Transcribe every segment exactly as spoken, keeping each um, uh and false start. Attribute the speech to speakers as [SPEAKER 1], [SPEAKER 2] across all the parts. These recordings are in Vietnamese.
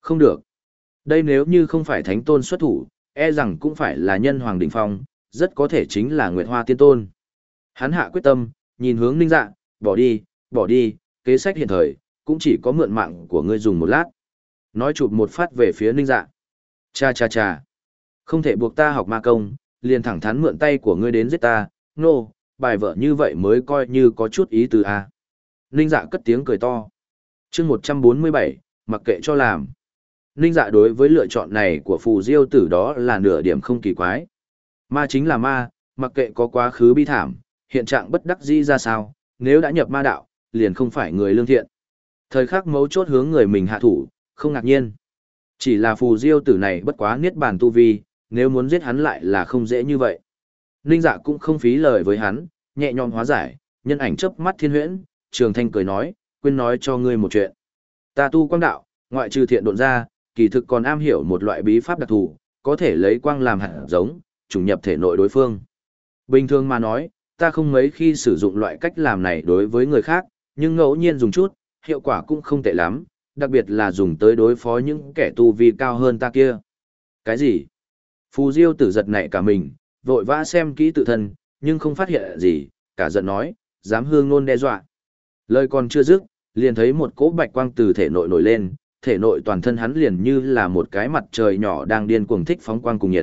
[SPEAKER 1] Không được. Đây nếu như không phải thánh tôn xuất thủ, e rằng cũng phải là nhân hoàng đỉnh phong, rất có thể chính là Nguyệt Hoa tiên tôn. Hắn hạ quyết tâm, nhìn hướng Ninh Dạ, bỏ đi, bỏ đi, kế sách hiện thời, cũng chỉ có mượn mạng của ngươi dùng một lát. Nói chụp một phát về phía Ninh Dạ. Cha cha cha. Không thể buộc ta học ma công, liền thẳng thắn mượn tay của ngươi đến giết ta, nô, no, bài vợ như vậy mới coi như có chút ý tứ a. Ninh Dạ cất tiếng cười to. Chương một trăm bốn mươi bảy, mặc kệ cho làm. Ninh Dạ đối với lựa chọn này của phù diêu tử đó là nửa điểm không kỳ quái. Ma chính là ma, mặc kệ có quá khứ bi thảm, hiện trạng bất đắc dĩ ra sao, nếu đã nhập ma đạo, liền không phải người lương thiện. Thời khắc mấu chốt hướng người mình hạ thủ, không ngạc nhiên. Chỉ là phù diêu tử này bất quá niết bàn tu vi, nếu muốn giết hắn lại là không dễ như vậy. Ninh Dạ cũng không phí lời với hắn, nhẹ nhõm hóa giải, nhân ảnh chớp mắt thiên huyễn, Trường Thanh cười nói, quên nói cho ngươi một chuyện. Ta tu quang đạo, ngoại trừ thiện độn ra, kỳ thực còn am hiểu một loại bí pháp đặc thù, có thể lấy quang làm hạt giống, trùng nhập thể nội đối phương. Bình thường mà nói, ta không mấy khi sử dụng loại cách làm này đối với người khác, nhưng ngẫu nhiên dùng chút, hiệu quả cũng không tệ lắm, đặc biệt là dùng tới đối phó những kẻ tu vi cao hơn ta kia. Cái gì? Phù Diêu tử giật nảy cả mình, vội vã xem kỹ tự thân, nhưng không phát hiện gì, cả giận nói, dám hương nôn đe dọa. Lời còn chưa dứt, liền thấy một cỗ bạch quang từ thể nội nổi lên, thể nội toàn thân hắn liền như là một cái mặt trời nhỏ đang điên cuồng thích phóng quang cùng nhiệt.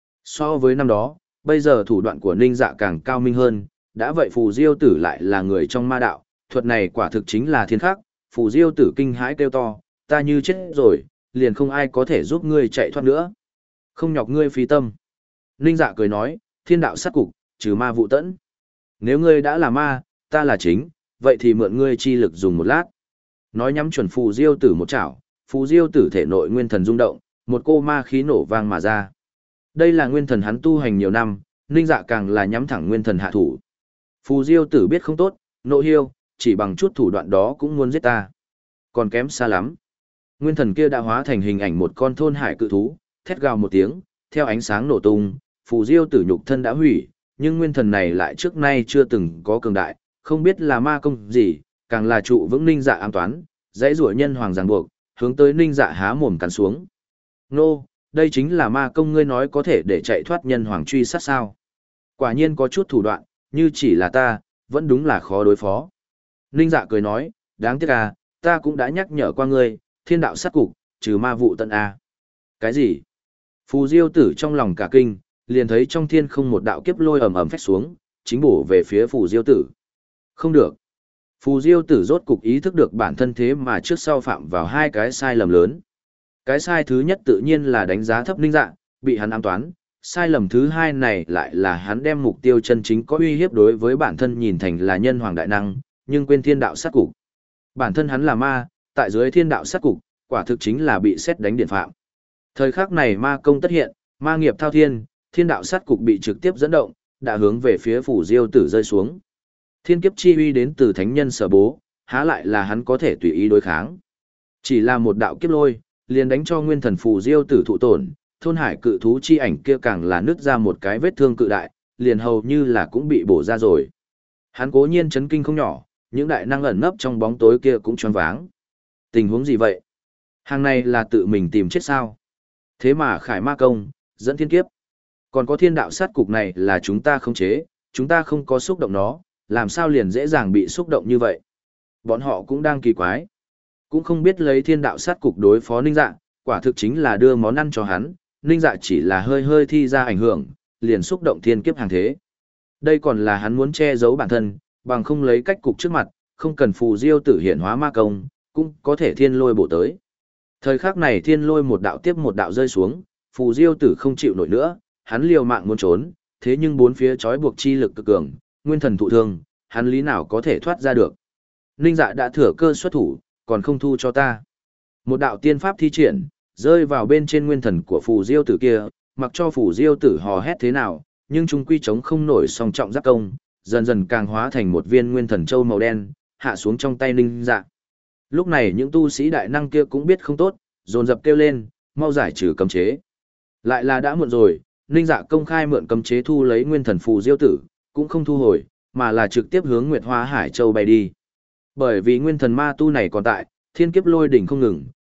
[SPEAKER 1] So với năm đó, bây giờ thủ đoạn của Ninh Dạ càng cao minh hơn, đã vậy Phù Diêu tử lại là người trong ma đạo, thuật này quả thực chính là thiên khắc. Phù Diêu tử kinh hãi kêu to, ta như chết rồi, liền không ai có thể giúp ngươi chạy thoát nữa. Không nhọc ngươi phí tâm. Ninh Dạ cười nói, thiên đạo sát cục, trừ ma vụ tẫn. Nếu ngươi đã là ma, ta là chính, vậy thì mượn ngươi chi lực dùng một lát. Nói nhắm chuẩn Phù Diêu tử một chảo, Phù Diêu tử thể nội nguyên thần rung động, một cô ma khí nổ vang mà ra. Đây là nguyên thần hắn tu hành nhiều năm, Ninh Dạ càng là nhắm thẳng nguyên thần hạ thủ. Phù Diêu tử biết không tốt, nộ hiêu, chỉ bằng chút thủ đoạn đó cũng muốn giết ta. Còn kém xa lắm. Nguyên thần kia đã hóa thành hình ảnh một con thôn hải cự thú, thét gào một tiếng, theo ánh sáng nổ tung, Phù Diêu tử nhục thân đã hủy, nhưng nguyên thần này lại trước nay chưa từng có cường đại, không biết là ma công gì, càng là trụ vững Ninh Dạ ám toán, dãy rủa nhân hoàng ràng buộc, hướng tới Ninh Dạ há mồm cắn xuống. Nô, đây chính là ma công ngươi nói có thể để chạy thoát nhân hoàng truy sát sao? Quả nhiên có chút thủ đoạn, như chỉ là ta, vẫn đúng là khó đối phó. Ninh Dạ cười nói, đáng tiếc à, ta cũng đã nhắc nhở qua ngươi, thiên đạo sát cục, trừ ma vụ tận a. Cái gì? Phù Diêu tử trong lòng cả kinh, liền thấy trong thiên không một đạo kiếp lôi ầm ầm phách xuống, chính bổ về phía Phù Diêu tử. Không được. Phù Diêu tử rốt cục ý thức được bản thân thế mà trước sau phạm vào hai cái sai lầm lớn. Cái sai thứ nhất tự nhiên là đánh giá thấp Ninh Dạ, bị hắn ám toán. Sai lầm thứ hai này lại là hắn đem mục tiêu chân chính có uy hiếp đối với bản thân nhìn thành là nhân hoàng đại năng, nhưng quên thiên đạo sát cục. Bản thân hắn là ma, tại dưới thiên đạo sát cục, quả thực chính là bị xét đánh điện phạm. Thời khắc này ma công tất hiện, ma nghiệp thao thiên, thiên đạo sát cục bị trực tiếp dẫn động, đã hướng về phía Phù Diêu tử rơi xuống. Thiên kiếp chi uy đến từ thánh nhân sở bố, há lại là hắn có thể tùy ý đối kháng. Chỉ là một đạo kiếp lôi, liền đánh cho nguyên thần Phù Diêu tử thụ tổn, thôn hải cự thú chi ảnh kia càng là nứt ra một cái vết thương cự đại, liền hầu như là cũng bị bổ ra rồi. Hắn cố nhiên chấn kinh không nhỏ, những đại năng ẩn nấp trong bóng tối kia cũng choáng váng. Tình huống gì vậy? Hàng này là tự mình tìm chết sao? Thế mà khải ma công, dẫn thiên kiếp. Còn có thiên đạo sát cục này là chúng ta không chế, chúng ta không có xúc động nó, làm sao liền dễ dàng bị xúc động như vậy? Bọn họ cũng đang kỳ quái. Cũng không biết lấy thiên đạo sát cục đối phó Ninh Dạ, quả thực chính là đưa món ăn cho hắn, Ninh Dạ chỉ là hơi hơi thi ra ảnh hưởng, liền xúc động thiên kiếp hàng thế. Đây còn là hắn muốn che giấu bản thân, bằng không lấy cách cục trước mặt, không cần Phù Diêu tử hiện hóa ma công, cũng có thể thiên lôi bổ tới. Thời khắc này thiên lôi một đạo tiếp một đạo rơi xuống, Phù Diêu tử không chịu nổi nữa, hắn liều mạng muốn trốn, thế nhưng bốn phía trói buộc chi lực cực cường, nguyên thần thụ thương, hắn lý nào có thể thoát ra được. Ninh Dạ đã thừa cơ xuất thủ, còn không thu cho ta. Một đạo tiên pháp thi triển, rơi vào bên trên nguyên thần của Phù Diêu tử kia, mặc cho Phù Diêu tử hò hét thế nào, nhưng chúng quy chống không nổi song trọng giáp công, dần dần càng hóa thành một viên nguyên thần châu màu đen, hạ xuống trong tay Ninh Dạ. Lúc này những tu sĩ đại năng kia cũng biết không tốt, dồn dập kêu lên, mau giải trừ cấm chế. Lại là đã muộn rồi, Ninh Dạ công khai mượn cấm chế thu lấy nguyên thần Phù Diêu tử, cũng không thu hồi, mà là trực tiếp hướng Nguyệt Hoa Hải Châu bay đi. Bởi vì nguyên thần ma tu này còn tại, thiên kiếp lôi đỉnh không ngừng,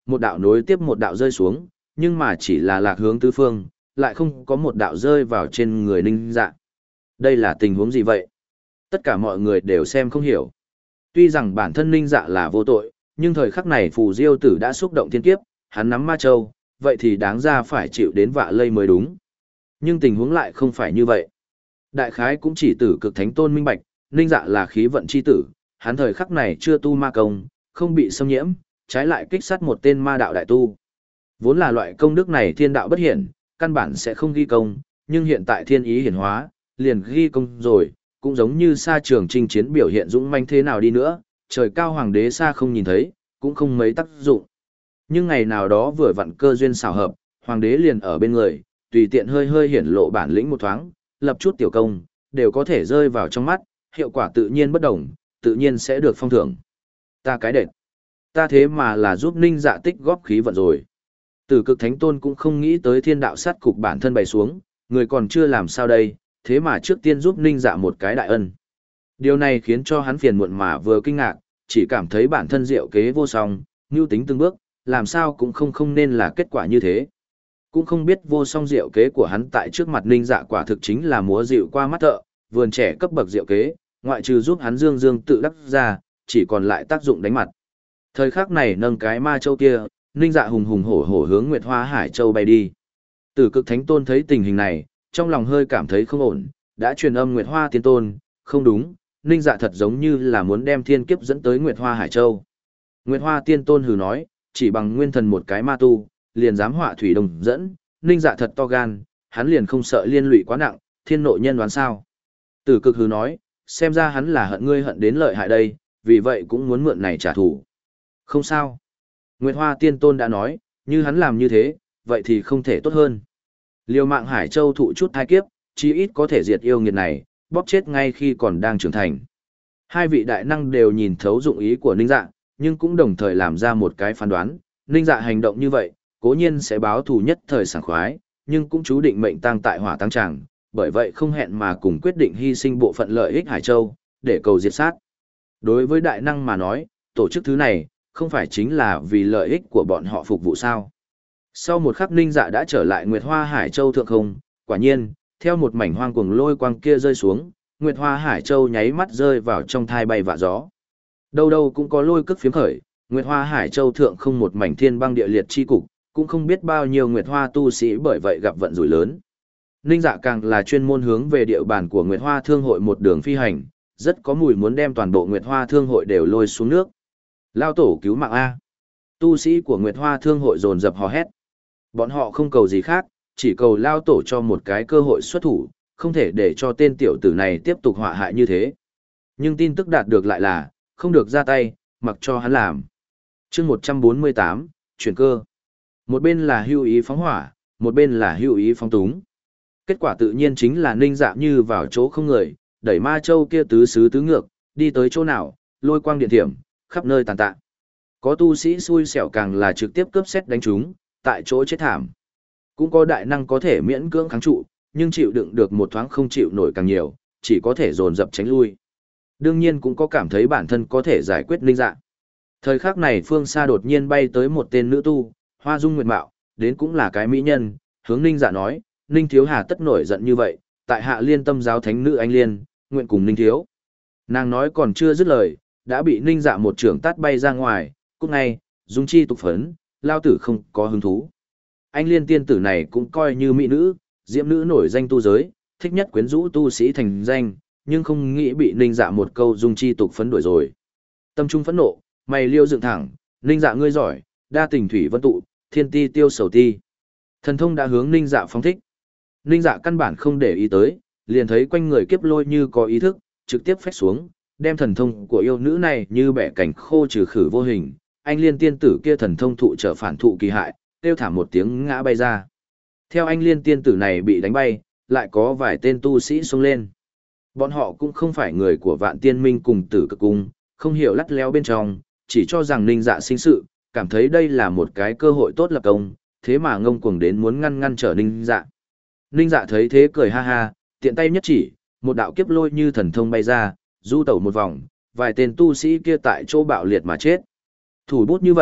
[SPEAKER 1] một đạo nối tiếp một đạo rơi xuống, nhưng mà chỉ là lạc hướng tứ phương, lại không có một đạo rơi vào trên người Ninh Dạ. Đây là tình huống gì vậy? Tất cả mọi người đều xem không hiểu. Tuy rằng bản thân Ninh Dạ là vô tội, nhưng thời khắc này Phù Diêu Tử đã xúc động thiên kiếp, hắn nắm ma châu, vậy thì đáng ra phải chịu đến vạ lây mới đúng. Nhưng tình huống lại không phải như vậy. Đại khái cũng chỉ Tử Cực Thánh Tôn minh bạch, Ninh Dạ là khí vận chi tử, hắn thời khắc này chưa tu ma công, không bị xâm nhiễm, trái lại kích sát một tên ma đạo đại tu. Vốn là loại công đức này thiên đạo bất hiển, căn bản sẽ không ghi công, nhưng hiện tại thiên ý hiển hóa, liền ghi công rồi, cũng giống như sa trường chinh chiến biểu hiện dũng manh thế nào đi nữa, trời cao hoàng đế xa không nhìn thấy, cũng không mấy tác dụng. Nhưng ngày nào đó vừa vặn cơ duyên xảo hợp, hoàng đế liền ở bên người, tùy tiện hơi hơi hiển lộ bản lĩnh một thoáng, lập chút tiểu công, đều có thể rơi vào trong mắt, hiệu quả tự nhiên bất đồng, tự nhiên sẽ được phong thưởng. Ta cái đệt, ta thế mà là giúp Ninh Dạ tích góp khí vận rồi. Tử Cực Thánh Tôn cũng không nghĩ tới thiên đạo sát cục bản thân bày xuống, người còn chưa làm sao đây, thế mà trước tiên giúp Ninh Dạ một cái đại ân. Điều này khiến cho hắn phiền muộn mà vừa kinh ngạc, chỉ cảm thấy bản thân diệu kế vô song, mưu tính từng bước, làm sao cũng không không nên là kết quả như thế. Cũng không biết vô song diệu kế của hắn tại trước mặt Ninh Dạ quả thực chính là múa dịu qua mắt thợ, vườn trẻ cấp bậc diệu kế, ngoại trừ giúp hắn dương dương tự đắc ra, chỉ còn lại tác dụng đánh mặt. Thời khắc này nâng cái ma châu kia, Ninh Dạ hùng hùng hổ hổ hướng Nguyệt Hoa Hải Châu bay đi. Tử Cực Thánh Tôn thấy tình hình này, trong lòng hơi cảm thấy không ổn, đã truyền âm Nguyệt Hoa Tiên Tôn, không đúng, Ninh Dạ thật giống như là muốn đem thiên kiếp dẫn tới Nguyệt Hoa Hải Châu. Nguyệt Hoa Tiên Tôn hừ nói, chỉ bằng nguyên thần một cái ma tu, liền dám họa thủy đồng dẫn, Ninh Dạ thật to gan, hắn liền không sợ liên lụy quá nặng, thiên nội nhân đoán sao. Tử Cực hừ nói, xem ra hắn là hận ngươi hận đến lợi hại đây, vì vậy cũng muốn mượn này trả thù. Không sao. Nguyệt Hoa Tiên Tôn đã nói, như hắn làm như thế, vậy thì không thể tốt hơn. Liều mạng Hải Châu thụ chút thai kiếp, chí ít có thể diệt yêu nghiệt này, bóp chết ngay khi còn đang trưởng thành. Hai vị đại năng đều nhìn thấu dụng ý của Ninh Dạ, nhưng cũng đồng thời làm ra một cái phán đoán, Ninh Dạ hành động như vậy, cố nhiên sẽ báo thù nhất thời sảng khoái, nhưng cũng chú định mệnh tang tại hỏa tăng tràng, bởi vậy không hẹn mà cùng quyết định hy sinh bộ phận lợi ích Hải Châu, để cầu diệt sát. Đối với đại năng mà nói, tổ chức thứ này, không phải chính là vì lợi ích của bọn họ phục vụ sao. Sau một khắc Ninh Dạ đã trở lại Nguyệt Hoa Hải Châu thượng không, quả nhiên, theo một mảnh hoang cuồng lôi quang kia rơi xuống, Nguyệt Hoa Hải Châu nháy mắt rơi vào trong thai bay vạ gió. Đâu đâu cũng có lôi cước phiếm khởi, Nguyệt Hoa Hải Châu thượng không một mảnh thiên băng địa liệt chi cục, cũng không biết bao nhiêu Nguyệt Hoa tu sĩ bởi vậy gặp vận rủi lớn. Ninh Dạ càng là chuyên môn hướng về địa bàn của Nguyệt Hoa Thương hội một đường phi hành, rất có mùi muốn đem toàn bộ Nguyệt Hoa Thương hội đều lôi xuống nước. Lao tổ cứu mạng A. Tu sĩ của Nguyệt Hoa Thương hội dồn dập hò hét. Bọn họ không cầu gì khác, chỉ cầu Lao tổ cho một cái cơ hội xuất thủ, không thể để cho tên tiểu tử này tiếp tục họa hại như thế. Nhưng tin tức đạt được lại là, không được ra tay, mặc cho hắn làm. chương một trăm bốn mươi tám, chuyển cơ. Một bên là hưu ý phóng hỏa, một bên là hưu ý phóng túng. Kết quả tự nhiên chính là Ninh Dạ như vào chỗ không người, đẩy ma châu kia tứ xứ tứ ngược, đi tới chỗ nào, lôi quang điện thiểm, khắp nơi tàn tạ. Có tu sĩ xui xẻo càng là trực tiếp cướp xét đánh chúng, tại chỗ chết thảm. Cũng có đại năng có thể miễn cưỡng kháng trụ, nhưng chịu đựng được một thoáng không chịu nổi càng nhiều, chỉ có thể dồn dập tránh lui. Đương nhiên cũng có cảm thấy bản thân có thể giải quyết Ninh Dạ. Thời khắc này phương xa đột nhiên bay tới một tên nữ tu, hoa dung nguyệt mạo, đến cũng là cái mỹ nhân, hướng Ninh Dạ nói, Ninh Thiếu Hà tất nổi giận như vậy, tại hạ liên tâm giáo thánh nữ anh liên, nguyện cùng Ninh Thiếu. Nàng nói còn chưa dứt lời, đã bị Ninh Dạ một trưởng tát bay ra ngoài, cút ngay, dung chi tục phấn, lao tử không có hứng thú. Anh liên tiên tử này cũng coi như mỹ nữ, diễm nữ nổi danh tu giới, thích nhất quyến rũ tu sĩ thành danh, nhưng không nghĩ bị Ninh Dạ một câu dung chi tục phấn đuổi rồi. Tâm trung phẫn nộ, mày liêu dựng thẳng, Ninh Dạ ngươi giỏi, đa tình thủy vân tụ, thiên ti tiêu sầu ti. Thần thông đã hướng Ninh Dạ phóng thích. Ninh Dạ căn bản không để ý tới, liền thấy quanh người kiếp lôi như có ý thức, trực tiếp phách xuống, đem thần thông của yêu nữ này như bẻ cảnh khô trừ khử vô hình. Anh liên tiên tử kia thần thông thụ trở phản thụ kỳ hại, kêu thảm một tiếng ngã bay ra. Theo anh liên tiên tử này bị đánh bay, lại có vài tên tu sĩ xông lên. Bọn họ cũng không phải người của Vạn Tiên Minh cùng Tử Cực Cung, không hiểu lắt léo bên trong, chỉ cho rằng Ninh Dạ sinh sự, cảm thấy đây là một cái cơ hội tốt lập công, thế mà ngông cuồng đến muốn ngăn ngăn trở Ninh Dạ. Ninh Dạ thấy thế cười ha ha, tiện tay nhất chỉ, một đạo kiếp lôi như thần thông bay ra, du tẩu một vòng, vài tên tu sĩ kia tại chỗ bạo liệt mà chết. Thủ bút như vậy,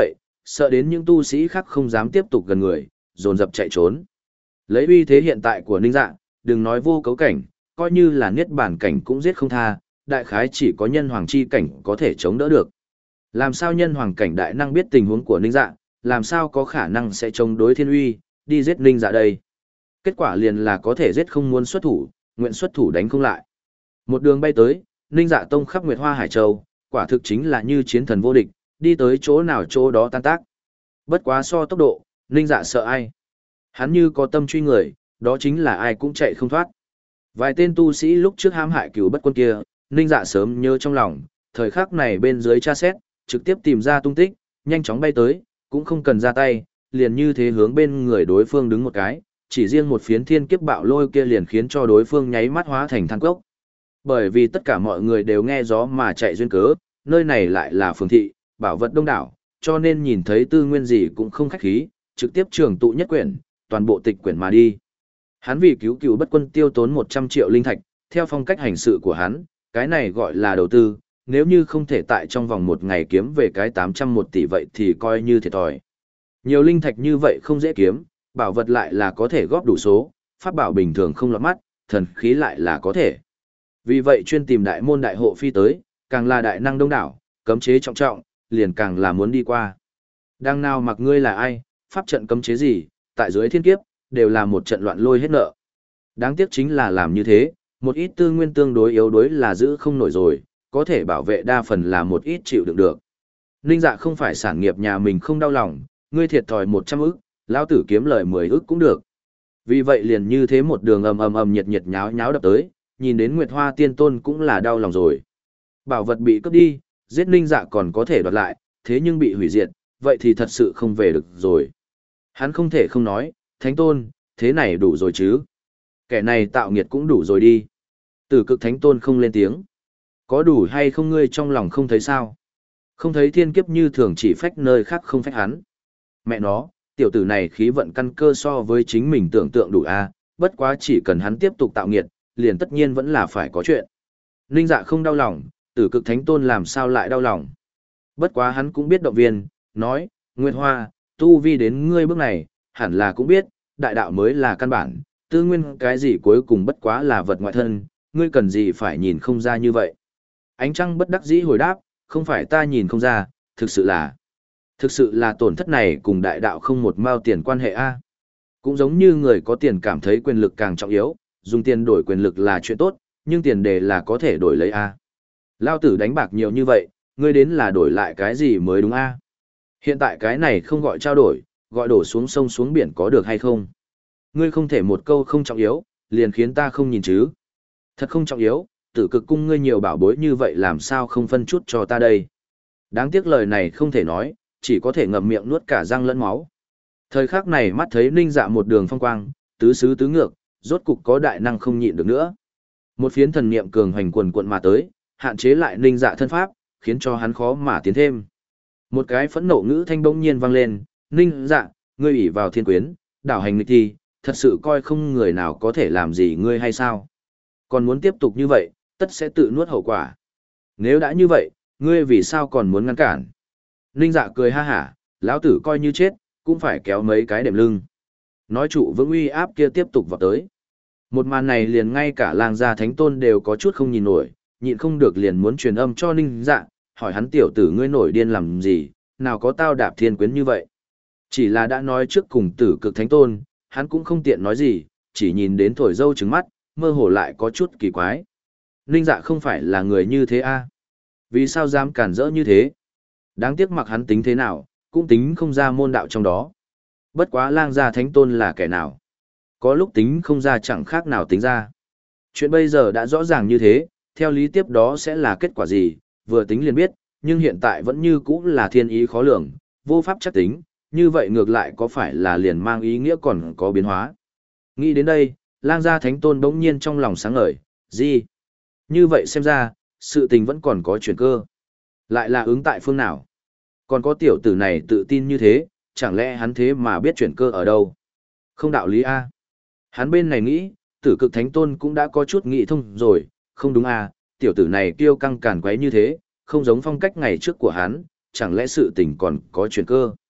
[SPEAKER 1] sợ đến những tu sĩ khác không dám tiếp tục gần người, dồn dập chạy trốn. Lấy uy thế hiện tại của Ninh Dạ, đừng nói vô cấu cảnh, coi như là niết bản cảnh cũng giết không tha, đại khái chỉ có nhân hoàng chi cảnh có thể chống đỡ được. Làm sao nhân hoàng cảnh đại năng biết tình huống của Ninh Dạ, làm sao có khả năng sẽ chống đối thiên uy, đi giết Ninh Dạ đây. Kết quả liền là có thể giết không muốn xuất thủ, nguyện xuất thủ đánh không lại. Một đường bay tới, Ninh Dạ tông khắp Nguyệt Hoa Hải Châu, quả thực chính là như chiến thần vô địch, đi tới chỗ nào chỗ đó tan tác. Bất quá so tốc độ, Ninh Dạ sợ ai? Hắn như có tâm truy người, đó chính là ai cũng chạy không thoát. Vài tên tu sĩ lúc trước hãm hại cửu bất quân kia, Ninh Dạ sớm nhớ trong lòng, thời khắc này bên dưới tra xét, trực tiếp tìm ra tung tích, nhanh chóng bay tới, cũng không cần ra tay, liền như thế hướng bên người đối phương đứng một cái, chỉ riêng một phiến thiên kiếp bạo lôi kia liền khiến cho đối phương nháy mắt hóa thành than cốc. Bởi vì tất cả mọi người đều nghe gió mà chạy duyên cớ, nơi này lại là phường thị, bảo vật đông đảo, cho nên nhìn thấy tư nguyên gì cũng không khách khí, trực tiếp trường tụ nhất quyển, toàn bộ tịch quyển mà đi. Hắn vì cứu cựu bất quân tiêu tốn một trăm triệu linh thạch, theo phong cách hành sự của hắn, cái này gọi là đầu tư, nếu như không thể tại trong vòng một ngày kiếm về cái tám trăm một tỷ vậy thì coi như thiệt thòi. Nhiều linh thạch như vậy không dễ kiếm, bảo vật lại là có thể góp đủ số, pháp bảo bình thường không lọt mắt, thần khí lại là có thể. Vì vậy chuyên tìm đại môn đại hộ phi tới, càng là đại năng đông đảo, cấm chế trọng trọng, liền càng là muốn đi qua. Đang nào mặc ngươi là ai, pháp trận cấm chế gì, tại dưới thiên kiếp, đều là một trận loạn lôi hết nợ. Đáng tiếc chính là làm như thế, một ít tư nguyên tương đối yếu đuối là giữ không nổi rồi, có thể bảo vệ đa phần là một ít chịu đựng được. Ninh Dạ không phải sản nghiệp nhà mình không đau lòng, ngươi thiệt thòi một trăm ức, lão tử kiếm lời mười ức cũng được. Vì vậy liền như thế một đường ầm ầm ầm nhiệt nhiệt nháo nháo đập tới, nhìn đến Nguyệt Hoa Tiên Tôn cũng là đau lòng rồi. Bảo vật bị cướp đi, giết Ninh Dạ còn có thể đoạt lại, thế nhưng bị hủy diệt, vậy thì thật sự không về được rồi. Hắn không thể không nói, Thánh Tôn, thế này đủ rồi chứ. Kẻ này tạo nghiệt cũng đủ rồi đi. Tử Cực Thánh Tôn không lên tiếng. Có đủ hay không ngươi trong lòng không thấy sao? Không thấy thiên kiếp như thường chỉ phách nơi khác không phách hắn. Mẹ nó, tiểu tử này khí vận căn cơ so với chính mình tưởng tượng đủ a, bất quá chỉ cần hắn tiếp tục tạo nghiệt, liền tất nhiên vẫn là phải có chuyện. Ninh Dạ không đau lòng, Tử Cực Thánh Tôn làm sao lại đau lòng. Bất quá hắn cũng biết động viên, nói, Nguyệt Hoa, tu vi đến ngươi bước này, hẳn là cũng biết, đại đạo mới là căn bản, tư nguyên cái gì cuối cùng bất quá là vật ngoại thân, ngươi cần gì phải nhìn không ra như vậy. Ánh trăng bất đắc dĩ hồi đáp, không phải ta nhìn không ra, thực sự là, thực sự là tổn thất này cùng đại đạo không một mao tiền quan hệ a. Cũng giống như người có tiền cảm thấy quyền lực càng trọng yếu, dùng tiền đổi quyền lực là chuyện tốt, nhưng tiền đề là có thể đổi lấy a. Lao tử đánh bạc nhiều như vậy, ngươi đến là đổi lại cái gì mới đúng a? Hiện tại cái này không gọi trao đổi, gọi đổ xuống sông xuống biển có được hay không? Ngươi không thể một câu không trọng yếu, liền khiến ta không nhìn chứ. Thật không trọng yếu, Tử Cực cung ngươi nhiều bảo bối như vậy làm sao không phân chút cho ta đây. Đáng tiếc lời này không thể nói, chỉ có thể ngậm miệng nuốt cả răng lẫn máu. Thời khắc này mắt thấy Ninh Dạ một đường phong quang, tứ xứ tứ ngược, rốt cục có đại năng không nhịn được nữa. Một phiến thần niệm cường hoành quần quận mà tới, hạn chế lại Ninh Dạ thân pháp, khiến cho hắn khó mà tiến thêm. Một cái phẫn nộ ngữ thanh bỗng nhiên vang lên, Ninh Dạ, ngươi ủy vào thiên quyến, đảo hành nghịch thi, thật sự coi không người nào có thể làm gì ngươi hay sao? Còn muốn tiếp tục như vậy, tất sẽ tự nuốt hậu quả. Nếu đã như vậy, ngươi vì sao còn muốn ngăn cản? Ninh Dạ cười ha hả, lão tử coi như chết, cũng phải kéo mấy cái đệm lưng. Nói trụ vững uy áp kia tiếp tục vào tới. Một màn này liền ngay cả làng gia thánh tôn đều có chút không nhìn nổi, nhịn không được liền muốn truyền âm cho Ninh Dạ, hỏi hắn tiểu tử ngươi nổi điên làm gì, nào có tao đạp thiên quyến như vậy. Chỉ là đã nói trước cùng Tử Cực Thánh Tôn, hắn cũng không tiện nói gì, chỉ nhìn đến thổi dâu trứng mắt, mơ hồ lại có chút kỳ quái. Ninh Dạ không phải là người như thế a? Vì sao dám cản rỡ như thế? Đáng tiếc mặc hắn tính thế nào, cũng tính không ra môn đạo trong đó. Bất quá lang gia thánh tôn là kẻ nào? Có lúc tính không ra chẳng khác nào tính ra. Chuyện bây giờ đã rõ ràng như thế, theo lý tiếp đó sẽ là kết quả gì, vừa tính liền biết, nhưng hiện tại vẫn như cũ là thiên ý khó lường, vô pháp chắc tính, như vậy ngược lại có phải là liền mang ý nghĩa còn có biến hóa. Nghĩ đến đây, lang gia thánh tôn bỗng nhiên trong lòng sáng ngời, gì? Như vậy xem ra, sự tình vẫn còn có chuyển cơ. Lại là ứng tại phương nào? Còn có tiểu tử này tự tin như thế, chẳng lẽ hắn thế mà biết chuyển cơ ở đâu? Không đạo lý a. Hắn bên này nghĩ, Tử Cực Thánh Tôn cũng đã có chút nghĩ thông rồi, không đúng a, tiểu tử này kiêu căng càn quấy như thế, không giống phong cách ngày trước của hắn, chẳng lẽ sự tình còn có chuyển cơ?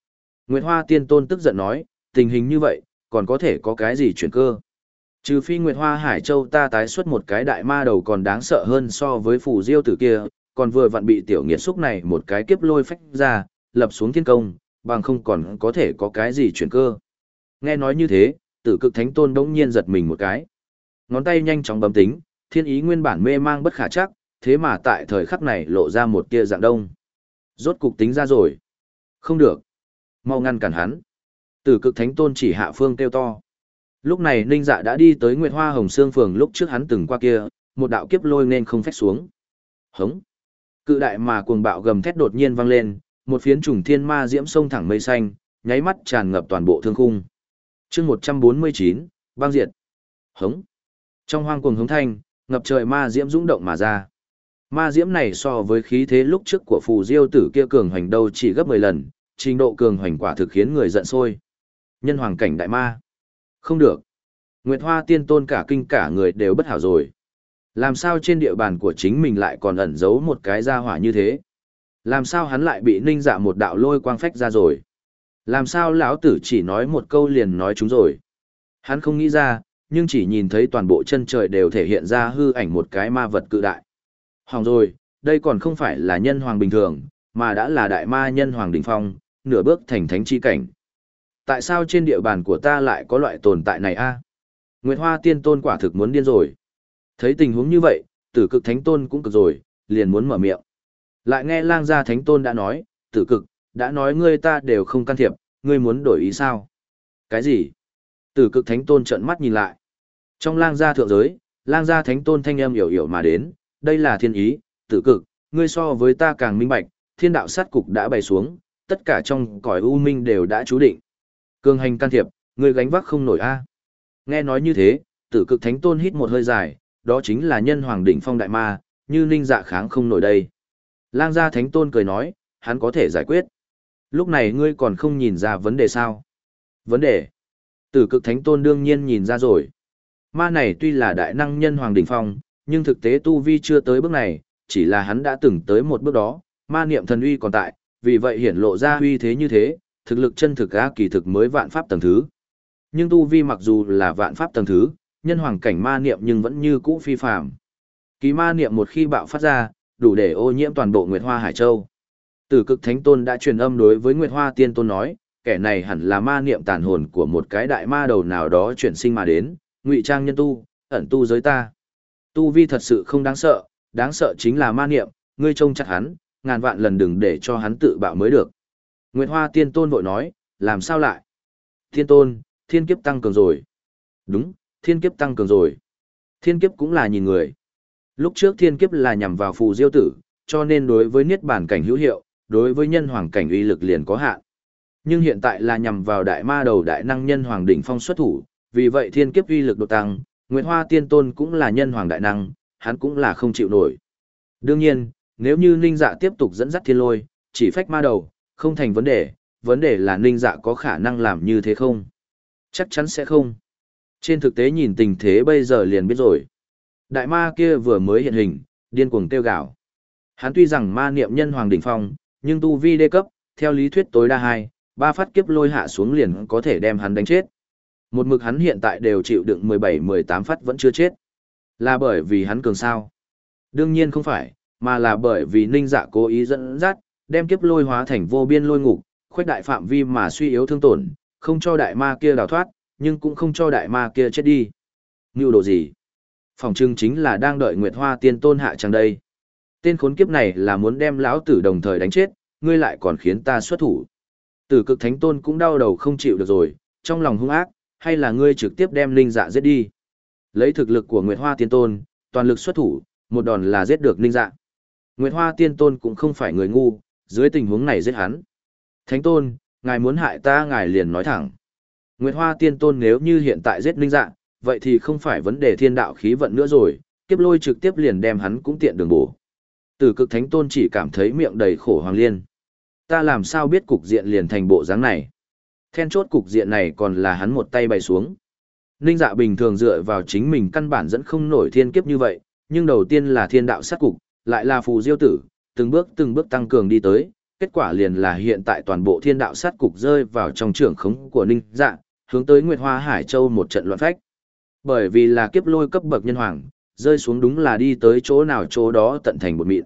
[SPEAKER 1] Nguyệt Hoa Tiên Tôn tức giận nói, tình hình như vậy, còn có thể có cái gì chuyển cơ? Trừ phi Nguyệt Hoa Hải Châu ta tái xuất một cái đại ma đầu còn đáng sợ hơn so với phù diêu tử kia, còn vừa vặn bị tiểu nghiệt xúc này một cái kiếp lôi phách ra, lập xuống thiên công, bằng không còn có thể có cái gì chuyển cơ. Nghe nói như thế, Tử Cực Thánh Tôn đống nhiên giật mình một cái. Ngón tay nhanh chóng bấm tính, thiên ý nguyên bản mê mang bất khả chắc, thế mà tại thời khắc này lộ ra một tia dạng đông. Rốt cục tính ra rồi. Không được. Mau ngăn cản hắn. Tử Cực Thánh Tôn chỉ hạ phương kêu to. Lúc này Ninh Dạ đã đi tới Nguyệt Hoa Hồng Sương phường lúc trước hắn từng qua kia, một đạo kiếp lôi nên không phách xuống. Hống. Cự đại mà cuồng bạo gầm thét đột nhiên vang lên, một phiến trùng thiên ma diễm sông thẳng mây xanh, nháy mắt tràn ngập toàn bộ thương khung. Chương một trăm bốn mươi chín, băng diệt. Hống. Trong hoang cuồng hống thanh, ngập trời ma diễm dũng động mà ra. Ma diễm này so với khí thế lúc trước của phù diêu tử kia cường hoành đâu chỉ gấp mười lần, trình độ cường hoành quả thực khiến người giận sôi. Nhân hoàng cảnh đại ma. Không được. Nguyệt Hoa Tiên Tôn cả kinh cả người đều bất hảo rồi. Làm sao trên địa bàn của chính mình lại còn ẩn giấu một cái gia hỏa như thế? Làm sao hắn lại bị Ninh Dạ một đạo lôi quang phách ra rồi? Làm sao lão tử chỉ nói một câu liền nói chúng rồi? Hắn không nghĩ ra, nhưng chỉ nhìn thấy toàn bộ chân trời đều thể hiện ra hư ảnh một cái ma vật cự đại. Hỏng rồi, đây còn không phải là nhân hoàng bình thường, mà đã là đại ma nhân hoàng đỉnh phong, nửa bước thành thánh chi cảnh. Tại sao trên địa bàn của ta lại có loại tồn tại này a? Nguyệt Hoa Tiên Tôn quả thực muốn điên rồi. Thấy tình huống như vậy, Tử Cực Thánh Tôn cũng cực rồi, liền muốn mở miệng. Lại nghe Lang Gia Thánh Tôn đã nói, Tử Cực, đã nói ngươi ta đều không can thiệp, ngươi muốn đổi ý sao? Cái gì? Tử Cực Thánh Tôn trợn mắt nhìn lại. Trong Lang Gia thượng giới, Lang Gia Thánh Tôn thanh âm hiểu hiểu mà đến, đây là thiên ý, Tử Cực, ngươi so với ta càng minh bạch, thiên đạo sát cục đã bày xuống, tất cả trong cõi u minh đều đã chú định. Cường hành can thiệp, ngươi gánh vác không nổi a. Nghe nói như thế, Tử Cực Thánh Tôn hít một hơi dài, đó chính là nhân hoàng đỉnh phong đại ma, như Ninh Dạ kháng không nổi đây. Lang Gia Thánh Tôn cười nói, hắn có thể giải quyết. Lúc này ngươi còn không nhìn ra vấn đề sao? Vấn đề? Tử Cực Thánh Tôn đương nhiên nhìn ra rồi. Ma này tuy là đại năng nhân hoàng đỉnh phong, nhưng thực tế tu vi chưa tới bước này, chỉ là hắn đã từng tới một bước đó, ma niệm thần uy còn tại, vì vậy hiển lộ ra uy thế như thế, thực lực chân thực á kỳ thực mới vạn pháp tầng thứ. Nhưng tu vi mặc dù là vạn pháp tầng thứ, nhân hoàng cảnh ma niệm nhưng vẫn như cũ phi phàm. Kỳ ma niệm một khi bạo phát ra, đủ để ô nhiễm toàn bộ Nguyệt Hoa Hải Châu. Tử Cực Thánh Tôn đã truyền âm đối với Nguyệt Hoa Tiên Tôn nói, kẻ này hẳn là ma niệm tàn hồn của một cái đại ma đầu nào đó chuyển sinh mà đến, ngụy trang nhân tu, ẩn tu giới ta. Tu vi thật sự không đáng sợ, đáng sợ chính là ma niệm, ngươi trông chặt hắn, ngàn vạn lần đừng để cho hắn tự bạo mới được. Nguyệt Hoa Tiên Tôn vội nói, làm sao lại? Tiên Tôn, thiên kiếp tăng cường rồi. Đúng, thiên kiếp tăng cường rồi. Thiên kiếp cũng là nhìn người. Lúc trước thiên kiếp là nhằm vào phù diêu tử, cho nên đối với niết bàn cảnh hữu hiệu, đối với nhân hoàng cảnh uy lực liền có hạn. Nhưng hiện tại là nhằm vào đại ma đầu đại năng nhân hoàng đỉnh phong xuất thủ, vì vậy thiên kiếp uy lực đột tăng, Nguyệt Hoa Tiên Tôn cũng là nhân hoàng đại năng, hắn cũng là không chịu nổi. Đương nhiên, nếu như Ninh Dạ tiếp tục dẫn dắt thiên lôi, chỉ phách ma đầu, không thành vấn đề, vấn đề là Ninh Dạ có khả năng làm như thế không? Chắc chắn sẽ không. Trên thực tế nhìn tình thế bây giờ liền biết rồi. Đại ma kia vừa mới hiện hình, điên cuồng kêu gào. Hắn tuy rằng ma niệm nhân hoàng đỉnh phong, nhưng tu vi đê cấp, theo lý thuyết tối đa hai, ba phát kiếp lôi hạ xuống liền có thể đem hắn đánh chết. Một mực hắn hiện tại đều chịu đựng mười bảy mười tám phát vẫn chưa chết. Là bởi vì hắn cường sao? Đương nhiên không phải, mà là bởi vì Ninh Dạ cố ý dẫn dắt, đem kiếp lôi hóa thành vô biên lôi ngục, khuếch đại phạm vi mà suy yếu thương tổn, không cho đại ma kia đào thoát, nhưng cũng không cho đại ma kia chết đi. Ngưu đồ gì? Phòng trưng chính là đang đợi Nguyệt Hoa Tiên Tôn hạ chẳng đây. Tên khốn kiếp này là muốn đem lão tử đồng thời đánh chết, ngươi lại còn khiến ta xuất thủ. Tử Cực Thánh Tôn cũng đau đầu không chịu được rồi, trong lòng hung ác, hay là ngươi trực tiếp đem Ninh Dạ giết đi. Lấy thực lực của Nguyệt Hoa Tiên Tôn, toàn lực xuất thủ, một đòn là giết được Ninh Dạ. Nguyệt Hoa Tiên Tôn cũng không phải người ngu, dưới tình huống này giết hắn. Thánh Tôn, ngài muốn hại ta ngài liền nói thẳng. Nguyệt Hoa Tiên Tôn nếu như hiện tại giết Ninh Dạ, vậy thì không phải vấn đề thiên đạo khí vận nữa rồi, kiếp lôi trực tiếp liền đem hắn cũng tiện đường bổ. Tử Cực Thánh Tôn chỉ cảm thấy miệng đầy khổ hoàng liên. Ta làm sao biết cục diện liền thành bộ dáng này? Then chốt cục diện này còn là hắn một tay bày xuống. Ninh Dạ bình thường dựa vào chính mình căn bản dẫn không nổi thiên kiếp như vậy, nhưng đầu tiên là thiên đạo sát cục, lại là phù diêu tử, từng bước từng bước tăng cường đi tới, kết quả liền là hiện tại toàn bộ thiên đạo sát cục rơi vào trong trưởng khống của Ninh Dạ, hướng tới Nguyệt Hoa Hải Châu một trận loạn phách. Bởi vì là kiếp lôi cấp bậc nhân hoàng, rơi xuống đúng là đi tới chỗ nào chỗ đó tận thành bột mịn.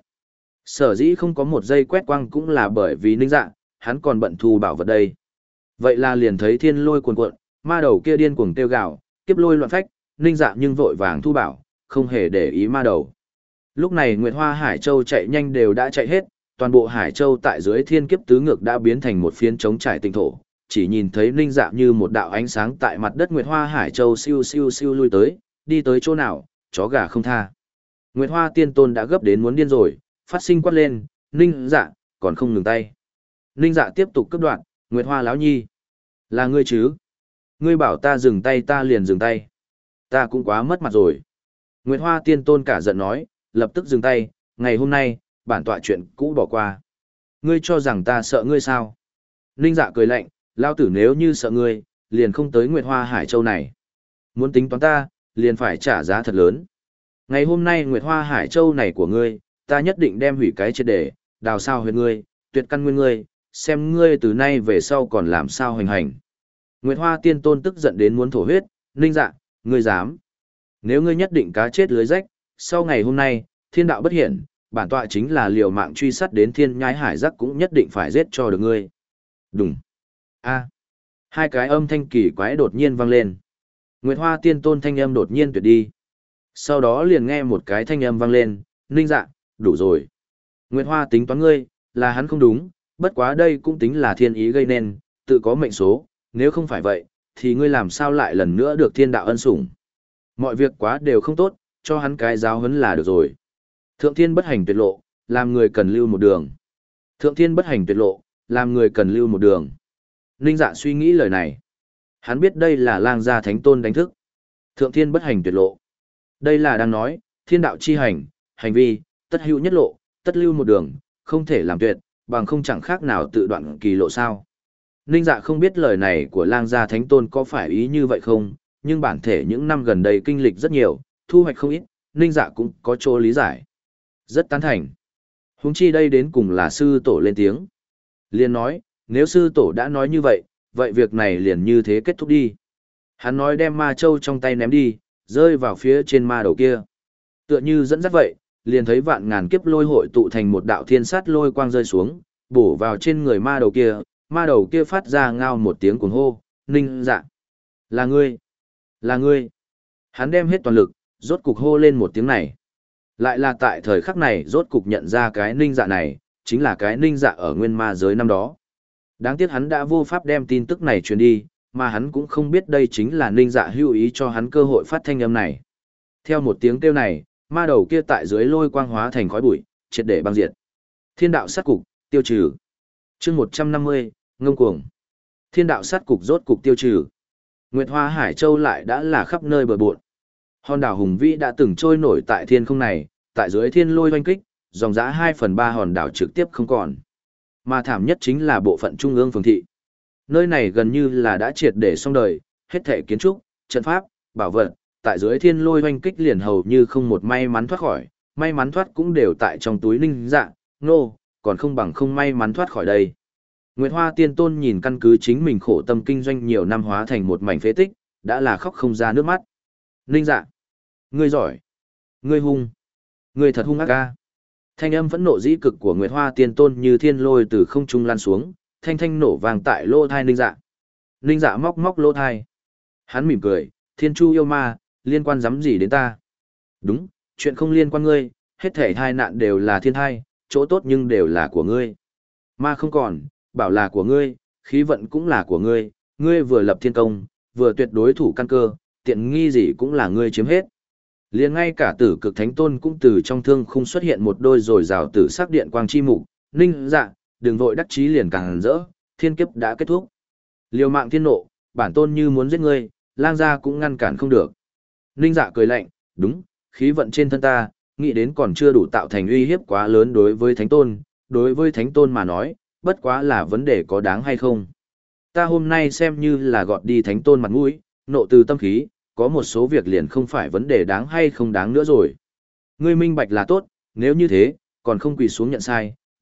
[SPEAKER 1] Sở dĩ không có một giây quét quang cũng là bởi vì Ninh Dạ, hắn còn bận thu bảo vật đây. Vậy là liền thấy thiên lôi cuồn cuộn, ma đầu kia điên cuồng kêu gào, kiếp lôi loạn phách, Ninh Dạ nhưng vội vàng thu bảo, không hề để ý ma đầu. Lúc này Nguyệt Hoa Hải Châu chạy nhanh đều đã chạy hết, toàn bộ Hải Châu tại dưới thiên kiếp tứ ngược đã biến thành một phiến trống trải tinh thổ, chỉ nhìn thấy Ninh Dạ như một đạo ánh sáng tại mặt đất Nguyệt Hoa Hải Châu siêu siêu siêu lui tới, đi tới chỗ nào, chó gà không tha. Nguyệt Hoa Tiên Tôn đã gấp đến muốn điên rồi, phát sinh quát lên, Ninh Dạ, còn không ngừng tay. Ninh Dạ tiếp tục cướp đoạn, Nguyệt Hoa lão nhi. Là ngươi chứ? Ngươi bảo ta dừng tay ta liền dừng tay. Ta cũng quá mất mặt rồi. Nguyệt Hoa Tiên Tôn cả giận nói, lập tức dừng tay, ngày hôm nay, bản tọa chuyện cũ bỏ qua. Ngươi cho rằng ta sợ ngươi sao? Ninh Dạ cười lạnh, lao tử nếu như sợ ngươi, liền không tới Nguyệt Hoa Hải Châu này. Muốn tính toán ta, liền phải trả giá thật lớn. Ngày hôm nay Nguyệt Hoa Hải Châu này của ngươi, ta nhất định đem hủy cái triệt để, đào sao huyệt ngươi, tuyệt căn nguyên ngươi, xem ngươi từ nay về sau còn làm sao hành hành. Nguyệt Hoa Tiên Tôn tức giận đến muốn thổ huyết, Ninh Dạ, ngươi dám. Nếu ngươi nhất định cá chết lưới rách, sau ngày hôm nay, thiên đạo bất hiển, bản tọa chính là liều mạng truy sát đến thiên nhai hải giác cũng nhất định phải giết cho được ngươi. Đúng. A. Hai cái âm thanh kỳ quái đột nhiên vang lên. Nguyệt Hoa Tiên Tôn thanh âm đột nhiên tuyệt đi. Sau đó liền nghe một cái thanh âm vang lên, Ninh Dạ, đủ rồi. Nguyệt Hoa tính toán ngươi, là hắn không đúng, bất quá đây cũng tính là thiên ý gây nên, tự có mệnh số, nếu không phải vậy, thì ngươi làm sao lại lần nữa được thiên đạo ân sủng. Mọi việc quá đều không tốt, cho hắn cái giáo huấn là được rồi. Thượng thiên bất hành tuyệt lộ, làm người cần lưu một đường. Thượng thiên bất hành tuyệt lộ, làm người cần lưu một đường. Ninh Dạ suy nghĩ lời này. Hắn biết đây là lang gia thánh tôn đánh thức. Thượng thiên bất hành tuyệt lộ. Đây là đang nói, thiên đạo chi hành, hành vi, tất hữu nhất lộ, tất lưu một đường, không thể làm tuyệt, bằng không chẳng khác nào tự đoạn kỳ lộ sao. Ninh Dạ không biết lời này của lang gia thánh tôn có phải ý như vậy không, nhưng bản thể những năm gần đây kinh lịch rất nhiều, thu hoạch không ít, Ninh Dạ cũng có chỗ lý giải. Rất tán thành. Huống chi đây đến cùng là sư tổ lên tiếng. Liền nói, nếu sư tổ đã nói như vậy, vậy việc này liền như thế kết thúc đi. Hắn nói đem ma châu trong tay ném đi, rơi vào phía trên ma đầu kia. Tựa như dẫn dắt vậy, liền thấy vạn ngàn kiếp lôi hội tụ thành một đạo thiên sát lôi quang rơi xuống, bổ vào trên người ma đầu kia, ma đầu kia phát ra ngao một tiếng cuồng hô, Ninh Dạ. Là ngươi, là ngươi. Hắn đem hết toàn lực, rốt cục hô lên một tiếng này. Lại là tại thời khắc này rốt cục nhận ra cái Ninh Dạ này, chính là cái Ninh Dạ ở nguyên ma giới năm đó. Đáng tiếc hắn đã vô pháp đem tin tức này truyền đi, mà hắn cũng không biết đây chính là Ninh Dạ hữu ý cho hắn cơ hội phát thanh âm này. Theo một tiếng kêu này, ma đầu kia tại dưới lôi quang hóa thành khói bụi, triệt để băng diệt. Thiên đạo sát cục, tiêu trừ. Chương một trăm năm mươi, ngông cuồng. Thiên đạo sát cục rốt cục tiêu trừ. Nguyệt Hoa Hải Châu lại đã là khắp nơi bờ bộn. Hòn đảo hùng vĩ đã từng trôi nổi tại thiên không này, tại dưới thiên lôi oanh kích, dòng dã hai phần ba hòn đảo trực tiếp không còn. Mà thảm nhất chính là bộ phận trung ương phường thị. Nơi này gần như là đã triệt để xong đời, hết thể kiến trúc, trận pháp, bảo vật, tại dưới thiên lôi oanh kích liền hầu như không một may mắn thoát khỏi, may mắn thoát cũng đều tại trong túi Ninh Dạ, nô, còn không bằng không may mắn thoát khỏi đây. Nguyệt Hoa Tiên Tôn nhìn căn cứ chính mình khổ tâm kinh doanh nhiều năm hóa thành một mảnh phế tích, đã là khóc không ra nước mắt. Ninh Dạ, ngươi giỏi, ngươi hung, ngươi thật hung ác ca. Thanh âm phẫn nộ dĩ cực của Nguyệt Hoa Tiên Tôn như thiên lôi từ không trung lan xuống, thanh thanh nổ vang tại lỗ thai Ninh Dạ. Ninh Dạ móc móc lỗ thai. Hắn mỉm cười, thiên chu yêu ma, liên quan dám gì đến ta? Đúng, chuyện không liên quan ngươi, hết thể thai nạn đều là thiên thai, chỗ tốt nhưng đều là của ngươi. Ma không còn, bảo là của ngươi, khí vận cũng là của ngươi, ngươi vừa lập thiên công, vừa tuyệt đối thủ căn cơ, tiện nghi gì cũng là ngươi chiếm hết. Liền ngay cả tử cực thánh tôn cũng từ trong thương khung xuất hiện một đôi rồi rào tử sắc điện quang chi mục, Ninh Dạ, đừng vội đắc chí liền càng rỡ, thiên kiếp đã kết thúc. Liều mạng thiên nộ, bản tôn như muốn giết ngươi, lang gia cũng ngăn cản không được. Ninh Dạ cười lạnh, đúng, khí vận trên thân ta, nghĩ đến còn chưa đủ tạo thành uy hiếp quá lớn đối với thánh tôn, đối với thánh tôn mà nói, bất quá là vấn đề có đáng hay không. Ta hôm nay xem như là gọt đi thánh tôn mặt mũi, nộ từ tâm khí, có một số việc liền không phải vấn đề đáng hay không đáng nữa rồi. Ngươi minh bạch là tốt, nếu như thế, còn không quỳ xuống nhận sai,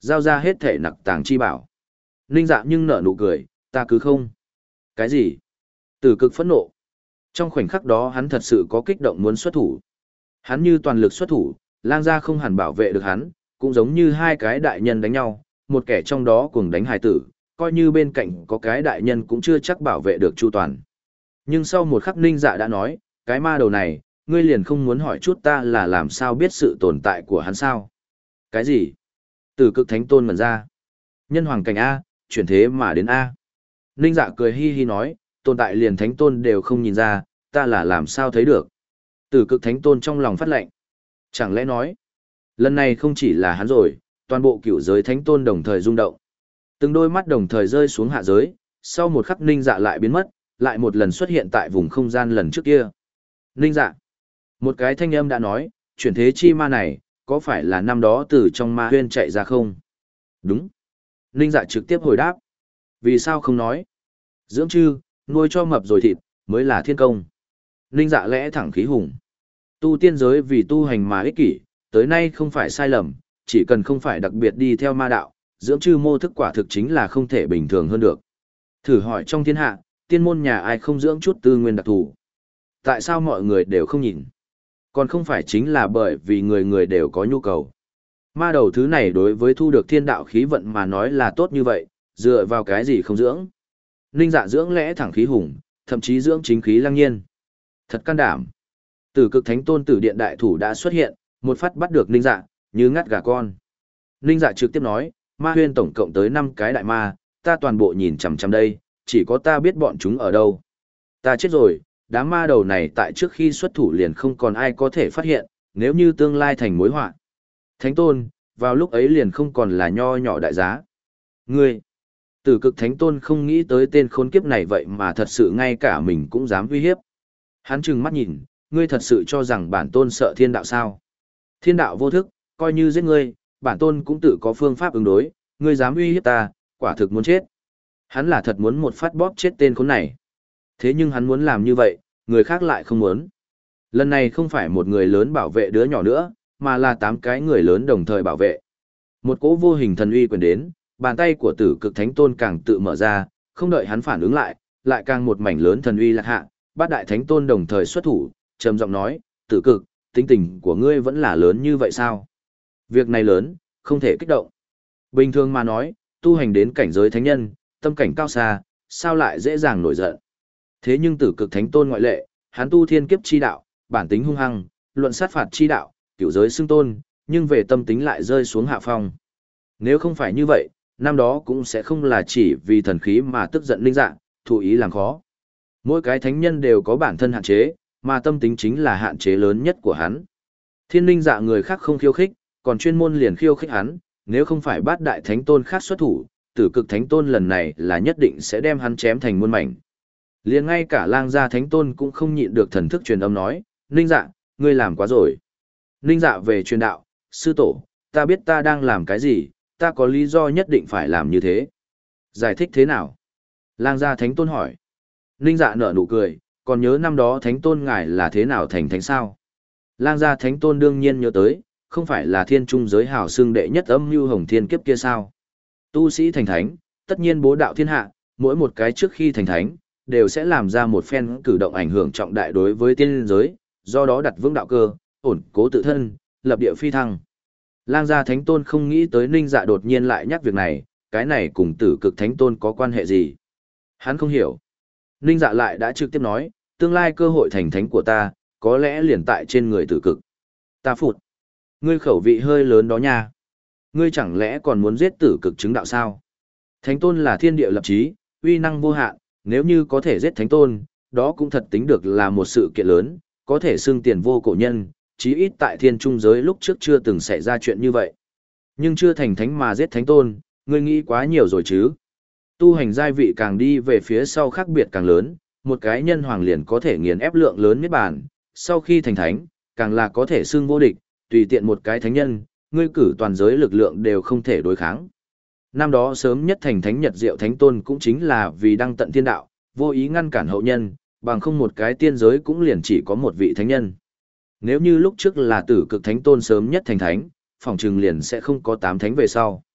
[SPEAKER 1] giao ra hết thể nặc tàng chi bảo. Ninh Dạ nhưng nở nụ cười, ta cứ không. Cái gì? Tử Cực phẫn nộ. Trong khoảnh khắc đó hắn thật sự có kích động muốn xuất thủ. Hắn như toàn lực xuất thủ, lang gia không hẳn bảo vệ được hắn, cũng giống như hai cái đại nhân đánh nhau, một kẻ trong đó cùng đánh hài tử, coi như bên cạnh có cái đại nhân cũng chưa chắc bảo vệ được chu toàn. Nhưng sau một khắc Ninh Dạ đã nói, cái ma đầu này, ngươi liền không muốn hỏi chút ta là làm sao biết sự tồn tại của hắn sao? Cái gì? Tử Cực Thánh Tôn ngẩn ra. Nhân hoàng cảnh A, chuyển thế mà đến A. Ninh Dạ cười hi hi nói, tồn tại liền Thánh Tôn đều không nhìn ra, ta là làm sao thấy được. Tử Cực Thánh Tôn trong lòng phát lệnh. Chẳng lẽ nói, lần này không chỉ là hắn rồi, toàn bộ cửu giới Thánh Tôn đồng thời rung động. Từng đôi mắt đồng thời rơi xuống hạ giới, sau một khắc Ninh Dạ lại biến mất, lại một lần xuất hiện tại vùng không gian lần trước kia. Ninh Dạ. Một cái thanh âm đã nói, chuyển thế chi ma này, có phải là năm đó từ trong ma huyên chạy ra không? Đúng. Ninh Dạ trực tiếp hồi đáp. Vì sao không nói? Dưỡng chư, nuôi cho mập rồi thịt, mới là thiên công. Ninh Dạ lẽ thẳng khí hùng. Tu tiên giới vì tu hành mà ích kỷ, tới nay không phải sai lầm, chỉ cần không phải đặc biệt đi theo ma đạo, dưỡng chư mô thức quả thực chính là không thể bình thường hơn được. Thử hỏi trong thiên hạ, tiên môn nhà ai không dưỡng chút tư nguyên đặc thù? Tại sao mọi người đều không nhìn? Còn không phải chính là bởi vì người người đều có nhu cầu. Ma đầu thứ này đối với thu được thiên đạo khí vận mà nói là tốt như vậy, dựa vào cái gì không dưỡng? Ninh Dạ dưỡng lẽ thẳng khí hùng, thậm chí dưỡng chính khí lăng nhiên. Thật can đảm. Tử Cực Thánh Tôn Tử Điện đại thủ đã xuất hiện, một phát bắt được Ninh Dạ, như ngắt gà con. Ninh Dạ trực tiếp nói, ma huyên tổng cộng tới năm cái đại ma, ta toàn bộ nhìn chằm chằm đây, chỉ có ta biết bọn chúng ở đâu. Ta chết rồi, đám ma đầu này tại trước khi xuất thủ liền không còn ai có thể phát hiện, nếu như tương lai thành mối họa. Thánh Tôn, vào lúc ấy liền không còn là nho nhỏ đại giá. Ngươi, Tử Cực Thánh Tôn không nghĩ tới tên khốn kiếp này vậy mà thật sự ngay cả mình cũng dám uy hiếp. Hắn trừng mắt nhìn, ngươi thật sự cho rằng bản tôn sợ thiên đạo sao? Thiên đạo vô thức, coi như giết ngươi, bản tôn cũng tự có phương pháp ứng đối, ngươi dám uy hiếp ta, quả thực muốn chết. Hắn là thật muốn một phát bóp chết tên khốn này. Thế nhưng hắn muốn làm như vậy, người khác lại không muốn. Lần này không phải một người lớn bảo vệ đứa nhỏ nữa, mà là tám cái người lớn đồng thời bảo vệ. Một cỗ vô hình thần uy quyền đến, bàn tay của Tử Cực Thánh Tôn càng tự mở ra, không đợi hắn phản ứng lại, lại càng một mảnh lớn thần uy lạc hạ, bát đại thánh tôn đồng thời xuất thủ, trầm giọng nói, Tử Cực, tính tình của ngươi vẫn là lớn như vậy sao? Việc này lớn, không thể kích động. Bình thường mà nói, tu hành đến cảnh giới thánh nhân, tâm cảnh cao xa, sao lại dễ dàng nổi giận. Thế nhưng Tử Cực Thánh Tôn ngoại lệ, hắn tu thiên kiếp chi đạo, bản tính hung hăng, luận sát phạt chi đạo, cửu giới xưng tôn, nhưng về tâm tính lại rơi xuống hạ phong. Nếu không phải như vậy, năm đó cũng sẽ không là chỉ vì thần khí mà tức giận Ninh Dạ, thụ ý làm khó. Mỗi cái thánh nhân đều có bản thân hạn chế, mà tâm tính chính là hạn chế lớn nhất của hắn. Thiên Ninh Dạ người khác không khiêu khích, còn chuyên môn liền khiêu khích hắn, nếu không phải bát đại thánh tôn khác xuất thủ, Tử Cực Thánh Tôn lần này là nhất định sẽ đem hắn chém thành muôn mảnh. Liền ngay cả Lang gia Thánh Tôn cũng không nhịn được thần thức truyền âm nói, Ninh Dạ, ngươi làm quá rồi. Ninh Dạ về truyền đạo, sư tổ, ta biết ta đang làm cái gì, ta có lý do nhất định phải làm như thế. Giải thích thế nào? Lang gia Thánh Tôn hỏi. Ninh Dạ nở nụ cười, còn nhớ năm đó Thánh Tôn ngài là thế nào thành thánh sao? Lang gia Thánh Tôn đương nhiên nhớ tới, không phải là thiên trung giới hào xương đệ nhất âm mưu hồng thiên kiếp kia sao? Tu sĩ thành thánh, tất nhiên bố đạo thiên hạ, mỗi một cái trước khi thành thánh, đều sẽ làm ra một phen cử động ảnh hưởng trọng đại đối với tiên giới, do đó đặt vững đạo cơ, ổn cố tự thân, lập địa phi thăng. Lang gia Thánh Tôn không nghĩ tới Ninh Dạ đột nhiên lại nhắc việc này, cái này cùng Tử Cực Thánh Tôn có quan hệ gì? Hắn không hiểu. Ninh Dạ lại đã trực tiếp nói, tương lai cơ hội thành thánh của ta, có lẽ liền tại trên người Tử Cực. Ta phụt. Ngươi khẩu vị hơi lớn đó nha. Ngươi chẳng lẽ còn muốn giết Tử Cực chứng đạo sao? Thánh Tôn là thiên địa lập chí, uy năng vô hạn, nếu như có thể giết Thánh Tôn, đó cũng thật tính được là một sự kiện lớn, có thể xưng tiền vô cổ nhân, chí ít tại thiên trung giới lúc trước chưa từng xảy ra chuyện như vậy. Nhưng chưa thành thánh mà giết Thánh Tôn, ngươi nghĩ quá nhiều rồi chứ. Tu hành giai vị càng đi về phía sau khác biệt càng lớn, một cái nhân hoàng liền có thể nghiền ép lượng lớn miết bản, sau khi thành thánh, càng là có thể xưng vô địch, tùy tiện một cái thánh nhân, ngươi cử toàn giới lực lượng đều không thể đối kháng. Năm đó sớm nhất thành thánh Nhật Diệu Thánh Tôn cũng chính là vì đăng tận thiên đạo, vô ý ngăn cản hậu nhân, bằng không một cái tiên giới cũng liền chỉ có một vị thánh nhân. Nếu như lúc trước là Tử Cực Thánh Tôn sớm nhất thành thánh, phỏng chừng liền sẽ không có tám thánh về sau.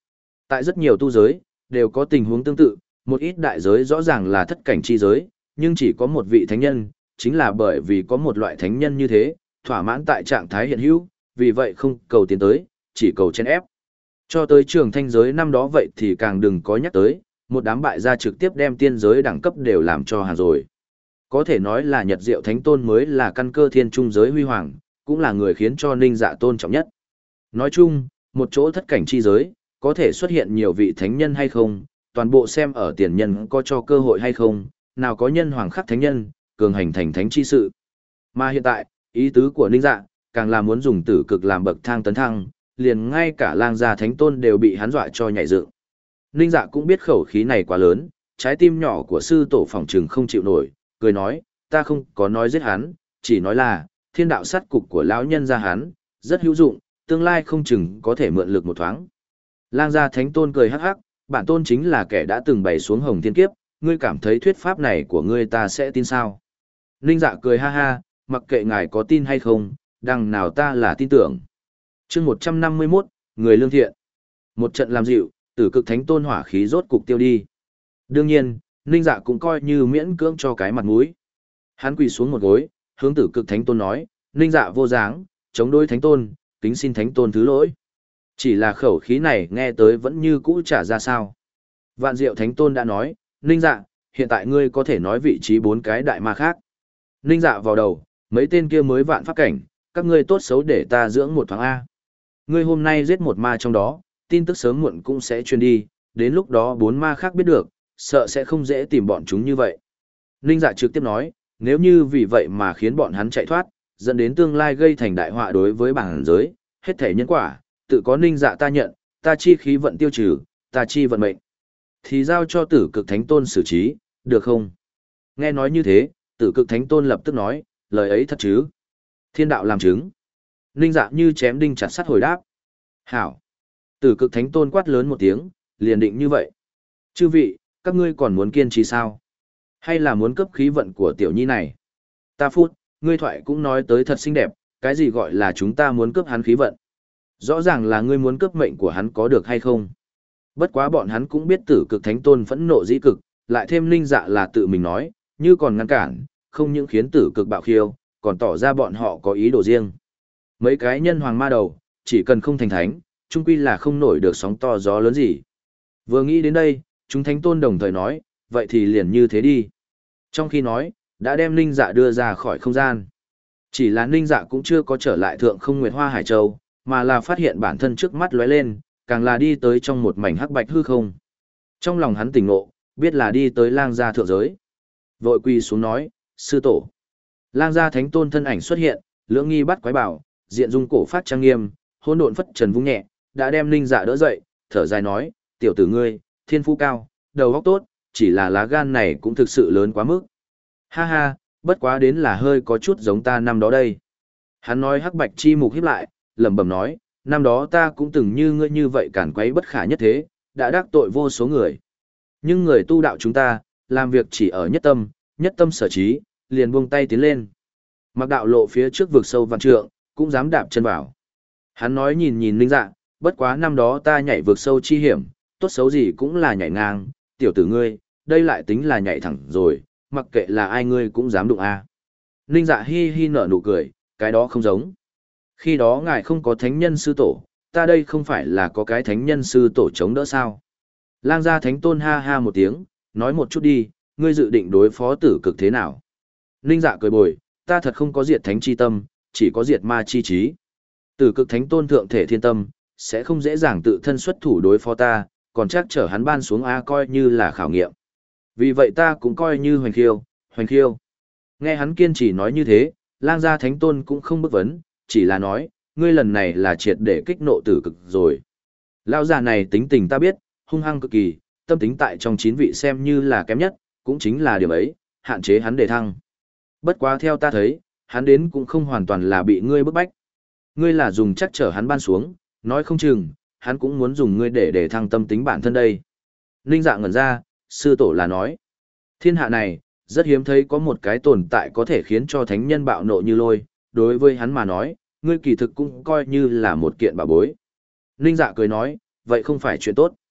[SPEAKER 1] Tại rất nhiều tu giới, đều có tình huống tương tự, một ít đại giới rõ ràng là thất cảnh chi giới, nhưng chỉ có một vị thánh nhân, chính là bởi vì có một loại thánh nhân như thế, thỏa mãn tại trạng thái hiện hữu, vì vậy không cầu tiến tới, chỉ cầu chen ép. Cho tới trường thanh giới năm đó vậy thì càng đừng có nhắc tới, một đám bại gia trực tiếp đem tiên giới đẳng cấp đều làm cho hàng rồi. Có thể nói là Nhật Diệu Thánh Tôn mới là căn cơ thiên trung giới huy hoàng, cũng là người khiến cho Ninh Dạ tôn trọng nhất. Nói chung, một chỗ thất cảnh chi giới, có thể xuất hiện nhiều vị thánh nhân hay không, toàn bộ xem ở tiền nhân có cho cơ hội hay không, nào có nhân hoàng khắc thánh nhân, cường hành thành thánh chi sự. Mà hiện tại, ý tứ của Ninh Dạ, càng là muốn dùng tử cực làm bậc thang tấn thăng, liền ngay cả lang gia thánh tôn đều bị hắn dọa cho nhảy dựng. Ninh Dạ cũng biết khẩu khí này quá lớn, trái tim nhỏ của sư tổ phòng trừng không chịu nổi, cười nói, ta không có nói giết hắn, chỉ nói là, thiên đạo sát cục của lão nhân gia hắn, rất hữu dụng, tương lai không chừng có thể mượn lực một thoáng. Lang gia thánh tôn cười hắc hắc, bản tôn chính là kẻ đã từng bày xuống hồng thiên kiếp, ngươi cảm thấy thuyết pháp này của ngươi ta sẽ tin sao? Ninh Dạ cười ha ha, mặc kệ ngài có tin hay không, đằng nào ta là tin tưởng. Chương một trăm năm mươi mốt, người lương thiện. Một trận làm dịu, tử cực thánh tôn hỏa khí rốt cục tiêu đi. Đương nhiên, Ninh Dạ cũng coi như miễn cưỡng cho cái mặt mũi. Hắn quỳ xuống một gối, hướng tử cực thánh tôn nói, Ninh Dạ vô dáng, chống đối thánh tôn, kính xin thánh tôn thứ lỗi. Chỉ là khẩu khí này nghe tới vẫn như cũ trả ra sao. Vạn Diệu thánh tôn đã nói, Ninh Dạ, hiện tại ngươi có thể nói vị trí bốn cái đại ma khác. Ninh Dạ vào đầu, mấy tên kia mới vạn pháp cảnh, các ngươi tốt xấu để ta dưỡng một thoáng A. Ngươi hôm nay giết một ma trong đó, tin tức sớm muộn cũng sẽ truyền đi, đến lúc đó bốn ma khác biết được, sợ sẽ không dễ tìm bọn chúng như vậy. Ninh Dạ trực tiếp nói, nếu như vì vậy mà khiến bọn hắn chạy thoát, dẫn đến tương lai gây thành đại họa đối với bản giới, hết thể nhân quả, tự có Ninh Dạ ta nhận, ta chi khí vận tiêu trừ, ta chi vận mệnh. Thì giao cho tử cực thánh tôn xử trí, được không? Nghe nói như thế, tử cực thánh tôn lập tức nói, lời ấy thật chứ? Thiên đạo làm chứng. Ninh Dạ như chém đinh chặt sắt hồi đáp. Hảo. Tử cực thánh tôn quát lớn một tiếng, liền định như vậy. Chư vị, các ngươi còn muốn kiên trì sao? Hay là muốn cấp khí vận của tiểu nhi này? Ta phút, ngươi thoại cũng nói tới thật xinh đẹp, cái gì gọi là chúng ta muốn cướp hắn khí vận? Rõ ràng là ngươi muốn cướp mệnh của hắn có được hay không? Bất quá bọn hắn cũng biết tử cực thánh tôn phẫn nộ dĩ cực, lại thêm Ninh Dạ là tự mình nói, như còn ngăn cản, không những khiến tử cực bạo khiêu, còn tỏ ra bọn họ có ý đồ riêng. Mấy cái nhân hoàng ma đầu, chỉ cần không thành thánh, chung quy là không nổi được sóng to gió lớn gì. Vừa nghĩ đến đây, chúng thánh tôn đồng thời nói, vậy thì liền như thế đi. Trong khi nói, đã đem Ninh Dạ đưa ra khỏi không gian. Chỉ là Ninh Dạ cũng chưa có trở lại thượng không Nguyệt Hoa Hải Châu, mà là phát hiện bản thân trước mắt lóe lên, càng là đi tới trong một mảnh hắc bạch hư không. Trong lòng hắn tỉnh ngộ, biết là đi tới lang gia thượng giới. Vội quỳ xuống nói, sư tổ. Lang gia thánh tôn thân ảnh xuất hiện, lưỡng nghi bắt quái bảo, diện dung cổ phát trang nghiêm, hỗn độn phất trần vung nhẹ, đã đem Ninh Dạ đỡ dậy, thở dài nói, tiểu tử ngươi, thiên phú cao, đầu óc tốt, chỉ là lá gan này cũng thực sự lớn quá mức. Ha ha, bất quá đến là hơi có chút giống ta năm đó đây. Hắn nói hắc bạch chi mục hiếp lại, lẩm bẩm nói, năm đó ta cũng từng như ngươi như vậy cản quấy bất khả nhất thế, đã đắc tội vô số người. Nhưng người tu đạo chúng ta, làm việc chỉ ở nhất tâm, nhất tâm sở trí, liền buông tay tiến lên. Mặc đạo lộ phía trước vực sâu vạn trượng, cũng dám đạp chân vào. Hắn nói nhìn nhìn Ninh Dạ, bất quá năm đó ta nhảy vực sâu chi hiểm, tốt xấu gì cũng là nhảy ngang, tiểu tử ngươi, đây lại tính là nhảy thẳng rồi, mặc kệ là ai ngươi cũng dám đụng a. Ninh Dạ hi hi nở nụ cười, cái đó không giống. Khi đó ngài không có thánh nhân sư tổ, ta đây không phải là có cái thánh nhân sư tổ chống đỡ sao. Lang gia thánh tôn ha ha một tiếng, nói một chút đi, ngươi dự định đối phó tử cực thế nào? Ninh Dạ cười bồi, ta thật không có diệt thánh chi tâm, chỉ có diệt ma chi trí. Tử cực thánh tôn thượng thể thiên tâm, sẽ không dễ dàng tự thân xuất thủ đối phó ta, còn chắc chở hắn ban xuống A coi như là khảo nghiệm. Vì vậy ta cũng coi như hoành khiêu, hoành khiêu. Nghe hắn kiên trì nói như thế, lang gia thánh tôn cũng không bức vấn, chỉ là nói, ngươi lần này là triệt để kích nộ tử cực rồi. Lão già này tính tình ta biết, hung hăng cực kỳ, tâm tính tại trong chín vị xem như là kém nhất, cũng chính là điểm ấy, hạn chế hắn đề thăng. Bất quá theo ta thấy, hắn đến cũng không hoàn toàn là bị ngươi bức bách. Ngươi là dùng chắc chở hắn ban xuống, nói không chừng, hắn cũng muốn dùng ngươi để đề thăng tâm tính bản thân đây. Ninh Dạ ngẩn ra, sư tổ là nói, thiên hạ này, rất hiếm thấy có một cái tồn tại có thể khiến cho thánh nhân bạo nộ như lôi, đối với hắn mà nói, ngươi kỳ thực cũng coi như là một kiện bảo bối. Ninh Dạ cười nói, vậy không phải chuyện tốt.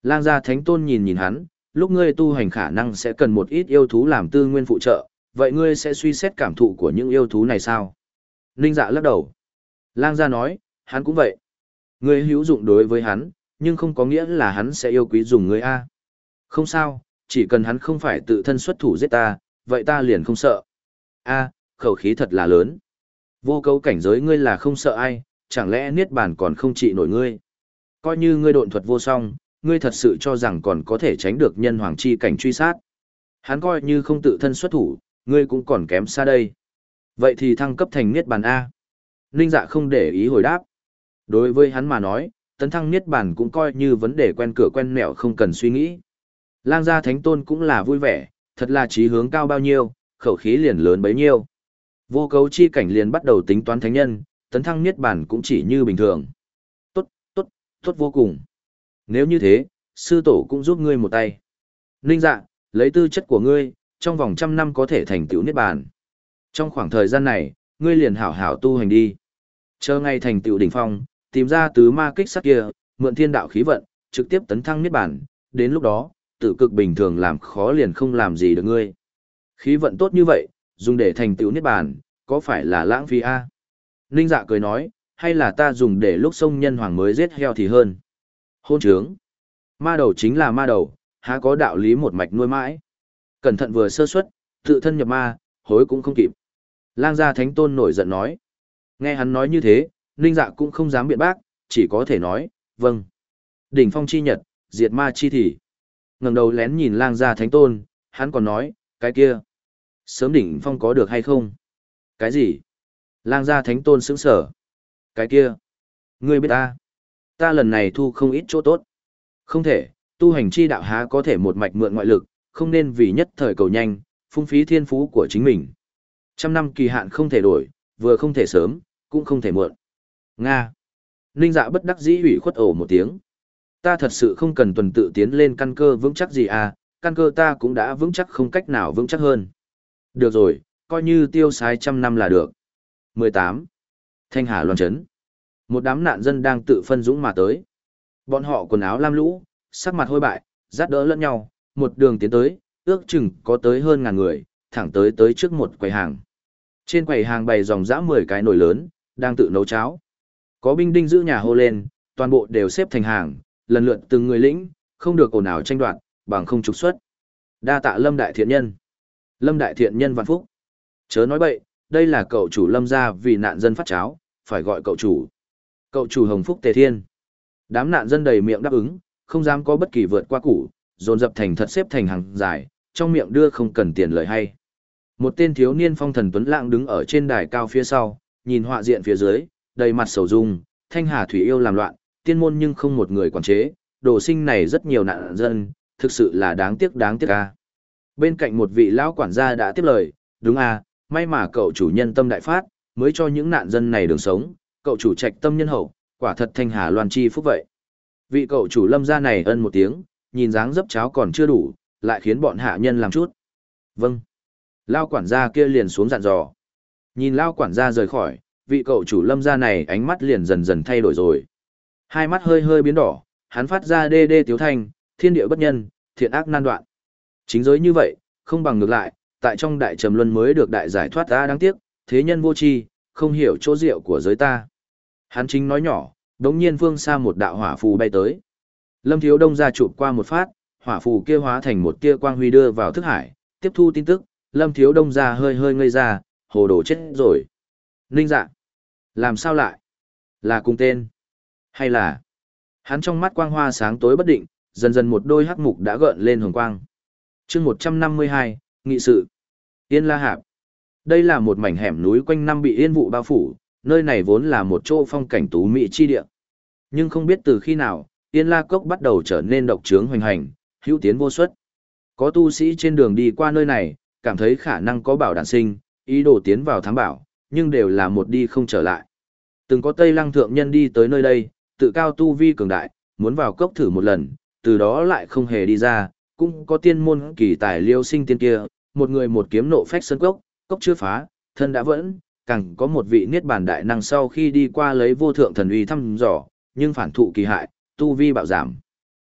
[SPEAKER 1] Lang gia thánh tôn nhìn nhìn hắn, lúc ngươi tu hành khả năng sẽ cần một ít yêu thú làm tư nguyên phụ trợ, vậy ngươi sẽ suy xét cảm thụ của những yêu thú này sao? Ninh Dạ lắc đầu. Lang gia nói, hắn cũng vậy. Ngươi hữu dụng đối với hắn, nhưng không có nghĩa là hắn sẽ yêu quý dùng ngươi a. Không sao, chỉ cần hắn không phải tự thân xuất thủ giết ta, vậy ta liền không sợ. A, khẩu khí thật là lớn. Vô cấu cảnh giới ngươi là không sợ ai, chẳng lẽ niết bàn còn không trị nổi ngươi? Coi như ngươi độn thuật vô song, ngươi thật sự cho rằng còn có thể tránh được nhân hoàng chi cảnh truy sát. Hắn coi như không tự thân xuất thủ, ngươi cũng còn kém xa đây. Vậy thì thăng cấp thành niết bàn A. Ninh Dạ không để ý hồi đáp. Đối với hắn mà nói, tấn thăng niết bàn cũng coi như vấn đề quen cửa quen mẹo không cần suy nghĩ. Lang gia thánh tôn cũng là vui vẻ, thật là chí hướng cao bao nhiêu, khẩu khí liền lớn bấy nhiêu. Vô cấu chi cảnh liền bắt đầu tính toán thánh nhân, tấn thăng niết bàn cũng chỉ như bình thường. Tốt, tốt, tốt vô cùng. Nếu như thế, sư tổ cũng giúp ngươi một tay. Ninh Dạ, lấy tư chất của ngươi, trong vòng trăm năm có thể thành tựu niết bàn. Trong khoảng thời gian này, ngươi liền hảo hảo tu hành đi. Chờ ngày thành tựu đỉnh phong, tìm ra tứ ma kích sát kia, mượn thiên đạo khí vận, trực tiếp tấn thăng niết bàn, đến lúc đó, tự cực bình thường làm khó liền không làm gì được ngươi. Khí vận tốt như vậy, dùng để thành tựu niết bàn, có phải là lãng phí a? Ninh Dạ cười nói, hay là ta dùng để lúc sông nhân hoàng mới giết heo thì hơn. Hôn trướng. Ma đầu chính là ma đầu, há có đạo lý một mạch nuôi mãi. Cẩn thận vừa sơ suất, tự thân nhập ma, hối cũng không kịp. Lang gia thánh tôn nổi giận nói. Nghe hắn nói như thế, Ninh Dạ cũng không dám biện bác, chỉ có thể nói, vâng. Đỉnh phong chi nhật, diệt ma chi thì. Ngẩng đầu lén nhìn lang gia thánh tôn, hắn còn nói, cái kia. Sớm đỉnh phong có được hay không? Cái gì? Lang gia thánh tôn sững sở. Cái kia. Ngươi biết ta. Ta lần này thu không ít chỗ tốt. Không thể, tu hành chi đạo há có thể một mạch mượn ngoại lực, không nên vì nhất thời cầu nhanh, phung phí thiên phú của chính mình. Trăm năm kỳ hạn không thể đổi, vừa không thể sớm, cũng không thể muộn. Nga. Ninh Dạ bất đắc dĩ ủy khuất ổ một tiếng. Ta thật sự không cần tuần tự tiến lên căn cơ vững chắc gì à, căn cơ ta cũng đã vững chắc không cách nào vững chắc hơn. Được rồi, coi như tiêu xài trăm năm là được. mười tám. Thanh Hà Loan Trấn. Một đám nạn dân đang tự phân dũng mà tới. Bọn họ quần áo lam lũ, sắc mặt hôi bại, dắt đỡ lẫn nhau, một đường tiến tới, ước chừng có tới hơn ngàn người, thẳng tới tới trước một quầy hàng. Trên quầy hàng bày dòng dã mười cái nồi lớn, đang tự nấu cháo. Có binh đinh giữ nhà hô lên, toàn bộ đều xếp thành hàng, lần lượt từng người lĩnh, không được ồn ào tranh đoạt, bằng không trục xuất. Đa tạ Lâm đại thiện nhân. Lâm đại thiện nhân vạn phúc. Chớ nói bậy, đây là cậu chủ Lâm gia vì nạn dân phát cháo, phải gọi cậu chủ. Cậu chủ Hồng Phúc Tề Thiên. Đám nạn dân đầy miệng đáp ứng, không dám có bất kỳ vượt qua củ, dồn dập thành thật xếp thành hàng dài, trong miệng đưa không cần tiền lời hay. Một tên thiếu niên phong thần tuấn lãng đứng ở trên đài cao phía sau, nhìn họa diện phía dưới, đầy mặt sầu dung, Thanh Hà thủy yêu làm loạn, tiên môn nhưng không một người quản chế, đồ sinh này rất nhiều nạn dân, thực sự là đáng tiếc đáng tiếc a. Bên cạnh một vị lão quản gia đã tiếp lời, đúng a, may mà cậu chủ nhân tâm đại phát, mới cho những nạn dân này đường sống, cậu chủ trạch tâm nhân hậu, quả thật Thanh Hà loan chi phúc vậy. Vị cậu chủ Lâm gia này ân một tiếng, nhìn dáng dấp cháo còn chưa đủ, lại khiến bọn hạ nhân làm chút. Vâng. Lao quản gia kia liền xuống dặn dò. Nhìn Lao quản gia rời khỏi, vị cậu chủ Lâm gia này ánh mắt liền dần dần thay đổi rồi. Hai mắt hơi hơi biến đỏ, hắn phát ra đê đê tiếu thanh, thiên địa bất nhân, thiện ác nan đoạn. Chính giới như vậy, không bằng ngược lại, tại trong đại trầm luân mới được đại giải thoát ta đáng tiếc, thế nhân vô tri, không hiểu chỗ diệu của giới ta. Hắn chính nói nhỏ, đống nhiên phương xa một đạo hỏa phù bay tới. Lâm Thiếu Đông ra chụp qua một phát, hỏa phù kia hóa thành một tia quang huy đưa vào thức hải, tiếp thu tin tức, Lâm Thiếu Đông ra hơi hơi ngây ra, hồ đồ chết rồi. Ninh Dạ, làm sao lại? Là cùng tên? Hay là... Hắn trong mắt quang hoa sáng tối bất định, dần dần một đôi hắc mục đã gợn lên hồng quang. chương một trăm năm mươi hai, nghị sự. Yên La Hạp. Đây là một mảnh hẻm núi quanh năm bị yên vụ bao phủ, nơi này vốn là một chỗ phong cảnh tú mỹ chi địa. Nhưng không biết từ khi nào, Yên La Cốc bắt đầu trở nên độc trướng hoành hành, hữu tiến vô xuất. Có tu sĩ trên đường đi qua nơi này, cảm thấy khả năng có bảo đản sinh, ý đồ tiến vào thám bảo, nhưng đều là một đi không trở lại. Từng có Tây Lăng thượng nhân đi tới nơi đây, tự cao tu vi cường đại, muốn vào cốc thử một lần, từ đó lại không hề đi ra, cũng có tiên môn kỳ tài liêu sinh tiên kia, một người một kiếm nộ phách sân cốc, cốc chưa phá, thân đã vẫn, càng có một vị niết bàn đại năng sau khi đi qua lấy vô thượng thần uy thăm dò, nhưng phản thụ kỳ hại, tu vi bạo giảm.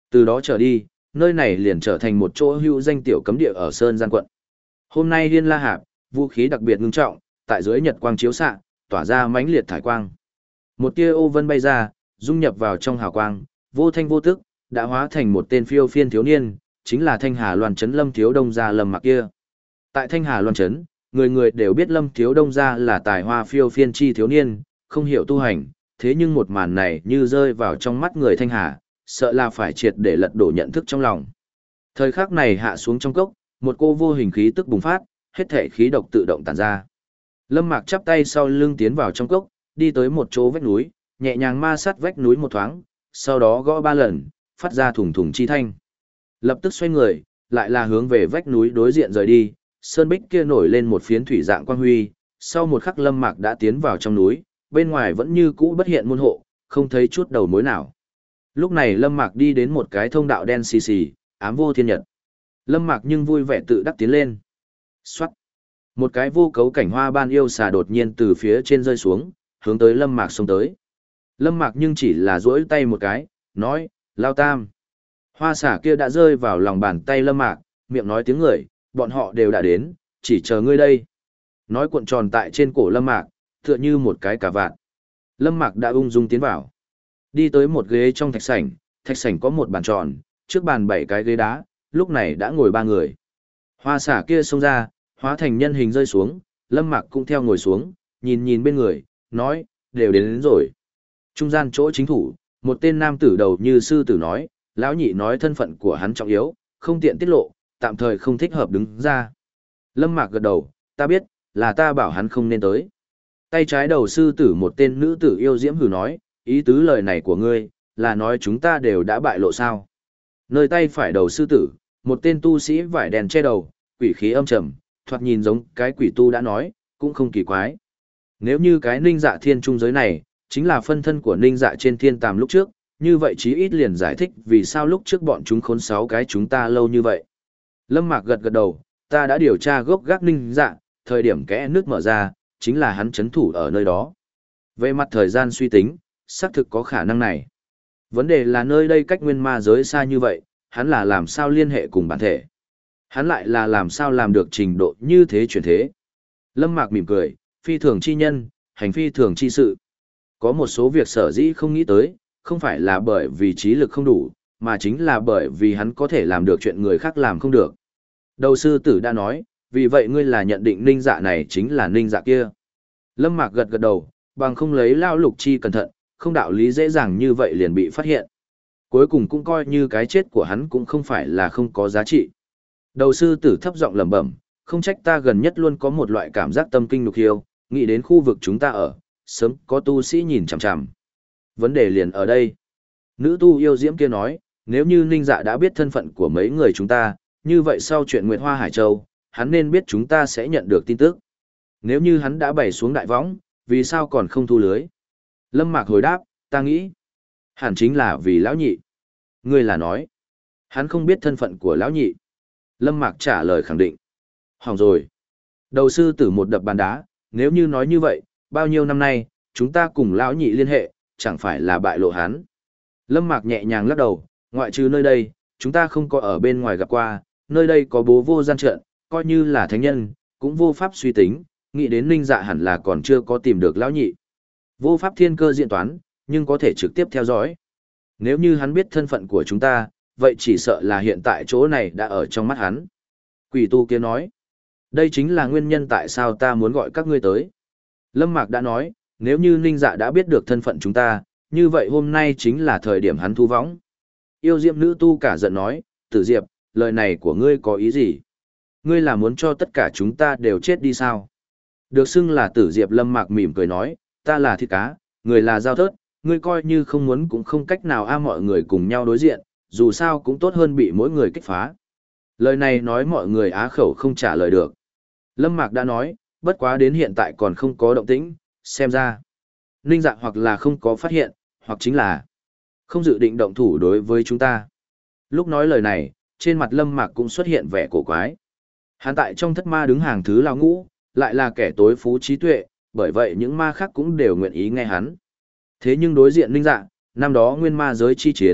[SPEAKER 1] Từ đó trở đi, nơi này liền trở thành một chỗ hữu danh tiểu cấm địa ở Sơn Gian quận. Hôm nay Điên La Hạp, vũ khí đặc biệt ngưng trọng, tại dưới nhật quang chiếu xạ, tỏa ra mãnh liệt thải quang. Một tia ô vân bay ra, dung nhập vào trong hào quang, vô thanh vô tức, đã hóa thành một tên phiêu phiên thiếu niên, chính là Thanh Hà Loan Trấn Lâm Thiếu Đông gia Lâm Mạc kia. Tại Thanh Hà Loan Trấn, người người đều biết Lâm Thiếu Đông gia là tài hoa phiêu phiên chi thiếu niên, không hiểu tu hành, thế nhưng một màn này như rơi vào trong mắt người Thanh Hà, sợ là phải triệt để lật đổ nhận thức trong lòng. Thời khắc này hạ xuống trong cốc, một cô vô hình khí tức bùng phát, hết thể khí độc tự động tản ra. Lâm Mạc chắp tay sau lưng tiến vào trong cốc, đi tới một chỗ vách núi, nhẹ nhàng ma sát vách núi một thoáng, sau đó gõ ba lần, phát ra thùng thùng chi thanh. Lập tức xoay người, lại là hướng về vách núi đối diện rời đi, sơn bích kia nổi lên một phiến thủy dạng quang huy, sau một khắc Lâm Mạc đã tiến vào trong núi, bên ngoài vẫn như cũ bất hiện môn hộ, không thấy chút đầu mối nào. Lúc này Lâm Mạc đi đến một cái thông đạo đen xì xì, ám vô thiên nhật. Lâm Mạc nhưng vui vẻ tự đắc tiến lên. Xoát. Một cái vô cấu cảnh hoa ban yêu xà đột nhiên từ phía trên rơi xuống, hướng tới Lâm Mạc xông tới. Lâm Mạc nhưng chỉ là duỗi tay một cái, nói, lao tam. Hoa xà kia đã rơi vào lòng bàn tay Lâm Mạc, miệng nói tiếng người, bọn họ đều đã đến, chỉ chờ ngươi đây. Nói cuộn tròn tại trên cổ Lâm Mạc, tựa như một cái cà vạt. Lâm Mạc đã ung dung tiến vào. Đi tới một ghế trong thạch sảnh, thạch sảnh có một bàn tròn, trước bàn bảy cái ghế đá, lúc này đã ngồi ba người. Hoa xà kia xông ra, hóa thành nhân hình rơi xuống, Lâm Mạc cũng theo ngồi xuống, nhìn nhìn bên người, nói, đều đến, đến rồi. Trung gian chỗ chính thủ, một tên nam tử đầu như sư tử nói, lão nhị nói thân phận của hắn trọng yếu, không tiện tiết lộ, tạm thời không thích hợp đứng ra. Lâm Mạc gật đầu, ta biết, là ta bảo hắn không nên tới. Tay trái đầu sư tử một tên nữ tử yêu diễm hừ nói, ý tứ lời này của ngươi, là nói chúng ta đều đã bại lộ sao. Nơi tay phải đầu sư tử, một tên tu sĩ vải đèn che đầu, quỷ khí âm trầm, thoạt nhìn giống cái quỷ tu đã nói, cũng không kỳ quái. Nếu như cái ninh dạ thiên trung giới này, chính là phân thân của ninh dạ trên thiên tàm lúc trước, như vậy chí ít liền giải thích vì sao lúc trước bọn chúng khốn sáu cái chúng ta lâu như vậy. Lâm Mạc gật gật đầu, ta đã điều tra gốc gác ninh dạ, thời điểm kẽ nước mở ra, chính là hắn chấn thủ ở nơi đó. Về mặt thời gian suy tính, xác thực có khả năng này. Vấn đề là nơi đây cách nguyên ma giới xa như vậy, hắn là làm sao liên hệ cùng bản thể. Hắn lại là làm sao làm được trình độ như thế chuyển thế. Lâm Mạc mỉm cười, phi thường chi nhân, hành phi thường chi sự. Có một số việc sở dĩ không nghĩ tới, không phải là bởi vì trí lực không đủ, mà chính là bởi vì hắn có thể làm được chuyện người khác làm không được. Đầu sư tử đã nói, vì vậy ngươi là nhận định ninh dạ này chính là ninh dạ kia. Lâm Mạc gật gật đầu, bằng không lấy lao lục chi cẩn thận, không đạo lý dễ dàng như vậy liền bị phát hiện. Cuối cùng cũng coi như cái chết của hắn cũng không phải là không có giá trị. Đầu sư tử thấp giọng lẩm bẩm, không trách ta gần nhất luôn có một loại cảm giác tâm kinh nục hiêu, nghĩ đến khu vực chúng ta ở, sớm có tu sĩ nhìn chằm chằm. Vấn đề liền ở đây. Nữ tu yêu diễm kia nói, nếu như ninh dạ đã biết thân phận của mấy người chúng ta, như vậy sau chuyện Nguyệt Hoa Hải Châu, hắn nên biết chúng ta sẽ nhận được tin tức. Nếu như hắn đã bày xuống đại võng, vì sao còn không thu lưới? Lâm Mạc hồi đáp, ta nghĩ, hẳn chính là vì lão nhị. Ngươi là nói, hắn không biết thân phận của lão nhị. Lâm Mạc trả lời khẳng định. Hỏng rồi. Đầu sư tử một đập bàn đá, nếu như nói như vậy, bao nhiêu năm nay, chúng ta cùng lão nhị liên hệ, chẳng phải là bại lộ hắn. Lâm Mạc nhẹ nhàng lắc đầu, ngoại trừ nơi đây, chúng ta không có ở bên ngoài gặp qua, nơi đây có bố vô gian trận, coi như là thánh nhân, cũng vô pháp suy tính, nghĩ đến ninh dạ hẳn là còn chưa có tìm được lão nhị. Vô pháp thiên cơ diện toán, nhưng có thể trực tiếp theo dõi. Nếu như hắn biết thân phận của chúng ta, vậy chỉ sợ là hiện tại chỗ này đã ở trong mắt hắn. Quỷ tu kia nói, đây chính là nguyên nhân tại sao ta muốn gọi các ngươi tới. Lâm Mạc đã nói, nếu như ninh dạ đã biết được thân phận chúng ta, như vậy hôm nay chính là thời điểm hắn thu võng. Yêu diệm nữ tu cả giận nói, Tử Diệp, lời này của ngươi có ý gì? Ngươi là muốn cho tất cả chúng ta đều chết đi sao? Được xưng là Tử Diệp. Lâm Mạc mỉm cười nói, ta là thịt cá, người là dao thớt, ngươi coi như không muốn cũng không cách nào a mọi người cùng nhau đối diện, dù sao cũng tốt hơn bị mỗi người kích phá. Lời này nói mọi người á khẩu không trả lời được. Lâm Mạc đã nói, bất quá đến hiện tại còn không có động tĩnh, xem ra. Ninh dạ hoặc là không có phát hiện, hoặc chính là không dự định động thủ đối với chúng ta. Lúc nói lời này, trên mặt Lâm Mạc cũng xuất hiện vẻ cổ quái. Hắn tại trong thất ma đứng hàng thứ lao ngũ, lại là kẻ tối phú trí tuệ, bởi vậy những ma khác cũng đều nguyện ý nghe hắn. Thế nhưng đối diện ninh dạ, năm đó nguyên ma giới chi chiến,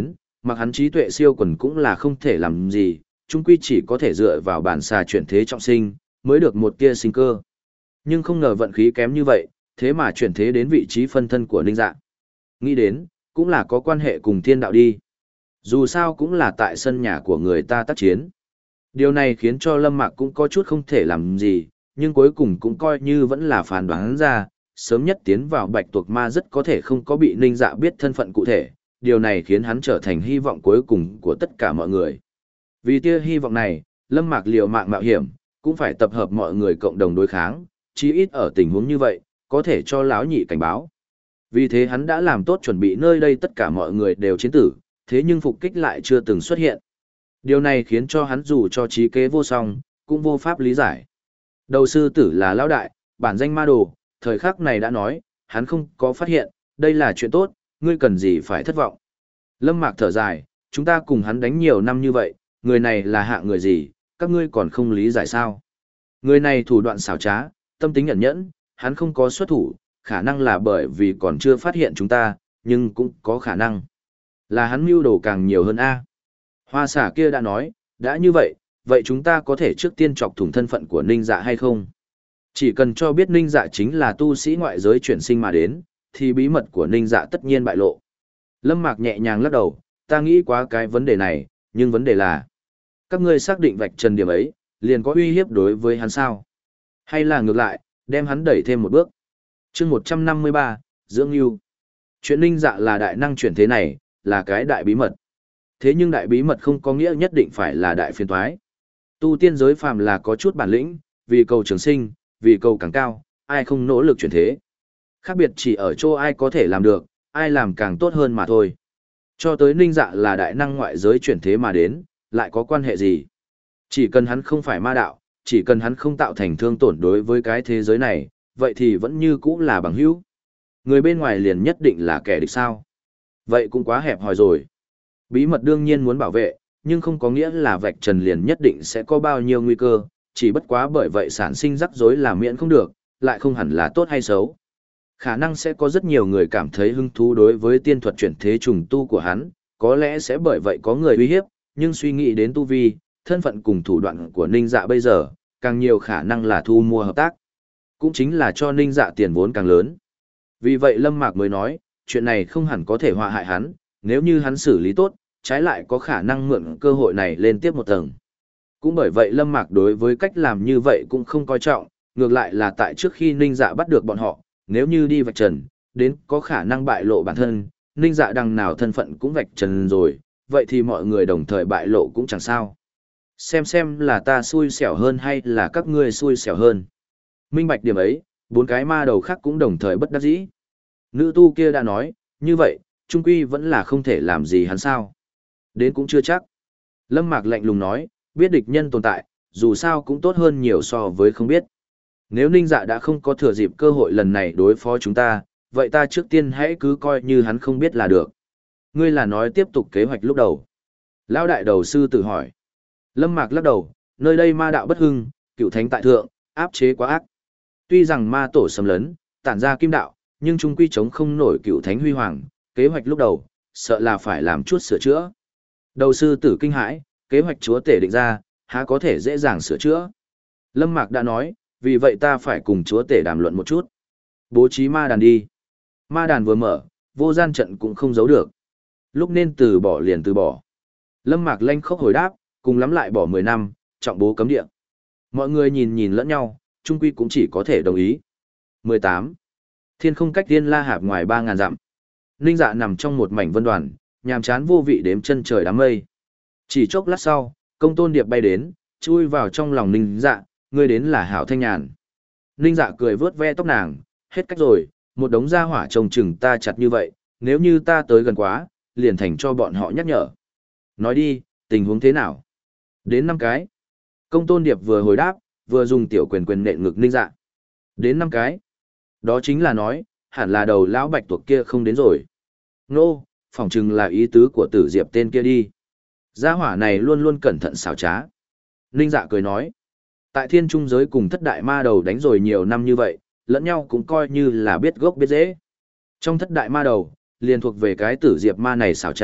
[SPEAKER 1] Mặc hắn trí tuệ siêu quần cũng là không thể làm gì, chung quy chỉ có thể dựa vào bản xà chuyển thế trọng sinh, mới được một tia sinh cơ. Nhưng không ngờ vận khí kém như vậy, thế mà chuyển thế đến vị trí phân thân của Ninh Dạ. Nghĩ đến, cũng là có quan hệ cùng thiên đạo đi. Dù sao cũng là tại sân nhà của người ta tác chiến. Điều này khiến cho Lâm Mạc cũng có chút không thể làm gì, nhưng cuối cùng cũng coi như vẫn là phán đoán ra, sớm nhất tiến vào bạch tuộc ma rất có thể không có bị Ninh Dạ biết thân phận cụ thể, điều này khiến hắn trở thành hy vọng cuối cùng của tất cả mọi người. Vì tia hy vọng này, Lâm Mạc liều mạng mạo hiểm, cũng phải tập hợp mọi người cộng đồng đối kháng, chí ít ở tình huống như vậy, có thể cho lão nhị cảnh báo. Vì thế hắn đã làm tốt chuẩn bị nơi đây tất cả mọi người đều chiến tử, thế nhưng phục kích lại chưa từng xuất hiện. Điều này khiến cho hắn dù cho trí kế vô song, cũng vô pháp lý giải. Đầu sư tử là lão đại, bản danh ma đồ, thời khắc này đã nói, hắn không có phát hiện, đây là chuyện tốt, ngươi cần gì phải thất vọng. Lâm Mạc thở dài, chúng ta cùng hắn đánh nhiều năm như vậy, người này là hạ người gì, các ngươi còn không lý giải sao. Người này thủ đoạn xảo trá, tâm tính ẩn nhẫn, hắn không có xuất thủ, khả năng là bởi vì còn chưa phát hiện chúng ta, nhưng cũng có khả năng là hắn mưu đồ càng nhiều hơn a. Hoa xả kia đã nói, đã như vậy, vậy chúng ta có thể trước tiên chọc thủng thân phận của Ninh Dạ hay không? Chỉ cần cho biết Ninh Dạ chính là tu sĩ ngoại giới chuyển sinh mà đến, thì bí mật của Ninh Dạ tất nhiên bại lộ. Lâm Mạc nhẹ nhàng lắc đầu, ta nghĩ quá cái vấn đề này, nhưng vấn đề là, các ngươi xác định vạch trần điểm ấy, liền có uy hiếp đối với hắn sao? Hay là ngược lại, đem hắn đẩy thêm một bước? Chương một trăm năm mươi ba, Dưỡng Ưu. Chuyện Ninh Dạ là đại năng chuyển thế này, là cái đại bí mật. Thế nhưng đại bí mật không có nghĩa nhất định phải là đại phiền toái. Tu tiên giới phàm là có chút bản lĩnh, vì cầu trường sinh, vì cầu càng cao, ai không nỗ lực chuyển thế. Khác biệt chỉ ở chỗ ai có thể làm được, ai làm càng tốt hơn mà thôi. Cho tới Ninh Dạ là đại năng ngoại giới chuyển thế mà đến, lại có quan hệ gì? Chỉ cần hắn không phải ma đạo, chỉ cần hắn không tạo thành thương tổn đối với cái thế giới này, vậy thì vẫn như cũ là bằng hữu. Người bên ngoài liền nhất định là kẻ địch sao? Vậy cũng quá hẹp hòi rồi. Bí mật đương nhiên muốn bảo vệ, nhưng không có nghĩa là vạch trần liền nhất định sẽ có bao nhiêu nguy cơ, chỉ bất quá bởi vậy sản sinh rắc rối là miễn không được, lại không hẳn là tốt hay xấu. Khả năng sẽ có rất nhiều người cảm thấy hứng thú đối với tiên thuật chuyển thế trùng tu của hắn, có lẽ sẽ bởi vậy có người uy hiếp, nhưng suy nghĩ đến tu vi, thân phận cùng thủ đoạn của Ninh Dạ bây giờ, càng nhiều khả năng là thu mua hợp tác. Cũng chính là cho Ninh Dạ tiền vốn càng lớn. Vì vậy Lâm Mạc mới nói, chuyện này không hẳn có thể họa hại hắn, nếu như hắn xử lý tốt, trái lại có khả năng mượn cơ hội này lên tiếp một tầng. Cũng bởi vậy Lâm Mạc đối với cách làm như vậy cũng không coi trọng, ngược lại là tại trước khi Ninh Dạ bắt được bọn họ, nếu như đi vạch trần, đến có khả năng bại lộ bản thân, Ninh Dạ đằng nào thân phận cũng vạch trần rồi, vậy thì mọi người đồng thời bại lộ cũng chẳng sao. Xem xem là ta xui xẻo hơn hay là các ngươi xui xẻo hơn. Minh bạch điểm ấy, bốn cái ma đầu khác cũng đồng thời bất đắc dĩ. Nữ tu kia đã nói, như vậy, trung quy vẫn là không thể làm gì hắn sao. Đến cũng chưa chắc. Lâm Mạc lạnh lùng nói, biết địch nhân tồn tại, dù sao cũng tốt hơn nhiều so với không biết. Nếu Ninh Dạ đã không có thừa dịp cơ hội lần này đối phó chúng ta, vậy ta trước tiên hãy cứ coi như hắn không biết là được. Ngươi là nói tiếp tục kế hoạch lúc đầu. Lão đại đầu sư tự hỏi. Lâm Mạc lắc đầu, nơi đây ma đạo bất hưng, cựu thánh tại thượng, áp chế quá ác. Tuy rằng ma tổ xâm lấn, tản ra kim đạo, nhưng trung quy chống không nổi cựu thánh huy hoàng, kế hoạch lúc đầu, sợ là phải làm chút sửa chữa. Đầu sư tử kinh hãi, kế hoạch chúa tể định ra, há có thể dễ dàng sửa chữa. Lâm Mạc đã nói, vì vậy ta phải cùng chúa tể đàm luận một chút. Bố trí ma đàn đi. Ma đàn vừa mở, vô gian trận cũng không giấu được. Lúc nên từ bỏ liền từ bỏ. Lâm Mạc lanh khóc hồi đáp, cùng lắm lại bỏ mười năm, trọng bố cấm địa. Mọi người nhìn nhìn lẫn nhau, trung quy cũng chỉ có thể đồng ý. mười tám. Thiên không cách Tiên La Hạp ngoài ba ngàn dặm. Ninh Dạ nằm trong một mảnh vân đoàn, nhàm chán vô vị đếm chân trời đám mây. Chỉ chốc lát sau, Công Tôn Điệp bay đến, chui vào trong lòng Ninh Dạ, ngươi đến là hảo thanh nhàn. Ninh Dạ cười vướt ve tóc nàng, hết cách rồi, một đống gia hỏa trông chừng ta chặt như vậy, nếu như ta tới gần quá, liền thành cho bọn họ nhắc nhở. Nói đi, tình huống thế nào? Đến năm cái. Công Tôn Điệp vừa hồi đáp, vừa dùng tiểu quyền quyền nện ngực Ninh Dạ. Đến năm cái. Đó chính là nói, hẳn là đầu lão bạch tuộc kia không đến rồi. Nô, phỏng chừng là ý tứ của tử diệp tên kia đi. Gia hỏa này luôn luôn cẩn thận xảo trá. Ninh Dạ cười nói. Tại thiên trung giới cùng thất đại ma đầu đánh rồi nhiều năm như vậy, lẫn nhau cũng coi như là biết gốc biết dễ. Trong thất đại ma đầu, liền thuộc về cái tử diệp ma này xảo trá,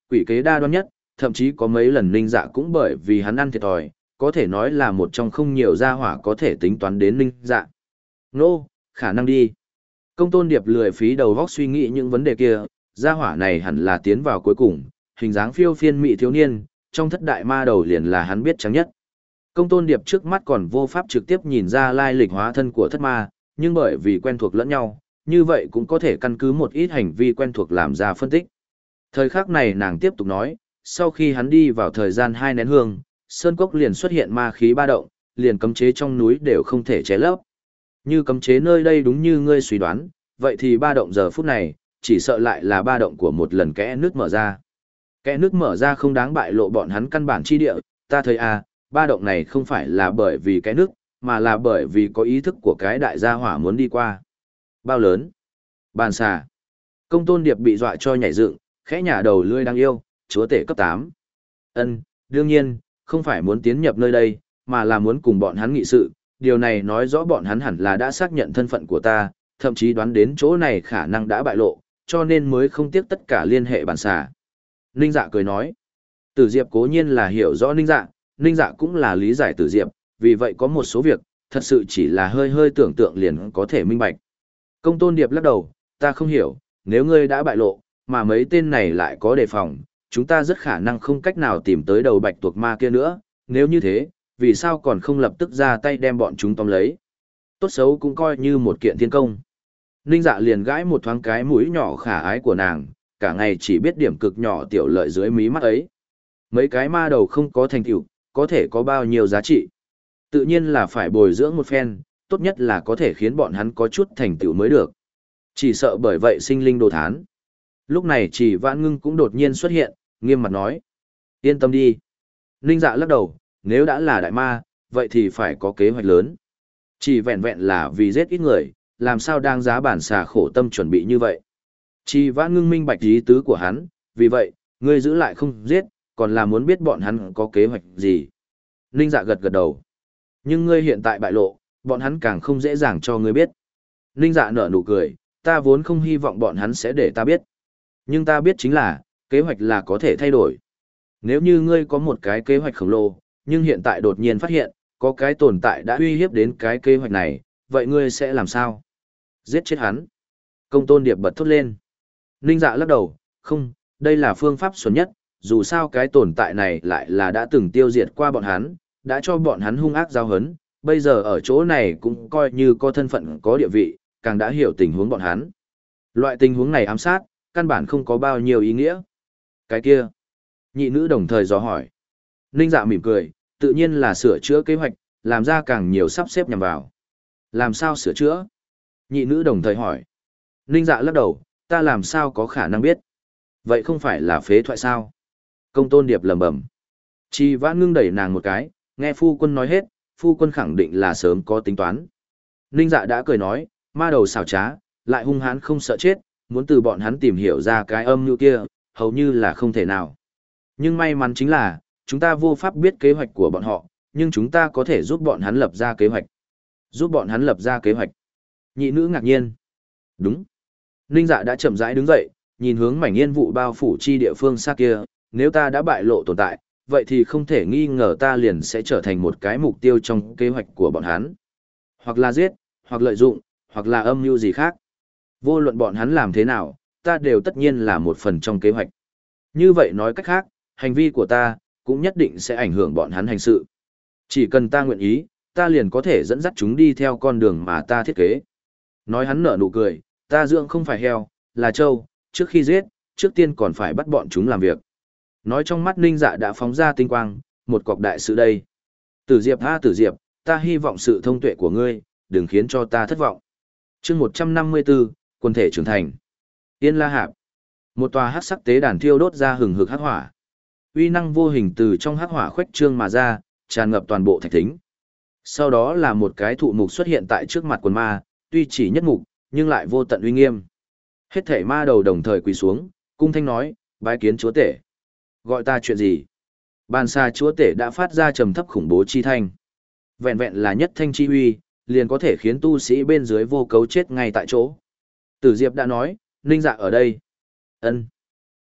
[SPEAKER 1] Quỷ kế đa đoan nhất, thậm chí có mấy lần Ninh Dạ cũng bởi vì hắn ăn thiệt thòi, có thể nói là một trong không nhiều gia hỏa có thể tính toán đến Ninh Dạ. Nô, khả năng đi. Công Tôn Điệp lười phí đầu góc suy nghĩ những vấn đề kia, gia hỏa này hẳn là tiến vào cuối cùng, hình dáng phiêu phiên mị thiếu niên, trong thất đại ma đầu liền là hắn biết trắng nhất. Công Tôn Điệp trước mắt còn vô pháp trực tiếp nhìn ra lai lịch hóa thân của thất ma, nhưng bởi vì quen thuộc lẫn nhau, như vậy cũng có thể căn cứ một ít hành vi quen thuộc làm ra phân tích. Thời khắc này nàng tiếp tục nói, sau khi hắn đi vào thời gian hai nén hương, sơn cốc liền xuất hiện ma khí ba động, liền cấm chế trong núi đều không thể che lấp. Như cấm chế nơi đây đúng như ngươi suy đoán, vậy thì ba động giờ phút này, chỉ sợ lại là ba động của một lần kẽ nước mở ra. Kẽ nước mở ra không đáng bại lộ bọn hắn căn bản chi địa, ta thấy à, ba động này không phải là bởi vì kẽ nước, mà là bởi vì có ý thức của cái đại gia hỏa muốn đi qua. Bao lớn? Bàn xà. Công Tôn Điệp bị dọa cho nhảy dựng, khẽ nhả đầu lươi đang yêu, chúa tể cấp tám. Ân, đương nhiên, không phải muốn tiến nhập nơi đây, mà là muốn cùng bọn hắn nghị sự, điều này nói rõ bọn hắn hẳn là đã xác nhận thân phận của ta, thậm chí đoán đến chỗ này khả năng đã bại lộ, cho nên mới không tiếc tất cả liên hệ bản xà. Ninh Dạ cười nói, Tử Diệp cố nhiên là hiểu rõ Ninh Dạ, Ninh Dạ cũng là lý giải Tử Diệp, vì vậy có một số việc, thật sự chỉ là hơi hơi tưởng tượng liền có thể minh bạch. Công Tôn Điệp lắc đầu, ta không hiểu, nếu ngươi đã bại lộ, mà mấy tên này lại có đề phòng, chúng ta rất khả năng không cách nào tìm tới đầu bạch tuộc ma kia nữa, nếu như thế, vì sao còn không lập tức ra tay đem bọn chúng tóm lấy. Tốt xấu cũng coi như một kiện thiên công. Ninh Dạ liền gãi một thoáng cái mũi nhỏ khả ái của nàng, cả ngày chỉ biết điểm cực nhỏ tiểu lợi dưới mí mắt ấy. Mấy cái ma đầu không có thành tựu, có thể có bao nhiêu giá trị. Tự nhiên là phải bồi dưỡng một phen, tốt nhất là có thể khiến bọn hắn có chút thành tựu mới được. Chỉ sợ bởi vậy sinh linh đồ thán. Lúc này Chỉ Vãn Ngưng cũng đột nhiên xuất hiện, nghiêm mặt nói. Yên tâm đi. Ninh Dạ lắc đầu, nếu đã là đại ma, vậy thì phải có kế hoạch lớn. Chỉ vẹn vẹn là vì giết ít người, làm sao đang giá bản xà khổ tâm chuẩn bị như vậy. Chỉ Vãn Ngưng minh bạch ý tứ của hắn, vì vậy, ngươi giữ lại không giết, còn là muốn biết bọn hắn có kế hoạch gì. Ninh Dạ gật gật đầu. Nhưng ngươi hiện tại bại lộ, bọn hắn càng không dễ dàng cho ngươi biết. Ninh Dạ nở nụ cười, ta vốn không hy vọng bọn hắn sẽ để ta biết. Nhưng ta biết chính là, kế hoạch là có thể thay đổi. Nếu như ngươi có một cái kế hoạch khổng lồ, nhưng hiện tại đột nhiên phát hiện, có cái tồn tại đã uy hiếp đến cái kế hoạch này, vậy ngươi sẽ làm sao? Giết chết hắn. Công Tôn Điệp bật thốt lên. Ninh Dạ lắc đầu, không, đây là phương pháp xuẩn nhất, dù sao cái tồn tại này lại là đã từng tiêu diệt qua bọn hắn, đã cho bọn hắn hung ác giao hấn, bây giờ ở chỗ này cũng coi như có thân phận có địa vị, càng đã hiểu tình huống bọn hắn. Loại tình huống này ám sát, căn bản không có bao nhiêu ý nghĩa. Cái kia, nhị nữ đồng thời dò hỏi. Ninh Dạ mỉm cười, tự nhiên là sửa chữa kế hoạch, làm ra càng nhiều sắp xếp nhằm vào. Làm sao sửa chữa? Nhị nữ đồng thời hỏi. Ninh Dạ lắc đầu, ta làm sao có khả năng biết? Vậy không phải là phế thoại sao? Công Tôn Điệp lẩm bẩm. Chỉ Vãn Ngưng đẩy nàng một cái, nghe phu quân nói hết, phu quân khẳng định là sớm có tính toán. Ninh Dạ đã cười nói, ma đầu xảo trá, lại hung hãn không sợ chết, muốn từ bọn hắn tìm hiểu ra cái âm mưu kia, hầu như là không thể nào. Nhưng may mắn chính là, chúng ta vô pháp biết kế hoạch của bọn họ, nhưng chúng ta có thể giúp bọn hắn lập ra kế hoạch. Giúp bọn hắn lập ra kế hoạch. Nhị nữ ngạc nhiên. Đúng. Ninh Dạ đã chậm rãi đứng dậy, nhìn hướng mảnh yên vụ bao phủ chi địa phương xa kia, nếu ta đã bại lộ tồn tại, vậy thì không thể nghi ngờ ta liền sẽ trở thành một cái mục tiêu trong kế hoạch của bọn hắn. Hoặc là giết, hoặc lợi dụng, hoặc là âm mưu gì khác. Vô luận bọn hắn làm thế nào, ta đều tất nhiên là một phần trong kế hoạch. Như vậy nói cách khác, hành vi của ta, cũng nhất định sẽ ảnh hưởng bọn hắn hành sự. Chỉ cần ta nguyện ý, ta liền có thể dẫn dắt chúng đi theo con đường mà ta thiết kế. Nói hắn nở nụ cười, ta dưỡng không phải heo, là trâu, trước khi giết, trước tiên còn phải bắt bọn chúng làm việc. Nói trong mắt Ninh Dạ đã phóng ra tinh quang, một cọc đại sự đây. Tử Diệp ha Tử Diệp, ta hy vọng sự thông tuệ của ngươi, đừng khiến cho ta thất vọng. Chương một trăm năm mươi tư, Quân thể trưởng thành. Yên La Hạp. Một tòa hắc sắc tế đàn thiêu đốt ra hừng hực hắc hỏa. Uy năng vô hình từ trong hắc hỏa khuếch trương mà ra, tràn ngập toàn bộ thạch thính. Sau đó là một cái thụ mục xuất hiện tại trước mặt quần ma, tuy chỉ nhất mục, nhưng lại vô tận uy nghiêm. Hết thảy ma đầu đồng thời quỳ xuống, cung thanh nói, bái kiến chúa tể. Gọi ta chuyện gì? Bàn xa chúa tể đã phát ra trầm thấp khủng bố chi thanh. Vẹn vẹn là nhất thanh chi uy, liền có thể khiến tu sĩ bên dưới vô cấu chết ngay tại chỗ. Tử Diệp đã nói, Ninh Dạ ở đây. Ân.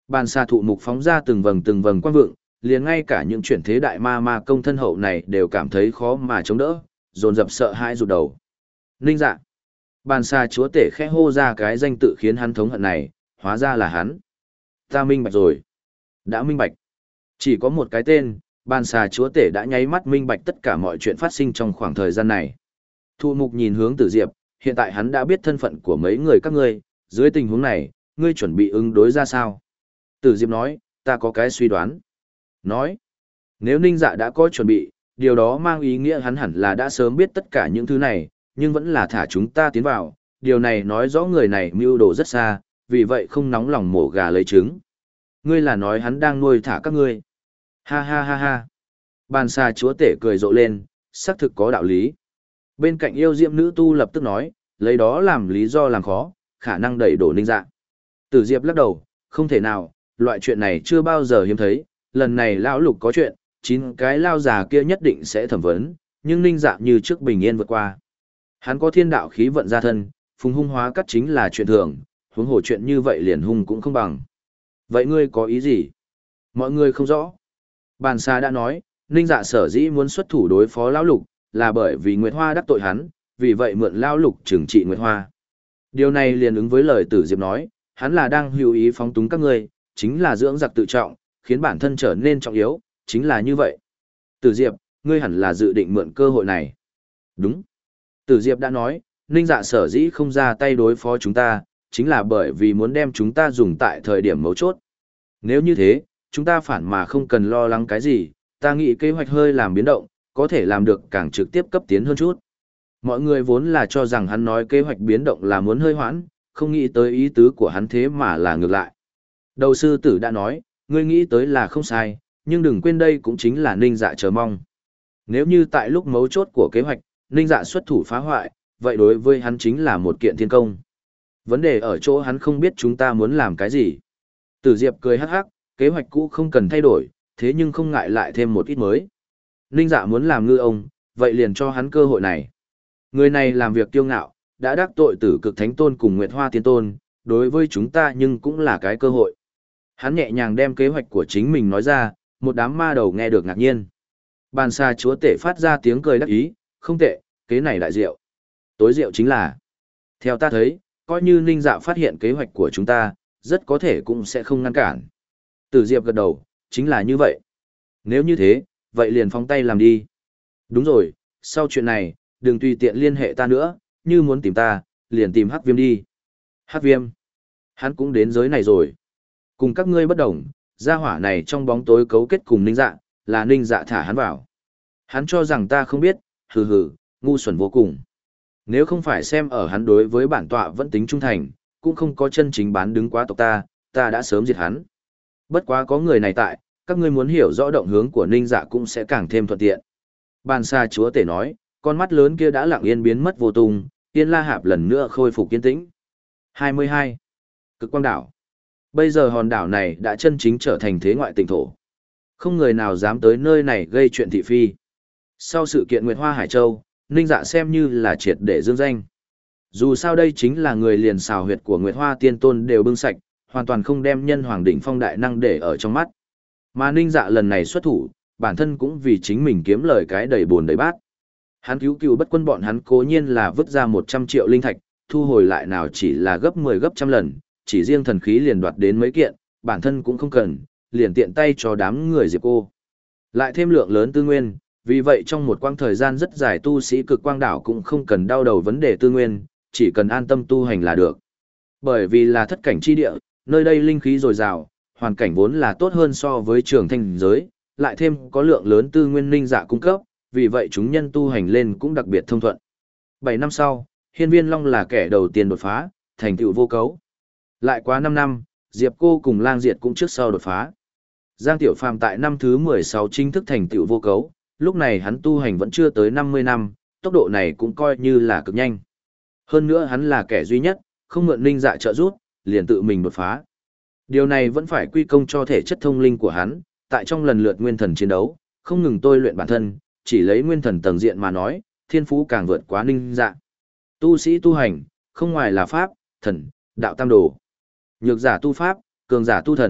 [SPEAKER 1] Bàn xà thụ mục phóng ra từng vầng từng vầng quang vượng, liền ngay cả những chuyển thế đại ma ma công thân hậu này đều cảm thấy khó mà chống đỡ, dồn dập sợ hãi rụt đầu. Ninh dạ. Bàn xà chúa tể khẽ hô ra cái danh tự khiến hắn thống hận này, hóa ra là hắn. Ta minh bạch rồi. Đã minh bạch. Chỉ có một cái tên, bàn xà chúa tể đã nháy mắt minh bạch tất cả mọi chuyện phát sinh trong khoảng thời gian này. Thụ mục nhìn hướng Tử Diệp, hiện tại hắn đã biết thân phận của mấy người các ngươi, dưới tình huống này, ngươi chuẩn bị ứng đối ra sao? Tử Diệp nói, ta có cái suy đoán. Nói, nếu Ninh Dạ đã có chuẩn bị, điều đó mang ý nghĩa hắn hẳn là đã sớm biết tất cả những thứ này, nhưng vẫn là thả chúng ta tiến vào, điều này nói rõ người này mưu đồ rất xa, vì vậy không nóng lòng mổ gà lấy trứng. Ngươi là nói hắn đang nuôi thả các ngươi. Ha ha ha ha. Bàn xà chúa tể cười rộ lên, xác thực có đạo lý. Bên cạnh yêu diệm nữ tu lập tức nói, lấy đó làm lý do làm khó, khả năng đẩy đổ Ninh Dạ. Tử Diệp lắc đầu, không thể nào, loại chuyện này chưa bao giờ hiếm thấy, lần này lão lục có chuyện, chín cái lao già kia nhất định sẽ thẩm vấn, nhưng Ninh Dạ như trước bình yên vượt qua. Hắn có thiên đạo khí vận ra thân, phùng hung hóa cắt chính là chuyện thường, huống hồ chuyện như vậy liền hung cũng không bằng. Vậy ngươi có ý gì? Mọi người không rõ. Bàn xà đã nói, Ninh Dạ sở dĩ muốn xuất thủ đối phó lão lục, là bởi vì Nguyệt Hoa đắc tội hắn, vì vậy mượn lão lục trừng trị Nguyệt Hoa. Điều này liền ứng với lời Tử Diệp nói, hắn là đang hữu ý phóng túng các ngươi, chính là dưỡng giặc tự trọng, khiến bản thân trở nên trọng yếu, chính là như vậy. Tử Diệp, ngươi hẳn là dự định mượn cơ hội này. Đúng. Tử Diệp đã nói, Ninh Dạ sở dĩ không ra tay đối phó chúng ta, chính là bởi vì muốn đem chúng ta dùng tại thời điểm mấu chốt. Nếu như thế, chúng ta phản mà không cần lo lắng cái gì, ta nghĩ kế hoạch hơi làm biến động, có thể làm được càng trực tiếp cấp tiến hơn chút. Mọi người vốn là cho rằng hắn nói kế hoạch biến động là muốn hơi hoãn, không nghĩ tới ý tứ của hắn thế mà là ngược lại. Đầu sư tử đã nói, ngươi nghĩ tới là không sai, nhưng đừng quên đây cũng chính là Ninh Dạ chờ mong. Nếu như tại lúc mấu chốt của kế hoạch, Ninh Dạ xuất thủ phá hoại, vậy đối với hắn chính là một kiện thiên công. Vấn đề ở chỗ hắn không biết chúng ta muốn làm cái gì. Tử Diệp cười hắc hắc, kế hoạch cũ không cần thay đổi, thế nhưng không ngại lại thêm một ít mới. Ninh Dạ muốn làm ngư ông, vậy liền cho hắn cơ hội này. Người này làm việc kiêu ngạo, đã đắc tội Tử Cực Thánh Tôn cùng Nguyệt Hoa Tiên Tôn, đối với chúng ta nhưng cũng là cái cơ hội. Hắn nhẹ nhàng đem kế hoạch của chính mình nói ra, một đám ma đầu nghe được ngạc nhiên. Bàn xà chúa tể phát ra tiếng cười đắc ý, không tệ, kế này đại diệu. Tối diệu chính là, theo ta thấy, coi như Ninh Dạ phát hiện kế hoạch của chúng ta, rất có thể cũng sẽ không ngăn cản. Tử Diệp gật đầu, chính là như vậy. Nếu như thế, vậy liền phóng tay làm đi. Đúng rồi, sau chuyện này, đừng tùy tiện liên hệ ta nữa, như muốn tìm ta, liền tìm Hắc Viêm đi. Hắc Viêm, hắn cũng đến giới này rồi. Cùng các ngươi bất đồng, gia hỏa này trong bóng tối cấu kết cùng Ninh Dạ, là Ninh Dạ thả hắn vào. Hắn cho rằng ta không biết, hừ hừ, ngu xuẩn vô cùng. Nếu không phải xem ở hắn đối với bản tọa vẫn tính trung thành, cũng không có chân chính bán đứng quá tộc ta, ta đã sớm diệt hắn. Bất quá có người này tại, các ngươi muốn hiểu rõ động hướng của Ninh Dạ cũng sẽ càng thêm thuận tiện. Bàn xa chúa tể nói, con mắt lớn kia đã lặng yên biến mất vô tung, Yên La Hạp lần nữa khôi phục kiên tĩnh. hai mươi hai. Cực quang đảo. Bây giờ hòn đảo này đã chân chính trở thành thế ngoại tỉnh thổ. Không người nào dám tới nơi này gây chuyện thị phi. Sau sự kiện Nguyệt Hoa Hải Châu, Ninh Dạ xem như là triệt để dương danh. Dù sao đây chính là người liền xào huyệt của Nguyệt Hoa Tiên Tôn đều bưng sạch, hoàn toàn không đem nhân hoàng đỉnh phong đại năng để ở trong mắt. Mà Ninh Dạ lần này xuất thủ, bản thân cũng vì chính mình kiếm lời cái đầy buồn đầy bát. Hắn cứu cứu bất quân bọn hắn cố nhiên là vứt ra một trăm triệu linh thạch, thu hồi lại nào chỉ là gấp mười gấp trăm lần, chỉ riêng thần khí liền đoạt đến mấy kiện, bản thân cũng không cần, liền tiện tay cho đám người Diệp cô. Lại thêm lượng lớn tư nguyên, vì vậy trong một quãng thời gian rất dài tu sĩ cực quang đảo cũng không cần đau đầu vấn đề tư nguyên, chỉ cần an tâm tu hành là được. Bởi vì là thất cảnh chi địa, nơi đây linh khí dồi dào, hoàn cảnh vốn là tốt hơn so với trường thanh giới, lại thêm có lượng lớn tư nguyên Ninh Dạ cung cấp, vì vậy chúng nhân tu hành lên cũng đặc biệt thông thuận. bảy năm sau, Hiên Viên Long là kẻ đầu tiên đột phá, thành tựu vô cấu. Lại quá năm năm, Diệp Cô cùng Lang Diệt cũng trước sau đột phá. Giang Tiểu Phàm tại năm thứ mười sáu chính thức thành tựu vô cấu, lúc này hắn tu hành vẫn chưa tới năm mươi năm, tốc độ này cũng coi như là cực nhanh. Hơn nữa hắn là kẻ duy nhất, không mượn Ninh Dạ trợ giúp, liền tự mình đột phá. Điều này vẫn phải quy công cho thể chất thông linh của hắn, tại trong lần lượt nguyên thần chiến đấu, không ngừng tôi luyện bản thân, chỉ lấy nguyên thần tầng diện mà nói, thiên phú càng vượt quá Ninh Dạ. Tu sĩ tu hành, không ngoài là pháp, thần, đạo tam đồ. Nhược giả tu pháp, cường giả tu thần,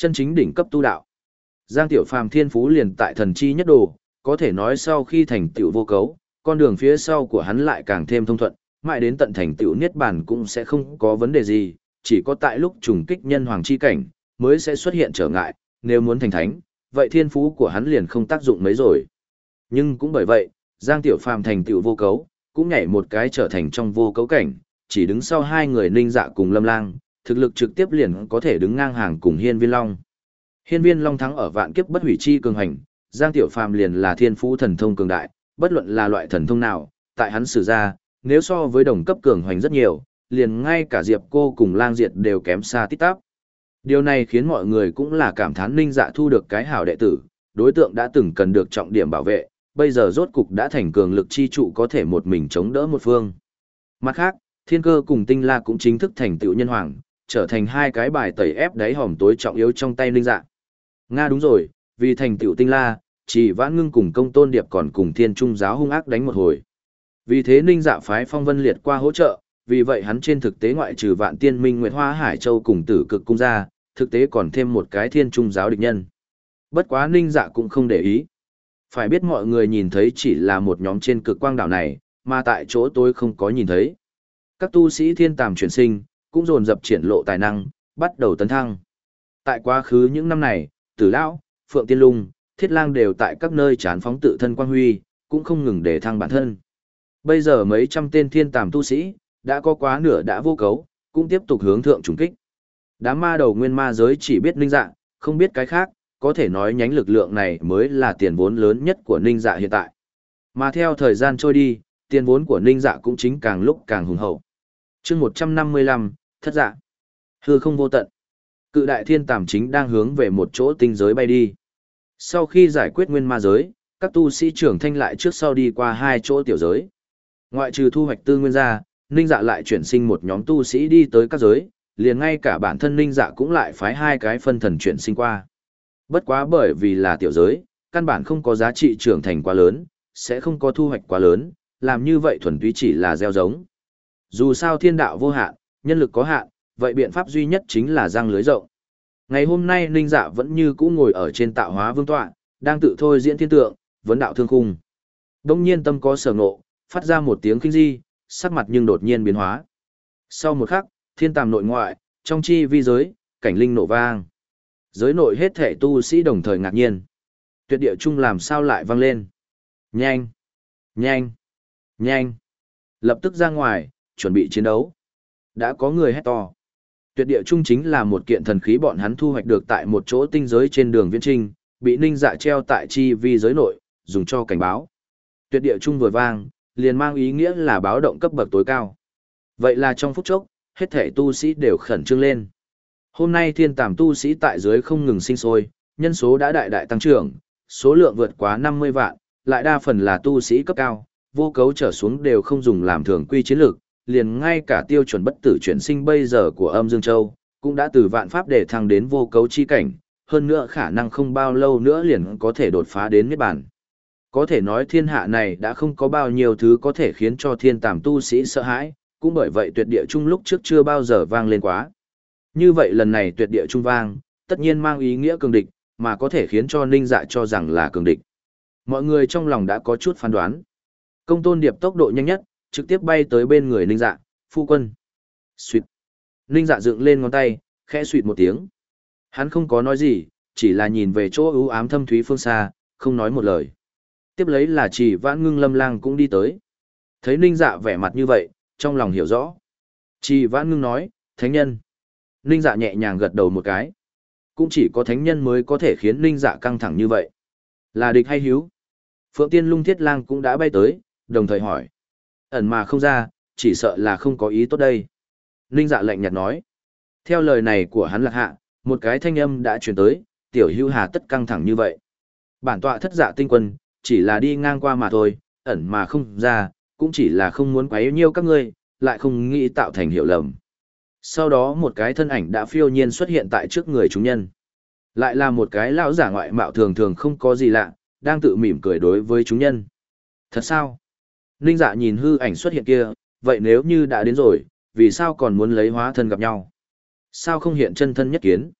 [SPEAKER 1] chân chính đỉnh cấp tu đạo. Giang Tiểu Phàm thiên phú liền tại thần chi nhất đồ, có thể nói sau khi thành tựu vô cấu, con đường phía sau của hắn lại càng thêm thông thuận, mãi đến tận thành tựu niết bàn cũng sẽ không có vấn đề gì, chỉ có tại lúc trùng kích nhân hoàng chi cảnh mới sẽ xuất hiện trở ngại, nếu muốn thành thánh, vậy thiên phú của hắn liền không tác dụng mấy rồi. Nhưng cũng bởi vậy, Giang Tiểu Phàm thành tựu vô cấu, cũng nhảy một cái trở thành trong vô cấu cảnh, chỉ đứng sau hai người Ninh Dạ cùng Lâm Lang, thực lực trực tiếp liền có thể đứng ngang hàng cùng Hiên Viên Long. Hiên Viên Long thắng ở vạn kiếp bất hủy chi cường hành, Giang Tiểu Phàm liền là thiên phú thần thông cường đại, bất luận là loại thần thông nào, tại hắn sử ra, nếu so với đồng cấp cường hoành rất nhiều, liền ngay cả Diệp Cô cùng Lang Diệt đều kém xa tít tắp. Điều này khiến mọi người cũng là cảm thán Ninh Dạ thu được cái hảo đệ tử, đối tượng đã từng cần được trọng điểm bảo vệ, bây giờ rốt cục đã thành cường lực chi trụ có thể một mình chống đỡ một phương. Mặt khác, Thiên Cơ cùng Tinh La cũng chính thức thành tựu nhân hoàng, trở thành hai cái bài tẩy ép đáy hòm tối trọng yếu trong tay Ninh Dạ. Nga đúng rồi, vì thành tựu Tinh La, Chỉ Vãn Ngưng cùng Công Tôn Điệp còn cùng Thiên Trung giáo hung ác đánh một hồi. Vì thế Ninh Dạ phái Phong Vân Liệt qua hỗ trợ, vì vậy hắn trên thực tế ngoại trừ Vạn Tiên Minh Nguyệt Hoa Hải Châu cùng Tử Cực cung ra, thực tế còn thêm một cái Thiên Trung giáo địch nhân. Bất quá Ninh Dạ cũng không để ý. Phải biết mọi người nhìn thấy chỉ là một nhóm trên cực quang đảo này, mà tại chỗ tôi không có nhìn thấy. Các tu sĩ thiên tàm chuyển sinh, cũng dồn dập triển lộ tài năng, bắt đầu tấn thăng. Tại quá khứ những năm này, Tử Lão, Phượng Tiên Lung, Thiết Lang đều tại các nơi trán phóng tự thân quang huy, cũng không ngừng để thăng bản thân. Bây giờ mấy trăm tên thiên tàm tu sĩ, đã có quá nửa đã vô cấu, cũng tiếp tục hướng thượng trùng kích. Đám ma đầu nguyên ma giới chỉ biết Ninh Dạ, không biết cái khác, có thể nói nhánh lực lượng này mới là tiền vốn lớn nhất của Ninh Dạ hiện tại. Mà theo thời gian trôi đi, tiền vốn của Ninh Dạ cũng chính càng lúc càng hùng hậu. Chương một trăm năm mươi lăm, Thất Dạ. Hư không vô tận. Cự đại thiên tàm chính đang hướng về một chỗ tinh giới bay đi. Sau khi giải quyết nguyên ma giới, các tu sĩ trưởng thanh lại trước sau đi qua hai chỗ tiểu giới. Ngoại trừ thu hoạch tư nguyên ra, Ninh Dạ lại chuyển sinh một nhóm tu sĩ đi tới các giới, liền ngay cả bản thân Ninh Dạ cũng lại phái hai cái phân thần chuyển sinh qua. Bất quá bởi vì là tiểu giới, căn bản không có giá trị trưởng thành quá lớn, sẽ không có thu hoạch quá lớn, làm như vậy thuần túy chỉ là gieo giống. Dù sao thiên đạo vô hạn, nhân lực có hạn, vậy biện pháp duy nhất chính là răng lưới rộng. Ngày hôm nay Ninh Dạ vẫn như cũ ngồi ở trên tạo hóa vương tọa, đang tự thôi diễn thiên tượng, vấn đạo thương khung. Đông nhiên tâm có sở ngộ, phát ra một tiếng kinh di, sắc mặt nhưng đột nhiên biến hóa. Sau một khắc, thiên tàm nội ngoại, trong chi vi giới, cảnh linh nổ vang. Giới nội hết thể tu sĩ đồng thời ngạc nhiên. Tuyệt địa trung làm sao lại vang lên? Nhanh! Nhanh! Nhanh! Lập tức ra ngoài, chuẩn bị chiến đấu. Đã có người hét to. Tuyệt địa trung chính là một kiện thần khí bọn hắn thu hoạch được tại một chỗ tinh giới trên đường viễn trinh, bị Ninh Dạ treo tại chi vi giới nội, dùng cho cảnh báo. Tuyệt địa trung vừa vang, liền mang ý nghĩa là báo động cấp bậc tối cao. Vậy là trong phút chốc, hết thể tu sĩ đều khẩn trương lên. Hôm nay thiên tàm tu sĩ tại dưới không ngừng sinh sôi, nhân số đã đại đại tăng trưởng, số lượng vượt quá năm mươi vạn, lại đa phần là tu sĩ cấp cao, vô cấu trở xuống đều không dùng làm thường quy chiến lược, liền ngay cả tiêu chuẩn bất tử chuyển sinh bây giờ của Âm Dương Châu, cũng đã từ vạn pháp để thăng đến vô cấu chi cảnh, hơn nữa khả năng không bao lâu nữa liền có thể đột phá đến niết bàn. Có thể nói thiên hạ này đã không có bao nhiêu thứ có thể khiến cho thiên tàm tu sĩ sợ hãi, cũng bởi vậy tuyệt địa trung lúc trước chưa bao giờ vang lên quá. Như vậy lần này tuyệt địa trung vang, tất nhiên mang ý nghĩa cường địch, mà có thể khiến cho Ninh Dạ cho rằng là cường địch. Mọi người trong lòng đã có chút phán đoán. Công Tôn Điệp tốc độ nhanh nhất, trực tiếp bay tới bên người Ninh Dạ, phu quân. Xuyệt. Ninh Dạ dựng lên ngón tay, khẽ xuyệt một tiếng. Hắn không có nói gì, chỉ là nhìn về chỗ ưu ám thâm thúy phương xa, không nói một lời. Tiếp lấy là Chỉ Vãn Ngưng Lâm Lang cũng đi tới. Thấy Ninh Dạ vẻ mặt như vậy, trong lòng hiểu rõ. Chỉ Vãn Ngưng nói, thánh nhân. Ninh Dạ nhẹ nhàng gật đầu một cái. Cũng chỉ có thánh nhân mới có thể khiến Ninh Dạ căng thẳng như vậy. Là địch hay hiếu? Phượng Tiên Lung Thiết Lang cũng đã bay tới, đồng thời hỏi. Ẩn mà không ra, chỉ sợ là không có ý tốt đây. Ninh Dạ lạnh nhạt nói. Theo lời này của hắn Lạc Hạ, một cái thanh âm đã truyền tới, tiểu hưu hà tất căng thẳng như vậy. Bản tọa Thất Dạ tinh quân, chỉ là đi ngang qua mà thôi, ẩn mà không ra, cũng chỉ là không muốn quấy nhiêu các ngươi, lại không nghĩ tạo thành hiểu lầm. Sau đó một cái thân ảnh đã phiêu nhiên xuất hiện tại trước người chúng nhân. Lại là một cái lão giả ngoại mạo thường thường không có gì lạ, đang tự mỉm cười đối với chúng nhân. Thật sao? Ninh Dạ nhìn hư ảnh xuất hiện kia, vậy nếu như đã đến rồi, vì sao còn muốn lấy hóa thân gặp nhau? Sao không hiện chân thân nhất kiến?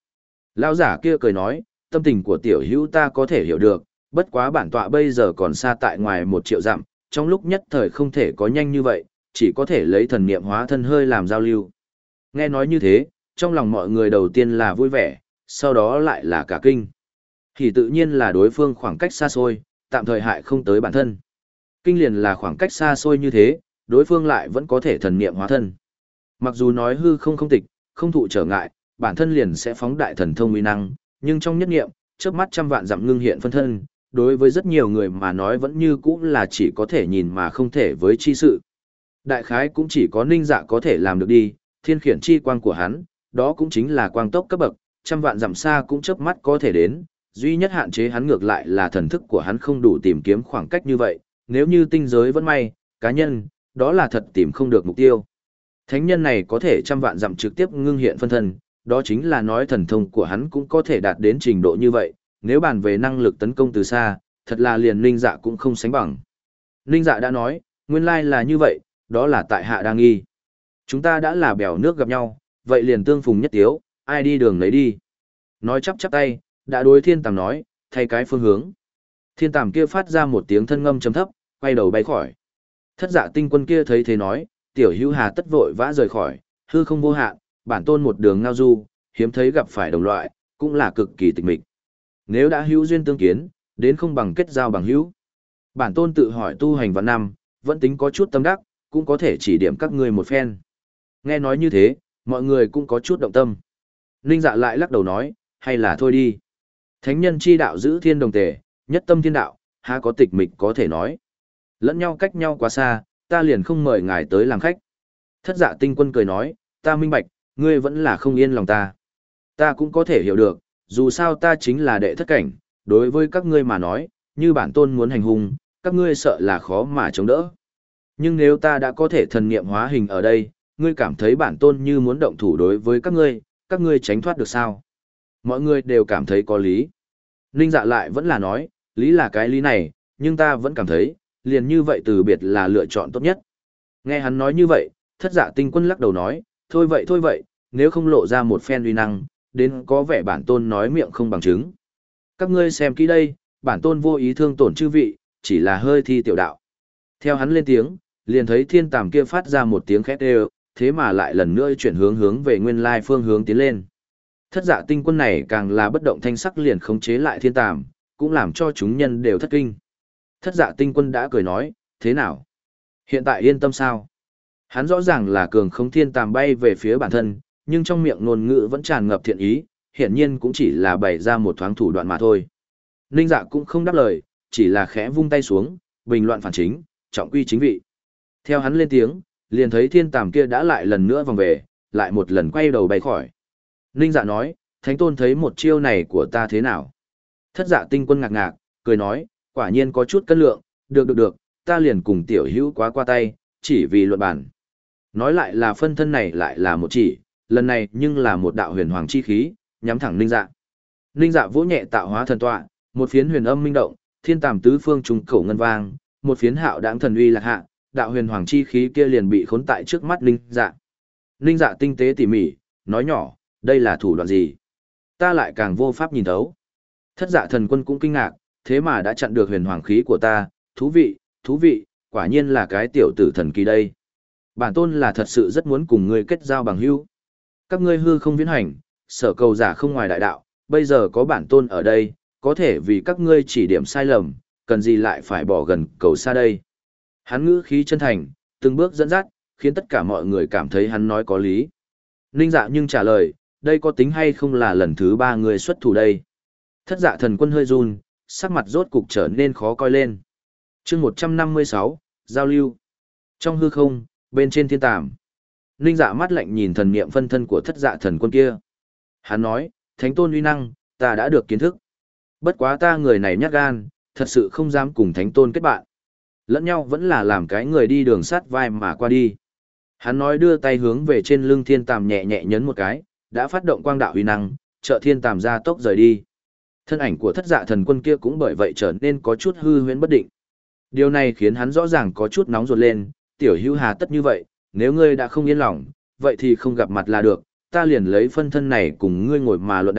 [SPEAKER 1] Lão giả kia cười nói, tâm tình của tiểu hữu ta có thể hiểu được, bất quá bản tọa bây giờ còn xa tại ngoài một triệu dặm, trong lúc nhất thời không thể có nhanh như vậy, chỉ có thể lấy thần niệm hóa thân hơi làm giao lưu. Nghe nói như thế, trong lòng mọi người đầu tiên là vui vẻ, sau đó lại là cả kinh. Thì tự nhiên là đối phương khoảng cách xa xôi, tạm thời hại không tới bản thân. Kinh liền là khoảng cách xa xôi như thế, đối phương lại vẫn có thể thần niệm hóa thân. Mặc dù nói hư không không tịch, không thụ trở ngại, bản thân liền sẽ phóng đại thần thông uy năng, nhưng trong nhất niệm, chớp mắt trăm vạn dặm ngưng hiện phân thân, đối với rất nhiều người mà nói vẫn như cũ là chỉ có thể nhìn mà không thể với chi sự. Đại khái cũng chỉ có Ninh Dạ có thể làm được đi, thiên khiển chi quang của hắn, đó cũng chính là quang tốc cấp bậc, trăm vạn dặm xa cũng chớp mắt có thể đến, duy nhất hạn chế hắn ngược lại là thần thức của hắn không đủ tìm kiếm khoảng cách như vậy, nếu như tinh giới vẫn may, cá nhân, đó là thật tìm không được mục tiêu. Thánh nhân này có thể trăm vạn dặm trực tiếp ngưng hiện phân thân, đó chính là nói thần thông của hắn cũng có thể đạt đến trình độ như vậy, nếu bàn về năng lực tấn công từ xa, thật là liền Ninh Dạ cũng không sánh bằng. Ninh Dạ đã nói, nguyên lai là như vậy, đó là tại hạ đang nghi. Chúng ta đã là bèo nước gặp nhau, vậy liền tương phùng nhất tiếu, ai đi đường lấy đi. Nói chắp chắp tay, đã đối thiên tàm nói, thay cái phương hướng. Thiên tàm kia phát ra một tiếng thân ngâm chấm thấp, quay đầu bay khỏi. Thất dạ tinh quân kia thấy thế nói, tiểu hữu hà tất vội vã rời khỏi, hư không vô hạn, bản tôn một đường ngao du, hiếm thấy gặp phải đồng loại, cũng là cực kỳ tịch mịch. Nếu đã hữu duyên tương kiến, đến không bằng kết giao bằng hữu. Bản tôn tự hỏi tu hành vạn năm, vẫn tính có chút tâm đắc, cũng có thể chỉ điểm các ngươi một phen. Nghe nói như thế, mọi người cũng có chút động tâm. Ninh Dạ lại lắc đầu nói, hay là thôi đi. Thánh nhân chi đạo giữ thiên đồng tề, nhất tâm thiên đạo, há có tịch mịch có thể nói. Lẫn nhau cách nhau quá xa, ta liền không mời ngài tới làm khách. Thất dạ tinh quân cười nói, ta minh bạch, ngươi vẫn là không yên lòng ta. Ta cũng có thể hiểu được, dù sao ta chính là đệ thất cảnh, đối với các ngươi mà nói, như bản tôn muốn hành hung, các ngươi sợ là khó mà chống đỡ. Nhưng nếu ta đã có thể thần niệm hóa hình ở đây, ngươi cảm thấy bản tôn như muốn động thủ đối với các ngươi, các ngươi tránh thoát được sao? Mọi người đều cảm thấy có lý. Ninh Dạ lại vẫn là nói, lý là cái lý này, nhưng ta vẫn cảm thấy, liền như vậy từ biệt là lựa chọn tốt nhất. Nghe hắn nói như vậy, thất dạ tinh quân lắc đầu nói, thôi vậy thôi vậy, nếu không lộ ra một phen uy năng, đến có vẻ bản tôn nói miệng không bằng chứng. Các ngươi xem kỹ đây, bản tôn vô ý thương tổn chư vị, chỉ là hơi thi tiểu đạo. Theo hắn lên tiếng, liền thấy thiên tàm kia phát ra một tiếng khét đều, thế mà lại lần nữa chuyển hướng hướng về nguyên lai phương hướng tiến lên. Thất dạ tinh quân này càng là bất động thanh sắc liền khống chế lại thiên tàm, cũng làm cho chúng nhân đều thất kinh. Thất dạ tinh quân đã cười nói, thế nào? Hiện tại yên tâm sao? Hắn rõ ràng là cường khống thiên tàm bay về phía bản thân, nhưng trong miệng ngôn ngữ vẫn tràn ngập thiện ý, hiển nhiên cũng chỉ là bày ra một thoáng thủ đoạn mà thôi. Ninh Dạ cũng không đáp lời, chỉ là khẽ vung tay xuống, bình loạn phản chính, trọng quy chính vị. Theo hắn lên tiếng, liền thấy thiên tàm kia đã lại lần nữa vòng về, lại một lần quay đầu bay khỏi. Ninh Dạ nói, Thánh Tôn thấy một chiêu này của ta thế nào? Thất dạ tinh quân ngạc ngạc, cười nói, quả nhiên có chút cân lượng, được được được, ta liền cùng tiểu hữu quá qua tay, chỉ vì luận bản. Nói lại là phân thân này lại là một chỉ, lần này nhưng là một đạo huyền hoàng chi khí, nhắm thẳng Ninh Dạ. Ninh Dạ vỗ nhẹ tạo hóa thần tọa, một phiến huyền âm minh động, thiên tàm tứ phương trùng cổ ngân vang, một phiến hạo đãng thần uy lạc hạ, đạo huyền hoàng chi khí kia liền bị khốn tại trước mắt Ninh Dạ. Ninh Dạ tinh tế tỉ mỉ, nói nhỏ, đây là thủ đoạn gì? Ta lại càng vô pháp nhìn thấu. Thất dạ thần quân cũng kinh ngạc, thế mà đã chặn được huyền hoàng khí của ta, thú vị, thú vị, quả nhiên là cái tiểu tử thần kỳ đây. Bản tôn là thật sự rất muốn cùng ngươi kết giao bằng hữu. Các ngươi hư không viễn hành, sở cầu giả không ngoài đại đạo, bây giờ có bản tôn ở đây, có thể vì các ngươi chỉ điểm sai lầm, cần gì lại phải bỏ gần cầu xa đây. Hắn ngữ khí chân thành, từng bước dẫn dắt, khiến tất cả mọi người cảm thấy hắn nói có lý. Ninh Dạ nhưng trả lời, đây có tính hay không là lần thứ ba người xuất thủ đây. Thất dạ thần quân hơi run, sắc mặt rốt cục trở nên khó coi lên. chương một trăm năm mươi sáu, giao lưu. Trong hư không, bên trên thiên tàm. Ninh Dạ mắt lạnh nhìn thần niệm phân thân của thất dạ thần quân kia. Hắn nói, Thánh Tôn uy năng, ta đã được kiến thức. Bất quá ta người này nhát gan, thật sự không dám cùng Thánh Tôn kết bạn. Lẫn nhau vẫn là làm cái người đi đường sát vai mà qua đi. Hắn nói đưa tay hướng về trên lưng thiên tàm nhẹ nhẹ nhấn một cái, đã phát động quang đạo uy năng, trợ thiên tàm ra tốc rời đi. Thân ảnh của thất dạ thần quân kia cũng bởi vậy trở nên có chút hư huyễn bất định. Điều này khiến hắn rõ ràng có chút nóng ruột lên, tiểu hữu hà tất như vậy, nếu ngươi đã không yên lòng, vậy thì không gặp mặt là được, ta liền lấy phân thân này cùng ngươi ngồi mà luận đạo,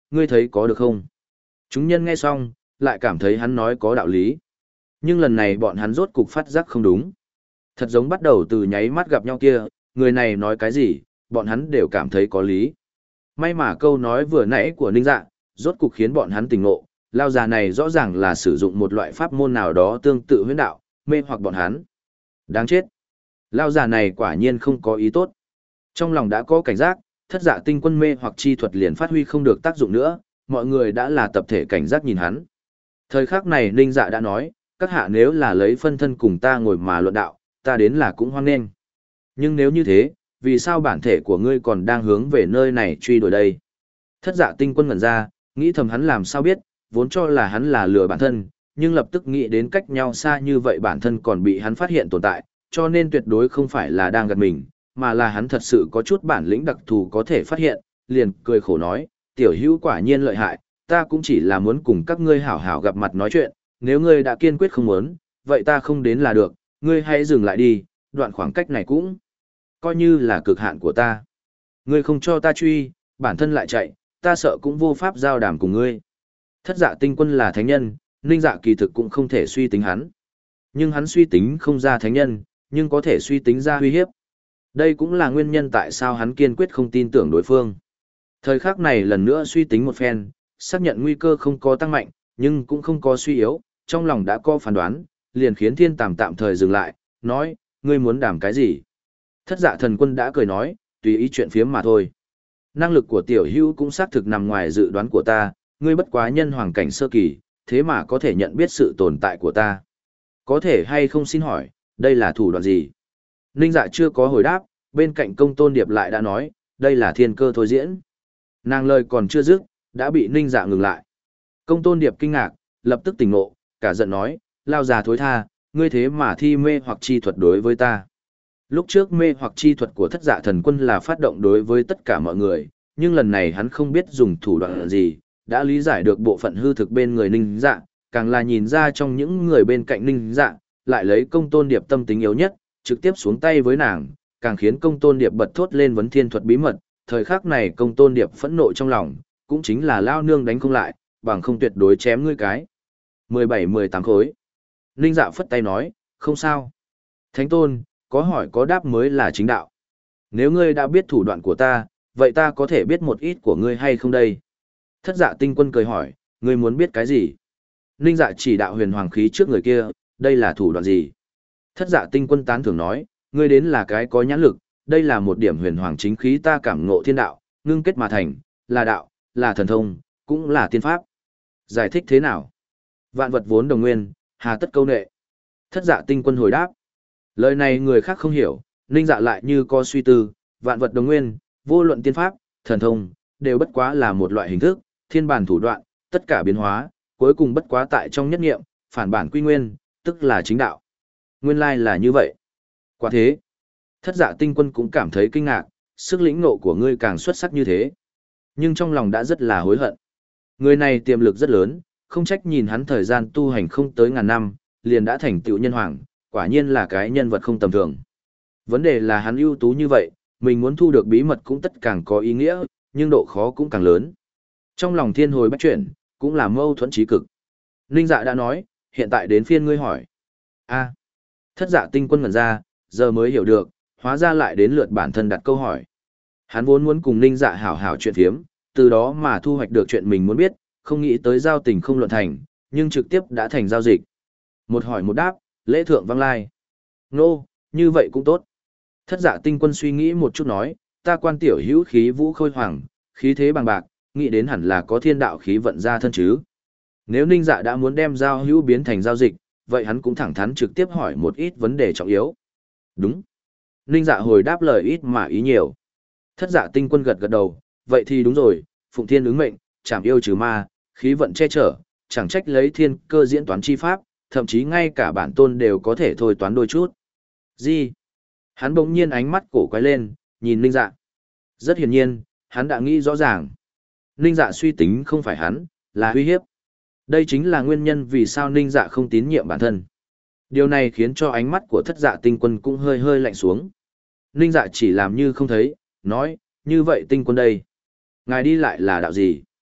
[SPEAKER 1] ngươi thấy có được không? Chúng nhân nghe xong, lại cảm thấy hắn nói có đạo lý. Nhưng lần này bọn hắn rốt cục phát giác không đúng. Thật giống bắt đầu từ nháy mắt gặp nhau kia, người này nói cái gì, bọn hắn đều cảm thấy có lý. May mà câu nói vừa nãy của Ninh Dạ, rốt cục khiến bọn hắn tỉnh ngộ, lao già này rõ ràng là sử dụng một loại pháp môn nào đó tương tự huyễn đạo, mê hoặc bọn hắn. Đáng chết. Lao già này quả nhiên không có ý tốt. Trong lòng đã có cảnh giác, thất dạ tinh quân mê hoặc chi thuật liền phát huy không được tác dụng nữa, mọi người đã là tập thể cảnh giác nhìn hắn. Thời khắc này Ninh Dạ đã nói, các hạ nếu là lấy phân thân cùng ta ngồi mà luận đạo, ta đến là cũng hoan nghênh. Nhưng nếu như thế, vì sao bản thể của ngươi còn đang hướng về nơi này truy đuổi đây? Thất dạ tinh quân ngẩn ra, nghĩ thầm hắn làm sao biết, vốn cho là hắn là lừa bản thân, nhưng lập tức nghĩ đến cách nhau xa như vậy bản thân còn bị hắn phát hiện tồn tại, cho nên tuyệt đối không phải là đang gạt mình, mà là hắn thật sự có chút bản lĩnh đặc thù có thể phát hiện, liền cười khổ nói, tiểu hữu quả nhiên lợi hại, ta cũng chỉ là muốn cùng các ngươi hảo hảo gặp mặt nói chuyện, nếu ngươi đã kiên quyết không muốn, vậy ta không đến là được, ngươi hãy dừng lại đi, đoạn khoảng cách này cũng coi như là cực hạn của ta. Ngươi không cho ta truy, bản thân lại chạy, ta sợ cũng vô pháp giao đàm cùng ngươi. Thất dạ tinh quân là thánh nhân, Ninh Dạ kỳ thực cũng không thể suy tính hắn. Nhưng hắn suy tính không ra thánh nhân, nhưng có thể suy tính ra uy hiếp. Đây cũng là nguyên nhân tại sao hắn kiên quyết không tin tưởng đối phương. Thời khắc này lần nữa suy tính một phen, xác nhận nguy cơ không có tăng mạnh, nhưng cũng không có suy yếu, trong lòng đã có phán đoán, liền khiến thiên tàm tạm thời dừng lại, nói, ngươi muốn đảm cái gì? Thất dạ thần quân đã cười nói, tùy ý chuyện phiếm mà thôi. Năng lực của tiểu hữu cũng xác thực nằm ngoài dự đoán của ta, ngươi bất quá nhân hoàng cảnh sơ kỳ, thế mà có thể nhận biết sự tồn tại của ta. Có thể hay không xin hỏi, đây là thủ đoạn gì? Ninh Dạ chưa có hồi đáp, bên cạnh công tôn điệp lại đã nói, đây là thiên cơ thôi diễn. Nàng lời còn chưa dứt, đã bị Ninh Dạ ngừng lại. Công tôn điệp kinh ngạc, lập tức tỉnh ngộ, cả giận nói, lao già thối tha, ngươi thế mà thi mê hoặc chi thuật đối với ta. Lúc trước mê hoặc chi thuật của thất dạ thần quân là phát động đối với tất cả mọi người, nhưng lần này hắn không biết dùng thủ đoạn gì, đã lý giải được bộ phận hư thực bên người Ninh Dạ, càng là nhìn ra trong những người bên cạnh Ninh Dạ, lại lấy công tôn điệp tâm tính yếu nhất, trực tiếp xuống tay với nàng, càng khiến công tôn điệp bật thốt lên vấn thiên thuật bí mật, thời khắc này công tôn điệp phẫn nộ trong lòng, cũng chính là lao nương đánh không lại, bằng không tuyệt đối chém ngươi cái. mười bảy mười tám khối. Ninh Dạ phất tay nói, không sao. Thánh tôn, có hỏi có đáp mới là chính đạo. Nếu ngươi đã biết thủ đoạn của ta, vậy ta có thể biết một ít của ngươi hay không đây? Thất dạ tinh quân cười hỏi, ngươi muốn biết cái gì? Ninh Dạ chỉ đạo huyền hoàng khí trước người kia, đây là thủ đoạn gì? Thất dạ tinh quân tán thưởng nói, ngươi đến là cái có nhãn lực, đây là một điểm huyền hoàng chính khí ta cảm ngộ thiên đạo, ngưng kết mà thành, là đạo, là thần thông, cũng là tiên pháp. Giải thích thế nào? Vạn vật vốn đồng nguyên, hà tất câu nệ. Thất dạ tinh quân hồi đáp. Lời này người khác không hiểu, Ninh Dạ lại như có suy tư, vạn vật đồng nguyên, vô luận tiên pháp, thần thông, đều bất quá là một loại hình thức, thiên bản thủ đoạn, tất cả biến hóa, cuối cùng bất quá tại trong nhất nghiệm, phản bản quy nguyên, tức là chính đạo. Nguyên lai là như vậy. Quả thế, thất dạ tinh quân cũng cảm thấy kinh ngạc, sức lĩnh ngộ của ngươi càng xuất sắc như thế. Nhưng trong lòng đã rất là hối hận. Người này tiềm lực rất lớn, không trách nhìn hắn thời gian tu hành không tới ngàn năm, liền đã thành tựu nhân hoàng, quả nhiên là cái nhân vật không tầm thường. Vấn đề là hắn ưu tú như vậy, mình muốn thu được bí mật cũng tất càng có ý nghĩa, nhưng độ khó cũng càng lớn. Trong lòng thiên hồi bách chuyển, cũng là mâu thuẫn trí cực. Ninh Dạ đã nói, hiện tại đến phiên ngươi hỏi. A. Thất dạ tinh quân ngẩn ra, giờ mới hiểu được, hóa ra lại đến lượt bản thân đặt câu hỏi. Hắn vốn muốn cùng Ninh Dạ hảo hảo chuyện phiếm, từ đó mà thu hoạch được chuyện mình muốn biết, không nghĩ tới giao tình không luận thành, nhưng trực tiếp đã thành giao dịch. Một hỏi một đáp, lễ thượng vang lai. Nô, như vậy cũng tốt. Thất dạ tinh quân suy nghĩ một chút nói, ta quan tiểu hữu khí vũ khôi hoàng, khí thế bằng bạc, nghĩ đến hẳn là có thiên đạo khí vận ra thân chứ. Nếu Ninh Dạ đã muốn đem giao hữu biến thành giao dịch, vậy hắn cũng thẳng thắn trực tiếp hỏi một ít vấn đề trọng yếu. Đúng. Ninh Dạ hồi đáp lời ít mà ý nhiều. Thất dạ tinh quân gật gật đầu, vậy thì đúng rồi, phụng thiên ứng mệnh, chảm yêu trừ ma, khí vận che chở, chẳng trách lấy thiên cơ diễn toán chi pháp, thậm chí ngay cả bản tôn đều có thể thôi toán đôi chút. Gì? Hắn bỗng nhiên ánh mắt cổ quay lên, nhìn Ninh Dạ. Rất hiển nhiên, hắn đã nghĩ rõ ràng. Ninh Dạ suy tính không phải hắn, là uy hiếp. Đây chính là nguyên nhân vì sao Ninh Dạ không tín nhiệm bản thân. Điều này khiến cho ánh mắt của thất dạ tinh quân cũng hơi hơi lạnh xuống. Ninh Dạ chỉ làm như không thấy, nói, như vậy tinh quân đây. Ngài đi lại là đạo gì?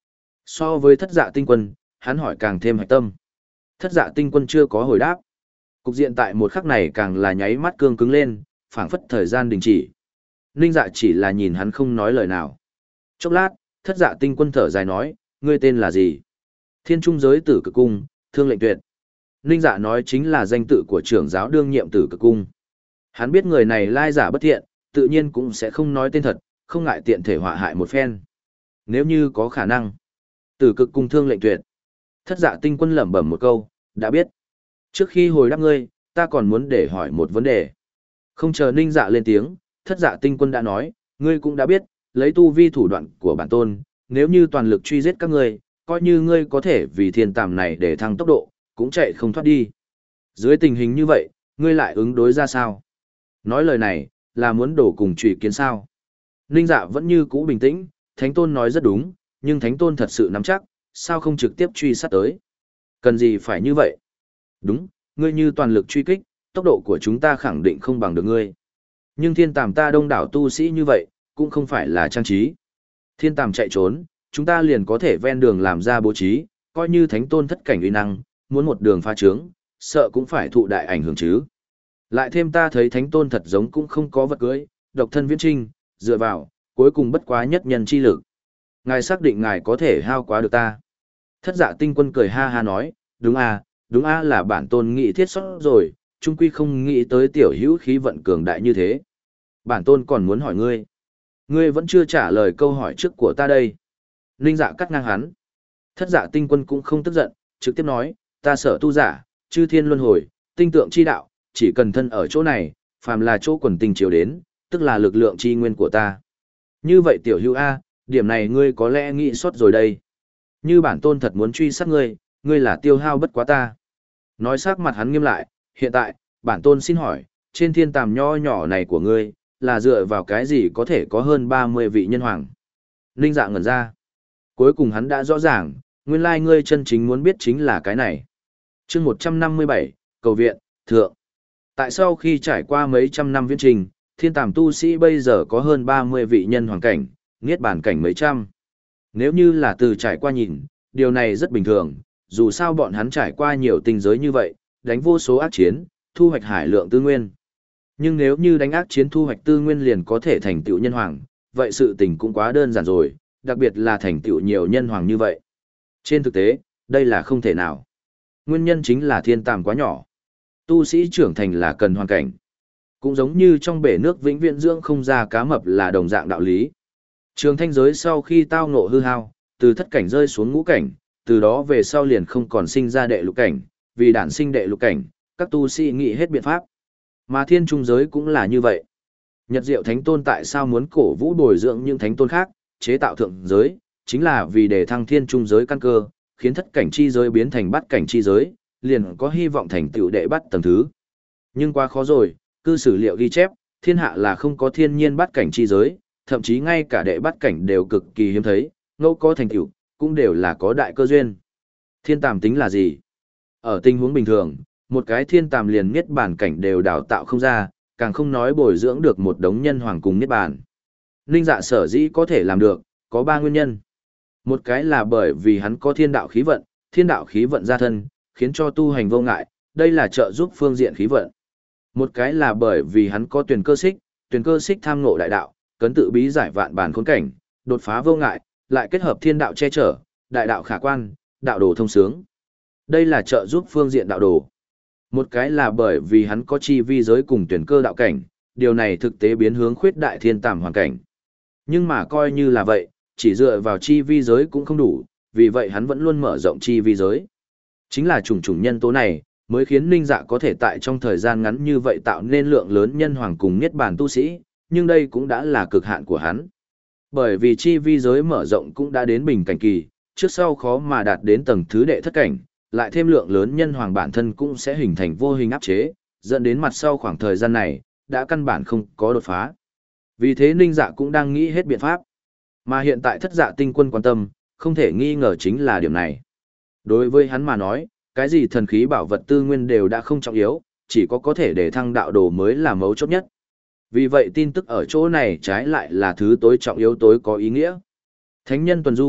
[SPEAKER 1] So với thất dạ tinh quân, hắn hỏi càng thêm hạch tâm. Thất dạ tinh quân chưa có hồi đáp. Cục diện tại một khắc này càng là nháy mắt cương cứng lên, phảng phất thời gian đình chỉ. Ninh dạ chỉ là nhìn hắn không nói lời nào. Chốc lát, thất dạ tinh quân thở dài nói, ngươi tên là gì? Thiên trung giới tử cực cung, Thương Lệnh Tuyệt. Ninh dạ nói chính là danh tự của trưởng giáo đương nhiệm tử cực cung. Hắn biết người này lai giả bất thiện, tự nhiên cũng sẽ không nói tên thật, không ngại tiện thể họa hại một phen. Nếu như có khả năng. Tử cực cung Thương Lệnh Tuyệt. Thất dạ tinh quân lẩm bẩm một câu, đã biết. Trước khi hồi đáp ngươi, ta còn muốn để hỏi một vấn đề. Không chờ Ninh dạ lên tiếng, thất dạ tinh quân đã nói, ngươi cũng đã biết, lấy tu vi thủ đoạn của bản tôn, nếu như toàn lực truy giết các ngươi, coi như ngươi có thể vì thiên tàm này để thăng tốc độ, cũng chạy không thoát đi. Dưới tình hình như vậy, ngươi lại ứng đối ra sao? Nói lời này, là muốn đổ cùng trụy kiến sao? Ninh dạ vẫn như cũ bình tĩnh, Thánh Tôn nói rất đúng, nhưng Thánh Tôn thật sự nắm chắc, sao không trực tiếp truy sát tới? Cần gì phải như vậy? Đúng, ngươi như toàn lực truy kích, tốc độ của chúng ta khẳng định không bằng được ngươi. Nhưng thiên tàm ta đông đảo tu sĩ như vậy, cũng không phải là trang trí. Thiên tàm chạy trốn, chúng ta liền có thể ven đường làm ra bố trí, coi như Thánh Tôn thất cảnh uy năng, muốn một đường phá trướng, sợ cũng phải thụ đại ảnh hưởng chứ. Lại thêm ta thấy Thánh Tôn thật giống cũng không có vật cưới, độc thân viễn trinh, dựa vào, cuối cùng bất quá nhất nhân chi lực. Ngài xác định ngài có thể hao quá được ta. Thất dạ tinh quân cười ha ha nói, đúng à, đúng à là bản tôn nghĩ thiết sót rồi, chung quy không nghĩ tới tiểu hữu khí vận cường đại như thế. Bản tôn còn muốn hỏi ngươi. Ngươi vẫn chưa trả lời câu hỏi trước của ta đây. Ninh dạ cắt ngang hắn. Thất dạ tinh quân cũng không tức giận, trực tiếp nói, ta sở tu giả, chư thiên luân hồi, tinh tượng chi đạo, chỉ cần thân ở chỗ này, phàm là chỗ quần tinh chiếu đến, tức là lực lượng chi nguyên của ta. Như vậy tiểu hữu A, điểm này ngươi có lẽ nghĩ sót rồi đây. Như bản tôn thật muốn truy sát ngươi, ngươi là tiêu hao bất quá ta. Nói sắc mặt hắn nghiêm lại, hiện tại, bản tôn xin hỏi, trên thiên tàm nho nhỏ này của ngươi, là dựa vào cái gì có thể có hơn ba mươi vị nhân hoàng. Ninh dạ ngẩn ra. Cuối cùng hắn đã rõ ràng, nguyên lai ngươi chân chính muốn biết chính là cái này. chương một trăm năm mươi bảy, cầu viện, thượng. Tại sau khi trải qua mấy trăm năm viễn trình, thiên tàm tu sĩ bây giờ có hơn ba mươi vị nhân hoàng cảnh, niết bàn cảnh mấy trăm. Nếu như là từ trải qua nhìn, điều này rất bình thường, dù sao bọn hắn trải qua nhiều tinh giới như vậy, đánh vô số ác chiến, thu hoạch hải lượng tư nguyên. Nhưng nếu như đánh ác chiến thu hoạch tư nguyên liền có thể thành tựu nhân hoàng, vậy sự tình cũng quá đơn giản rồi, đặc biệt là thành tựu nhiều nhân hoàng như vậy. Trên thực tế, đây là không thể nào. Nguyên nhân chính là thiên tàm quá nhỏ. Tu sĩ trưởng thành là cần hoàn cảnh. Cũng giống như trong bể nước vĩnh viễn dưỡng không ra cá mập là đồng dạng đạo lý. Trường thanh giới sau khi tao ngộ hư hao, từ thất cảnh rơi xuống ngũ cảnh, từ đó về sau liền không còn sinh ra đệ lục cảnh, vì đản sinh đệ lục cảnh, các tu sĩ nghĩ hết biện pháp. Mà thiên trung giới cũng là như vậy. Nhật Diệu Thánh Tôn tại sao muốn cổ vũ bồi dưỡng những thánh tôn khác, chế tạo thượng giới, chính là vì để thăng thiên trung giới căn cơ, khiến thất cảnh chi giới biến thành bát cảnh chi giới, liền có hy vọng thành tựu đệ bắt tầng thứ. Nhưng quá khó rồi, cư sử liệu ghi chép, thiên hạ là không có thiên nhiên bát cảnh chi giới, thậm chí ngay cả đệ bát cảnh đều cực kỳ hiếm thấy, ngẫu có thành tựu, cũng đều là có đại cơ duyên. Thiên tàm tính là gì? Ở tình huống bình thường, một cái thiên tàm liền niết bàn cảnh đều đào tạo không ra, càng không nói bồi dưỡng được một đống nhân hoàng cùng niết bàn. Ninh dạ sở dĩ có thể làm được, có ba nguyên nhân. Một cái là bởi vì hắn có thiên đạo khí vận, thiên đạo khí vận ra thân, khiến cho tu hành vô ngại, đây là trợ giúp phương diện khí vận. Một cái là bởi vì hắn có tuyển cơ xích, tuyển cơ xích tham ngộ đại đạo, cấn tự bí giải vạn bản khốn cảnh, đột phá vô ngại, lại kết hợp thiên đạo che chở, đại đạo khả quan, đạo đồ thông sướng. Đây là trợ giúp phương diện đạo đồ. Một cái là bởi vì hắn có chi vi giới cùng tuyển cơ đạo cảnh, điều này thực tế biến hướng khuyết đại thiên tàm hoàn cảnh. Nhưng mà coi như là vậy, chỉ dựa vào chi vi giới cũng không đủ, vì vậy hắn vẫn luôn mở rộng chi vi giới. Chính là chủng chủng nhân tố này, mới khiến Ninh Dạ có thể tại trong thời gian ngắn như vậy tạo nên lượng lớn nhân hoàng cùng niết bàn tu sĩ, nhưng đây cũng đã là cực hạn của hắn. Bởi vì chi vi giới mở rộng cũng đã đến bình cảnh kỳ, trước sau khó mà đạt đến tầng thứ đệ thất cảnh, lại thêm lượng lớn nhân hoàng bản thân cũng sẽ hình thành vô hình áp chế, dẫn đến mặt sau khoảng thời gian này, đã căn bản không có đột phá. Vì thế Ninh Dạ cũng đang nghĩ hết biện pháp. Mà hiện tại thất dạ tinh quân quan tâm, không thể nghi ngờ chính là điểm này. Đối với hắn mà nói, cái gì thần khí bảo vật tư nguyên đều đã không trọng yếu, chỉ có có thể để thăng đạo đồ mới là mấu chốt nhất. Vì vậy tin tức ở chỗ này trái lại là thứ tối trọng yếu tối có ý nghĩa. Thánh nhân tuần du,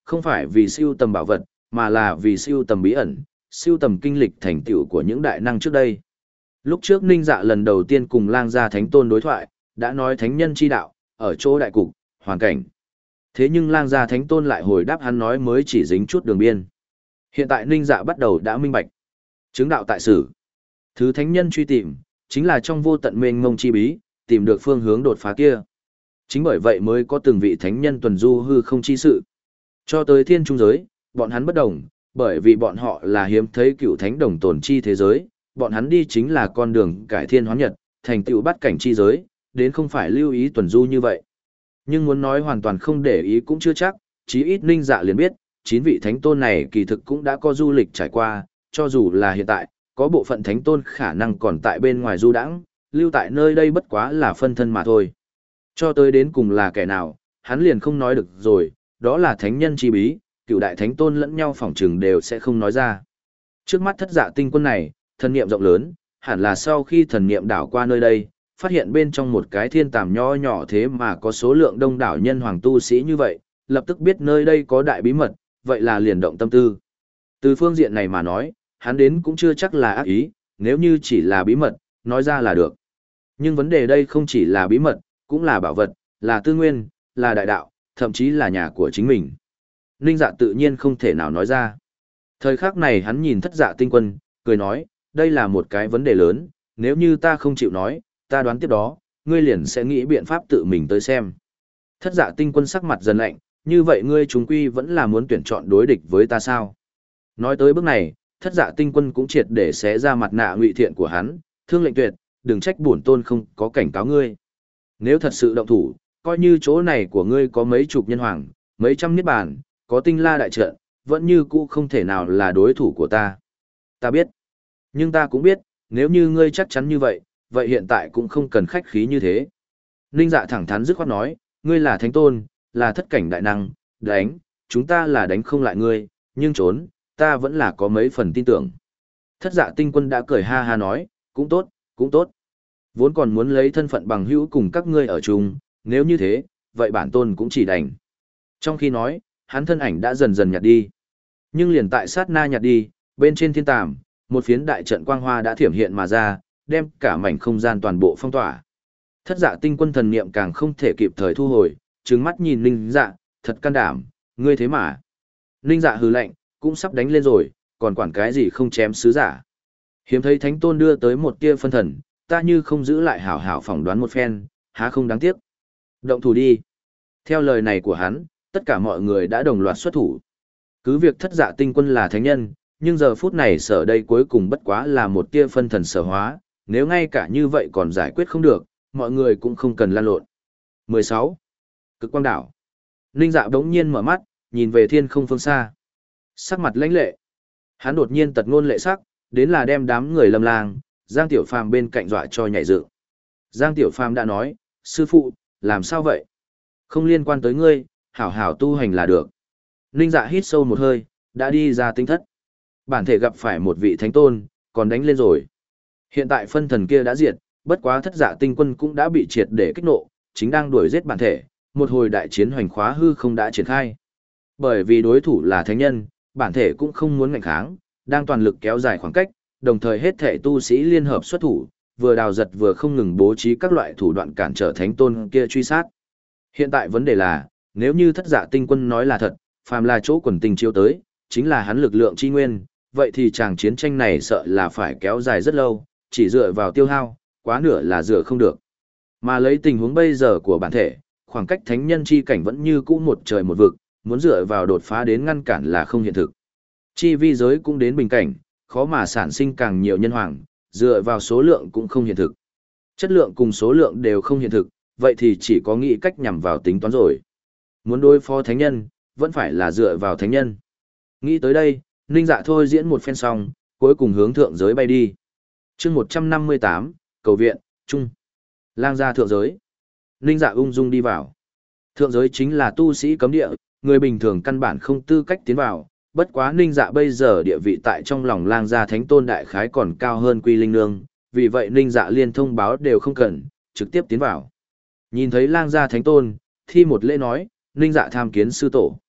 [SPEAKER 1] Không phải vì siêu tầm bảo vật, mà là vì siêu tầm bí ẩn, siêu tầm kinh lịch thành tựu của những đại năng trước đây. Lúc trước Ninh Dạ lần đầu tiên cùng Lang gia Thánh Tôn đối thoại, đã nói thánh nhân chi đạo, ở chỗ đại cục, hoàn cảnh. Thế nhưng Lang gia Thánh Tôn lại hồi đáp hắn nói mới chỉ dính chút đường biên. Hiện tại Ninh Dạ bắt đầu đã minh bạch. Chứng đạo tại sử. Thứ thánh nhân truy tìm, chính là trong vô tận mênh mông chi bí, tìm được phương hướng đột phá kia. Chính bởi vậy mới có từng vị thánh nhân tuần du hư không chi sự. Cho tới thiên trung giới, bọn hắn bất đồng, bởi vì bọn họ là hiếm thấy cựu thánh đồng tồn chi thế giới, bọn hắn đi chính là con đường cải thiên hóa nhật, thành tựu bắt cảnh chi giới, đến không phải lưu ý tuần du như vậy. Nhưng muốn nói hoàn toàn không để ý cũng chưa chắc, chí ít Ninh Dạ liền biết, chín vị thánh tôn này kỳ thực cũng đã có du lịch trải qua, cho dù là hiện tại, có bộ phận thánh tôn khả năng còn tại bên ngoài du đãng, lưu tại nơi đây bất quá là phân thân mà thôi. Cho tới đến cùng là kẻ nào, hắn liền không nói được rồi, đó là thánh nhân chi bí, cựu đại thánh tôn lẫn nhau phỏng trừng đều sẽ không nói ra. Trước mắt thất dạ tinh quân này, thần niệm rộng lớn, hẳn là sau khi thần niệm đảo qua nơi đây, phát hiện bên trong một cái thiên tàm nho nhỏ thế mà có số lượng đông đảo nhân hoàng tu sĩ như vậy, lập tức biết nơi đây có đại bí mật, vậy là liền động tâm tư. Từ phương diện này mà nói, hắn đến cũng chưa chắc là ác ý, nếu như chỉ là bí mật, nói ra là được. Nhưng vấn đề đây không chỉ là bí mật, cũng là bảo vật, là tư nguyên, là đại đạo, thậm chí là nhà của chính mình. Ninh Dạ tự nhiên không thể nào nói ra. Thời khắc này hắn nhìn thất dạ tinh quân, cười nói, đây là một cái vấn đề lớn, nếu như ta không chịu nói, ta đoán tiếp đó, ngươi liền sẽ nghĩ biện pháp tự mình tới xem. Thất dạ tinh quân sắc mặt dần lạnh, như vậy ngươi chúng quy vẫn là muốn tuyển chọn đối địch với ta sao? Nói tới bước này, thất dạ tinh quân cũng triệt để xé ra mặt nạ ngụy thiện của hắn, thương lệnh tuyệt, đừng trách bổn tôn không có cảnh cáo ngươi. Nếu thật sự động thủ, coi như chỗ này của ngươi có mấy chục nhân hoàng, mấy trăm niết bàn, có tinh la đại trận, vẫn như cũ không thể nào là đối thủ của ta. Ta biết. Nhưng ta cũng biết, nếu như ngươi chắc chắn như vậy, vậy hiện tại cũng không cần khách khí như thế. Ninh Dạ thẳng thắn dứt khoát nói, ngươi là thánh tôn, là thất cảnh đại năng, đánh, chúng ta là đánh không lại ngươi, nhưng trốn, ta vẫn là có mấy phần tin tưởng. Thất dạ tinh quân đã cười ha ha nói, cũng tốt, cũng tốt. Vốn còn muốn lấy thân phận bằng hữu cùng các ngươi ở chung, nếu như thế, vậy bản tôn cũng chỉ đành. Trong khi nói, hắn thân ảnh đã dần dần nhạt đi. Nhưng liền tại sát na nhạt đi, bên trên thiên tàm, một phiến đại trận quang hoa đã thiểm hiện mà ra, đem cả mảnh không gian toàn bộ phong tỏa. Thất dạ tinh quân thần niệm càng không thể kịp thời thu hồi, trừng mắt nhìn Ninh Dạ, thật can đảm, ngươi thế mà. Ninh Dạ hừ lạnh, cũng sắp đánh lên rồi, còn quản cái gì không chém sứ giả. Hiếm thấy thánh tôn đưa tới một tia phân thần, ta như không giữ lại hảo hảo phỏng đoán một phen, há không đáng tiếc. Động thủ đi. Theo lời này của hắn, tất cả mọi người đã đồng loạt xuất thủ. Cứ việc thất dạ tinh quân là thánh nhân, nhưng giờ phút này sở đây cuối cùng bất quá là một tia phân thần sở hóa, nếu ngay cả như vậy còn giải quyết không được, mọi người cũng không cần lan lộn. mười sáu. Cực quang đảo. Ninh Dạ đống nhiên mở mắt, nhìn về thiên không phương xa. Sắc mặt lãnh lệ. Hắn đột nhiên tật ngôn lệ sắc, đến là đem đám người lâm lang, Giang Tiểu Phàm bên cạnh dọa cho nhảy dựng. Giang Tiểu Phàm đã nói, sư phụ, làm sao vậy? Không liên quan tới ngươi, hảo hảo tu hành là được. Ninh Dạ hít sâu một hơi, đã đi ra tinh thất. Bản thể gặp phải một vị thánh tôn, còn đánh lên rồi. Hiện tại phân thần kia đã diệt, bất quá thất dạ tinh quân cũng đã bị triệt để kích nộ, chính đang đuổi giết bản thể, một hồi đại chiến hoành khóa hư không đã triển khai. Bởi vì đối thủ là thánh nhân, bản thể cũng không muốn ngạnh kháng, đang toàn lực kéo dài khoảng cách, đồng thời hết thể tu sĩ liên hợp xuất thủ, vừa đào giật vừa không ngừng bố trí các loại thủ đoạn cản trở thánh tôn kia truy sát. Hiện tại vấn đề là, nếu như thất dạ tinh quân nói là thật, phàm là chỗ quần tình chiếu tới, chính là hắn lực lượng chi nguyên, vậy thì chàng chiến tranh này sợ là phải kéo dài rất lâu, chỉ dựa vào tiêu hao, quá nửa là dựa không được. Mà lấy tình huống bây giờ của bản thể, khoảng cách thánh nhân chi cảnh vẫn như cũ một trời một vực, muốn dựa vào đột phá đến ngăn cản là không hiện thực. Chi vi giới cũng đến bình cảnh, khó mà sản sinh càng nhiều nhân hoàng, dựa vào số lượng cũng không hiện thực. Chất lượng cùng số lượng đều không hiện thực, vậy thì chỉ có nghĩ cách nhằm vào tính toán rồi. Muốn đối phó thánh nhân, vẫn phải là dựa vào thánh nhân. Nghĩ tới đây, Ninh Dạ thôi diễn một phen xong, cuối cùng hướng thượng giới bay đi. chương một trăm năm mươi tám, cầu viện, trung. Lang gia thượng giới. Ninh Dạ ung dung đi vào. Thượng giới chính là tu sĩ cấm địa, người bình thường căn bản không tư cách tiến vào. Bất quá Ninh Dạ bây giờ địa vị tại trong lòng Lang gia thánh tôn đại khái còn cao hơn Quy Linh Nương, vì vậy Ninh Dạ liên thông báo đều không cần, trực tiếp tiến vào. Nhìn thấy Lang gia thánh tôn, thi một lễ nói, Ninh Dạ tham kiến sư tổ.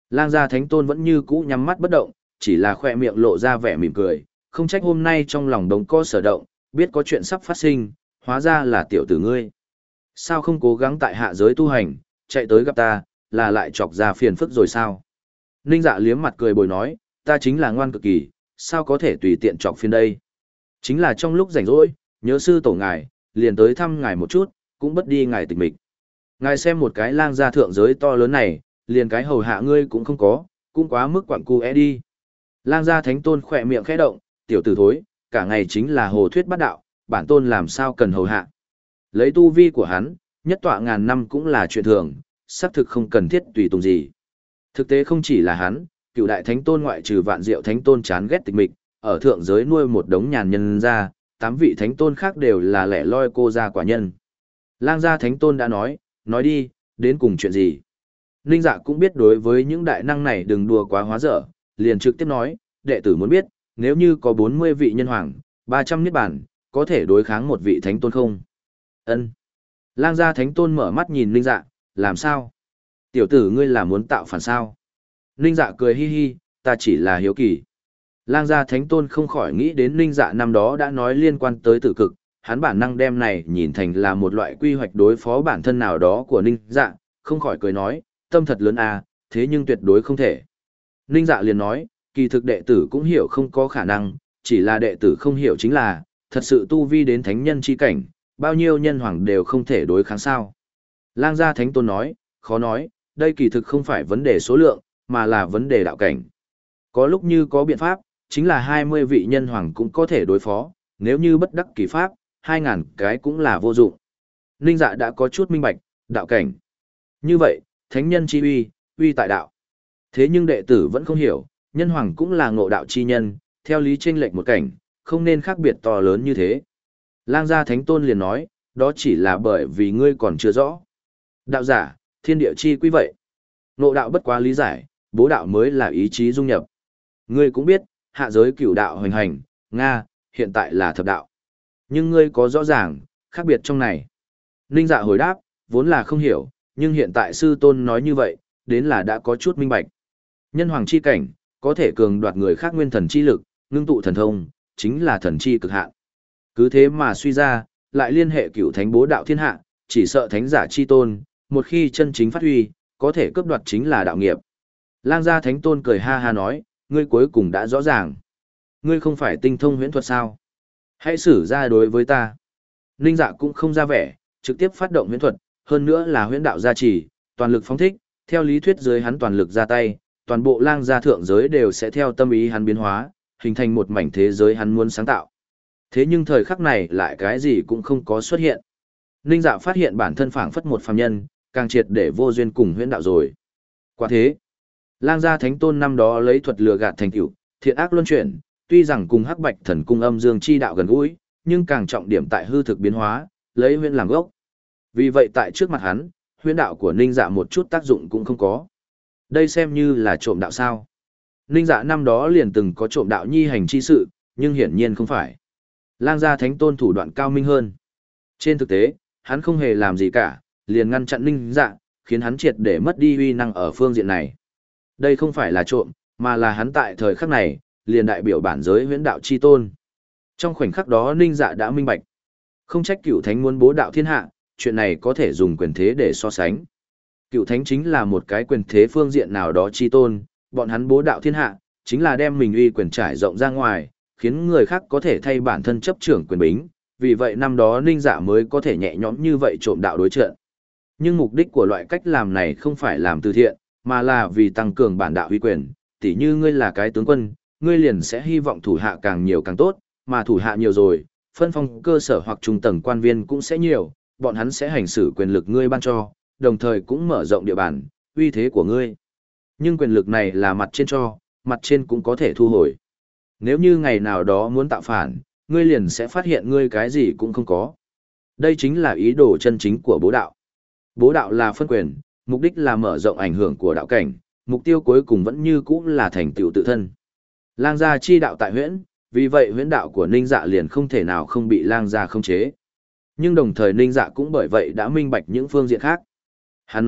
[SPEAKER 1] Lang gia thánh tôn vẫn như cũ nhắm mắt bất động, chỉ là khoe miệng lộ ra vẻ mỉm cười, không trách hôm nay trong lòng đống co sở động, biết có chuyện sắp phát sinh, hóa ra là tiểu tử ngươi. Sao không cố gắng tại hạ giới tu hành, chạy tới gặp ta, là lại chọc ra phiền phức rồi sao? Ninh Dạ liếm mặt cười bồi nói, ta chính là ngoan cực kỳ, sao có thể tùy tiện chọc phiền đây? Chính là trong lúc rảnh rỗi, nhớ sư tổ ngài, liền tới thăm ngài một chút, cũng bất đi ngài tịch mịch. Ngài xem một cái lang gia thượng giới to lớn này, liền cái hầu hạ ngươi cũng không có, cũng quá mức quặng cu é đi. Lang gia thánh tôn khỏe miệng khẽ động, tiểu tử thối, cả ngày chính là hồ thuyết bát đạo, bản tôn làm sao cần hầu hạ. Lấy tu vi của hắn, nhất tọa ngàn năm cũng là chuyện thường, xác thực không cần thiết tùy tùng gì. Thực tế không chỉ là hắn, cựu đại thánh tôn ngoại trừ vạn diệu thánh tôn chán ghét tịch mịch, ở thượng giới nuôi một đống nhàn nhân ra, tám vị thánh tôn khác đều là lẻ loi cô gia quả nhân. Lang gia thánh tôn đã nói, nói đi, đến cùng chuyện gì. Ninh Dạ cũng biết đối với những đại năng này đừng đùa quá hóa dở, liền trực tiếp nói, đệ tử muốn biết, nếu như có bốn mươi vị nhân hoàng, ba trăm niết bàn, có thể đối kháng một vị thánh tôn không? Ân. Lang gia thánh tôn mở mắt nhìn Ninh Dạ, làm sao? Tiểu tử ngươi là muốn tạo phản sao? Ninh Dạ cười hi hi, ta chỉ là hiếu kỳ. Lang gia thánh tôn không khỏi nghĩ đến Ninh Dạ năm đó đã nói liên quan tới tử cực, hắn bản năng đem này nhìn thành là một loại quy hoạch đối phó bản thân nào đó của Ninh Dạ, không khỏi cười nói, tâm thật lớn à, thế nhưng tuyệt đối không thể. Ninh Dạ liền nói, kỳ thực đệ tử cũng hiểu không có khả năng, chỉ là đệ tử không hiểu chính là, thật sự tu vi đến thánh nhân chi cảnh, bao nhiêu nhân hoàng đều không thể đối kháng sao. Lang gia thánh tôn nói, khó nói, đây kỳ thực không phải vấn đề số lượng, mà là vấn đề đạo cảnh. Có lúc như có biện pháp, chính là hai mươi vị nhân hoàng cũng có thể đối phó, nếu như bất đắc kỳ pháp, hai ngàn cái cũng là vô dụng. Ninh Dạ đã có chút minh bạch, đạo cảnh. Như vậy, thánh nhân chi uy, uy tại đạo. Thế nhưng đệ tử vẫn không hiểu, nhân hoàng cũng là ngộ đạo chi nhân, theo lý chênh lệch một cảnh, không nên khác biệt to lớn như thế. Lang gia thánh tôn liền nói, đó chỉ là bởi vì ngươi còn chưa rõ. Đạo giả, thiên địa chi quy vậy. Ngộ đạo bất quá lý giải, bố đạo mới là ý chí dung nhập. Ngươi cũng biết, hạ giới cửu đạo hoành hành, Nga, hiện tại là thập đạo. Nhưng ngươi có rõ ràng, khác biệt trong này. Ninh Dạ hồi đáp, vốn là không hiểu, nhưng hiện tại sư tôn nói như vậy, đến là đã có chút minh bạch. Nhân hoàng chi cảnh, có thể cường đoạt người khác nguyên thần chi lực, ngưng tụ thần thông, chính là thần chi cực hạn. Cứ thế mà suy ra, lại liên hệ cửu thánh bố đạo thiên hạ, chỉ sợ thánh giả chi tôn, một khi chân chính phát huy, có thể cướp đoạt chính là đạo nghiệp. Lang gia thánh tôn cười ha ha nói, ngươi cuối cùng đã rõ ràng. Ngươi không phải tinh thông huyễn thuật sao? Hãy xử ra đối với ta. Ninh Dạ cũng không ra vẻ, trực tiếp phát động huyễn thuật, hơn nữa là huyễn đạo gia trì, toàn lực phóng thích, theo lý thuyết dưới hắn toàn lực ra tay, toàn bộ lang gia thượng giới đều sẽ theo tâm ý hắn biến hóa, hình thành một mảnh thế giới hắn muốn sáng tạo. Thế nhưng thời khắc này lại cái gì cũng không có xuất hiện. Ninh Dạ phát hiện bản thân phảng phất một phàm nhân, càng triệt để vô duyên cùng huyễn đạo rồi. Quả thế, lang gia thánh tôn năm đó lấy thuật lừa gạt thành tựu, thiện ác luân chuyển, tuy rằng cùng hắc bạch thần cung âm dương chi đạo gần gũi, nhưng càng trọng điểm tại hư thực biến hóa, lấy huyễn làm gốc. Vì vậy tại trước mặt hắn, huyễn đạo của Ninh Dạ một chút tác dụng cũng không có. Đây xem như là trộm đạo sao. Ninh Dạ năm đó liền từng có trộm đạo nhi hành chi sự, nhưng hiển nhiên không phải. Lang gia thánh tôn thủ đoạn cao minh hơn. Trên thực tế, hắn không hề làm gì cả, liền ngăn chặn Ninh Dạ, khiến hắn triệt để mất đi uy năng ở phương diện này. Đây không phải là trộm, mà là hắn tại thời khắc này, liền đại biểu bản giới huyễn đạo chi tôn. Trong khoảnh khắc đó Ninh Dạ đã minh bạch. Không trách cửu thánh muốn bố đạo thiên hạ, chuyện này có thể dùng quyền thế để so sánh. Cửu thánh chính là một cái quyền thế phương diện nào đó chi tôn, bọn hắn bố đạo thiên hạ, chính là đem mình uy quyền trải rộng ra ngoài, khiến người khác có thể thay bản thân chấp trưởng quyền bính, vì vậy năm đó Ninh Dạ mới có thể nhẹ nhõm như vậy trộm đạo đối trận. Nhưng mục đích của loại cách làm này không phải làm từ thiện, mà là vì tăng cường bản đạo uy quyền, tỉ như ngươi là cái tướng quân, ngươi liền sẽ hy vọng thủ hạ càng nhiều càng tốt, mà thủ hạ nhiều rồi, phân phong cơ sở hoặc trung tầng quan viên cũng sẽ nhiều, bọn hắn sẽ hành xử quyền lực ngươi ban cho, đồng thời cũng mở rộng địa bàn, uy thế của ngươi. Nhưng quyền lực này là mặt trên cho, mặt trên cũng có thể thu hồi. Nếu như ngày nào đó muốn tạo phản, ngươi liền sẽ phát hiện ngươi cái gì cũng không có. Đây chính là ý đồ chân chính của bố đạo. Bố đạo là phân quyền, mục đích là mở rộng ảnh hưởng của đạo cảnh, mục tiêu cuối cùng vẫn như cũ là thành tựu tự thân. Lang gia chi đạo tại huyễn, vì vậy huyễn đạo của Ninh Dạ liền không thể nào không bị lang gia khống chế. Nhưng đồng thời Ninh Dạ cũng bởi vậy đã minh bạch những phương diện khác. Hắn nói,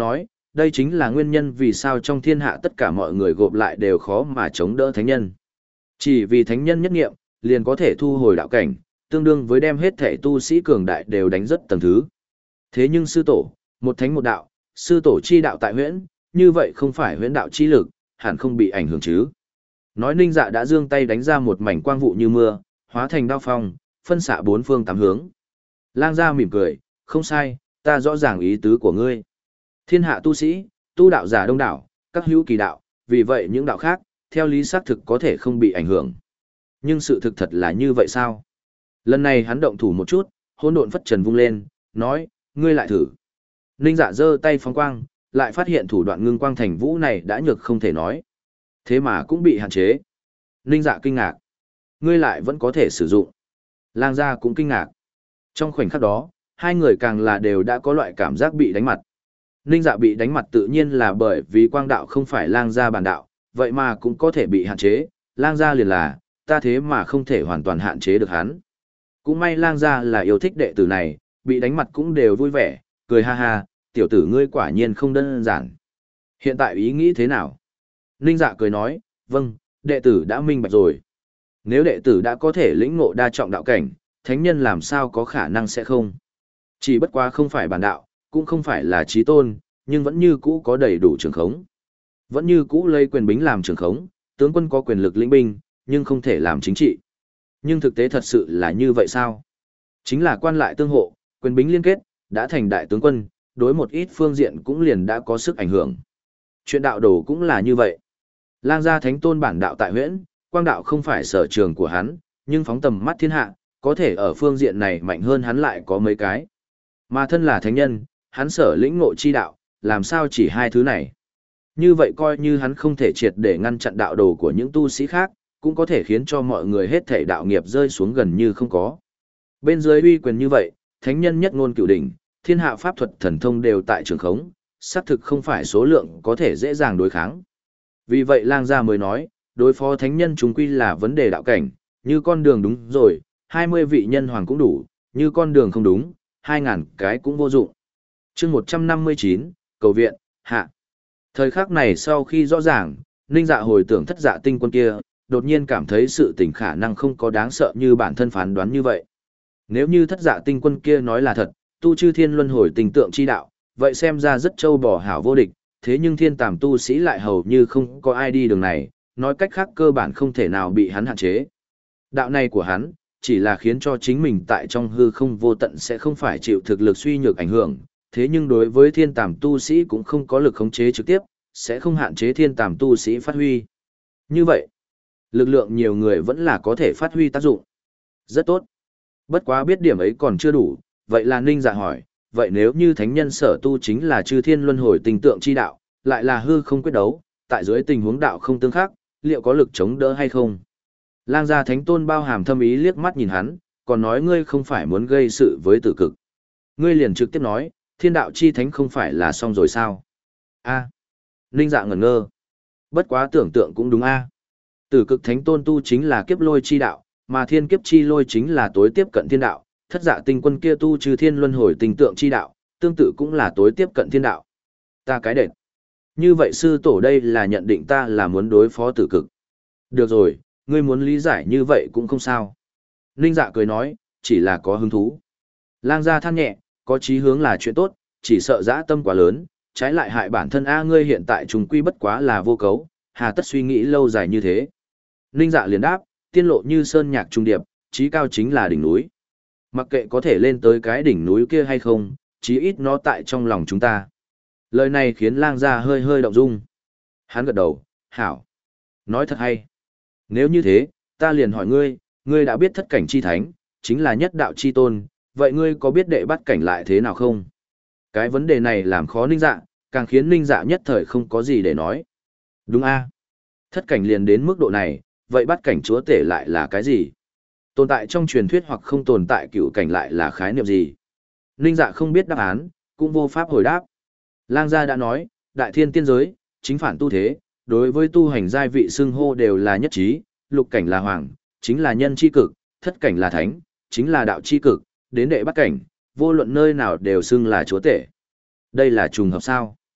[SPEAKER 1] đây chính là nguyên nhân vì sao trong thiên hạ tất cả mọi người gộp lại đều khó mà chống đỡ thánh nhân. Chỉ vì thánh nhân nhất nghiệm, liền có thể thu hồi đạo cảnh, tương đương với đem hết thể tu sĩ cường đại đều đánh rất tầng thứ. Thế nhưng sư tổ, một thánh một đạo, sư tổ chi đạo tại huyễn, như vậy không phải huyễn đạo chi lực, hẳn không bị ảnh hưởng chứ. Nói Ninh Dạ đã giương tay đánh ra một mảnh quang vụ như mưa, hóa thành đao phong, phân xạ bốn phương tám hướng. Lang gia mỉm cười, không sai, ta rõ ràng ý tứ của ngươi. Thiên hạ tu sĩ, tu đạo giả đông đảo, các hữu kỳ đạo, vì vậy những đạo khác, theo lý xác thực có thể không bị ảnh hưởng. Nhưng sự thực thật là như vậy sao? Lần này hắn động thủ một chút, hỗn độn phất trần vung lên, nói, ngươi lại thử. Ninh Dạ giơ tay phóng quang, lại phát hiện thủ đoạn ngưng quang thành vũ này đã nhược không thể nói. Thế mà cũng bị hạn chế. Ninh Dạ kinh ngạc. Ngươi lại vẫn có thể sử dụng. Lang gia cũng kinh ngạc. Trong khoảnh khắc đó, hai người càng là đều đã có loại cảm giác bị đánh mặt. Ninh Dạ bị đánh mặt tự nhiên là bởi vì quang đạo không phải lang gia bản đạo, vậy mà cũng có thể bị hạn chế. Lang gia liền là, ta thế mà không thể hoàn toàn hạn chế được hắn. Cũng may lang gia là yêu thích đệ tử này, bị đánh mặt cũng đều vui vẻ, cười ha ha, tiểu tử ngươi quả nhiên không đơn giản. Hiện tại ý nghĩ thế nào? Ninh Dạ cười nói, vâng, đệ tử đã minh bạch rồi. Nếu đệ tử đã có thể lĩnh ngộ đa trọng đạo cảnh, thánh nhân làm sao có khả năng sẽ không. Chỉ bất quá không phải bản đạo, cũng không phải là chí tôn, nhưng vẫn như cũ có đầy đủ trường khống. Vẫn như cũ lấy quyền bính làm trường khống, tướng quân có quyền lực lĩnh binh, nhưng không thể làm chính trị. Nhưng thực tế thật sự là như vậy sao? Chính là quan lại tương hộ, quyền bính liên kết, đã thành đại tướng quân, đối một ít phương diện cũng liền đã có sức ảnh hưởng. Chuyện đạo đồ cũng là như vậy. Lang gia thánh tôn bản đạo tại huyễn, quang đạo không phải sở trường của hắn, nhưng phóng tầm mắt thiên hạ, có thể ở phương diện này mạnh hơn hắn lại có mấy cái. Mà thân là thánh nhân, hắn sở lĩnh ngộ chi đạo, làm sao chỉ hai thứ này. Như vậy coi như hắn không thể triệt để ngăn chặn đạo đồ của những tu sĩ khác, cũng có thể khiến cho mọi người hết thể đạo nghiệp rơi xuống gần như không có. Bên dưới uy quyền như vậy, thánh nhân nhất ngôn cửu đỉnh, thiên hạ pháp thuật thần thông đều tại trường khống, xác thực không phải số lượng có thể dễ dàng đối kháng. Vì vậy lang gia mới nói, đối phó thánh nhân chúng quy là vấn đề đạo cảnh, như con đường đúng rồi, hai mươi vị nhân hoàng cũng đủ, như con đường không đúng, hai ngàn cái cũng vô dụng. chương một trăm năm mươi chín, cầu viện, hạ. Thời khắc này sau khi rõ ràng, Ninh Dạ hồi tưởng thất dạ tinh quân kia, đột nhiên cảm thấy sự tình khả năng không có đáng sợ như bản thân phán đoán như vậy. Nếu như thất dạ tinh quân kia nói là thật, tu chư thiên luân hồi tình tượng chi đạo, vậy xem ra rất châu bò hảo vô địch, thế nhưng thiên tàm tu sĩ lại hầu như không có ai đi đường này, nói cách khác cơ bản không thể nào bị hắn hạn chế. Đạo này của hắn, chỉ là khiến cho chính mình tại trong hư không vô tận sẽ không phải chịu thực lực suy nhược ảnh hưởng, thế nhưng đối với thiên tàm tu sĩ cũng không có lực khống chế trực tiếp, sẽ không hạn chế thiên tàm tu sĩ phát huy. Như vậy, lực lượng nhiều người vẫn là có thể phát huy tác dụng. Rất tốt. Bất quá biết điểm ấy còn chưa đủ, vậy là Ninh Dạ hỏi, vậy nếu như thánh nhân sở tu chính là chư thiên luân hồi tình tượng chi đạo, lại là hư không quyết đấu, tại dưới tình huống đạo không tương khắc, liệu có lực chống đỡ hay không? Lang gia thánh tôn bao hàm thâm ý liếc mắt nhìn hắn, còn nói ngươi không phải muốn gây sự với tử cực. Ngươi liền trực tiếp nói, thiên đạo chi thánh không phải là xong rồi sao? A. Ninh Dạ ngẩn ngơ. Bất quá tưởng tượng cũng đúng a. Tử cực thánh tôn tu chính là kiếp lôi chi đạo, mà thiên kiếp chi lôi chính là tối tiếp cận thiên đạo, thất dạ tinh quân kia tu trừ thiên luân hồi tình tượng chi đạo, tương tự cũng là tối tiếp cận thiên đạo. Ta cái đệt. Như vậy sư tổ đây là nhận định ta là muốn đối phó tử cực. Được rồi, ngươi muốn lý giải như vậy cũng không sao. Ninh Dạ cười nói, chỉ là có hứng thú. Lang gia than nhẹ, có chí hướng là chuyện tốt, chỉ sợ dã tâm quá lớn, trái lại hại bản thân a ngươi hiện tại trùng quy bất quá là vô cấu, hà tất suy nghĩ lâu dài như thế. Ninh Dạ liền đáp, tiên lộ như sơn nhạc trung điệp, chí cao chính là đỉnh núi. Mặc kệ có thể lên tới cái đỉnh núi kia hay không, chí ít nó tại trong lòng chúng ta. Lời này khiến lang gia hơi hơi động dung. Hắn gật đầu, hảo. Nói thật hay. Nếu như thế, ta liền hỏi ngươi, ngươi đã biết thất cảnh chi thánh, chính là nhất đạo chi tôn, vậy ngươi có biết đệ bắt cảnh lại thế nào không? Cái vấn đề này làm khó Ninh Dạ, càng khiến Ninh Dạ nhất thời không có gì để nói. Đúng a, thất cảnh liền đến mức độ này, vậy bắt cảnh chúa tể lại là cái gì? Tồn tại trong truyền thuyết hoặc không tồn tại cựu cảnh lại là khái niệm gì? Ninh Dạ không biết đáp án, cũng vô pháp hồi đáp. Lang gia đã nói, đại thiên tiên giới, chính phản tu thế, đối với tu hành giai vị xưng hô đều là nhất trí, lục cảnh là hoàng, chính là nhân chi cực, thất cảnh là thánh, chính là đạo chi cực, đến đệ bắt cảnh, vô luận nơi nào đều xưng là chúa tể. Đây là trùng hợp sao?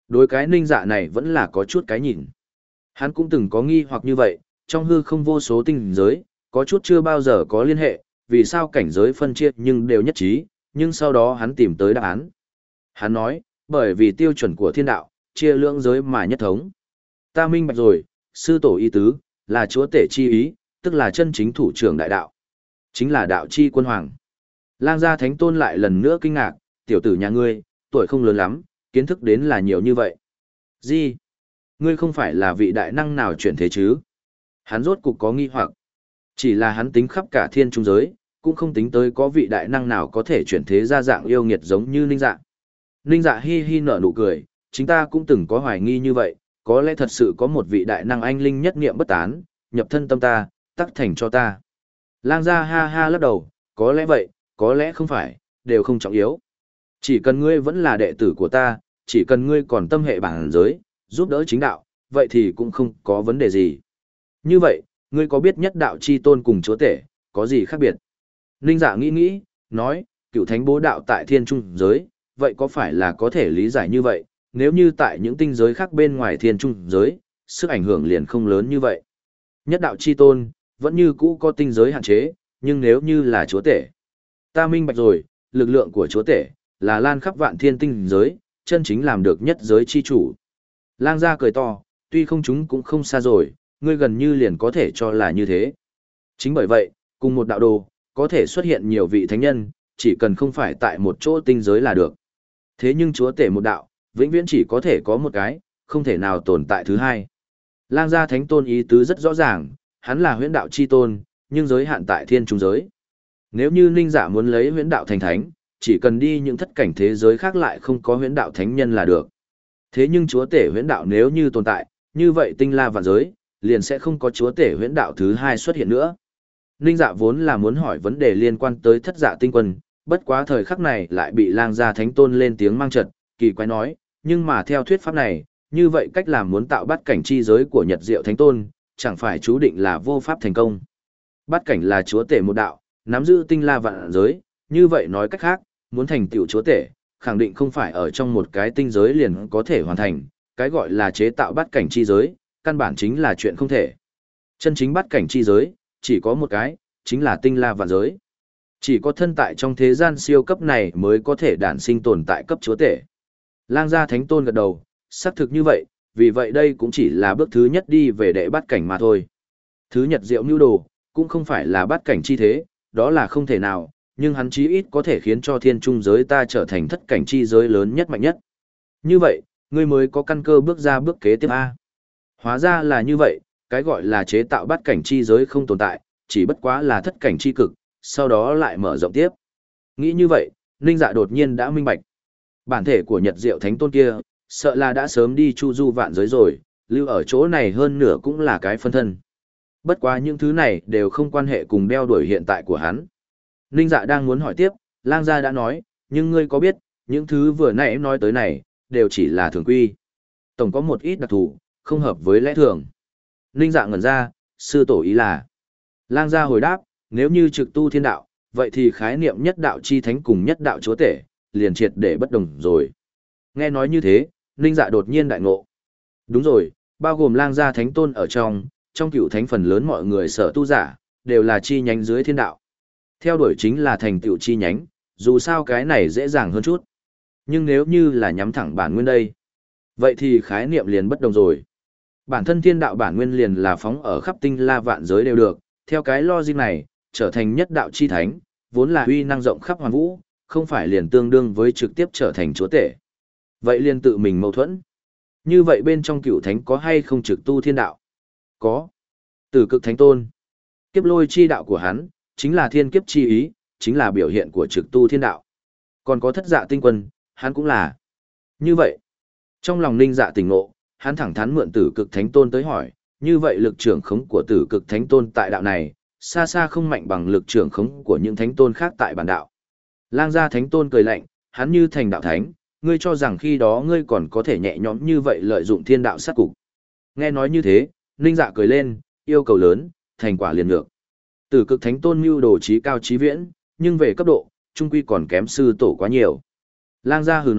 [SPEAKER 1] Đối cái ninh dạ này vẫn là có chút cái nhìn. Hắn cũng từng có nghi hoặc như vậy, trong hư không vô số tinh giới, có chút chưa bao giờ có liên hệ, vì sao cảnh giới phân chia nhưng đều nhất trí, nhưng sau đó hắn tìm tới đáp án. Hắn nói, bởi vì tiêu chuẩn của thiên đạo, chia lưỡng giới mà nhất thống. Ta minh bạch rồi, sư tổ ý tứ, là chúa tể chi ý, tức là chân chính thủ trưởng đại đạo. Chính là đạo chi quân hoàng. Lang gia thánh tôn lại lần nữa kinh ngạc, tiểu tử nhà ngươi, tuổi không lớn lắm, kiến thức đến là nhiều như vậy. Gì? Ngươi không phải là vị đại năng nào chuyển thế chứ? Hắn rốt cục có nghi hoặc. Chỉ là hắn tính khắp cả thiên trung giới, cũng không tính tới có vị đại năng nào có thể chuyển thế ra dạng yêu nghiệt giống như Ninh Dạ. Ninh Dạ hi hi nở nụ cười, chính ta cũng từng có hoài nghi như vậy, có lẽ thật sự có một vị đại năng anh linh nhất niệm bất tán, nhập thân tâm ta, tắc thành cho ta. Lang gia ha ha lắc đầu, có lẽ vậy, có lẽ không phải, đều không trọng yếu. Chỉ cần ngươi vẫn là đệ tử của ta, chỉ cần ngươi còn tâm hệ bản giới, giúp đỡ chính đạo, vậy thì cũng không có vấn đề gì. Như vậy, ngươi có biết nhất đạo chi tôn cùng chúa tể, có gì khác biệt? Ninh Dạ nghĩ nghĩ, nói, cựu thánh bố đạo tại thiên trung giới, vậy có phải là có thể lý giải như vậy, nếu như tại những tinh giới khác bên ngoài thiên trung giới, sức ảnh hưởng liền không lớn như vậy. Nhất đạo chi tôn, vẫn như cũ có tinh giới hạn chế, nhưng nếu như là chúa tể. Ta minh bạch rồi, lực lượng của chúa tể, là lan khắp vạn thiên tinh giới, chân chính làm được nhất giới chi chủ. Lang gia cười to, tuy không chúng cũng không xa rồi, ngươi gần như liền có thể cho là như thế. Chính bởi vậy, cùng một đạo đồ, có thể xuất hiện nhiều vị thánh nhân, chỉ cần không phải tại một chỗ tinh giới là được. Thế nhưng chúa tể một đạo, vĩnh viễn chỉ có thể có một cái, không thể nào tồn tại thứ hai. Lang gia thánh tôn ý tứ rất rõ ràng, hắn là huyễn đạo chi tôn, nhưng giới hạn tại thiên trung giới. Nếu như Ninh Dạ muốn lấy huyễn đạo thành thánh, chỉ cần đi những thất cảnh thế giới khác lại không có huyễn đạo thánh nhân là được. Thế nhưng chúa tể huyễn đạo nếu như tồn tại, như vậy tinh la vạn giới, liền sẽ không có chúa tể huyễn đạo thứ hai xuất hiện nữa. Ninh Dạ vốn là muốn hỏi vấn đề liên quan tới thất dạ tinh quân, bất quá thời khắc này lại bị Lang gia thánh tôn lên tiếng mang trật, kỳ quái nói, nhưng mà theo thuyết pháp này, như vậy cách làm muốn tạo bát cảnh chi giới của Nhật Diệu Thánh Tôn, chẳng phải chú định là vô pháp thành công. Bát cảnh là chúa tể một đạo, nắm giữ tinh la vạn giới, như vậy nói cách khác, muốn thành tựu chúa tể, khẳng định không phải ở trong một cái tinh giới liền có thể hoàn thành, cái gọi là chế tạo bát cảnh chi giới, căn bản chính là chuyện không thể. Chân chính bát cảnh chi giới, chỉ có một cái, chính là tinh la vạn giới. Chỉ có thân tại trong thế gian siêu cấp này mới có thể đản sinh tồn tại cấp chúa tể. Lang gia thánh tôn gật đầu, xác thực như vậy, vì vậy đây cũng chỉ là bước thứ nhất đi về đệ bát cảnh mà thôi. Thứ nhật diệu mưu đồ, cũng không phải là bát cảnh chi thế, đó là không thể nào, nhưng hắn chí ít có thể khiến cho thiên trung giới ta trở thành thất cảnh chi giới lớn nhất mạnh nhất. Như vậy, ngươi mới có căn cơ bước ra bước kế tiếp A. Hóa ra là như vậy, cái gọi là chế tạo bát cảnh chi giới không tồn tại, chỉ bất quá là thất cảnh chi cực, sau đó lại mở rộng tiếp. Nghĩ như vậy, Ninh Dạ đột nhiên đã minh bạch. Bản thể của Nhật Diệu Thánh Tôn kia, sợ là đã sớm đi chu du vạn giới rồi, lưu ở chỗ này hơn nửa cũng là cái phân thân. Bất quá những thứ này đều không quan hệ cùng đeo đuổi hiện tại của hắn. Ninh Dạ đang muốn hỏi tiếp, Lang gia đã nói, nhưng ngươi có biết, những thứ vừa nãy nói tới này, đều chỉ là thường quy. Tổng có một ít đặc thù, không hợp với lẽ thường. Ninh Dạ ngẩn ra, sư tổ ý là. Lang gia hồi đáp, nếu như trực tu thiên đạo, vậy thì khái niệm nhất đạo chi thánh cùng nhất đạo chúa tể, liền triệt để bất đồng rồi. Nghe nói như thế, Ninh Dạ đột nhiên đại ngộ. Đúng rồi, bao gồm Lang gia thánh tôn ở trong, trong cựu thánh phần lớn mọi người sở tu giả, đều là chi nhánh dưới thiên đạo. Theo đuổi chính là thành tựu chi nhánh, dù sao cái này dễ dàng hơn chút. Nhưng nếu như là nhắm thẳng bản nguyên đây, vậy thì khái niệm liền bất đồng rồi. Bản thân thiên đạo bản nguyên liền là phóng ở khắp tinh la vạn giới đều được, theo cái logic này, trở thành nhất đạo chi thánh, vốn là uy năng rộng khắp hoàn vũ, không phải liền tương đương với trực tiếp trở thành chúa tể. Vậy liền tự mình mâu thuẫn. Như vậy bên trong cựu thánh có hay không trực tu thiên đạo? Có. Tử Cực Thánh Tôn. Kiếp lôi chi đạo của hắn, chính là thiên kiếp chi ý, chính là biểu hiện của trực tu thiên đạo. Còn có thất dạ tinh quân, hắn cũng là. Như vậy, trong lòng Ninh Dạ tỉnh ngộ, hắn thẳng thắn mượn Tử Cực Thánh Tôn tới hỏi, như vậy lực trưởng khống của Tử Cực Thánh Tôn tại đạo này, xa xa không mạnh bằng lực trưởng khống của những thánh tôn khác tại bản đạo. Lang gia Thánh Tôn cười lạnh, hắn như thành đạo thánh, ngươi cho rằng khi đó ngươi còn có thể nhẹ nhõm như vậy lợi dụng thiên đạo sát cục. Nghe nói như thế, Ninh Dạ cười lên, yêu cầu lớn, thành quả liền ngược. Tử Cực Thánh Tôn mưu đồ trí cao trí viễn, nhưng về cấp độ, trung quy còn kém sư tổ quá nhiều. Lang gia hừ nói,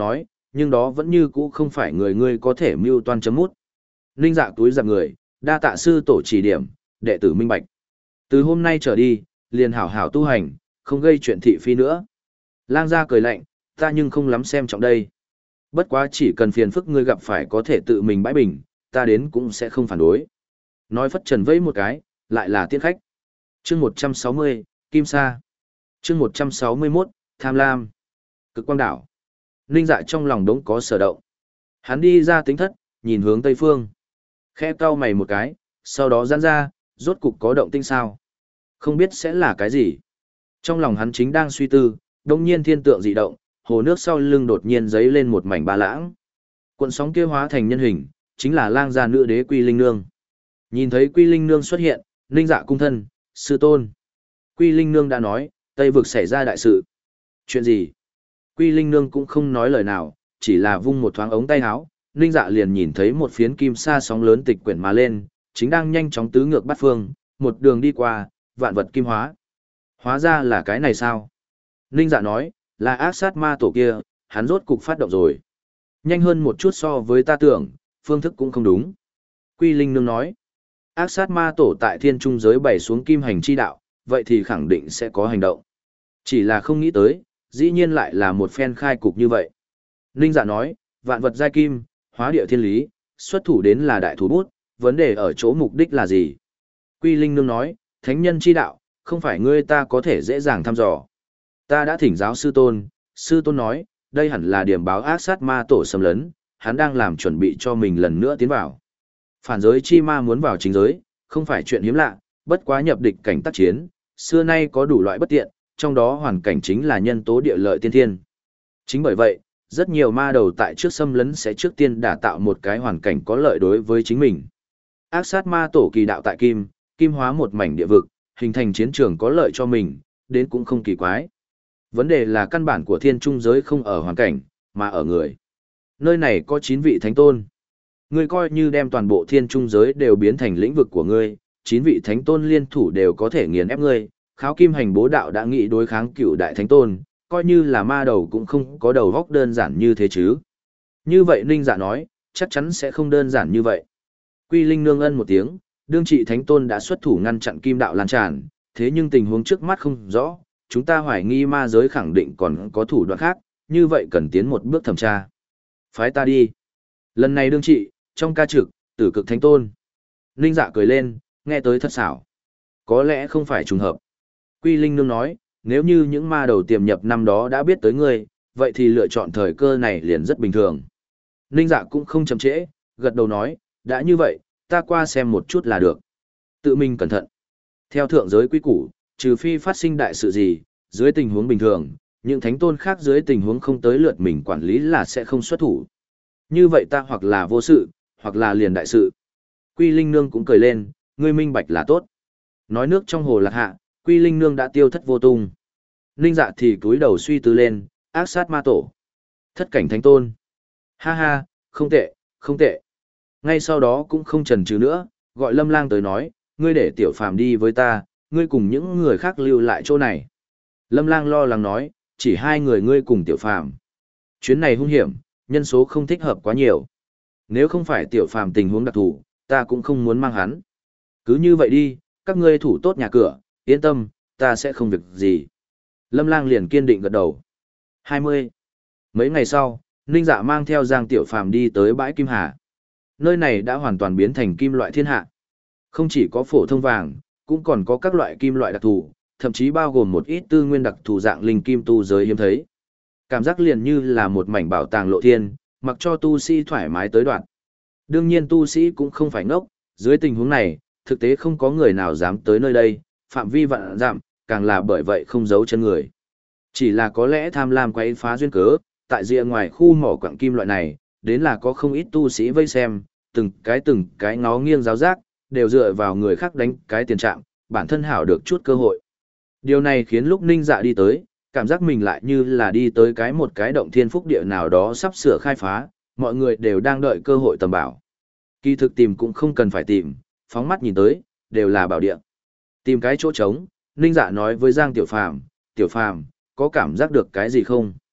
[SPEAKER 1] nhưng đó vẫn như cũ không phải người ngươi có thể mưu toan chấm mút. Ninh Dạ túi giặc người, đa tạ sư tổ chỉ điểm, đệ tử minh bạch. Từ hôm nay trở đi, liền hảo hảo tu hành, không gây chuyện thị phi nữa. Lang gia cười lạnh, ta nhưng không lắm xem trọng đây. Bất quá chỉ cần phiền phức ngươi gặp phải có thể tự mình bãi bình, ta đến cũng sẽ không phản đối. Nói phất trần vẫy một cái, lại là tiễn khách. Chương một trăm sáu mươi, Kim Sa. Chương một trăm sáu mươi mốt, Tham Lam. Cực quang đảo. Ninh Dạ trong lòng đống có sở động. Hắn đi ra tính thất, nhìn hướng tây phương. Khẽ cau mày một cái, sau đó giãn ra, rốt cục có động tinh sao. Không biết sẽ là cái gì. Trong lòng hắn chính đang suy tư, đông nhiên thiên tượng dị động, hồ nước sau lưng đột nhiên giấy lên một mảnh ba lãng. Cuộn sóng kia hóa thành nhân hình, chính là lang gia nữ đế Quy Linh Nương. Nhìn thấy Quy Linh Nương xuất hiện, Ninh Dạ cung thân, sư tôn. Quy Linh Nương đã nói, Tây vực xảy ra đại sự. Chuyện gì? Quy Linh Nương cũng không nói lời nào, chỉ là vung một thoáng ống tay áo, Ninh Dạ liền nhìn thấy một phiến kim sa sóng lớn tịch quyển mà lên, chính đang nhanh chóng tứ ngược bắt phương, một đường đi qua, vạn vật kim hóa. Hóa ra là cái này sao? Ninh Dạ nói, là ác sát ma tổ kia, hắn rốt cục phát động rồi. Nhanh hơn một chút so với ta tưởng, phương thức cũng không đúng. Quy Linh Nương nói, ác sát ma tổ tại thiên trung giới bày xuống kim hành chi đạo, vậy thì khẳng định sẽ có hành động. Chỉ là không nghĩ tới, dĩ nhiên lại là một phen khai cục như vậy. Ninh Dạ nói, vạn vật giai kim, hóa địa thiên lý, xuất thủ đến là đại thủ bút, vấn đề ở chỗ mục đích là gì? Quy Linh Nương nói, thánh nhân chi đạo, không phải ngươi ta có thể dễ dàng thăm dò. Ta đã thỉnh giáo sư tôn, sư tôn nói, đây hẳn là điểm báo ác sát ma tổ xâm lấn, hắn đang làm chuẩn bị cho mình lần nữa tiến vào. Phản giới chi ma muốn vào chính giới, không phải chuyện hiếm lạ, bất quá nhập địch cảnh tác chiến, xưa nay có đủ loại bất tiện, trong đó hoàn cảnh chính là nhân tố địa lợi tiên thiên. Chính bởi vậy, rất nhiều ma đầu tại trước xâm lấn sẽ trước tiên đả tạo một cái hoàn cảnh có lợi đối với chính mình. Ác sát ma tổ kỳ đạo tại kim, kim hóa một mảnh địa vực, hình thành chiến trường có lợi cho mình, đến cũng không kỳ quái. Vấn đề là căn bản của thiên trung giới không ở hoàn cảnh, mà ở người. Nơi này có chín vị thánh tôn. Ngươi coi như đem toàn bộ thiên trung giới đều biến thành lĩnh vực của ngươi, chín vị thánh tôn liên thủ đều có thể nghiền ép ngươi. Kháo kim hành bố đạo đã nghĩ đối kháng cựu đại thánh tôn, coi như là ma đầu cũng không có đầu góc đơn giản như thế chứ. Như vậy Ninh Dạ nói, chắc chắn sẽ không đơn giản như vậy. Quy Linh Nương ân một tiếng, đương trị thánh tôn đã xuất thủ ngăn chặn kim đạo lan tràn, thế nhưng tình huống trước mắt không rõ, chúng ta hoài nghi ma giới khẳng định còn có thủ đoạn khác, như vậy cần tiến một bước thẩm tra. Phái ta đi. Lần này đương trị, trong ca trực, tử cực thánh tôn. Ninh Dạ cười lên, nghe tới thật xảo. Có lẽ không phải trùng hợp. Quy Linh Nương nói, nếu như những ma đầu tiềm nhập năm đó đã biết tới ngươi, vậy thì lựa chọn thời cơ này liền rất bình thường. Ninh Dạ cũng không chậm trễ, gật đầu nói, đã như vậy, ta qua xem một chút là được. Tự mình cẩn thận. Theo thượng giới quy củ, trừ phi phát sinh đại sự gì, dưới tình huống bình thường, những thánh tôn khác dưới tình huống không tới lượt mình quản lý là sẽ không xuất thủ. Như vậy ta hoặc là vô sự, hoặc là liền đại sự. Quy Linh Nương cũng cười lên, ngươi minh bạch là tốt. Nói nước trong hồ lạc hạ, Quy Linh Nương đã tiêu thất vô tung. Ninh Dạ thì cúi đầu suy tư lên, ác sát ma tổ. Thất cảnh thánh tôn. Ha ha, không tệ, không tệ. Ngay sau đó cũng không chần chừ nữa, gọi Lâm Lang tới nói, ngươi để Tiểu Phàm đi với ta, ngươi cùng những người khác lưu lại chỗ này. Lâm Lang lo lắng nói, chỉ hai người ngươi cùng Tiểu Phàm. Chuyến này hung hiểm, nhân số không thích hợp quá nhiều. Nếu không phải Tiểu Phàm tình huống đặc thù, ta cũng không muốn mang hắn. Cứ như vậy đi, các ngươi thủ tốt nhà cửa, yên tâm, ta sẽ không việc gì. Lâm Lang liền kiên định gật đầu. hai mươi. Mấy ngày sau, Ninh Dạ mang theo Giang Tiểu Phàm đi tới bãi Kim Hà. Nơi này đã hoàn toàn biến thành kim loại thiên hạ. Không chỉ có phổ thông vàng, cũng còn có các loại kim loại đặc thù, thậm chí bao gồm một ít tư nguyên đặc thù dạng linh kim tu giới hiếm thấy. Cảm giác liền như là một mảnh bảo tàng lộ thiên, mặc cho tu sĩ thoải mái tới đoạn. Đương nhiên tu sĩ cũng không phải ngốc, dưới tình huống này, thực tế không có người nào dám tới nơi đây, phạm vi vạn dặm, càng là bởi vậy không giấu chân người. Chỉ là có lẽ tham lam quấy phá duyên cớ, tại rìa ngoài khu mỏ quặng kim loại này, đến là có không ít tu sĩ vây xem, từng cái từng cái ngó nghiêng giáo giác, đều dựa vào người khác đánh cái tiền trạng, bản thân hảo được chút cơ hội. Điều này khiến lúc Ninh Dạ đi tới, cảm giác mình lại như là đi tới cái một cái động thiên phúc địa nào đó sắp sửa khai phá, mọi người đều đang đợi cơ hội tầm bảo. Kỳ thực tìm cũng không cần phải tìm, phóng mắt nhìn tới, đều là bảo địa. Tìm cái chỗ trống, Ninh Dạ nói với Giang Tiểu Phàm, Tiểu Phàm, có cảm giác được cái gì không?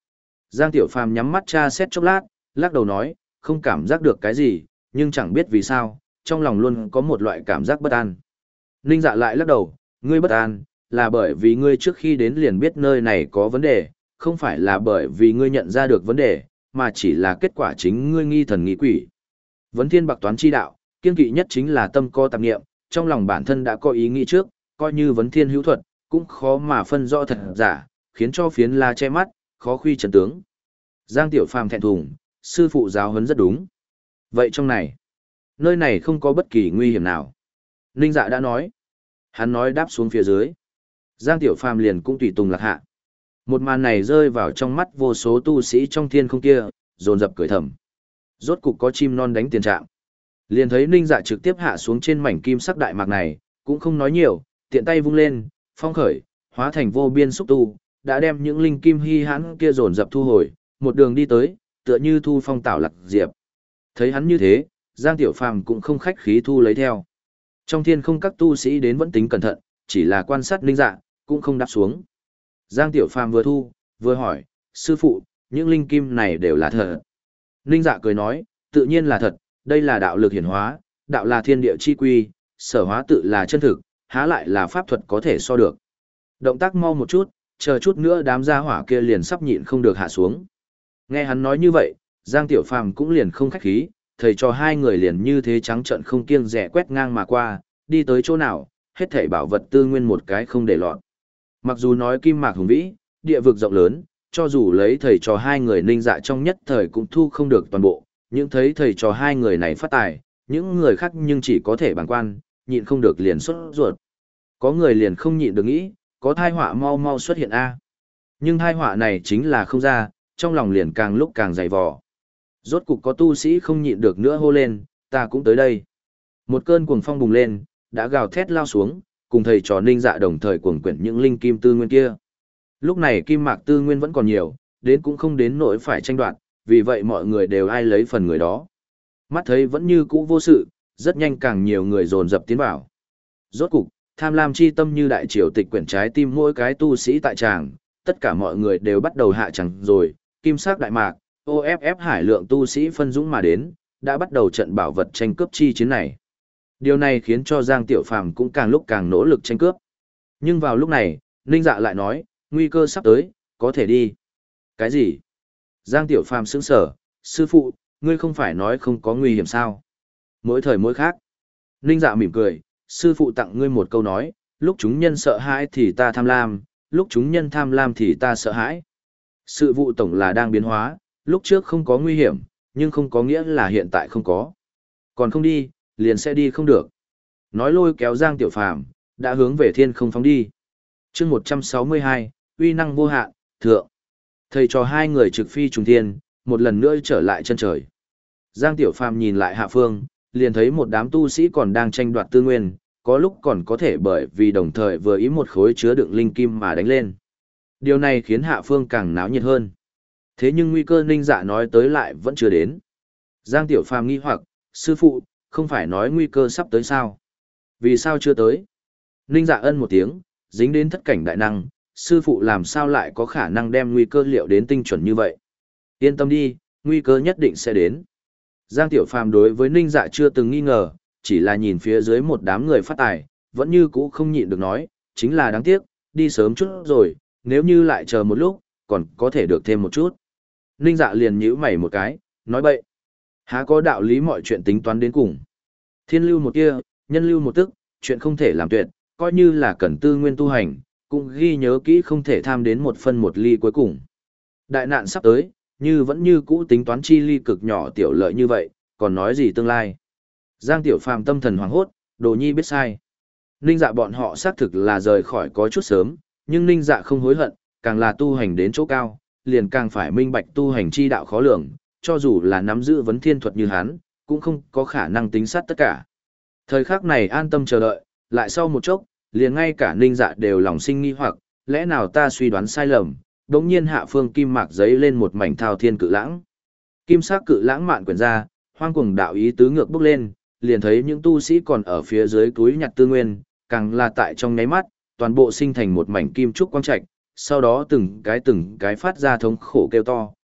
[SPEAKER 1] Giang Tiểu Phàm nhắm mắt tra xét chốc lát, lắc đầu nói, không cảm giác được cái gì, nhưng chẳng biết vì sao, trong lòng luôn có một loại cảm giác bất an. Ninh Dạ lại lắc đầu, ngươi bất an, là bởi vì ngươi trước khi đến liền biết nơi này có vấn đề, không phải là bởi vì ngươi nhận ra được vấn đề, mà chỉ là kết quả chính ngươi nghi thần nghi quỷ. Vấn thiên bạc toán chi đạo, kiên kỵ nhất chính là tâm co tạp niệm, trong lòng bản thân đã có ý nghĩ trước, coi như vấn thiên hữu thuật, cũng khó mà phân rõ thật giả, khiến cho phiến la che mắt, khó khuy trần tướng. Giang Tiểu Phàm thẹn thùng, sư phụ giáo huấn rất đúng. Vậy trong này, nơi này không có bất kỳ nguy hiểm nào. Ninh Dạ đã nói. Hắn nói đáp xuống phía dưới. Giang Tiểu Phàm liền cũng tùy tùng lạc hạ. Một màn này rơi vào trong mắt vô số tu sĩ trong thiên không kia, dồn dập cười thầm. Rốt cục có chim non đánh tiền trạng. Liền thấy Ninh Dạ trực tiếp hạ xuống trên mảnh kim sắc đại mạc này, cũng không nói nhiều, tiện tay vung lên, phong khởi, hóa thành vô biên xúc tu, đã đem những linh kim hy hãn kia dồn dập thu hồi, một đường đi tới, tựa như thu phong tảo lạc diệp. Thấy hắn như thế, Giang Tiểu Phàm cũng không khách khí thu lấy theo. Trong thiên không các tu sĩ đến vẫn tính cẩn thận, chỉ là quan sát Ninh Dạ, cũng không đáp xuống. Giang Tiểu Phàm vừa thu, vừa hỏi, sư phụ, những linh kim này đều là thật. Ninh Dạ cười nói, tự nhiên là thật, đây là đạo lực hiển hóa, đạo là thiên địa chi quy, sở hóa tự là chân thực, há lại là pháp thuật có thể so được. Động tác mau một chút, chờ chút nữa đám gia hỏa kia liền sắp nhịn không được hạ xuống. Nghe hắn nói như vậy, Giang Tiểu Phàm cũng liền không khách khí, thầy cho hai người liền như thế trắng trợn không kiêng dè quét ngang mà qua, đi tới chỗ nào, hết thảy bảo vật tư nguyên một cái không để lọt. Mặc dù nói kim mạc hùng vĩ, địa vực rộng lớn, cho dù lấy thầy trò hai người Ninh Dạ trong nhất thời cũng thu không được toàn bộ, nhưng thấy thầy trò hai người này phát tài, những người khác nhưng chỉ có thể bàng quan, nhịn không được liền xuất ruột. Có người liền không nhịn được nghĩ, có thai họa mau mau xuất hiện a. Nhưng thai họa này chính là không ra, trong lòng liền càng lúc càng dày vò. Rốt cục có tu sĩ không nhịn được nữa hô lên, ta cũng tới đây. Một cơn cuồng phong bùng lên, đã gào thét lao xuống, cùng thầy trò Ninh Dạ đồng thời cuồng quyển những linh kim tư nguyên kia. Lúc này kim mạc tư nguyên vẫn còn nhiều, đến cũng không đến nỗi phải tranh đoạt, vì vậy mọi người đều ai lấy phần người đó. Mắt thấy vẫn như cũ vô sự, rất nhanh càng nhiều người dồn dập tiến vào. Rốt cục, tham lam chi tâm như đại triều tịch quyển trái tim mỗi cái tu sĩ tại tràng, tất cả mọi người đều bắt đầu hạ chẳng rồi, kim sắc đại mạc, ô ép ép hải lượng tu sĩ phân dũng mà đến, đã bắt đầu trận bảo vật tranh cướp chi chiến này. Điều này khiến cho Giang Tiểu Phàm cũng càng lúc càng nỗ lực tranh cướp. Nhưng vào lúc này, Ninh Dạ lại nói, nguy cơ sắp tới, có thể đi. Cái gì? Giang Tiểu Phàm sững sờ, sư phụ, ngươi không phải nói không có nguy hiểm sao? Mỗi thời mỗi khác. Ninh Dạ mỉm cười, sư phụ tặng ngươi một câu nói, lúc chúng nhân sợ hãi thì ta tham lam, lúc chúng nhân tham lam thì ta sợ hãi. Sự vụ tổng là đang biến hóa, lúc trước không có nguy hiểm, nhưng không có nghĩa là hiện tại không có. Còn không đi, liền sẽ đi không được. Nói lôi kéo Giang Tiểu Phàm đã hướng về thiên không phóng đi. Chương một trăm sáu mươi hai, uy năng vô hạn, thượng. Thầy trò hai người trực phi trùng thiên, một lần nữa trở lại chân trời. Giang Tiểu Phàm nhìn lại hạ phương, liền thấy một đám tu sĩ còn đang tranh đoạt tư nguyên, có lúc còn có thể bởi vì đồng thời vừa ý một khối chứa đựng linh kim mà đánh lên. Điều này khiến hạ phương càng náo nhiệt hơn. Thế nhưng nguy cơ Ninh Dạ nói tới lại vẫn chưa đến. Giang Tiểu Phàm nghi hoặc, sư phụ, không phải nói nguy cơ sắp tới sao? Vì sao chưa tới? Ninh Dạ ân một tiếng, dính đến thất cảnh đại năng, sư phụ làm sao lại có khả năng đem nguy cơ liệu đến tinh chuẩn như vậy? Yên tâm đi, nguy cơ nhất định sẽ đến. Giang Tiểu Phàm đối với Ninh Dạ chưa từng nghi ngờ, chỉ là nhìn phía dưới một đám người phát tài, vẫn như cũ không nhịn được nói, chính là đáng tiếc, đi sớm chút rồi, nếu như lại chờ một lúc, còn có thể được thêm một chút. Ninh Dạ liền nhíu mày một cái, nói bậy. Há có đạo lý mọi chuyện tính toán đến cùng. Thiên lưu một kia, nhân lưu một tức, chuyện không thể làm tuyệt, coi như là cần tư nguyên tu hành, cũng ghi nhớ kỹ không thể tham đến một phân một ly cuối cùng. Đại nạn sắp tới, như vẫn như cũ tính toán chi ly cực nhỏ tiểu lợi như vậy, còn nói gì tương lai. Giang Tiểu Phàm tâm thần hoảng hốt, Đồ Nhi biết sai. Ninh Dạ bọn họ xác thực là rời khỏi có chút sớm, nhưng Ninh Dạ không hối hận, càng là tu hành đến chỗ cao, liền càng phải minh bạch tu hành chi đạo khó lường, cho dù là nắm giữ vấn thiên thuật như hắn, cũng không có khả năng tính sát tất cả. Thời khắc này an tâm chờ đợi, lại sau một chốc, liền ngay cả Ninh Dạ đều lòng sinh nghi hoặc, lẽ nào ta suy đoán sai lầm, đống nhiên hạ phương kim mạc giấy lên một mảnh thao thiên cự lãng. Kim sắc cự lãng mạn quyển ra, hoang cuồng đạo ý tứ ngược bốc lên, liền thấy những tu sĩ còn ở phía dưới túi nhặt tư nguyên, càng là tại trong nháy mắt, toàn bộ sinh thành một mảnh kim trúc quang trạch, sau đó từng cái từng cái phát ra thống khổ kêu to,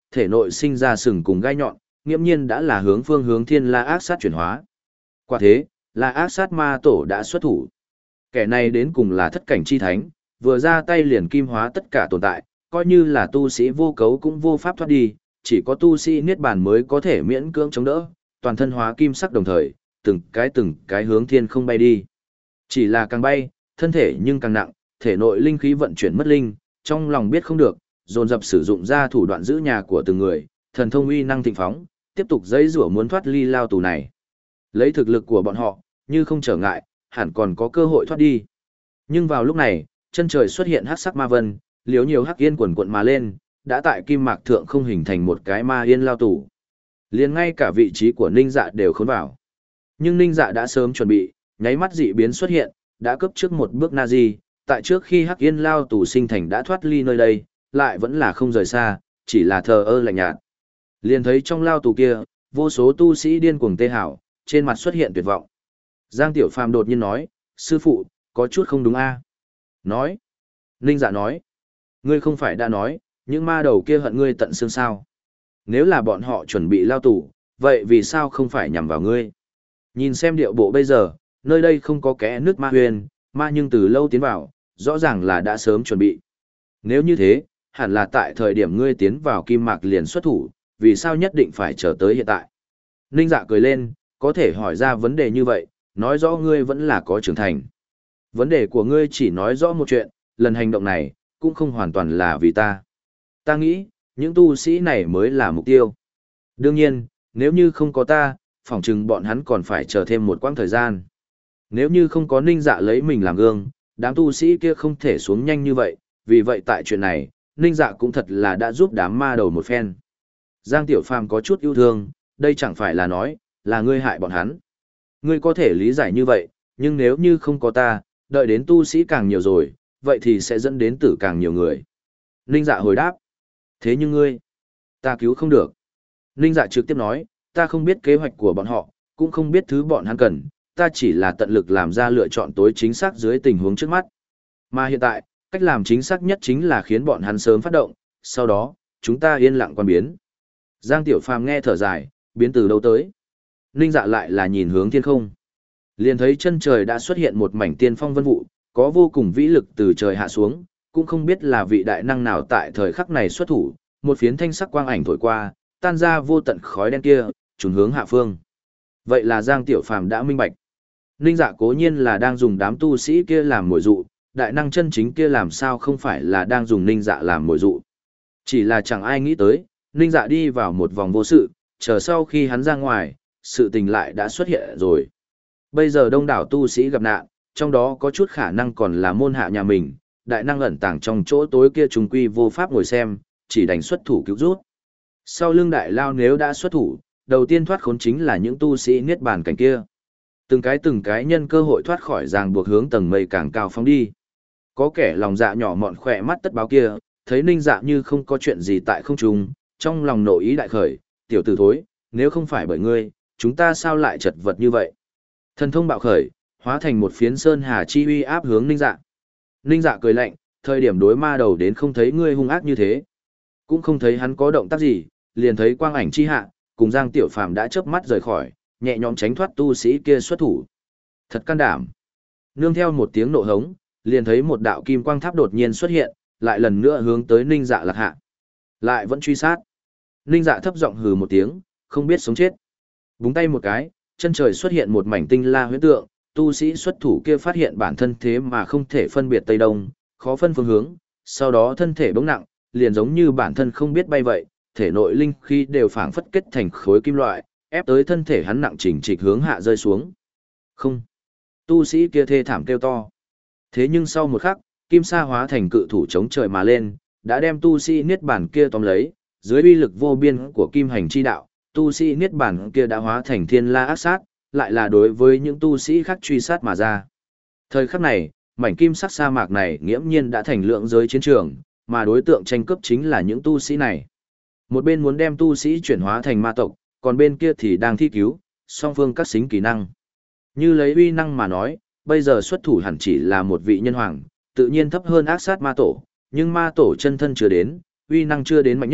[SPEAKER 1] thể nội sinh ra sừng cùng gai nhọn, nghiễm nhiên đã là hướng phương hướng thiên la ác sát chuyển hóa. Quả thế, là ác sát ma tổ đã xuất thủ. Kẻ này đến cùng là thất cảnh chi thánh, vừa ra tay liền kim hóa tất cả tồn tại, coi như là tu sĩ vô cấu cũng vô pháp thoát đi, chỉ có tu sĩ niết bàn mới có thể miễn cưỡng chống đỡ, toàn thân hóa kim sắc đồng thời, từng cái từng cái hướng thiên không bay đi. Chỉ là càng bay, thân thể nhưng càng nặng, thể nội linh khí vận chuyển mất linh, trong lòng biết không được, dồn dập sử dụng ra thủ đoạn giữ nhà của từng người, thần thông uy năng thịnh phóng, tiếp tục giãy giụa muốn thoát ly lao tù này. Lấy thực lực của bọn họ, như không trở ngại, hẳn còn có cơ hội thoát đi. Nhưng vào lúc này, chân trời xuất hiện hắc sắc ma vân, liếu nhiều hắc yên quần quận mà lên, đã tại kim mạc thượng không hình thành một cái ma yên lao tù. Liền ngay cả vị trí của Ninh Dạ đều khốn vào. Nhưng Ninh Dạ đã sớm chuẩn bị, nháy mắt dị biến xuất hiện, đã cấp trước một bước Nazi, tại trước khi hắc yên lao tù sinh thành đã thoát ly nơi đây, lại vẫn là không rời xa, chỉ là thờ ơ lạnh nhạt. Liền thấy trong lao tù kia, vô số tu sĩ điên cuồng tê hảo, trên mặt xuất hiện tuyệt vọng. Giang Tiểu Phàm đột nhiên nói, sư phụ, có chút không đúng a. Nói. Ninh Dạ nói, ngươi không phải đã nói, những ma đầu kia hận ngươi tận xương sao. Nếu là bọn họ chuẩn bị lao tù, vậy vì sao không phải nhằm vào ngươi? Nhìn xem điệu bộ bây giờ, nơi đây không có kẽ nước ma huyền, ma nhưng từ lâu tiến vào, rõ ràng là đã sớm chuẩn bị. Nếu như thế, hẳn là tại thời điểm ngươi tiến vào kim mạc liền xuất thủ, vì sao nhất định phải chờ tới hiện tại? Ninh Dạ cười lên, có thể hỏi ra vấn đề như vậy, nói rõ ngươi vẫn là có trưởng thành. Vấn đề của ngươi chỉ nói rõ một chuyện, lần hành động này, cũng không hoàn toàn là vì ta. Ta nghĩ, những tu sĩ này mới là mục tiêu. Đương nhiên, nếu như không có ta, phỏng chừng bọn hắn còn phải chờ thêm một quãng thời gian. Nếu như không có Ninh Dạ lấy mình làm gương, đám tu sĩ kia không thể xuống nhanh như vậy, vì vậy tại chuyện này, Ninh Dạ cũng thật là đã giúp đám ma đầu một phen. Giang Tiểu Phàm có chút yêu thương, đây chẳng phải là nói, là ngươi hại bọn hắn. Ngươi có thể lý giải như vậy, nhưng nếu như không có ta, đợi đến tu sĩ càng nhiều rồi, vậy thì sẽ dẫn đến tử càng nhiều người. Ninh Dạ hồi đáp. Thế nhưng ngươi, ta cứu không được. Ninh Dạ trực tiếp nói, ta không biết kế hoạch của bọn họ, cũng không biết thứ bọn hắn cần, ta chỉ là tận lực làm ra lựa chọn tối chính xác dưới tình huống trước mắt. Mà hiện tại, cách làm chính xác nhất chính là khiến bọn hắn sớm phát động, sau đó, chúng ta yên lặng quan biến. Giang Tiểu Phàm nghe thở dài, biến từ đâu tới. Ninh Dạ lại là nhìn hướng thiên không. Liền thấy chân trời đã xuất hiện một mảnh tiên phong vân vụ, có vô cùng vĩ lực từ trời hạ xuống, cũng không biết là vị đại năng nào tại thời khắc này xuất thủ, một phiến thanh sắc quang ảnh thổi qua, tan ra vô tận khói đen kia, trùng hướng hạ phương. Vậy là Giang Tiểu Phàm đã minh bạch. Ninh Dạ cố nhiên là đang dùng đám tu sĩ kia làm mồi dụ, đại năng chân chính kia làm sao không phải là đang dùng Ninh Dạ làm mồi dụ. Chỉ là chẳng ai nghĩ tới, Ninh Dạ đi vào một vòng vô sự, chờ sau khi hắn ra ngoài, sự tình lại đã xuất hiện rồi. Bây giờ đông đảo tu sĩ gặp nạn, trong đó có chút khả năng còn là môn hạ nhà mình, đại năng ẩn tàng trong chỗ tối kia trùng quy vô pháp ngồi xem, chỉ đành xuất thủ cứu rút. Sau lưng đại lao nếu đã xuất thủ, đầu tiên thoát khốn chính là những tu sĩ niết bàn cảnh kia. Từng cái từng cái nhân cơ hội thoát khỏi ràng buộc hướng tầng mây càng cao phóng đi. Có kẻ lòng dạ nhỏ mọn khỏe mắt tất báo kia, thấy Ninh Dạ như không có chuyện gì tại không trung, trong lòng nộ ý đại khởi, tiểu tử thối, nếu không phải bởi ngươi, chúng ta sao lại chật vật như vậy? Thần thông bạo khởi, hóa thành một phiến sơn hà chi uy áp hướng Ninh Dạ. Ninh Dạ cười lạnh, thời điểm đối ma đầu đến không thấy ngươi hung ác như thế. Cũng không thấy hắn có động tác gì, liền thấy quang ảnh chi hạ, cùng Giang Tiểu Phàm đã chớp mắt rời khỏi, nhẹ nhõm tránh thoát tu sĩ kia xuất thủ. Thật can đảm. Nương theo một tiếng nộ hống, liền thấy một đạo kim quang tháp đột nhiên xuất hiện, lại lần nữa hướng tới Ninh Dạ lạc hạ. Lại vẫn truy sát. Ninh Dạ thấp giọng hừ một tiếng, không biết sống chết. Búng tay một cái, chân trời xuất hiện một mảnh tinh la huyễn tượng, tu sĩ xuất thủ kia phát hiện bản thân thế mà không thể phân biệt tây đông, khó phân phương hướng, sau đó thân thể bỗng nặng, liền giống như bản thân không biết bay vậy, thể nội linh khí đều phảng phất kết thành khối kim loại, ép tới thân thể hắn nặng chỉnh trịch hướng hạ rơi xuống. Không. Tu sĩ kia thê thảm kêu to. Thế nhưng sau một khắc, kim sa hóa thành cự thủ chống trời mà lên, đã đem tu sĩ niết bàn kia tóm lấy, dưới uy lực vô biên của kim hành chi đạo, tu sĩ niết bàn kia đã hóa thành thiên la ác sát, lại là đối với những tu sĩ khác truy sát mà ra. Thời khắc này, mảnh kim sắc sa mạc này nghiễm nhiên đã thành lượng giới chiến trường, mà đối tượng tranh cướp chính là những tu sĩ này. Một bên muốn đem tu sĩ chuyển hóa thành ma tộc, còn bên kia thì đang thi cứu, song phương các xính kỳ năng. Như lấy uy năng mà nói, bây giờ xuất thủ hẳn chỉ là một vị nhân hoàng, tự nhiên thấp hơn ác sát ma tổ, nhưng ma tổ chân thân chưa đến, uy năng chưa đến mạnh nhất,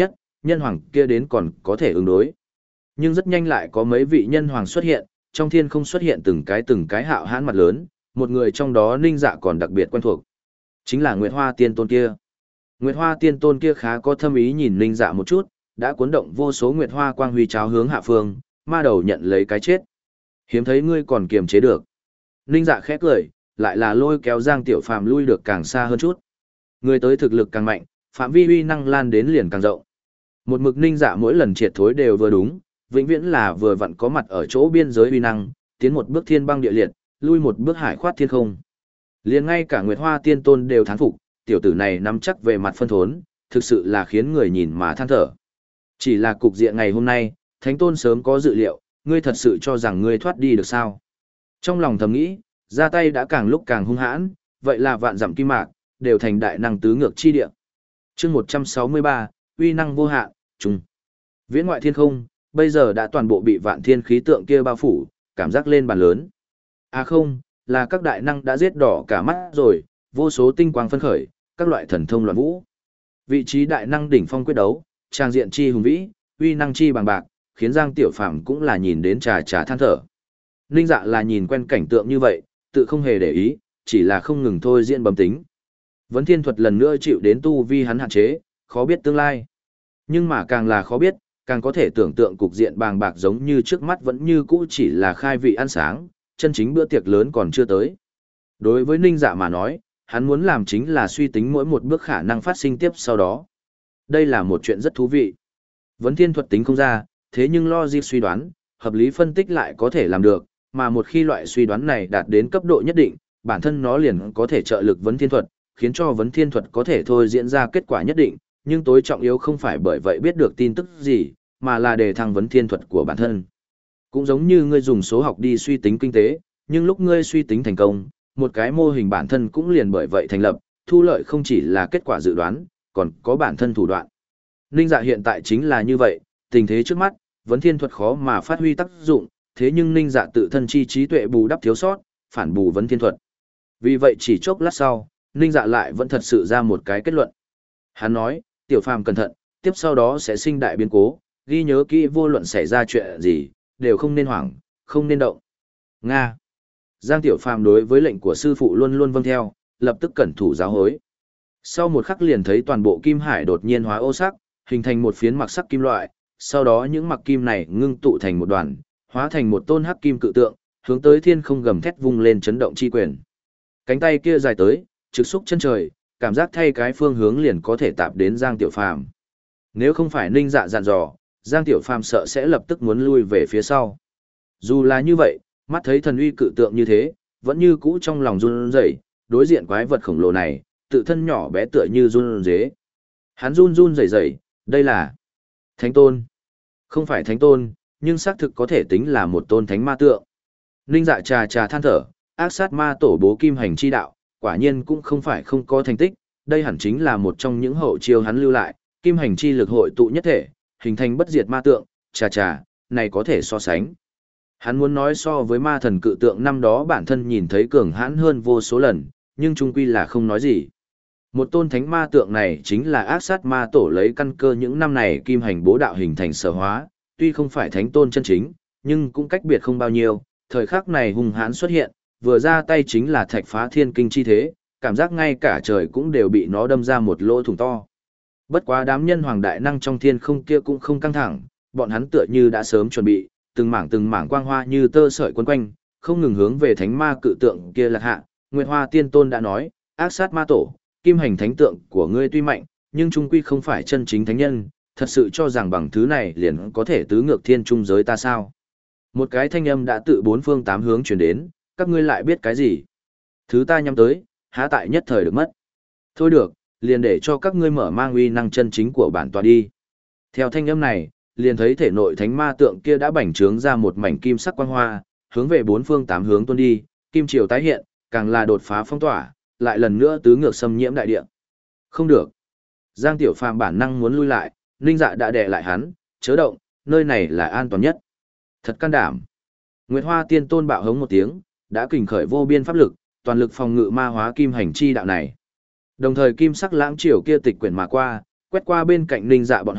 [SPEAKER 1] nhân hoàng kia đến còn có thể ứng đối. Nhưng rất nhanh lại có mấy vị nhân hoàng xuất hiện, trong thiên không xuất hiện từng cái từng cái hạo hãn mặt lớn, một người trong đó Ninh Dạ còn đặc biệt quen thuộc. Chính là Nguyệt Hoa Tiên Tôn kia. Nguyệt Hoa Tiên Tôn kia khá có thâm ý nhìn Ninh Dạ một chút, đã cuốn động vô số Nguyệt Hoa quang huy cháo hướng hạ phương, ma đầu nhận lấy cái chết. Hiếm thấy ngươi còn kiềm chế được. Ninh Dạ khẽ cười, lại là lôi kéo Giang Tiểu Phàm lui được càng xa hơn chút. Người tới thực lực càng mạnh, phạm vi uy năng lan đến liền càng rộng. Một mực Ninh Dạ mỗi lần triệt thối đều vừa đúng, vĩnh viễn là vừa vặn có mặt ở chỗ biên giới uy năng, tiến một bước thiên băng địa liệt, lui một bước hải khoát thiên không. Liền ngay cả Nguyệt Hoa Tiên Tôn đều thán phục, tiểu tử này nắm chắc về mặt phân thốn, thực sự là khiến người nhìn mà than thở. Chỉ là cục diện ngày hôm nay, Thánh Tôn sớm có dự liệu, ngươi thật sự cho rằng ngươi thoát đi được sao? Trong lòng thầm nghĩ, ra tay đã càng lúc càng hung hãn, vậy là vạn dặm kim mạc, đều thành đại năng tứ ngược chi địa. Chương một trăm sáu mươi ba, uy năng vô hạn, trùng. Viễn ngoại thiên không, bây giờ đã toàn bộ bị vạn thiên khí tượng kia bao phủ, cảm giác lên bàn lớn. À không, là các đại năng đã giết đỏ cả mắt rồi, vô số tinh quang phân khởi, các loại thần thông loạn vũ. Vị trí đại năng đỉnh phong quyết đấu, trang diện chi hùng vĩ, uy năng chi bằng bạc, khiến Giang Tiểu Phàm cũng là nhìn đến trà trà than thở. Ninh Dạ là nhìn quen cảnh tượng như vậy, tự không hề để ý, chỉ là không ngừng thôi diễn bẩm tính. Vấn thiên thuật lần nữa chịu đến tu vi hắn hạn chế, khó biết tương lai. Nhưng mà càng là khó biết, càng có thể tưởng tượng cục diện bàng bạc giống như trước mắt vẫn như cũ chỉ là khai vị ăn sáng, chân chính bữa tiệc lớn còn chưa tới. Đối với Ninh Dạ mà nói, hắn muốn làm chính là suy tính mỗi một bước khả năng phát sinh tiếp sau đó. Đây là một chuyện rất thú vị. Vấn thiên thuật tính không ra, thế nhưng logic suy đoán, hợp lý phân tích lại có thể làm được, mà một khi loại suy đoán này đạt đến cấp độ nhất định, bản thân nó liền có thể trợ lực vấn thiên thuật, khiến cho vấn thiên thuật có thể thôi diễn ra kết quả nhất định, nhưng tối trọng yếu không phải bởi vậy biết được tin tức gì, mà là để thăng vấn thiên thuật của bản thân. Cũng giống như ngươi dùng số học đi suy tính kinh tế, nhưng lúc ngươi suy tính thành công, một cái mô hình bản thân cũng liền bởi vậy thành lập, thu lợi không chỉ là kết quả dự đoán, còn có bản thân thủ đoạn. Ninh Dạ hiện tại chính là như vậy, tình thế trước mắt, vấn thiên thuật khó mà phát huy tác dụng, thế nhưng Ninh Dạ tự thân chi trí tuệ bù đắp thiếu sót, phản bù vấn thiên thuật. Vì vậy chỉ chốc lát sau, Ninh Dạ lại vẫn thật sự ra một cái kết luận. Hắn nói, Tiểu Phàm cẩn thận, tiếp sau đó sẽ sinh đại biến cố, ghi nhớ kỹ vô luận xảy ra chuyện gì, đều không nên hoảng, không nên động. Nga. Giang Tiểu Phàm đối với lệnh của sư phụ luôn luôn vâng theo, lập tức cẩn thủ giáo hối. Sau một khắc liền thấy toàn bộ kim hải đột nhiên hóa ô sắc, hình thành một phiến mặc sắc kim loại, sau đó những mặc kim này ngưng tụ thành một đoàn, hóa thành một tôn hắc kim cự tượng, hướng tới thiên không gầm thét vung lên chấn động chi quyền. Cánh tay kia dài tới, trực xúc chân trời, cảm giác thay cái phương hướng liền có thể tạp đến Giang Tiểu Phàm. Nếu không phải Ninh Dạ dặn dò, Giang Tiểu Phàm sợ sẽ lập tức muốn lui về phía sau. Dù là như vậy, mắt thấy thần uy cự tượng như thế, vẫn như cũ trong lòng run rẩy, đối diện quái vật khổng lồ này, tự thân nhỏ bé tựa như run rế. Hắn run run rẩy rẩy, đây là Thánh Tôn. Không phải Thánh Tôn, nhưng xác thực có thể tính là một tôn thánh ma tượng. Ninh Dạ trà trà than thở, ác sát ma tổ bố kim hành chi đạo, quả nhiên cũng không phải không có thành tích, đây hẳn chính là một trong những hậu chiêu hắn lưu lại, kim hành chi lực hội tụ nhất thể, hình thành bất diệt ma tượng, trà trà, này có thể so sánh. Hắn muốn nói so với ma thần cự tượng năm đó bản thân nhìn thấy cường hãn hơn vô số lần, nhưng chung quy là không nói gì. Một tôn thánh ma tượng này chính là ác sát ma tổ lấy căn cơ những năm này kim hành bố đạo hình thành sở hóa, tuy không phải thánh tôn chân chính, nhưng cũng cách biệt không bao nhiêu, thời khắc này hung hãn xuất hiện, vừa ra tay chính là thạch phá thiên kinh chi thế, cảm giác ngay cả trời cũng đều bị nó đâm ra một lỗ thủng to. Bất quá đám nhân hoàng đại năng trong thiên không kia cũng không căng thẳng, bọn hắn tựa như đã sớm chuẩn bị, từng mảng từng mảng quang hoa như tơ sợi quấn quanh, không ngừng hướng về thánh ma cự tượng kia lạc hạ. Nguyệt Hoa Tiên Tôn đã nói, ác sát ma tổ, kim hành thánh tượng của ngươi tuy mạnh, nhưng trung quy không phải chân chính thánh nhân, thật sự cho rằng bằng thứ này liền có thể tứ ngược thiên trung giới ta sao? Một cái thanh âm đã tự bốn phương tám hướng truyền đến, các ngươi lại biết cái gì? Thứ ta nhắm tới, há tại nhất thời được mất. Thôi được, liền để cho các ngươi mở mang uy năng chân chính của bản tọa đi. Theo thanh âm này, liền thấy thể nội thánh ma tượng kia đã bành trướng ra một mảnh kim sắc quang hoa, hướng về bốn phương tám hướng tuôn đi, kim triều tái hiện, càng là đột phá phong tỏa, lại lần nữa tứ ngược xâm nhiễm đại địa. Không được. Giang Tiểu Phàm bản năng muốn lui lại, Ninh Dạ đã đè lại hắn, chớ động, nơi này là an toàn nhất. Thật can đảm. Nguyệt Hoa Tiên Tôn bạo hống một tiếng, đã kình khởi vô biên pháp lực, toàn lực phòng ngự ma hóa kim hành chi đạo này. Đồng thời kim sắc lãng triều kia tịch quyển mà qua, quét qua bên cạnh Ninh Dạ bọn họ,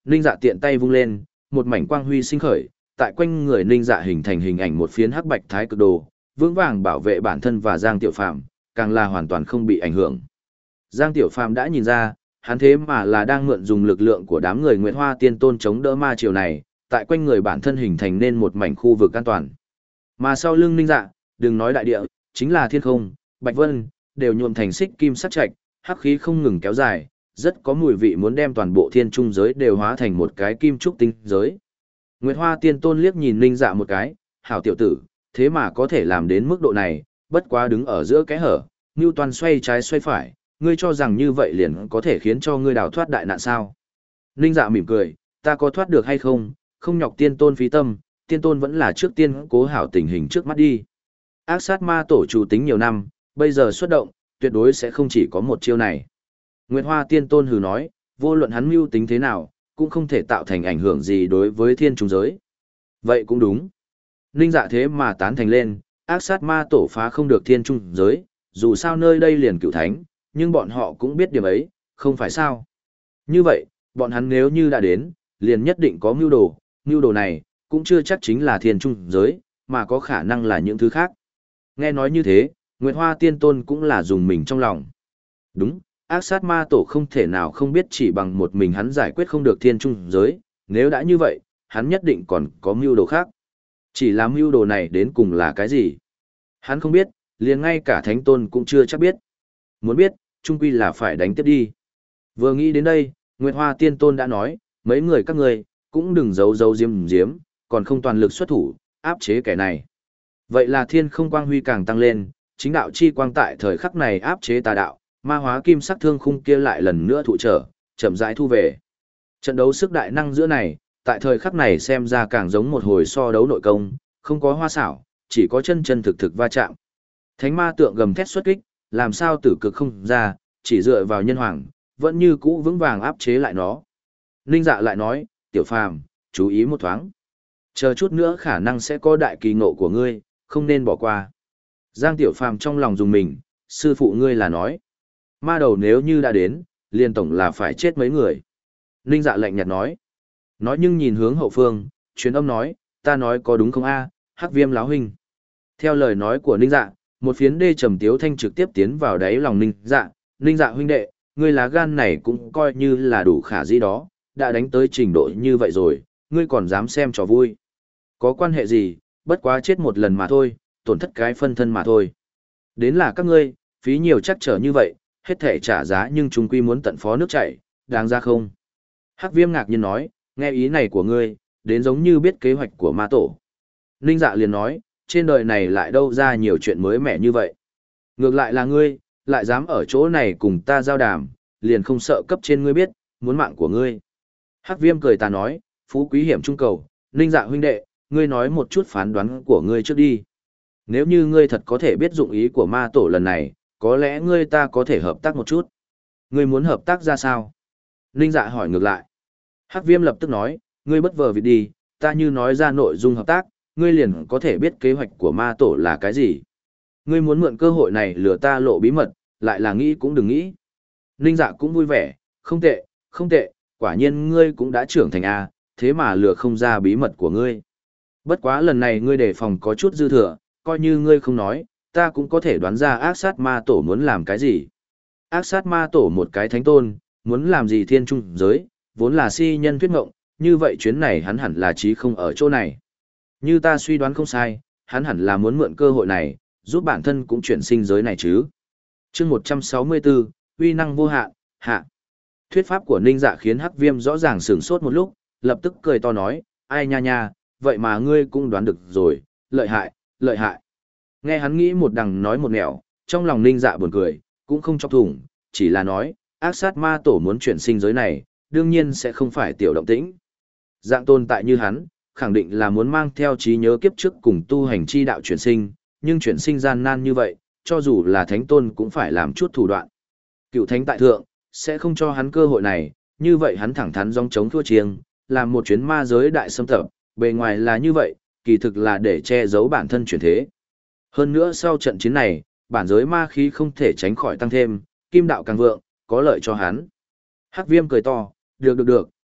[SPEAKER 1] Ninh Dạ tiện tay vung lên, một mảnh quang huy sinh khởi, tại quanh người Ninh Dạ hình thành hình ảnh một phiến hắc bạch thái cực đồ, vững vàng bảo vệ bản thân và Giang Tiểu Phàm, càng là hoàn toàn không bị ảnh hưởng. Giang Tiểu Phàm đã nhìn ra, hắn thế mà là đang mượn dùng lực lượng của đám người Nguyệt Hoa Tiên Tôn chống đỡ ma triều này, tại quanh người bản thân hình thành nên một mảnh khu vực an toàn. Mà sau lưng Ninh Dạ, đừng nói đại địa, chính là thiên không, bạch vân, đều nhuộm thành xích kim sắc trạch, hắc khí không ngừng kéo dài, rất có mùi vị muốn đem toàn bộ thiên trung giới đều hóa thành một cái kim trúc tinh giới. Nguyệt Hoa Tiên Tôn liếc nhìn Ninh Dạ một cái, hảo tiểu tử, thế mà có thể làm đến mức độ này, bất quá đứng ở giữa cái hở, Ngưu Toàn xoay trái xoay phải, ngươi cho rằng như vậy liền có thể khiến cho ngươi đào thoát đại nạn sao? Ninh Dạ mỉm cười, ta có thoát được hay không, không nhọc Tiên Tôn phí tâm, Tiên Tôn vẫn là trước tiên cố hảo tình hình trước mắt đi. Ác sát ma tổ chủ tính nhiều năm, bây giờ xuất động, tuyệt đối sẽ không chỉ có một chiêu này. Nguyệt Hoa Tiên Tôn hừ nói, vô luận hắn mưu tính thế nào, cũng không thể tạo thành ảnh hưởng gì đối với thiên trung giới. Vậy cũng đúng. Ninh Dạ thế mà tán thành lên, ác sát ma tổ phá không được thiên trung giới, dù sao nơi đây liền cựu thánh, nhưng bọn họ cũng biết điểm ấy, không phải sao. Như vậy, bọn hắn nếu như đã đến, liền nhất định có mưu đồ, mưu đồ này, cũng chưa chắc chính là thiên trung giới, mà có khả năng là những thứ khác. Nghe nói như thế, Nguyệt Hoa Tiên Tôn cũng là dùng mình trong lòng. Đúng, ác sát ma tổ không thể nào không biết chỉ bằng một mình hắn giải quyết không được thiên trung giới, nếu đã như vậy, hắn nhất định còn có mưu đồ khác. Chỉ là mưu đồ này đến cùng là cái gì? Hắn không biết, liền ngay cả Thánh Tôn cũng chưa chắc biết. Muốn biết, chung quy là phải đánh tiếp đi. Vừa nghĩ đến đây, Nguyệt Hoa Tiên Tôn đã nói, mấy người các ngươi cũng đừng giấu giấu diếm diếm, còn không toàn lực xuất thủ, áp chế kẻ này. Vậy là thiên không quang huy càng tăng lên, chính đạo chi quang tại thời khắc này áp chế tà đạo, ma hóa kim sắc thương khung kia lại lần nữa thụ trở, chậm rãi thu về. Trận đấu sức đại năng giữa này, tại thời khắc này xem ra càng giống một hồi so đấu nội công, không có hoa xảo, chỉ có chân chân thực thực va chạm. Thánh ma tượng gầm thét xuất kích, làm sao tử cực không ra, chỉ dựa vào nhân hoàng, vẫn như cũ vững vàng áp chế lại nó. Ninh Dạ lại nói, Tiểu Phàm, chú ý một thoáng. Chờ chút nữa khả năng sẽ có đại kỳ ngộ của ngươi, không nên bỏ qua. Giang Tiểu Phàm trong lòng dùng mình, sư phụ ngươi là nói. Ma đầu nếu như đã đến, liền tổng là phải chết mấy người. Ninh Dạ lạnh nhạt nói. Nói nhưng nhìn hướng hậu phương, truyền âm nói, ta nói có đúng không a, Hắc Viêm láo huynh. Theo lời nói của Ninh Dạ, một phiến đê trầm tiếu thanh trực tiếp tiến vào đáy lòng Ninh Dạ. Ninh Dạ huynh đệ, ngươi lá gan này cũng coi như là đủ khả dĩ đó, đã đánh tới trình độ như vậy rồi, ngươi còn dám xem trò vui. Có quan hệ gì, bất quá chết một lần mà thôi, tổn thất cái phân thân mà thôi. Đến là các ngươi, phí nhiều chắc trở như vậy, hết thể trả giá nhưng chúng quy muốn tận phó nước chảy, đáng ra không? Hắc Viêm ngạc nhiên nói, nghe ý này của ngươi, đến giống như biết kế hoạch của ma tổ. Ninh Dạ liền nói, trên đời này lại đâu ra nhiều chuyện mới mẻ như vậy. Ngược lại là ngươi, lại dám ở chỗ này cùng ta giao đàm, liền không sợ cấp trên ngươi biết, muốn mạng của ngươi. Hắc Viêm cười ta nói, phú quý hiểm trung cầu, Ninh Dạ huynh đệ, ngươi nói một chút phán đoán của ngươi trước đi. Nếu như ngươi thật có thể biết dụng ý của ma tổ lần này, có lẽ ngươi ta có thể hợp tác một chút. Ngươi muốn hợp tác ra sao? Ninh Dạ hỏi ngược lại. Hắc Viêm lập tức nói, ngươi bất vờ việc đi, ta như nói ra nội dung hợp tác, ngươi liền có thể biết kế hoạch của ma tổ là cái gì. Ngươi muốn mượn cơ hội này lừa ta lộ bí mật, lại là nghĩ cũng đừng nghĩ. Ninh Dạ cũng vui vẻ, không tệ, không tệ, quả nhiên ngươi cũng đã trưởng thành A, thế mà lừa không ra bí mật của ngươi. Bất quá lần này ngươi đề phòng có chút dư thừa, coi như ngươi không nói, ta cũng có thể đoán ra ác sát ma tổ muốn làm cái gì. Ác sát ma tổ một cái thánh tôn, muốn làm gì thiên trung giới, vốn là si nhân thuyết ngộng, như vậy chuyến này hắn hẳn là chí không ở chỗ này. Như ta suy đoán không sai, hắn hẳn là muốn mượn cơ hội này, giúp bản thân cũng chuyển sinh giới này chứ. chương một trăm sáu mươi bốn, uy năng vô hạn, hạ. Thuyết pháp của Ninh Dạ khiến Hắc Viêm rõ ràng sửng sốt một lúc, lập tức cười to nói, ai nha nha, vậy mà ngươi cũng đoán được rồi, lợi hại, lợi hại. Nghe hắn nghĩ một đằng nói một nẻo, trong lòng Ninh Dạ buồn cười, cũng không chọc thủng, chỉ là nói, ác sát ma tổ muốn chuyển sinh giới này, đương nhiên sẽ không phải tiểu động tĩnh. Dạng tồn tại như hắn, khẳng định là muốn mang theo trí nhớ kiếp trước cùng tu hành chi đạo chuyển sinh, nhưng chuyển sinh gian nan như vậy, cho dù là thánh tôn cũng phải làm chút thủ đoạn. Cựu thánh tại thượng, sẽ không cho hắn cơ hội này, như vậy hắn thẳng thắn dòng chống thua chiêng, làm một chuyến ma giới đại xâm tập, bề ngoài là như vậy, kỳ thực là để che giấu bản thân chuyển thế. Hơn nữa sau trận chiến này, bản giới ma khí không thể tránh khỏi tăng thêm, kim đạo càng vượng, có lợi cho hắn. Hắc Viêm cười to, được được được,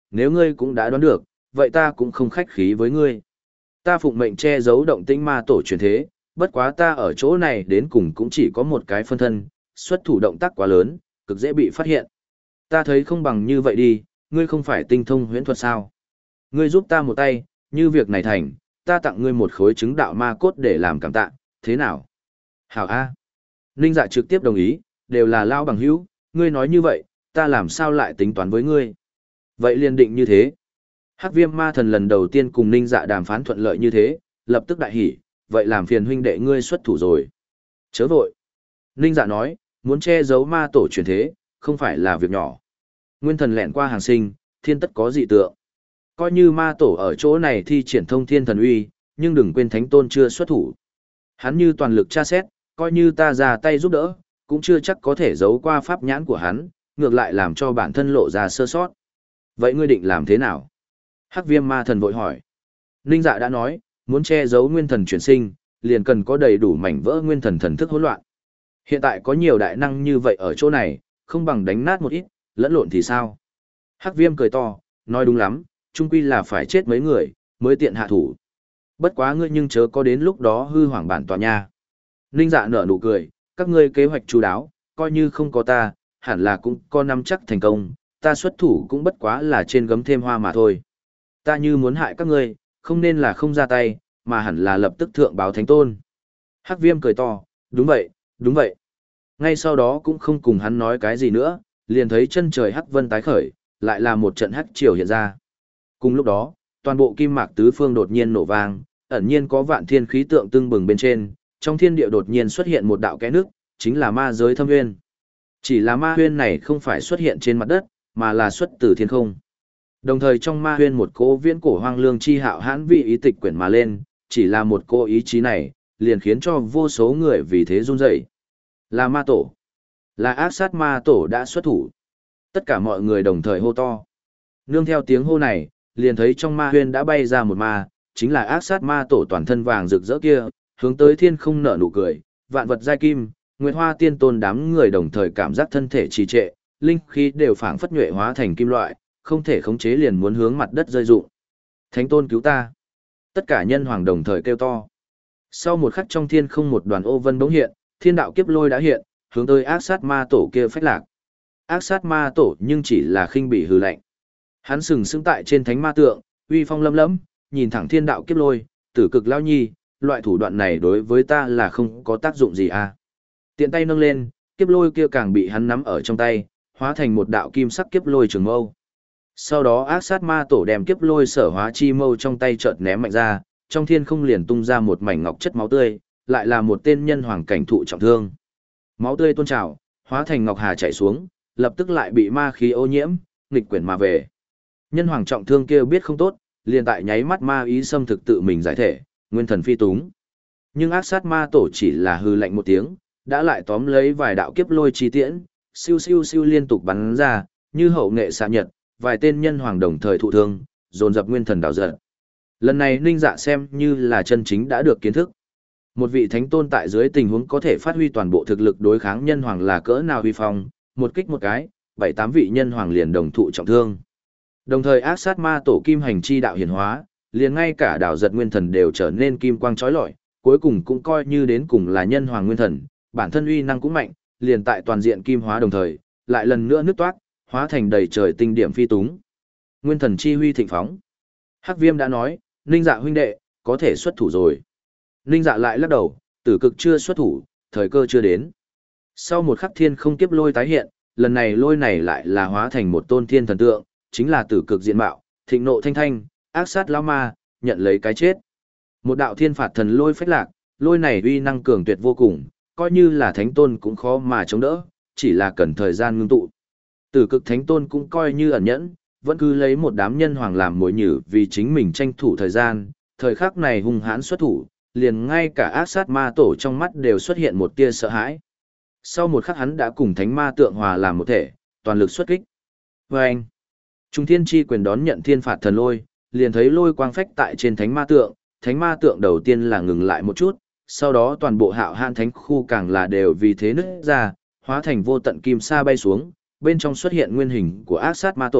[SPEAKER 1] nếu ngươi cũng đã đoán được, vậy ta cũng không khách khí với ngươi. Ta phụng mệnh che giấu động tĩnh ma tổ truyền thế, bất quá ta ở chỗ này đến cùng cũng chỉ có một cái phân thân, xuất thủ động tác quá lớn, cực dễ bị phát hiện. Ta thấy không bằng như vậy đi, ngươi không phải tinh thông huyễn thuật sao? Ngươi giúp ta một tay, như việc này thành, ta tặng ngươi một khối chứng đạo ma cốt để làm cảm tạ, thế nào? Hảo A. Ninh Dạ trực tiếp đồng ý, đều là lao bằng hữu, ngươi nói như vậy, ta làm sao lại tính toán với ngươi? Vậy liền định như thế. Hắc Viêm Ma Thần lần đầu tiên cùng Ninh Dạ đàm phán thuận lợi như thế, lập tức đại hỉ, vậy làm phiền huynh đệ ngươi xuất thủ rồi. Chớ vội. Ninh Dạ nói, muốn che giấu ma tổ truyền thế, không phải là việc nhỏ. Nguyên thần lẹn qua hàng sinh, thiên tất có dị tượng. Coi như ma tổ ở chỗ này thi triển thông thiên thần uy, nhưng đừng quên thánh tôn chưa xuất thủ. Hắn như toàn lực tra xét, coi như ta ra tay giúp đỡ, cũng chưa chắc có thể giấu qua pháp nhãn của hắn, ngược lại làm cho bản thân lộ ra sơ sót. Vậy ngươi định làm thế nào? Hắc Viêm Ma Thần vội hỏi. Ninh Dạ đã nói, muốn che giấu nguyên thần chuyển sinh, liền cần có đầy đủ mảnh vỡ nguyên thần thần thức hỗn loạn. Hiện tại có nhiều đại năng như vậy ở chỗ này, không bằng đánh nát một ít, lẫn lộn thì sao? Hắc Viêm cười to, nói đúng lắm, chung quy là phải chết mấy người, mới tiện hạ thủ. Bất quá ngươi nhưng chớ có đến lúc đó hư hoảng bản tòa nha. Ninh Dạ nở nụ cười, các ngươi kế hoạch chú đáo, coi như không có ta, hẳn là cũng có nắm chắc thành công, ta xuất thủ cũng bất quá là trên gấm thêm hoa mà thôi. Ta như muốn hại các ngươi, không nên là không ra tay, mà hẳn là lập tức thượng báo thánh tôn. Hắc Viêm cười to, đúng vậy, đúng vậy. Ngay sau đó cũng không cùng hắn nói cái gì nữa, liền thấy chân trời hắc vân tái khởi, lại là một trận hắc triều hiện ra. Cùng lúc đó, toàn bộ kim mạc tứ phương đột nhiên nổ vang, ẩn nhiên có vạn thiên khí tượng tưng bừng bên trên, trong thiên địa đột nhiên xuất hiện một đạo kẽ nước, chính là ma giới thâm nguyên. Chỉ là ma huyên này không phải xuất hiện trên mặt đất, mà là xuất từ thiên không. Đồng thời trong ma huyên một cỗ viễn cổ hoang lương chi hạo hãn vị ý tịch quyển mà lên, chỉ là một cỗ ý chí này, liền khiến cho vô số người vì thế run rẩy. Là ma tổ. Là ác sát ma tổ đã xuất thủ. Tất cả mọi người đồng thời hô to. Nương theo tiếng hô này, liền thấy trong ma huyên đã bay ra một ma, chính là ác sát ma tổ toàn thân vàng rực rỡ kia, hướng tới thiên không nở nụ cười, vạn vật giai kim, nguyệt hoa tiên tôn đám người đồng thời cảm giác thân thể trì trệ, linh khí đều phảng phất nhuệ hóa thành kim loại, không thể khống chế liền muốn hướng mặt đất rơi rụng. Thánh tôn cứu ta! Tất cả nhân hoàng đồng thời kêu to. Sau một khắc trong thiên không một đoàn ô vân bỗng hiện, thiên đạo kiếp lôi đã hiện, hướng tới ác sát ma tổ kia phách lạc. Ác sát ma tổ nhưng chỉ là khinh bị hư lạnh. Hắn sừng sững tại trên thánh ma tượng, uy phong lấm lấm, nhìn thẳng thiên đạo kiếp lôi, tử cực lao nhi, loại thủ đoạn này đối với ta là không có tác dụng gì à. Tiện tay nâng lên, kiếp lôi kia càng bị hắn nắm ở trong tay, hóa thành một đạo kim sắc kiếp lôi trường mâu. Sau đó ác sát ma tổ đem kiếp lôi sở hóa chi mâu trong tay chợt ném mạnh ra, trong thiên không liền tung ra một mảnh ngọc chất máu tươi, lại là một tên nhân hoàng cảnh thụ trọng thương. Máu tươi tuôn trào, hóa thành ngọc hà chảy xuống, lập tức lại bị ma khí ô nhiễm, nghịch quyển mà về. Nhân hoàng trọng thương kia biết không tốt, liền tại nháy mắt ma ý xâm thực tự mình giải thể, nguyên thần phi túng. Nhưng ác sát ma tổ chỉ là hư lạnh một tiếng, đã lại tóm lấy vài đạo kiếp lôi chi tiễn, siêu siêu siêu liên tục bắn ra, như hậu nghệ xạ nhật, vài tên nhân hoàng đồng thời thụ thương, dồn dập nguyên thần đảo giận. Lần này Ninh Dạ xem như là chân chính đã được kiến thức. Một vị thánh tôn tại dưới tình huống có thể phát huy toàn bộ thực lực đối kháng nhân hoàng là cỡ nào huy phong, một kích một cái, bảy tám vị nhân hoàng liền đồng thụ trọng thương. Đồng thời ác sát ma tổ kim hành chi đạo hiển hóa, liền ngay cả đảo giật nguyên thần đều trở nên kim quang chói lọi, cuối cùng cũng coi như đến cùng là nhân hoàng nguyên thần, bản thân uy năng cũng mạnh, liền tại toàn diện kim hóa đồng thời, lại lần nữa nứt toát, hóa thành đầy trời tinh điểm phi túng. Nguyên thần chi huy thịnh phóng. Hắc Viêm đã nói, Ninh Dạ huynh đệ, có thể xuất thủ rồi. Ninh Dạ lại lắc đầu, tử cực chưa xuất thủ, thời cơ chưa đến. Sau một khắc thiên không kiếp lôi tái hiện, lần này lôi này lại là hóa thành một tôn thiên thần tượng, chính là tử cực diện mạo, thịnh nộ thanh thanh, ác sát lão ma, nhận lấy cái chết. Một đạo thiên phạt thần lôi phách lạc, lôi này uy năng cường tuyệt vô cùng, coi như là thánh tôn cũng khó mà chống đỡ, chỉ là cần thời gian ngưng tụ. Tử cực thánh tôn cũng coi như ẩn nhẫn, vẫn cứ lấy một đám nhân hoàng làm mồi nhử vì chính mình tranh thủ thời gian, thời khắc này hung hãn xuất thủ, liền ngay cả ác sát ma tổ trong mắt đều xuất hiện một tia sợ hãi. Sau một khắc hắn đã cùng thánh ma tượng hòa làm một thể, toàn lực xuất kích. Và anh, Trung thiên chi quyền đón nhận thiên phạt thần lôi, liền thấy lôi quang phách tại trên thánh ma tượng, thánh ma tượng đầu tiên là ngừng lại một chút, sau đó toàn bộ hạo hạn thánh khu càng là đều vì thế nứt ra, hóa thành vô tận kim sa bay xuống, bên trong xuất hiện nguyên hình của ác sát ma tổ,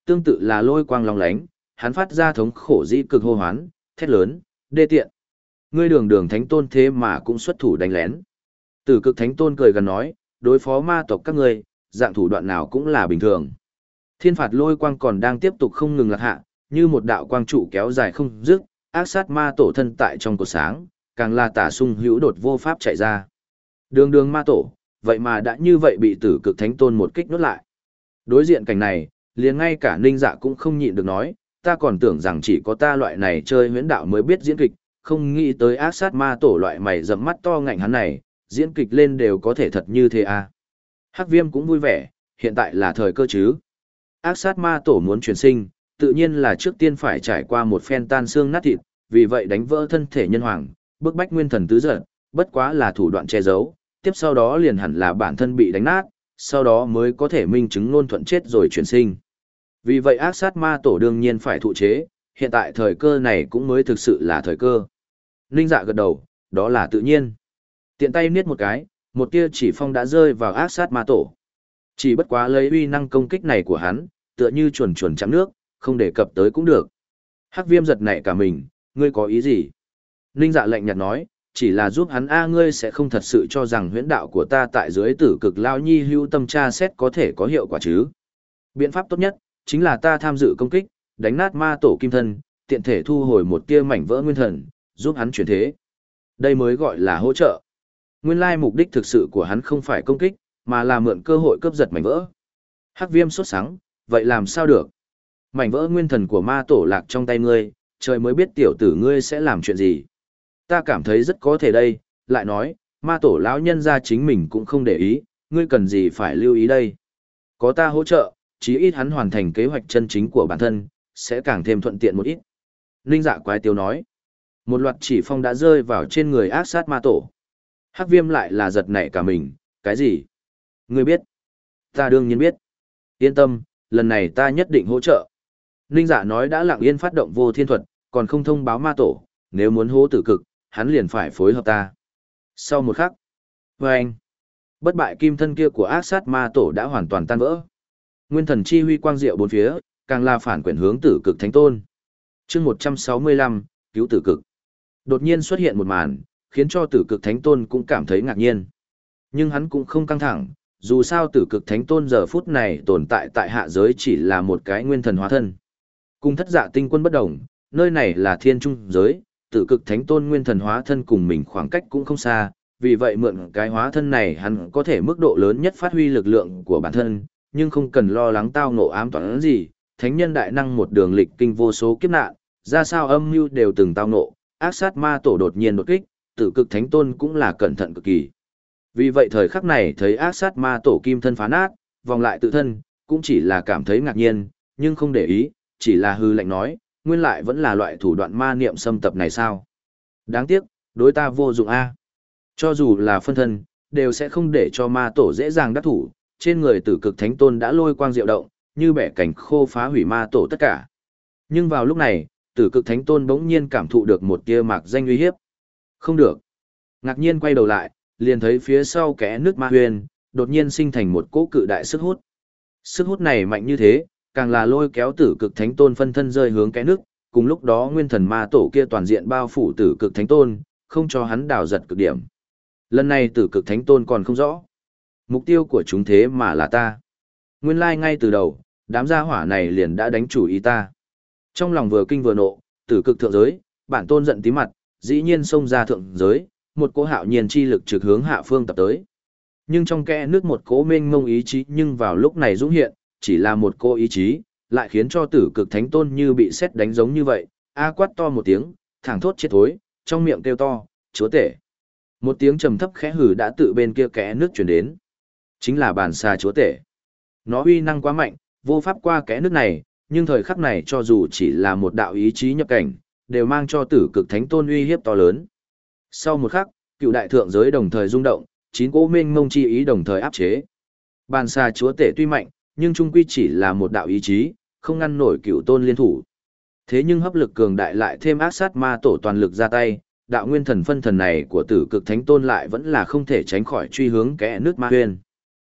[SPEAKER 1] tương tự là lôi quang long lánh, hắn phát ra thống khổ dĩ cực hô hoán, thét lớn, đê tiện. Ngươi đường đường thánh tôn thế mà cũng xuất thủ đánh lén. Tử cực thánh tôn cười gần nói, đối phó ma tộc các ngươi, dạng thủ đoạn nào cũng là bình thường. Thiên phạt lôi quang còn đang tiếp tục không ngừng lạc hạ, như một đạo quang trụ kéo dài không dứt, ác sát ma tổ thân tại trong cột sáng, càng là tả sung hữu đột vô pháp chạy ra. Đường đường ma tổ, vậy mà đã như vậy bị tử cực thánh tôn một kích nuốt lại. Đối diện cảnh này, liền ngay cả Ninh Dạ cũng không nhịn được nói, ta còn tưởng rằng chỉ có ta loại này chơi huyễn đạo mới biết diễn kịch, không nghĩ tới ác sát ma tổ loại mày rậm mắt to ngạnh hắn này, diễn kịch lên đều có thể thật như thế à. Hắc Viêm cũng vui vẻ, hiện tại là thời cơ chứ. Ác sát ma tổ muốn truyền sinh, tự nhiên là trước tiên phải trải qua một phen tan xương nát thịt, vì vậy đánh vỡ thân thể nhân hoàng, bức bách nguyên thần tứ giật, bất quá là thủ đoạn che giấu, tiếp sau đó liền hẳn là bản thân bị đánh nát, sau đó mới có thể minh chứng nôn thuận chết rồi chuyển sinh. Vì vậy ác sát ma tổ đương nhiên phải thụ chế, hiện tại thời cơ này cũng mới thực sự là thời cơ. Ninh Dạ gật đầu, đó là tự nhiên. Tiện tay niết một cái, một tia chỉ phong đã rơi vào ác sát ma tổ. Chỉ bất quá lấy uy năng công kích này của hắn, tựa như chuồn chuồn chạm nước, không đề cập tới cũng được. Hắc Viêm giật nảy cả mình, ngươi có ý gì? Ninh Dạ lạnh nhạt nói, chỉ là giúp hắn a ngươi sẽ không thật sự cho rằng huyễn đạo của ta tại dưới tử cực lao nhi hưu tâm tra xét có thể có hiệu quả chứ. Biện pháp tốt nhất, chính là ta tham dự công kích, đánh nát ma tổ kim thân, tiện thể thu hồi một tia mảnh vỡ nguyên thần, giúp hắn chuyển thế. Đây mới gọi là hỗ trợ. Nguyên lai mục đích thực sự của hắn không phải công kích, mà là mượn cơ hội cướp giật mảnh vỡ. Hắc Viêm sốt sắng, vậy làm sao được? Mảnh vỡ nguyên thần của ma tổ lạc trong tay ngươi, trời mới biết tiểu tử ngươi sẽ làm chuyện gì. Ta cảm thấy rất có thể đây, lại nói, ma tổ lão nhân ra chính mình cũng không để ý, ngươi cần gì phải lưu ý đây. Có ta hỗ trợ, chí ít hắn hoàn thành kế hoạch chân chính của bản thân, sẽ càng thêm thuận tiện một ít. Ninh Dạ quái tiêu nói. Một loạt chỉ phong đã rơi vào trên người ác sát ma tổ. Hắc Viêm lại là giật nảy cả mình, cái gì? Ngươi biết? Ta đương nhiên biết. Yên tâm, lần này ta nhất định hỗ trợ. Ninh Dạ nói đã lặng yên phát động vô thiên thuật, còn không thông báo ma tổ, nếu muốn hô tử cực, hắn liền phải phối hợp ta. Sau một khắc, vâng, bất bại kim thân kia của ác sát ma tổ đã hoàn toàn tan vỡ. Nguyên thần chi huy quang diệu bốn phía, càng là phản quyển hướng tử cực thánh tôn. Chương một trăm sáu mươi lăm, cứu tử cực. Đột nhiên xuất hiện một màn, khiến cho tử cực thánh tôn cũng cảm thấy ngạc nhiên. Nhưng hắn cũng không căng thẳng, dù sao tử cực thánh tôn giờ phút này tồn tại tại hạ giới chỉ là một cái nguyên thần hóa thân. Cùng thất dạ tinh quân bất đồng, nơi này là thiên trung giới, tử cực thánh tôn nguyên thần hóa thân cùng mình khoảng cách cũng không xa, vì vậy mượn cái hóa thân này hắn có thể mức độ lớn nhất phát huy lực lượng của bản thân, nhưng không cần lo lắng tao ngộ ám toán gì, thánh nhân đại năng một đường lịch kinh vô số kiếp nạn, ra sao âm mưu đều từng tao ngộ, ác sát ma tổ đột nhiên đột kích, tử cực thánh tôn cũng là cẩn thận cực kỳ. Vì vậy thời khắc này thấy ác sát ma tổ kim thân phá nát, vòng lại tự thân, cũng chỉ là cảm thấy ngạc nhiên, nhưng không để ý, chỉ là hư lệnh nói, nguyên lại vẫn là loại thủ đoạn ma niệm xâm tập này sao. Đáng tiếc, đối ta vô dụng a. Cho dù là phân thân, đều sẽ không để cho ma tổ dễ dàng đắc thủ, trên người tử cực thánh tôn đã lôi quang diệu động, như bẻ cảnh khô phá hủy ma tổ tất cả. Nhưng vào lúc này, tử cực thánh tôn bỗng nhiên cảm thụ được một tia mạc danh uy hiếp. Không được. Ngạc nhiên quay đầu lại, liền thấy phía sau kẽ nước ma huyền, đột nhiên sinh thành một cỗ cự đại sức hút. Sức hút này mạnh như thế, càng là lôi kéo tử cực thánh tôn phân thân rơi hướng kẽ nước, cùng lúc đó nguyên thần ma tổ kia toàn diện bao phủ tử cực thánh tôn, không cho hắn đào giật cực điểm. Lần này tử cực thánh tôn còn không rõ. Mục tiêu của chúng thế mà là ta. Nguyên lai like ngay từ đầu, đám gia hỏa này liền đã đánh chủ ý ta. Trong lòng vừa kinh vừa nộ, tử cực thượng giới, bản tôn giận tí mặt, dĩ nhiên xông ra thượng giới, một cỗ hạo nhiên chi lực trực hướng hạ phương tập tới. Nhưng trong kẽ nước một cỗ mênh mông ý chí nhưng vào lúc này dũng hiện, chỉ là một cỗ ý chí, lại khiến cho tử cực thánh tôn như bị sét đánh giống như vậy, a quát to một tiếng, thẳng thốt chết thối, trong miệng kêu to, chúa tể. Một tiếng trầm thấp khẽ hử đã tự bên kia kẽ nước truyền đến. Chính là bàn xà chúa tể. Nó uy năng quá mạnh, vô pháp qua kẽ nước này, nhưng thời khắc này cho dù chỉ là một đạo ý chí nhập cảnh, đều mang cho tử cực thánh tôn uy hiếp to lớn. Sau một khắc, cựu đại thượng giới đồng thời rung động, chín cỗ mênh mông chi ý đồng thời áp chế. Bàn xà chúa tể tuy mạnh, nhưng trung quy chỉ là một đạo ý chí, không ngăn nổi cựu tôn liên thủ. Thế nhưng hấp lực cường đại lại thêm ác sát ma tổ toàn lực ra tay, đạo nguyên thần phân thần này của tử cực thánh tôn lại vẫn là không thể tránh khỏi truy hướng kẽ nước ma huyên.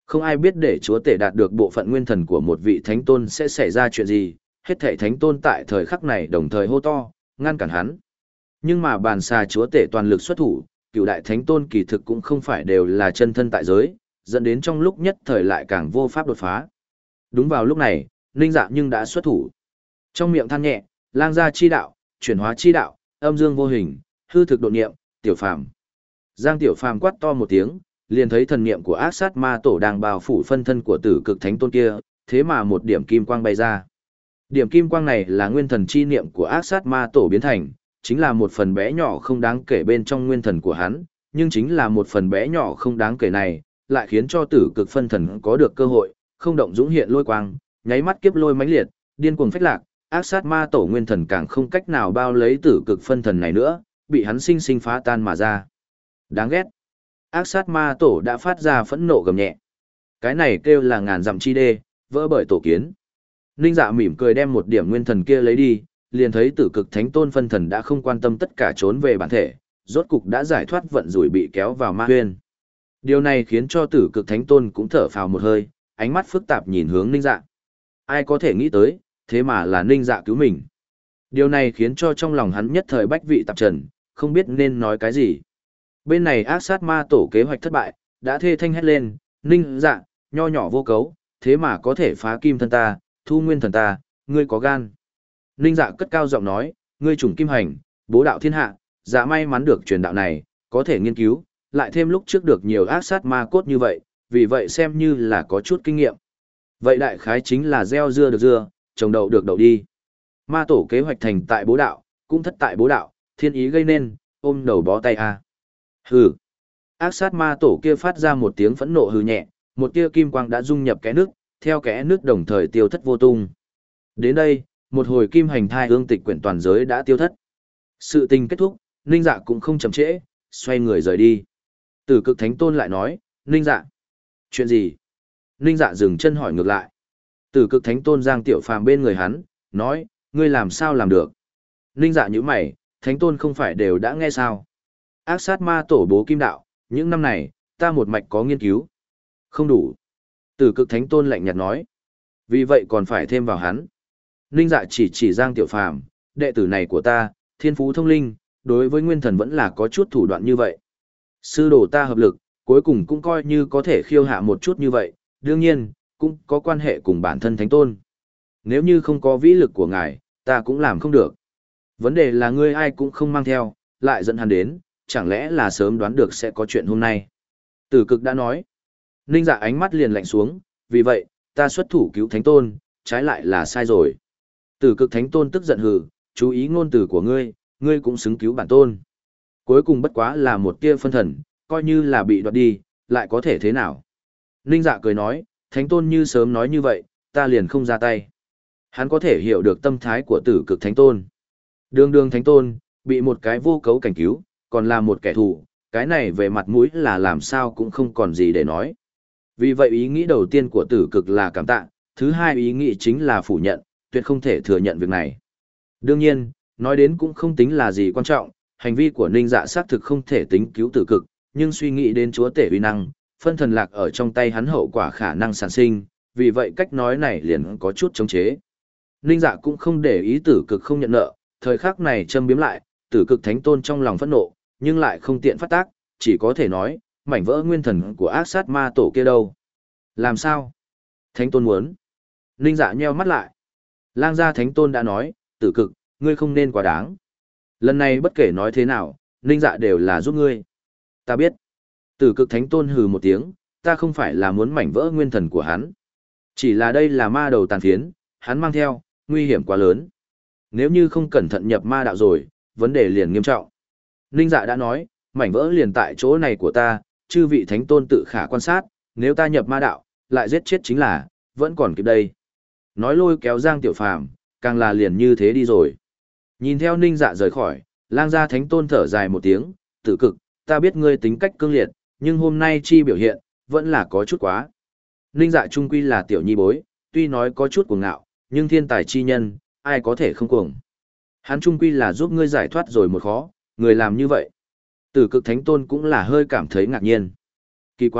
[SPEAKER 1] Không ai biết để chúa tể đạt được bộ phận nguyên thần của một vị thánh tôn sẽ xảy ra chuyện gì, hết thảy thánh tôn tại thời khắc này đồng thời hô to, ngăn cản hắn. Nhưng mà bàn xà chúa tể toàn lực xuất thủ, cựu đại thánh tôn kỳ thực cũng không phải đều là chân thân tại giới, dẫn đến trong lúc nhất thời lại càng vô pháp đột phá. Đúng vào lúc này, Ninh Dạ nhưng đã xuất thủ. Trong miệng than nhẹ, lang gia chi đạo, chuyển hóa chi đạo, âm dương vô hình, hư thực độ niệm, tiểu phàm. Giang tiểu phàm quát to một tiếng, liền thấy thần niệm của ác sát ma tổ đang bao phủ phân thân của tử cực thánh tôn kia, thế mà một điểm kim quang bay ra. Điểm kim quang này là nguyên thần chi niệm của ác sát ma tổ biến thành, chính là một phần bé nhỏ không đáng kể bên trong nguyên thần của hắn, nhưng chính là một phần bé nhỏ không đáng kể này, lại khiến cho tử cực phân thần có được cơ hội, không động dũng hiện lôi quang, nháy mắt kiếp lôi mãnh liệt, điên cuồng phách lạc, ác sát ma tổ nguyên thần càng không cách nào bao lấy tử cực phân thần này nữa, bị hắn sinh sinh phá tan mà ra. Đáng ghét. Ác sát ma tổ đã phát ra phẫn nộ gầm nhẹ. Cái này kêu là ngàn dặm chi đê, vỡ bởi tổ kiến. Ninh Dạ mỉm cười đem một điểm nguyên thần kia lấy đi, liền thấy tử cực thánh tôn phân thần đã không quan tâm tất cả trốn về bản thể, rốt cục đã giải thoát vận rủi bị kéo vào ma huyên. Điều này khiến cho tử cực thánh tôn cũng thở phào một hơi, ánh mắt phức tạp nhìn hướng Ninh Dạ. Ai có thể nghĩ tới, thế mà là Ninh Dạ cứu mình. Điều này khiến cho trong lòng hắn nhất thời bách vị tạp trần, không biết nên nói cái gì. Bên này ác sát ma tổ kế hoạch thất bại, đã thê thanh hét lên, Ninh Dạ, nho nhỏ vô cấu, thế mà có thể phá kim thân ta, thu nguyên thần ta, ngươi có gan. Ninh Dạ cất cao giọng nói, ngươi trùng kim hành, bố đạo thiên hạ, dạ may mắn được truyền đạo này, có thể nghiên cứu, lại thêm lúc trước được nhiều ác sát ma cốt như vậy, vì vậy xem như là có chút kinh nghiệm. Vậy đại khái chính là gieo dưa được dưa, trồng đậu được đậu đi. Ma tổ kế hoạch thành tại bố đạo, cũng thất tại bố đạo, thiên ý gây nên, ôm đầu bó tay a. Hừ. Ác sát ma tổ kia phát ra một tiếng phẫn nộ hừ nhẹ, một tia kim quang đã dung nhập kẽ nước, theo kẽ nước đồng thời tiêu thất vô tung. Đến đây, một hồi kim hành thai ương tịch quyển toàn giới đã tiêu thất. Sự tình kết thúc, Ninh Dạ cũng không chậm trễ, xoay người rời đi. Tử cực thánh tôn lại nói, Ninh Dạ. Chuyện gì? Ninh Dạ dừng chân hỏi ngược lại. Tử cực thánh tôn giang tiểu phàm bên người hắn, nói, ngươi làm sao làm được? Ninh Dạ nhíu mày, thánh tôn không phải đều đã nghe sao? Ác sát ma tổ bố kim đạo, những năm này, ta một mạch có nghiên cứu. Không đủ. Tử cực thánh tôn lạnh nhạt nói. Vì vậy còn phải thêm vào hắn. Ninh Dạ chỉ chỉ giang tiểu phàm, đệ tử này của ta, thiên phú thông linh, đối với nguyên thần vẫn là có chút thủ đoạn như vậy. Sư đồ ta hợp lực, cuối cùng cũng coi như có thể khiêu hạ một chút như vậy, đương nhiên, cũng có quan hệ cùng bản thân thánh tôn. Nếu như không có vĩ lực của ngài, ta cũng làm không được. Vấn đề là ngươi ai cũng không mang theo, lại dẫn hắn đến, chẳng lẽ là sớm đoán được sẽ có chuyện hôm nay. Tử cực đã nói. Ninh Dạ ánh mắt liền lạnh xuống, vì vậy, ta xuất thủ cứu thánh tôn, trái lại là sai rồi. Tử cực thánh tôn tức giận hừ, chú ý ngôn từ của ngươi, ngươi cũng xứng cứu bản tôn. Cuối cùng bất quá là một tia phân thần, coi như là bị đoạt đi, lại có thể thế nào. Ninh Dạ cười nói, thánh tôn như sớm nói như vậy, ta liền không ra tay. Hắn có thể hiểu được tâm thái của tử cực thánh tôn. Đường đường thánh tôn, bị một cái vô cấu cảnh cứu, còn là một kẻ thù, cái này về mặt mũi là làm sao cũng không còn gì để nói. Vì vậy ý nghĩ đầu tiên của tử cực là cảm tạ, thứ hai ý nghĩ chính là phủ nhận, tuyệt không thể thừa nhận việc này. Đương nhiên, nói đến cũng không tính là gì quan trọng, hành vi của Ninh Dạ xác thực không thể tính cứu tử cực, nhưng suy nghĩ đến chúa tể uy năng, phân thần lạc ở trong tay hắn hậu quả khả năng sản sinh, vì vậy cách nói này liền có chút chống chế. Ninh Dạ cũng không để ý tử cực không nhận nợ, thời khắc này châm biếm lại, tử cực thánh tôn trong lòng phẫn nộ, nhưng lại không tiện phát tác, chỉ có thể nói, mảnh vỡ nguyên thần của ác sát ma tổ kia đâu. Làm sao? Thánh tôn muốn. Ninh Dạ nheo mắt lại. Lang gia thánh tôn đã nói, tử cực, ngươi không nên quá đáng. Lần này bất kể nói thế nào, Ninh Dạ đều là giúp ngươi. Ta biết. Tử cực thánh tôn hừ một tiếng, ta không phải là muốn mảnh vỡ nguyên thần của hắn. Chỉ là đây là ma đầu tàn phiến, hắn mang theo, nguy hiểm quá lớn. Nếu như không cẩn thận nhập ma đạo rồi, vấn đề liền nghiêm trọng. Ninh Dạ đã nói, mảnh vỡ liền tại chỗ này của ta, chư vị thánh tôn tự khả quan sát, nếu ta nhập ma đạo, lại giết chết chính là, vẫn còn kịp đây. Nói lôi kéo Giang Tiểu Phàm, càng là liền như thế đi rồi. Nhìn theo Ninh Dạ rời khỏi, Lang gia thánh tôn thở dài một tiếng, tử cực, ta biết ngươi tính cách cương liệt, nhưng hôm nay chi biểu hiện, vẫn là có chút quá. Ninh Dạ trung quy là tiểu nhi bối, tuy nói có chút cuồng ngạo, nhưng thiên tài chi nhân, ai có thể không cuồng. Hắn trung quy là giúp ngươi giải thoát rồi một khó, người làm như vậy. Tử cực thánh tôn cũng là hơi cảm thấy ngạc nhiên. Kỳ quái,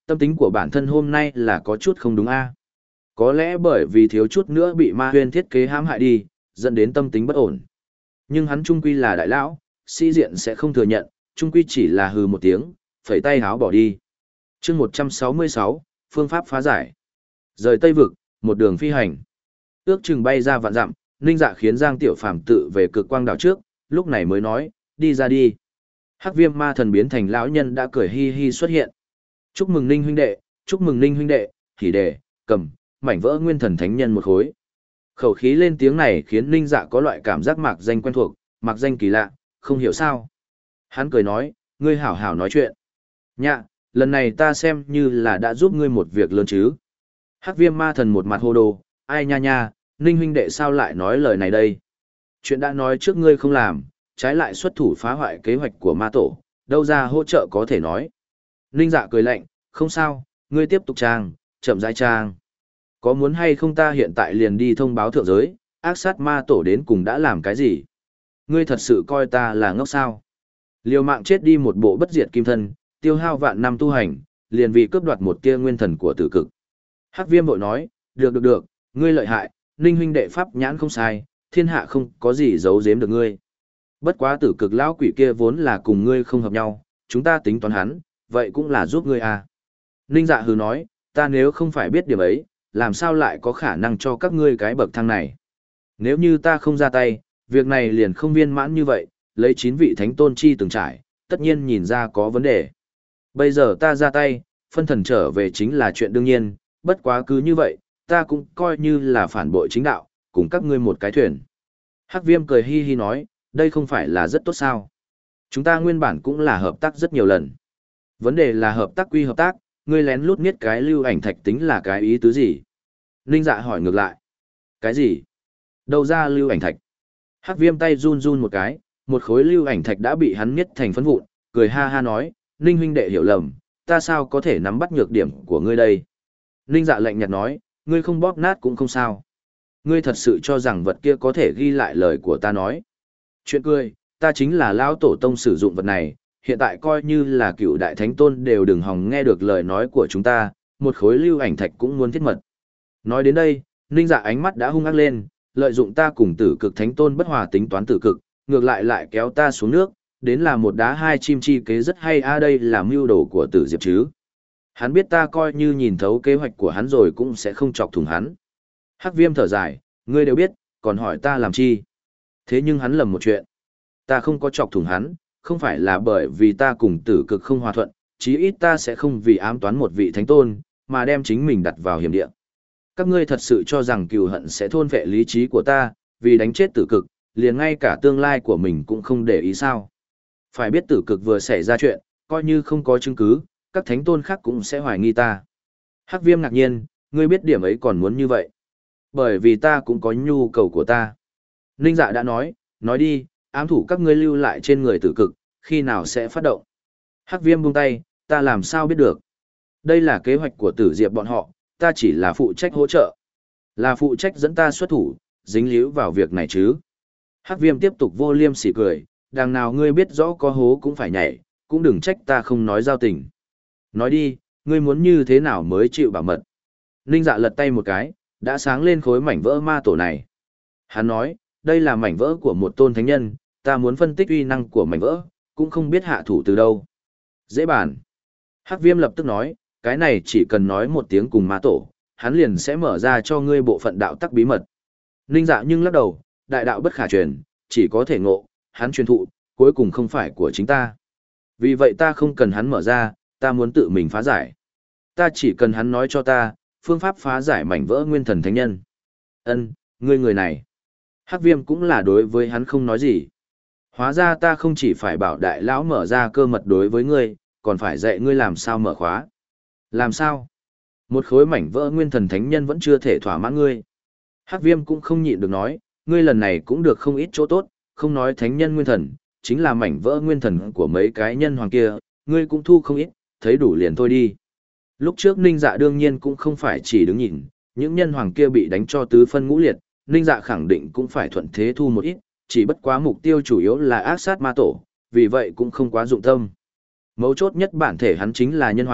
[SPEAKER 1] tâm tính của bản thân hôm nay là có chút không đúng a. Có lẽ bởi vì thiếu chút nữa bị ma huyên thiết kế hãm hại đi, dẫn đến tâm tính bất ổn. Nhưng hắn trung quy là đại lão, sĩ diện sẽ không thừa nhận, trung quy chỉ là hừ một tiếng, phẩy tay háo bỏ đi. chương một trăm sáu mươi sáu, phương pháp phá giải. Rời Tây Vực, một đường phi hành. Ước chừng bay ra vạn dặm, Ninh Dạ khiến Giang Tiểu Phàm tự về cực quang đảo trước, lúc này mới nói, đi ra đi. Hắc viêm ma thần biến thành lão nhân đã cười hi hi xuất hiện. Chúc mừng Ninh huynh đệ, chúc mừng Ninh huynh đệ, hỉ đề, cầm, mảnh vỡ nguyên thần thánh nhân một khối. Khẩu khí lên tiếng này khiến Ninh Dạ có loại cảm giác mạc danh quen thuộc, mạc danh kỳ lạ, không hiểu sao. Hắn cười nói, ngươi hảo hảo nói chuyện. Nhạ, lần này ta xem như là đã giúp ngươi một việc lớn chứ. Hắc viêm ma thần một mặt hô đồ, ai nha nha, Ninh huynh đệ sao lại nói lời này đây? Chuyện đã nói trước ngươi không làm, trái lại xuất thủ phá hoại kế hoạch của ma tổ, đâu ra hỗ trợ có thể nói. Ninh Dạ cười lạnh, không sao, ngươi tiếp tục trang, chậm rãi trang. Có muốn hay không ta hiện tại liền đi thông báo thượng giới, ác sát ma tổ đến cùng đã làm cái gì? Ngươi thật sự coi ta là ngốc sao? Liều mạng chết đi một bộ bất diệt kim thân, tiêu hao vạn năm tu hành, liền vì cướp đoạt một tia nguyên thần của tử cực. Hắc viêm bội nói, được được được, ngươi lợi hại, Ninh huynh đệ pháp nhãn không sai, thiên hạ không có gì giấu giếm được ngươi. Bất quá tử cực lão quỷ kia vốn là cùng ngươi không hợp nhau, chúng ta tính toán hắn, vậy cũng là giúp ngươi à. Ninh Dạ hừ nói, ta nếu không phải biết điểm ấy, làm sao lại có khả năng cho các ngươi cái bậc thang này. Nếu như ta không ra tay, việc này liền không viên mãn như vậy, lấy chín vị thánh tôn chi từng trải, tất nhiên nhìn ra có vấn đề. Bây giờ ta ra tay, phân thần trở về chính là chuyện đương nhiên, bất quá cứ như vậy, ta cũng coi như là phản bội chính đạo, cùng các ngươi một cái thuyền. Hắc viêm cười hi hi nói, đây không phải là rất tốt sao. Chúng ta nguyên bản cũng là hợp tác rất nhiều lần. Vấn đề là hợp tác quy hợp tác, ngươi lén lút miết cái lưu ảnh thạch tính là cái ý tứ gì? Ninh Dạ hỏi ngược lại. Cái gì? Đâu ra lưu ảnh thạch? Hắc viêm tay run run một cái, một khối lưu ảnh thạch đã bị hắn miết thành phấn vụn, cười ha ha nói, Ninh huynh đệ hiểu lầm, ta sao có thể nắm bắt nhược điểm của ngươi đây? Ninh Dạ lạnh nhạt nói, ngươi không bóp nát cũng không sao. Ngươi thật sự cho rằng vật kia có thể ghi lại lời của ta nói. Chuyện cười, ta chính là lão tổ tông sử dụng vật này, hiện tại coi như là cựu đại thánh tôn đều đừng hòng nghe được lời nói của chúng ta, một khối lưu ảnh thạch cũng muốn thiết mật. Nói đến đây, Ninh Dạ ánh mắt đã hung ác lên, lợi dụng ta cùng tử cực thánh tôn bất hòa tính toán tử cực, ngược lại lại kéo ta xuống nước, đến là một đá hai chim chi kế rất hay a đây là mưu đồ của tử diệp chứ. Hắn biết ta coi như nhìn thấu kế hoạch của hắn rồi cũng sẽ không chọc thủng hắn. Hắc viêm thở dài, ngươi đều biết, còn hỏi ta làm chi. Thế nhưng hắn lầm một chuyện. Ta không có chọc thủng hắn, không phải là bởi vì ta cùng tử cực không hòa thuận, chí ít ta sẽ không vì ám toán một vị thánh tôn, mà đem chính mình đặt vào hiểm địa. Các ngươi thật sự cho rằng cừu hận sẽ thôn vệ lý trí của ta, vì đánh chết tử cực, liền ngay cả tương lai của mình cũng không để ý sao. Phải biết tử cực vừa xảy ra chuyện, coi như không có chứng cứ, các thánh tôn khác cũng sẽ hoài nghi ta. Hắc viêm ngạc nhiên, ngươi biết điểm ấy còn muốn như vậy. Bởi vì ta cũng có nhu cầu của ta. Ninh Dạ đã nói, nói đi, ám thủ các ngươi lưu lại trên người tử cực, khi nào sẽ phát động. Hắc viêm buông tay, ta làm sao biết được. Đây là kế hoạch của tử diệp bọn họ, ta chỉ là phụ trách hỗ trợ. Là phụ trách dẫn ta xuất thủ, dính líu vào việc này chứ. Hắc viêm tiếp tục vô liêm sỉ cười, đằng nào ngươi biết rõ có hố cũng phải nhảy, cũng đừng trách ta không nói giao tình. Nói đi, ngươi muốn như thế nào mới chịu bảo mật. Ninh Dạ lật tay một cái, đã sáng lên khối mảnh vỡ ma tổ này. Hắn nói, đây là mảnh vỡ của một tôn thánh nhân, ta muốn phân tích uy năng của mảnh vỡ, cũng không biết hạ thủ từ đâu. Dễ bàn. Hắc viêm lập tức nói, cái này chỉ cần nói một tiếng cùng ma tổ, hắn liền sẽ mở ra cho ngươi bộ phận đạo tắc bí mật. Ninh Dạ nhưng lắc đầu, đại đạo bất khả truyền, chỉ có thể ngộ, hắn truyền thụ, cuối cùng không phải của chính ta. Vì vậy ta không cần hắn mở ra, ta muốn tự mình phá giải. Ta chỉ cần hắn nói cho ta, phương pháp phá giải mảnh vỡ nguyên thần thánh nhân. Ân, ngươi người này. Hắc viêm cũng là đối với hắn không nói gì. Hóa ra ta không chỉ phải bảo đại lão mở ra cơ mật đối với ngươi, còn phải dạy ngươi làm sao mở khóa. Làm sao? Một khối mảnh vỡ nguyên thần thánh nhân vẫn chưa thể thỏa mãn ngươi. Hắc viêm cũng không nhịn được nói, ngươi lần này cũng được không ít chỗ tốt, không nói thánh nhân nguyên thần, chính là mảnh vỡ nguyên thần của mấy cái nhân hoàng kia, ngươi cũng thu không ít, thấy đủ liền thôi đi. Lúc trước Ninh Dạ đương nhiên cũng không phải chỉ đứng nhìn, những nhân hoàng kia bị đánh cho tứ phân ngũ liệt, Ninh Dạ khẳng định cũng phải thuận thế thu một ít, chỉ bất quá mục tiêu chủ yếu là ác sát ma tổ, vì vậy cũng không quá dụng tâm. Mấu chốt nhất bản thể hắn chính là nhân hoàng,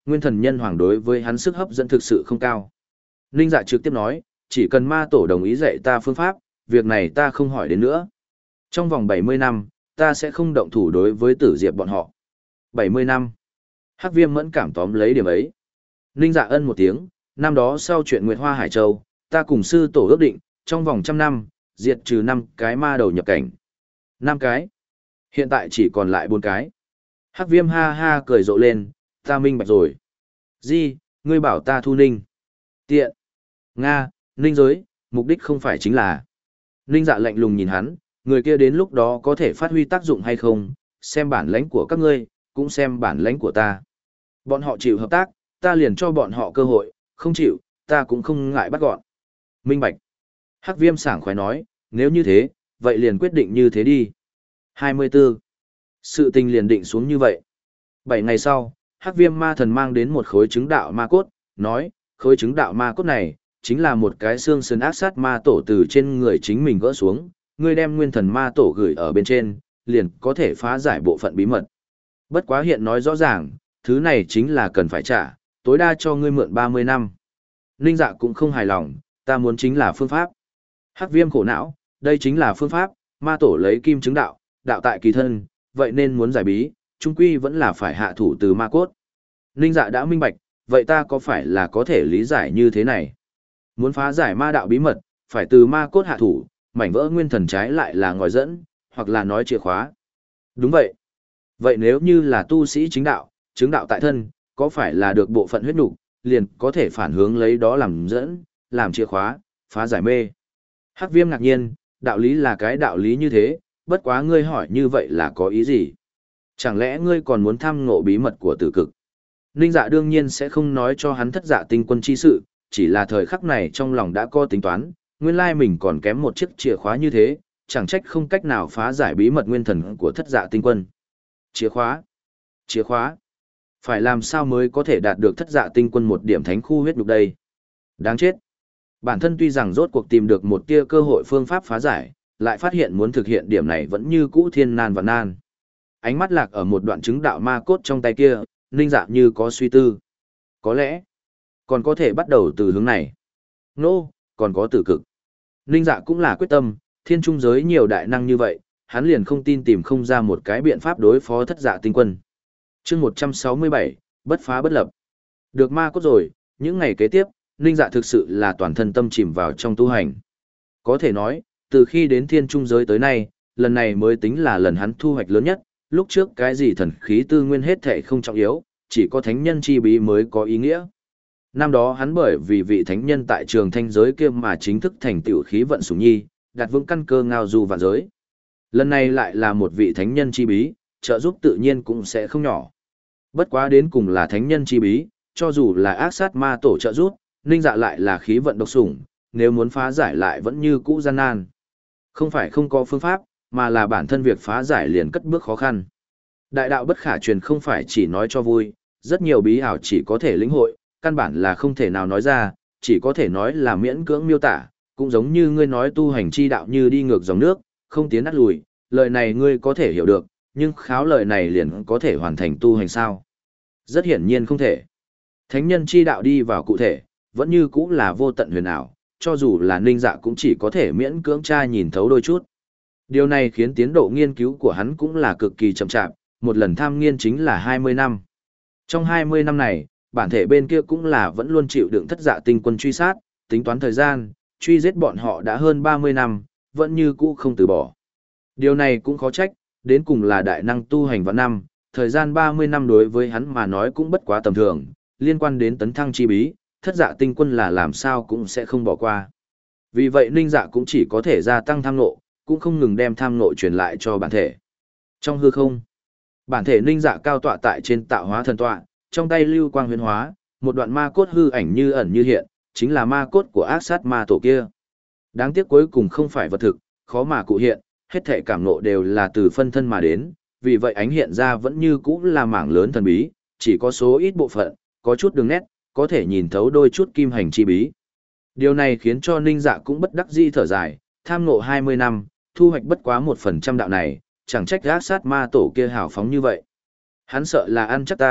[SPEAKER 1] nguyên thần nhân hoàng đối với hắn sức hấp dẫn thực sự không cao. Ninh Dạ trực tiếp nói, chỉ cần ma tổ đồng ý dạy ta phương pháp, việc này ta không hỏi đến nữa. Trong vòng bảy mươi năm, ta sẽ không động thủ đối với tử diệp bọn họ. bảy mươi năm. Hắc Viêm mẫn cảm tóm lấy điểm ấy. Ninh Dạ ân một tiếng, năm đó sau chuyện Nguyệt Hoa Hải Châu, ta cùng sư tổ ước định, trong vòng trăm năm, diệt trừ năm cái ma đầu nhập cảnh. Năm cái. Hiện tại chỉ còn lại bốn cái. Hắc Viêm ha ha cười rộ lên, ta minh bạch rồi. Di, ngươi bảo ta thu Ninh. Tiện. Nga, Ninh giới, mục đích không phải chính là. Ninh Dạ lạnh lùng nhìn hắn, người kia đến lúc đó có thể phát huy tác dụng hay không, xem bản lãnh của các ngươi, cũng xem bản lãnh của ta. Bọn họ chịu hợp tác, ta liền cho bọn họ cơ hội, không chịu, ta cũng không ngại bắt gọn. Minh bạch. Hắc Viêm sảng khoái nói, nếu như thế, vậy liền quyết định như thế đi. hai mươi tư. Sự tình liền định xuống như vậy. Bảy ngày sau, Hắc Viêm ma thần mang đến một khối chứng đạo ma cốt, nói, khối chứng đạo ma cốt này, chính là một cái xương sườn ác sát ma tổ từ trên người chính mình gỡ xuống, ngươi đem nguyên thần ma tổ gửi ở bên trên, liền có thể phá giải bộ phận bí mật. Bất quá hiện nói rõ ràng, thứ này chính là cần phải trả, tối đa cho ngươi mượn ba mươi năm. Ninh Dạ cũng không hài lòng, ta muốn chính là phương pháp. Hắc Viêm khổ não, đây chính là phương pháp, ma tổ lấy kim chứng đạo, đạo tại kỳ thân, vậy nên muốn giải bí, trung quy vẫn là phải hạ thủ từ ma cốt. Ninh Dạ đã minh bạch, vậy ta có phải là có thể lý giải như thế này? Muốn phá giải ma đạo bí mật, phải từ ma cốt hạ thủ, mảnh vỡ nguyên thần trái lại là ngòi dẫn, hoặc là nói chìa khóa. Đúng vậy. Vậy nếu như là tu sĩ chính đạo, chứng đạo tại thân, có phải là được bộ phận huyết nục, liền có thể phản hướng lấy đó làm dẫn, làm chìa khóa, phá giải mê. Hắc Viêm ngạc nhiên, đạo lý là cái đạo lý như thế, bất quá ngươi hỏi như vậy là có ý gì? Chẳng lẽ ngươi còn muốn tham ngộ bí mật của tử cực? Ninh Dạ đương nhiên sẽ không nói cho hắn thất dạ tinh quân chi sự, chỉ là thời khắc này trong lòng đã có tính toán, nguyên lai mình còn kém một chiếc chìa khóa như thế, chẳng trách không cách nào phá giải bí mật nguyên thần của thất dạ tinh quân. Chìa khóa? Chìa khóa? Phải làm sao mới có thể đạt được thất dạ tinh quân một điểm thánh khu huyết nhục đây? Đáng chết! Bản thân tuy rằng rốt cuộc tìm được một tia cơ hội phương pháp phá giải, lại phát hiện muốn thực hiện điểm này vẫn như cũ thiên nan và nan. Ánh mắt lạc ở một đoạn chứng đạo ma cốt trong tay kia, Ninh Dạ như có suy tư. Có lẽ, còn có thể bắt đầu từ hướng này. Nô, no, còn có tử cực. Ninh Dạ cũng là quyết tâm, thiên trung giới nhiều đại năng như vậy, hắn liền không tin tìm không ra một cái biện pháp đối phó thất dạ tinh quân. chương một trăm sáu mươi bảy, bất phá bất lập. Được ma cốt rồi, những ngày kế tiếp, Ninh Dạ thực sự là toàn thân tâm chìm vào trong tu hành. Có thể nói, từ khi đến thiên trung giới tới nay, lần này mới tính là lần hắn thu hoạch lớn nhất, lúc trước cái gì thần khí tư nguyên hết thảy không trọng yếu, chỉ có thánh nhân chi bí mới có ý nghĩa. Năm đó hắn bởi vì vị thánh nhân tại trường thanh giới kia mà chính thức thành tiểu khí vận sủng nhi, đặt vững căn cơ ngao du vạn giới. Lần này lại là một vị thánh nhân chi bí, trợ giúp tự nhiên cũng sẽ không nhỏ. Bất quá đến cùng là thánh nhân chi bí, cho dù là ác sát ma tổ trợ giúp, Ninh Dạ lại là khí vận độc sủng, nếu muốn phá giải lại vẫn như cũ gian nan. Không phải không có phương pháp, mà là bản thân việc phá giải liền cất bước khó khăn. Đại đạo bất khả truyền không phải chỉ nói cho vui, rất nhiều bí ảo chỉ có thể lĩnh hội, căn bản là không thể nào nói ra, chỉ có thể nói là miễn cưỡng miêu tả, cũng giống như ngươi nói tu hành chi đạo như đi ngược dòng nước, không tiến nát lùi, lời này ngươi có thể hiểu được, nhưng kháo lời này liền có thể hoàn thành tu hành sao? Rất hiển nhiên không thể. Thánh nhân chi đạo đi vào cụ thể, vẫn như cũ là vô tận huyền ảo, cho dù là Ninh Dạ cũng chỉ có thể miễn cưỡng tra nhìn thấu đôi chút. Điều này khiến tiến độ nghiên cứu của hắn cũng là cực kỳ chậm chạp, một lần tham nghiên chính là hai mươi năm. Trong hai mươi năm này, bản thể bên kia cũng là vẫn luôn chịu đựng thất dạ tinh quân truy sát, tính toán thời gian, truy giết bọn họ đã hơn ba mươi năm, vẫn như cũ không từ bỏ. Điều này cũng khó trách, đến cùng là đại năng tu hành vạn năm, thời gian ba mươi năm đối với hắn mà nói cũng bất quá tầm thường, liên quan đến tấn thăng chi bí, thất dạ tinh quân là làm sao cũng sẽ không bỏ qua. Vì vậy Ninh Dạ cũng chỉ có thể gia tăng tham ngộ, cũng không ngừng đem tham ngộ truyền lại cho bản thể. Trong hư không, bản thể Ninh Dạ cao tọa tại trên tạo hóa thần tọa, trong tay lưu quang huyễn hóa, một đoạn ma cốt hư ảnh như ẩn như hiện, chính là ma cốt của ác sát ma tổ kia. Đáng tiếc cuối cùng không phải vật thực, khó mà cụ hiện, hết thể cảm ngộ đều là từ phân thân mà đến, vì vậy ánh hiện ra vẫn như cũ là mảng lớn thần bí, chỉ có số ít bộ phận, có chút đường nét, có thể nhìn thấu đôi chút kim hành chi bí. Điều này khiến cho Ninh Dạ cũng bất đắc dĩ thở dài, tham ngộ hai mươi năm, thu hoạch bất quá một phần trăm đạo này, chẳng trách ác sát ma tổ kia hào phóng như vậy. Hắn sợ là ăn chắc ta,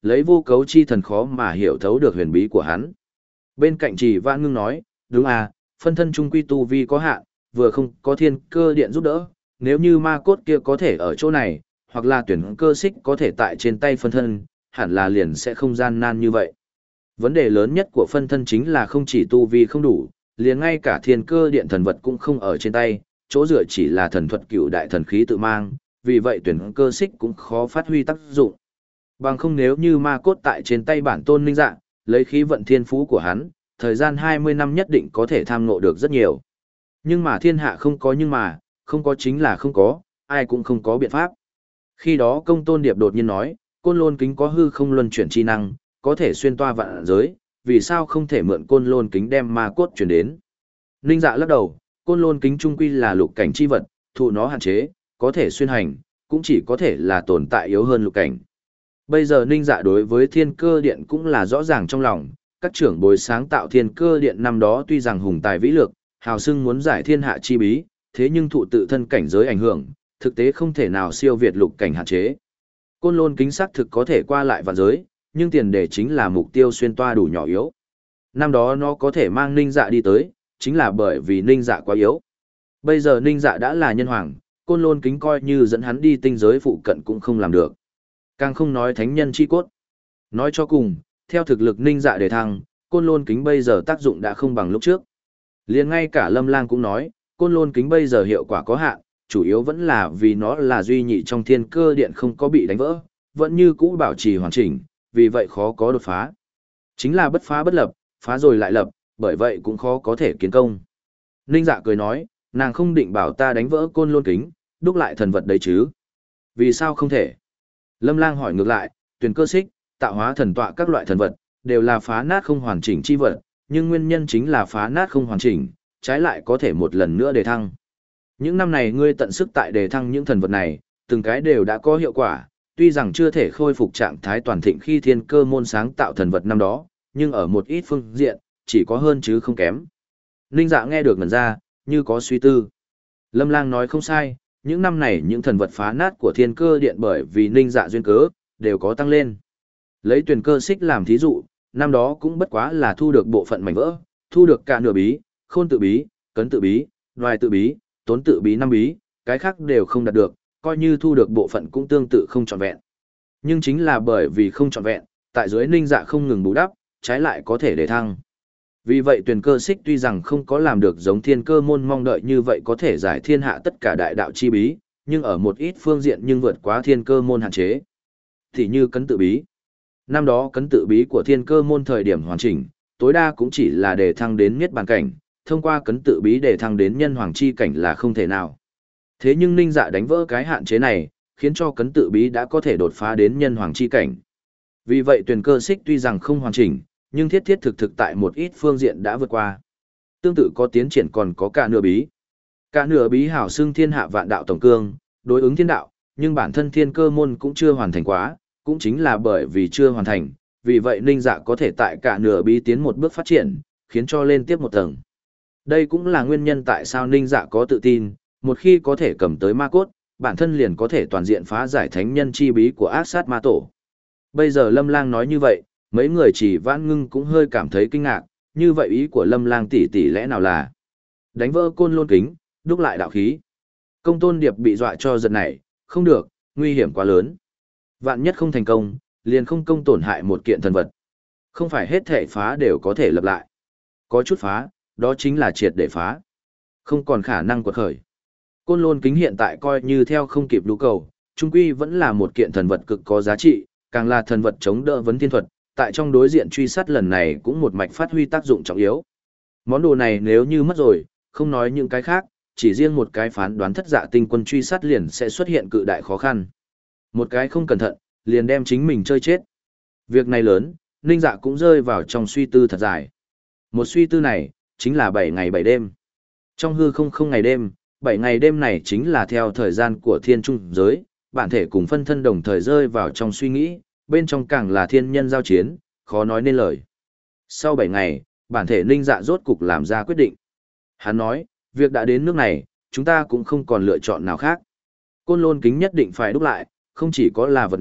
[SPEAKER 1] lấy vô cấu chi thần khó mà hiểu thấu được huyền bí của hắn. Bên cạnh Trì Vãn Ngưng nói, đúng à, phân thân trung quy tu vi có hạn, vừa không có thiên cơ điện giúp đỡ, nếu như ma cốt kia có thể ở chỗ này, hoặc là tuyển cơ xích có thể tại trên tay phân thân, hẳn là liền sẽ không gian nan như vậy. Vấn đề lớn nhất của phân thân chính là không chỉ tu vi không đủ, liền ngay cả thiên cơ điện thần vật cũng không ở trên tay, chỗ dựa chỉ là thần thuật cựu đại thần khí tự mang, vì vậy tuyển cơ xích cũng khó phát huy tác dụng. Bằng không nếu như ma cốt tại trên tay bản tôn Ninh Dạ, lấy khí vận thiên phú của hắn, thời gian hai mươi năm nhất định có thể tham ngộ được rất nhiều. Nhưng mà thiên hạ không có nhưng mà, không có chính là không có, ai cũng không có biện pháp. Khi đó Công Tôn Điệp đột nhiên nói, Côn Lôn kính có hư không luân chuyển chi năng, có thể xuyên toa vạn giới, vì sao không thể mượn Côn Lôn kính đem ma cốt chuyển đến? Ninh Dạ lắc đầu, Côn Lôn kính trung quy là lục cảnh chi vật, thụ nó hạn chế, có thể xuyên hành, cũng chỉ có thể là tồn tại yếu hơn lục cảnh. Bây giờ Ninh Dạ đối với Thiên Cơ Điện cũng là rõ ràng trong lòng, các trưởng bối sáng tạo Thiên Cơ Điện năm đó tuy rằng hùng tài vĩ lược, hào xưng muốn giải thiên hạ chi bí, thế nhưng thụ tự thân cảnh giới ảnh hưởng, thực tế không thể nào siêu việt lục cảnh hạn chế. Côn Lôn kính xác thực có thể qua lại vạn giới, nhưng tiền đề chính là mục tiêu xuyên toa đủ nhỏ yếu. Năm đó nó có thể mang Ninh Dạ đi tới, chính là bởi vì Ninh Dạ quá yếu. Bây giờ Ninh Dạ đã là nhân hoàng, Côn Lôn kính coi như dẫn hắn đi tinh giới phụ cận cũng không làm được. Càng không nói thánh nhân chi cốt. Nói cho cùng, theo thực lực Ninh Dạ đề thăng, Côn Lôn kính bây giờ tác dụng đã không bằng lúc trước. Liền ngay cả Lâm Lang cũng nói, Côn Lôn kính bây giờ hiệu quả có hạn, chủ yếu vẫn là vì nó là duy nhị trong Thiên Cơ Điện không có bị đánh vỡ, vẫn như cũ bảo trì hoàn chỉnh, vì vậy khó có đột phá. Chính là bất phá bất lập, phá rồi lại lập, bởi vậy cũng khó có thể kiến công. Ninh Dạ cười nói, nàng không định bảo ta đánh vỡ Côn Lôn kính, đúc lại thần vật đấy chứ. Vì sao không thể? Lâm Lang hỏi ngược lại, tuyển cơ xích, tạo hóa thần tọa các loại thần vật, đều là phá nát không hoàn chỉnh chi vật, nhưng nguyên nhân chính là phá nát không hoàn chỉnh, trái lại có thể một lần nữa đề thăng. Những năm này ngươi tận sức tại đề thăng những thần vật này, từng cái đều đã có hiệu quả, tuy rằng chưa thể khôi phục trạng thái toàn thịnh khi Thiên Cơ môn sáng tạo thần vật năm đó, nhưng ở một ít phương diện, chỉ có hơn chứ không kém. Ninh Dạ nghe được ngẩn ra, như có suy tư. Lâm Lang nói không sai, những năm này những thần vật phá nát của Thiên Cơ Điện bởi vì Ninh Dạ duyên cớ, đều có tăng lên. Lấy tuyển cơ xích làm thí dụ, năm đó cũng bất quá là thu được bộ phận mảnh vỡ, thu được cả nửa bí, khôn tự bí, cấn tự bí, đoài tự bí, tốn tự bí năm bí, cái khác đều không đạt được, coi như thu được bộ phận cũng tương tự không trọn vẹn. Nhưng chính là bởi vì không trọn vẹn, tại dưới Ninh Dạ không ngừng bù đắp, trái lại có thể để thăng. Vì vậy tuyển cơ xích tuy rằng không có làm được giống Thiên Cơ môn mong đợi như vậy có thể giải thiên hạ tất cả đại đạo chi bí, nhưng ở một ít phương diện nhưng vượt quá Thiên Cơ môn hạn chế. Thì như cấn tự bí. Năm đó cấn tự bí của Thiên Cơ môn thời điểm hoàn chỉnh, tối đa cũng chỉ là để thăng đến niết bàn cảnh, thông qua cấn tự bí để thăng đến nhân hoàng chi cảnh là không thể nào. Thế nhưng Ninh Dạ đánh vỡ cái hạn chế này, khiến cho cấn tự bí đã có thể đột phá đến nhân hoàng chi cảnh. Vì vậy tuyển cơ xích tuy rằng không hoàn chỉnh, nhưng thiết thiết thực thực tại một ít phương diện đã vượt qua. Tương tự có tiến triển còn có cả nửa bí. Cả nửa bí hảo xưng thiên hạ vạn đạo tổng cương, đối ứng thiên đạo, nhưng bản thân Thiên Cơ môn cũng chưa hoàn thành quá, cũng chính là bởi vì chưa hoàn thành, vì vậy Ninh Dạ có thể tại cả nửa bí tiến một bước phát triển, khiến cho lên tiếp một tầng. Đây cũng là nguyên nhân tại sao Ninh Dạ có tự tin, một khi có thể cầm tới ma cốt, bản thân liền có thể toàn diện phá giải thánh nhân chi bí của ác sát ma tổ. Bây giờ Lâm Lang nói như vậy, mấy người Chỉ Vãn Ngưng cũng hơi cảm thấy kinh ngạc, như vậy ý của Lâm Lang tỷ tỷ lẽ nào là đánh vỡ Côn Lôn kính, đúc lại đạo khí. Công Tôn Điệp bị dọa cho giật nảy, không được, nguy hiểm quá lớn. Vạn nhất không thành công, liền không công tổn hại một kiện thần vật. Không phải hết thể phá đều có thể lập lại. Có chút phá, đó chính là triệt để phá. Không còn khả năng quật khởi. Côn Lôn kính hiện tại coi như theo không kịp lũ cầu, trung quy vẫn là một kiện thần vật cực có giá trị, càng là thần vật chống đỡ vấn thiên thuật, tại trong đối diện truy sát lần này cũng một mạch phát huy tác dụng trọng yếu. Món đồ này nếu như mất rồi, không nói những cái khác, chỉ riêng một cái phán đoán thất dạ tinh quân truy sát liền sẽ xuất hiện cự đại khó khăn. Một cái không cẩn thận, liền đem chính mình chơi chết. Việc này lớn, Ninh Dạ cũng rơi vào trong suy tư thật dài. Một suy tư này, chính là bảy ngày bảy đêm. Trong hư không không ngày đêm, bảy ngày đêm này chính là theo thời gian của thiên trung giới, bản thể cùng phân thân đồng thời rơi vào trong suy nghĩ, bên trong càng là thiên nhân giao chiến, khó nói nên lời. Sau bảy ngày, bản thể Ninh Dạ rốt cục làm ra quyết định. Hắn nói, việc đã đến nước này, chúng ta cũng không còn lựa chọn nào khác. Côn Lôn kính nhất định phải đúc lại, không chỉ có là vật này,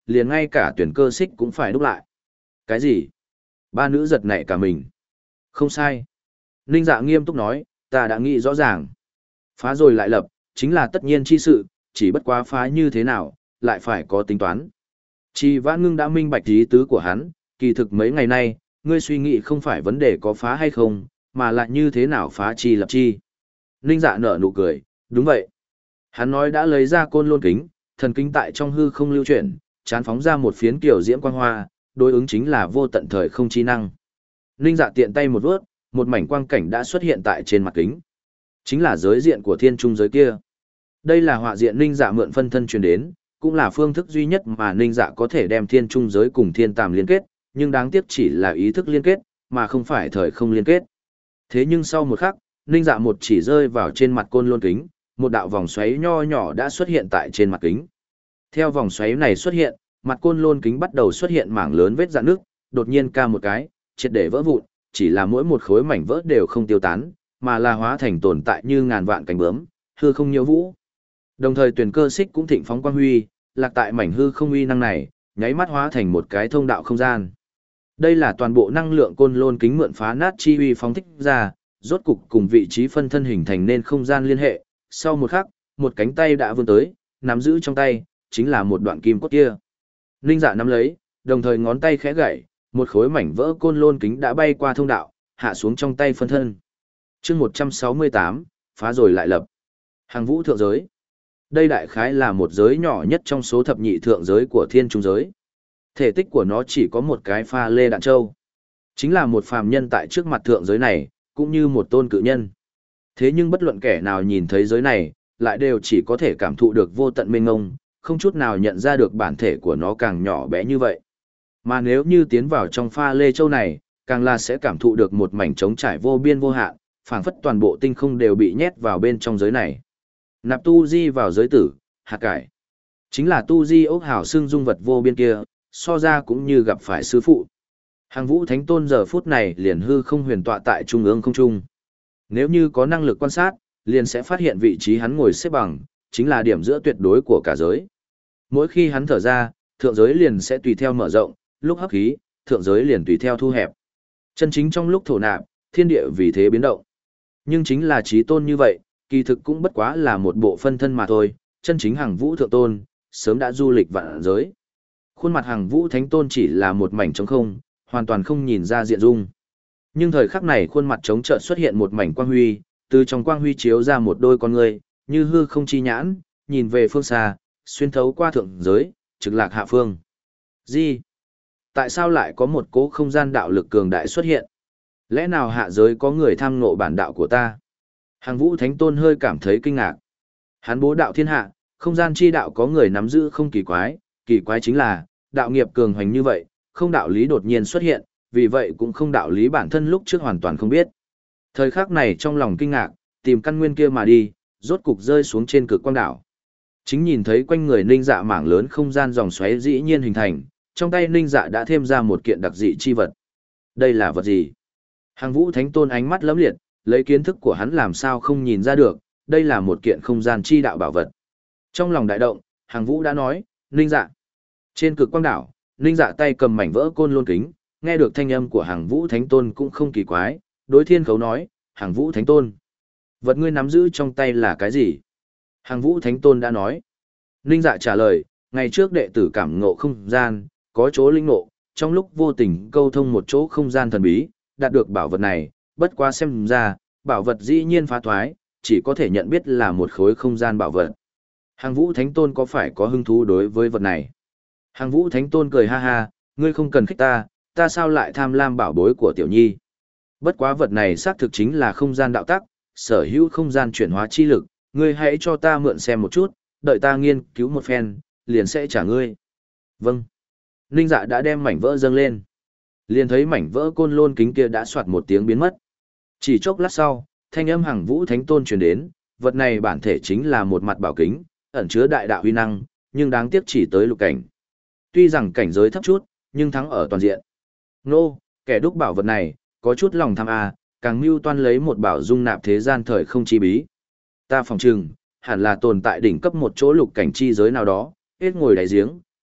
[SPEAKER 1] liền ngay cả tuyển cơ xích cũng phải đúc lại. Cái gì? Ba nữ giật nảy cả mình. Không sai. Ninh Dạ nghiêm túc nói, ta đã nghĩ rõ ràng. Phá rồi lại lập, chính là tất nhiên chi sự, chỉ bất quá phá như thế nào, lại phải có tính toán. Chi Vãn Ngưng đã minh bạch ý tứ của hắn, kỳ thực mấy ngày nay, ngươi suy nghĩ không phải vấn đề có phá hay không, mà là như thế nào phá chi lập chi. Ninh Dạ nở nụ cười, đúng vậy. Hắn nói đã lấy ra côn lôn kính, thần kinh tại trong hư không lưu chuyển, chán phóng ra một phiến kiểu diễm quang hoa, đối ứng chính là vô tận thời không chi năng. Ninh Dạ tiện tay một vuốt, một mảnh quang cảnh đã xuất hiện tại trên mặt kính. Chính là giới diện của thiên trung giới kia. Đây là họa diện Ninh Dạ mượn phân thân truyền đến, cũng là phương thức duy nhất mà Ninh Dạ có thể đem thiên trung giới cùng thiên tàm liên kết, nhưng đáng tiếc chỉ là ý thức liên kết, mà không phải thời không liên kết. Thế nhưng sau một khắc, Ninh Dạ một chỉ rơi vào trên mặt côn lôn kính, một đạo vòng xoáy nho nhỏ đã xuất hiện tại trên mặt kính. Theo vòng xoáy này xuất hiện, mặt côn lôn kính bắt đầu xuất hiện mảng lớn vết rạn nước, đột nhiên ca một cái, triệt để vỡ vụn, chỉ là mỗi một khối mảnh vỡ đều không tiêu tán, mà là hóa thành tồn tại như ngàn vạn cánh bướm, hư không nhiễu vũ. Đồng thời tuyển cơ xích cũng thịnh phóng quang huy, lạc tại mảnh hư không uy năng này, nháy mắt hóa thành một cái thông đạo không gian. Đây là toàn bộ năng lượng côn lôn kính mượn phá nát chi uy phóng thích ra, rốt cục cùng vị trí phân thân hình thành nên không gian liên hệ. Sau một khắc, một cánh tay đã vươn tới, nắm giữ trong tay, chính là một đoạn kim cốt kia. Ninh Dạ nắm lấy, đồng thời ngón tay khẽ gảy, một khối mảnh vỡ côn lôn kính đã bay qua thông đạo, hạ xuống trong tay phân thân. Chương một trăm sáu mươi tám, phá rồi lại lập. Hàng vũ thượng giới. Đây đại khái là một giới nhỏ nhất trong số thập nhị thượng giới của thiên trung giới. Thể tích của nó chỉ có một cái pha lê đạn châu. Chính là một phàm nhân tại trước mặt thượng giới này, cũng như một tôn cự nhân. Thế nhưng bất luận kẻ nào nhìn thấy giới này, lại đều chỉ có thể cảm thụ được vô tận mênh mông, không chút nào nhận ra được bản thể của nó càng nhỏ bé như vậy. Mà nếu như tiến vào trong pha lê châu này, càng là sẽ cảm thụ được một mảnh trống trải vô biên vô hạn, phảng phất toàn bộ tinh không đều bị nhét vào bên trong giới này. Nạp tu di vào giới tử, hạt cải. Chính là tu di ốc hảo xương dung vật vô biên kia, so ra cũng như gặp phải sư phụ. Hàng vũ thánh tôn giờ phút này liền hư không huyền tọa tại trung ương không trung. Nếu như có năng lực quan sát, liền sẽ phát hiện vị trí hắn ngồi xếp bằng, chính là điểm giữa tuyệt đối của cả giới. Mỗi khi hắn thở ra, thượng giới liền sẽ tùy theo mở rộng, lúc hấp khí, thượng giới liền tùy theo thu hẹp. Chân chính trong lúc thổ nạp, thiên địa vì thế biến động. Nhưng chính là trí tôn như vậy, kỳ thực cũng bất quá là một bộ phân thân mà thôi, chân chính hàng vũ thượng tôn, sớm đã du lịch vạn giới. Khuôn mặt hàng vũ thánh tôn chỉ là một mảnh trống không, hoàn toàn không nhìn ra diện dung. Nhưng thời khắc này khuôn mặt trống chợt xuất hiện một mảnh quang huy, từ trong quang huy chiếu ra một đôi con người, như hư không chi nhãn, nhìn về phương xa, xuyên thấu qua thượng giới, trực lạc hạ phương. Gì? Tại sao lại có một cỗ không gian đạo lực cường đại xuất hiện? Lẽ nào hạ giới có người tham ngộ bản đạo của ta? Hàng vũ thánh tôn hơi cảm thấy kinh ngạc. Hắn bố đạo thiên hạ, không gian chi đạo có người nắm giữ không kỳ quái, kỳ quái chính là, đạo nghiệp cường hoành như vậy, không đạo lý đột nhiên xuất hiện, vì vậy cũng không đạo lý bản thân lúc trước hoàn toàn không biết. Thời khắc này trong lòng kinh ngạc, tìm căn nguyên kia mà đi, rốt cục rơi xuống trên cực quang đảo. Chính nhìn thấy quanh người Ninh Dạ mảng lớn không gian dòng xoáy dĩ nhiên hình thành, trong tay Ninh Dạ đã thêm ra một kiện đặc dị chi vật. Đây là vật gì? Hàng vũ thánh tôn ánh mắt lấm liệt, lấy kiến thức của hắn làm sao không nhìn ra được, đây là một kiện không gian chi đạo bảo vật. Trong lòng đại động, hàng vũ đã nói, Ninh Dạ. Trên cực quang đảo, Ninh Dạ tay cầm mảnh vỡ côn lôn kính, nghe được thanh âm của hàng vũ thánh tôn cũng không kỳ quái, đối thiên khấu nói, hàng vũ thánh tôn. Vật ngươi nắm giữ trong tay là cái gì? Hàng vũ thánh tôn đã nói. Ninh Dạ trả lời, ngày trước đệ tử cảm ngộ không gian, có chỗ linh ngộ, trong lúc vô tình câu thông một chỗ không gian thần bí, đạt được bảo vật này, bất quá xem ra, bảo vật dĩ nhiên phá thoái, chỉ có thể nhận biết là một khối không gian bảo vật. Hàng vũ thánh tôn có phải có hứng thú đối với vật này? Hàng vũ thánh tôn cười ha ha, ngươi không cần khích ta, ta sao lại tham lam bảo bối của tiểu nhi. Bất quá vật này xác thực chính là không gian đạo tắc, sở hữu không gian chuyển hóa chi lực, ngươi hãy cho ta mượn xem một chút, đợi ta nghiên cứu một phen, liền sẽ trả ngươi. Vâng. Ninh Dạ đã đem mảnh vỡ dâng lên. Liền thấy mảnh vỡ côn lôn kính kia đã soạt một tiếng biến mất. Chỉ chốc lát sau, thanh âm hàng vũ thánh tôn truyền đến, vật này bản thể chính là một mặt bảo kính, ẩn chứa đại đạo huy năng, nhưng đáng tiếc chỉ tới lục cảnh. Tuy rằng cảnh giới thấp chút, nhưng thắng ở toàn diện. Nô, kẻ đúc bảo vật này, có chút lòng tham a, càng mưu toan lấy một bảo dung nạp thế gian thời không chi bí. Ta phòng trừng, hẳn là tồn tại đỉnh cấp một chỗ lục cảnh chi giới nào đó, hết ngồi đáy giếng,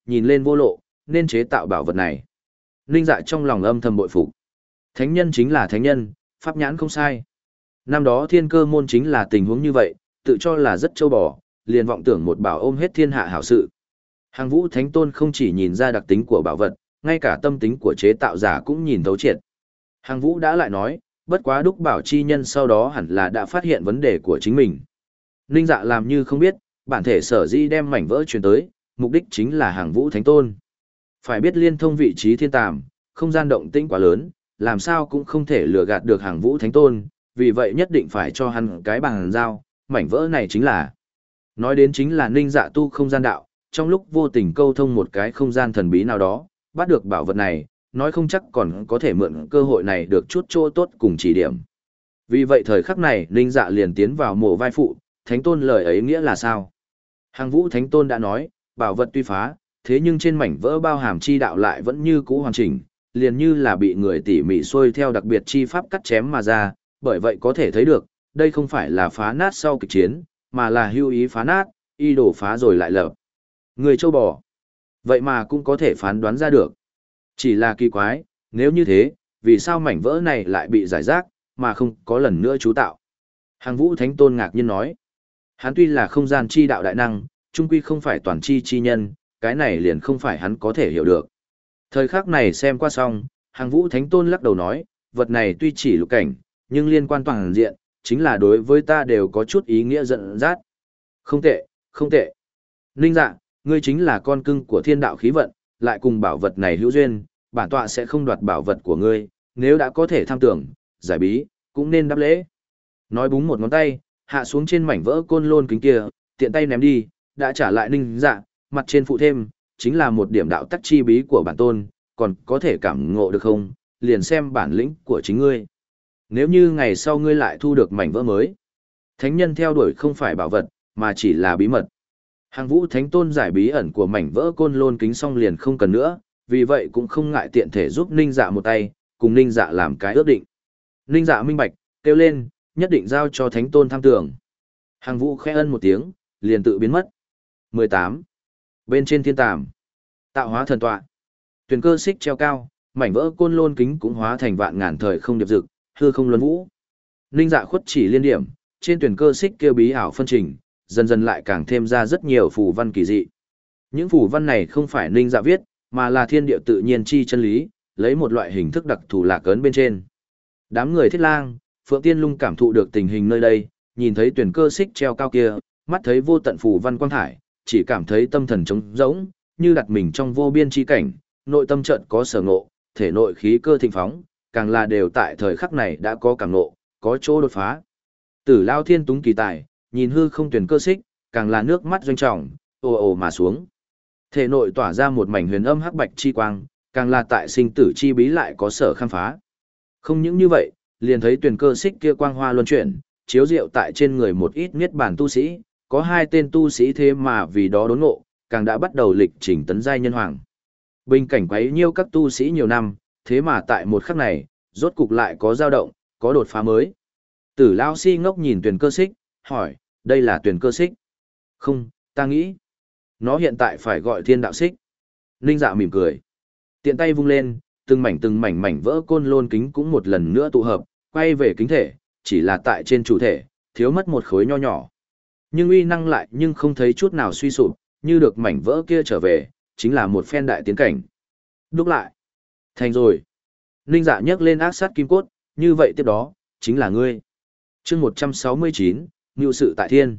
[SPEAKER 1] nhìn lên vô lộ, nên chế tạo bảo vật này. Ninh Dạ trong lòng âm thầm bội phục. Thánh nhân chính là thánh nhân, pháp nhãn không sai. Năm đó thiên cơ môn chính là tình huống như vậy, tự cho là rất châu bò, liền vọng tưởng một bảo ôm hết thiên hạ hảo sự. Hàng Vũ Thánh Tôn không chỉ nhìn ra đặc tính của bảo vật, ngay cả tâm tính của chế tạo giả cũng nhìn thấu triệt. Hàng Vũ đã lại nói, bất quá đúc bảo chi nhân sau đó hẳn là đã phát hiện vấn đề của chính mình. Ninh Dạ làm như không biết, bản thể sở dĩ đem mảnh vỡ truyền tới, mục đích chính là Hàng Vũ Thánh Tôn. Phải biết liên thông vị trí thiên tàm, không gian động tĩnh quá lớn, làm sao cũng không thể lừa gạt được Hàng Vũ Thánh Tôn, vì vậy nhất định phải cho hắn cái bằng giao, mảnh vỡ này chính là. Nói đến chính là Ninh Dạ tu không gian đạo, trong lúc vô tình câu thông một cái không gian thần bí nào đó, bắt được bảo vật này, nói không chắc còn có thể mượn cơ hội này được chút chỗ tốt cùng chỉ điểm. Vì vậy thời khắc này Ninh Dạ liền tiến vào mộ vai phụ, Thánh Tôn lời ấy nghĩa là sao? Hàng Vũ Thánh Tôn đã nói, bảo vật tuy phá, thế nhưng trên mảnh vỡ bao hàm chi đạo lại vẫn như cũ hoàn chỉnh, liền như là bị người tỉ mỉ xuôi theo đặc biệt chi pháp cắt chém mà ra, bởi vậy có thể thấy được, đây không phải là phá nát sau kịch chiến, mà là hưu ý phá nát, y đổ phá rồi lại lập. Người châu bò. Vậy mà cũng có thể phán đoán ra được. Chỉ là kỳ quái, nếu như thế, vì sao mảnh vỡ này lại bị giải rác, mà không có lần nữa chú tạo? Hàng Vũ Thánh Tôn ngạc nhiên nói. Hắn tuy là không gian chi đạo đại năng, chung quy không phải toàn chi chi nhân, cái này liền không phải hắn có thể hiểu được. Thời khắc này xem qua xong, Hàng Vũ Thánh Tôn lắc đầu nói, vật này tuy chỉ lục cảnh, nhưng liên quan toàn diện, chính là đối với ta đều có chút ý nghĩa dẫn dắt. Không tệ, không tệ. Ninh Dạ, ngươi chính là con cưng của thiên đạo khí vận, lại cùng bảo vật này hữu duyên, bản tọa sẽ không đoạt bảo vật của ngươi, nếu đã có thể tham tưởng, giải bí, cũng nên đáp lễ. Nói búng một ngón tay, hạ xuống trên mảnh vỡ côn lôn kính kia, tiện tay ném đi, đã trả lại Ninh Dạ, mặt trên phụ thêm, chính là một điểm đạo tắc chi bí của bản tôn, còn có thể cảm ngộ được không, liền xem bản lĩnh của chính ngươi. Nếu như ngày sau ngươi lại thu được mảnh vỡ mới, thánh nhân theo đuổi không phải bảo vật, mà chỉ là bí mật. Hàng Vũ Thánh Tôn giải bí ẩn của mảnh vỡ côn lôn kính xong liền không cần nữa, vì vậy cũng không ngại tiện thể giúp Ninh Dạ một tay, cùng Ninh Dạ làm cái ước định. Ninh Dạ minh bạch, kêu lên, nhất định giao cho Thánh Tôn tham tưởng. Hàng Vũ khẽ ân một tiếng, liền tự biến mất. mười tám. Bên trên thiên tàm, tạo hóa thần tọa, tuyền cơ xích treo cao, mảnh vỡ côn lôn kính cũng hóa thành vạn ngàn thời không điệp dực, hư không luân vũ. Ninh Dạ khuất chỉ liên điểm, trên tuyển cơ xích kia bí ảo phân trình, dần dần lại càng thêm ra rất nhiều phù văn kỳ dị. Những phù văn này không phải Ninh Dạ viết, mà là thiên địa tự nhiên chi chân lý, lấy một loại hình thức đặc thù lạc ấn bên trên. Đám người Thiết Lang, Phượng Tiên Lung cảm thụ được tình hình nơi đây, nhìn thấy tuyển cơ xích treo cao kia, mắt thấy vô tận phù văn quang thải, chỉ cảm thấy tâm thần trống rỗng, như đặt mình trong vô biên chi cảnh, nội tâm chợt có sở ngộ, thể nội khí cơ thịnh phóng, càng là đều tại thời khắc này đã có cảm ngộ, có chỗ đột phá. Tử Lao Thiên Túng kỳ tài, nhìn hư không tuyển cơ xích, càng là nước mắt doanh trọng, ồ ồ mà xuống. Thể nội tỏa ra một mảnh huyền âm hắc bạch chi quang, càng là tại sinh tử chi bí lại có sở khám phá. Không những như vậy, liền thấy tuyển cơ xích kia quang hoa luân chuyển, chiếu diệu tại trên người một ít niết bàn tu sĩ, có hai tên tu sĩ thế mà vì đó đốn ngộ, càng đã bắt đầu lịch trình tấn giai nhân hoàng. Bình cảnh quấy nhiêu các tu sĩ nhiều năm, thế mà tại một khắc này, rốt cục lại có dao động, có đột phá mới. Tử Lao si ngốc nhìn tuyển cơ xích, hỏi, đây là tuyển cơ xích? Không, ta nghĩ, nó hiện tại phải gọi thiên đạo xích. Ninh Dạ mỉm cười. Tiện tay vung lên, từng mảnh từng mảnh mảnh vỡ côn lôn kính cũng một lần nữa tụ hợp, quay về kính thể, chỉ là tại trên chủ thể, thiếu mất một khối nho nhỏ. Nhưng uy năng lại nhưng không thấy chút nào suy sụp, như được mảnh vỡ kia trở về, chính là một phen đại tiến cảnh. Đúc lại. Thành rồi. Ninh Dạ nhấc lên ác sát kim cốt, như vậy tiếp đó, chính là ngươi. chương một trăm sáu mươi chín, Ngưu sự tại thiên.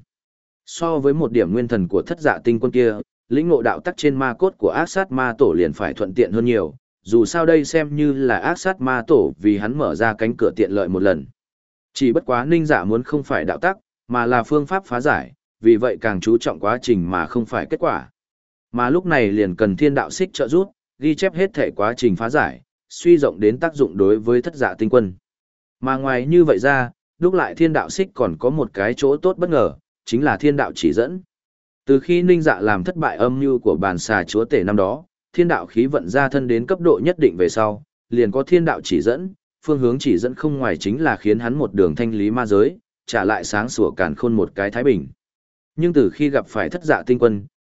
[SPEAKER 1] So với một điểm nguyên thần của thất dạ tinh quân kia, lĩnh ngộ đạo tắc trên ma cốt của ác sát ma tổ liền phải thuận tiện hơn nhiều, dù sao đây xem như là ác sát ma tổ vì hắn mở ra cánh cửa tiện lợi một lần. Chỉ bất quá Ninh Dạ muốn không phải đạo tắc, mà là phương pháp phá giải, vì vậy càng chú trọng quá trình mà không phải kết quả. Mà lúc này liền cần thiên đạo xích trợ giúp, ghi chép hết thể quá trình phá giải, suy rộng đến tác dụng đối với thất dạ tinh quân. Mà ngoài như vậy ra, đúc lại thiên đạo xích còn có một cái chỗ tốt bất ngờ, chính là thiên đạo chỉ dẫn. Từ khi Ninh Dạ làm thất bại âm mưu của bàn xà chúa tể năm đó, thiên đạo khí vận ra thân đến cấp độ nhất định về sau, liền có thiên đạo chỉ dẫn, phương hướng chỉ dẫn không ngoài chính là khiến hắn một đường thanh lý ma giới, trả lại sáng sủa càn khôn một cái thái bình. Nhưng từ khi gặp phải thất dạ tinh quân,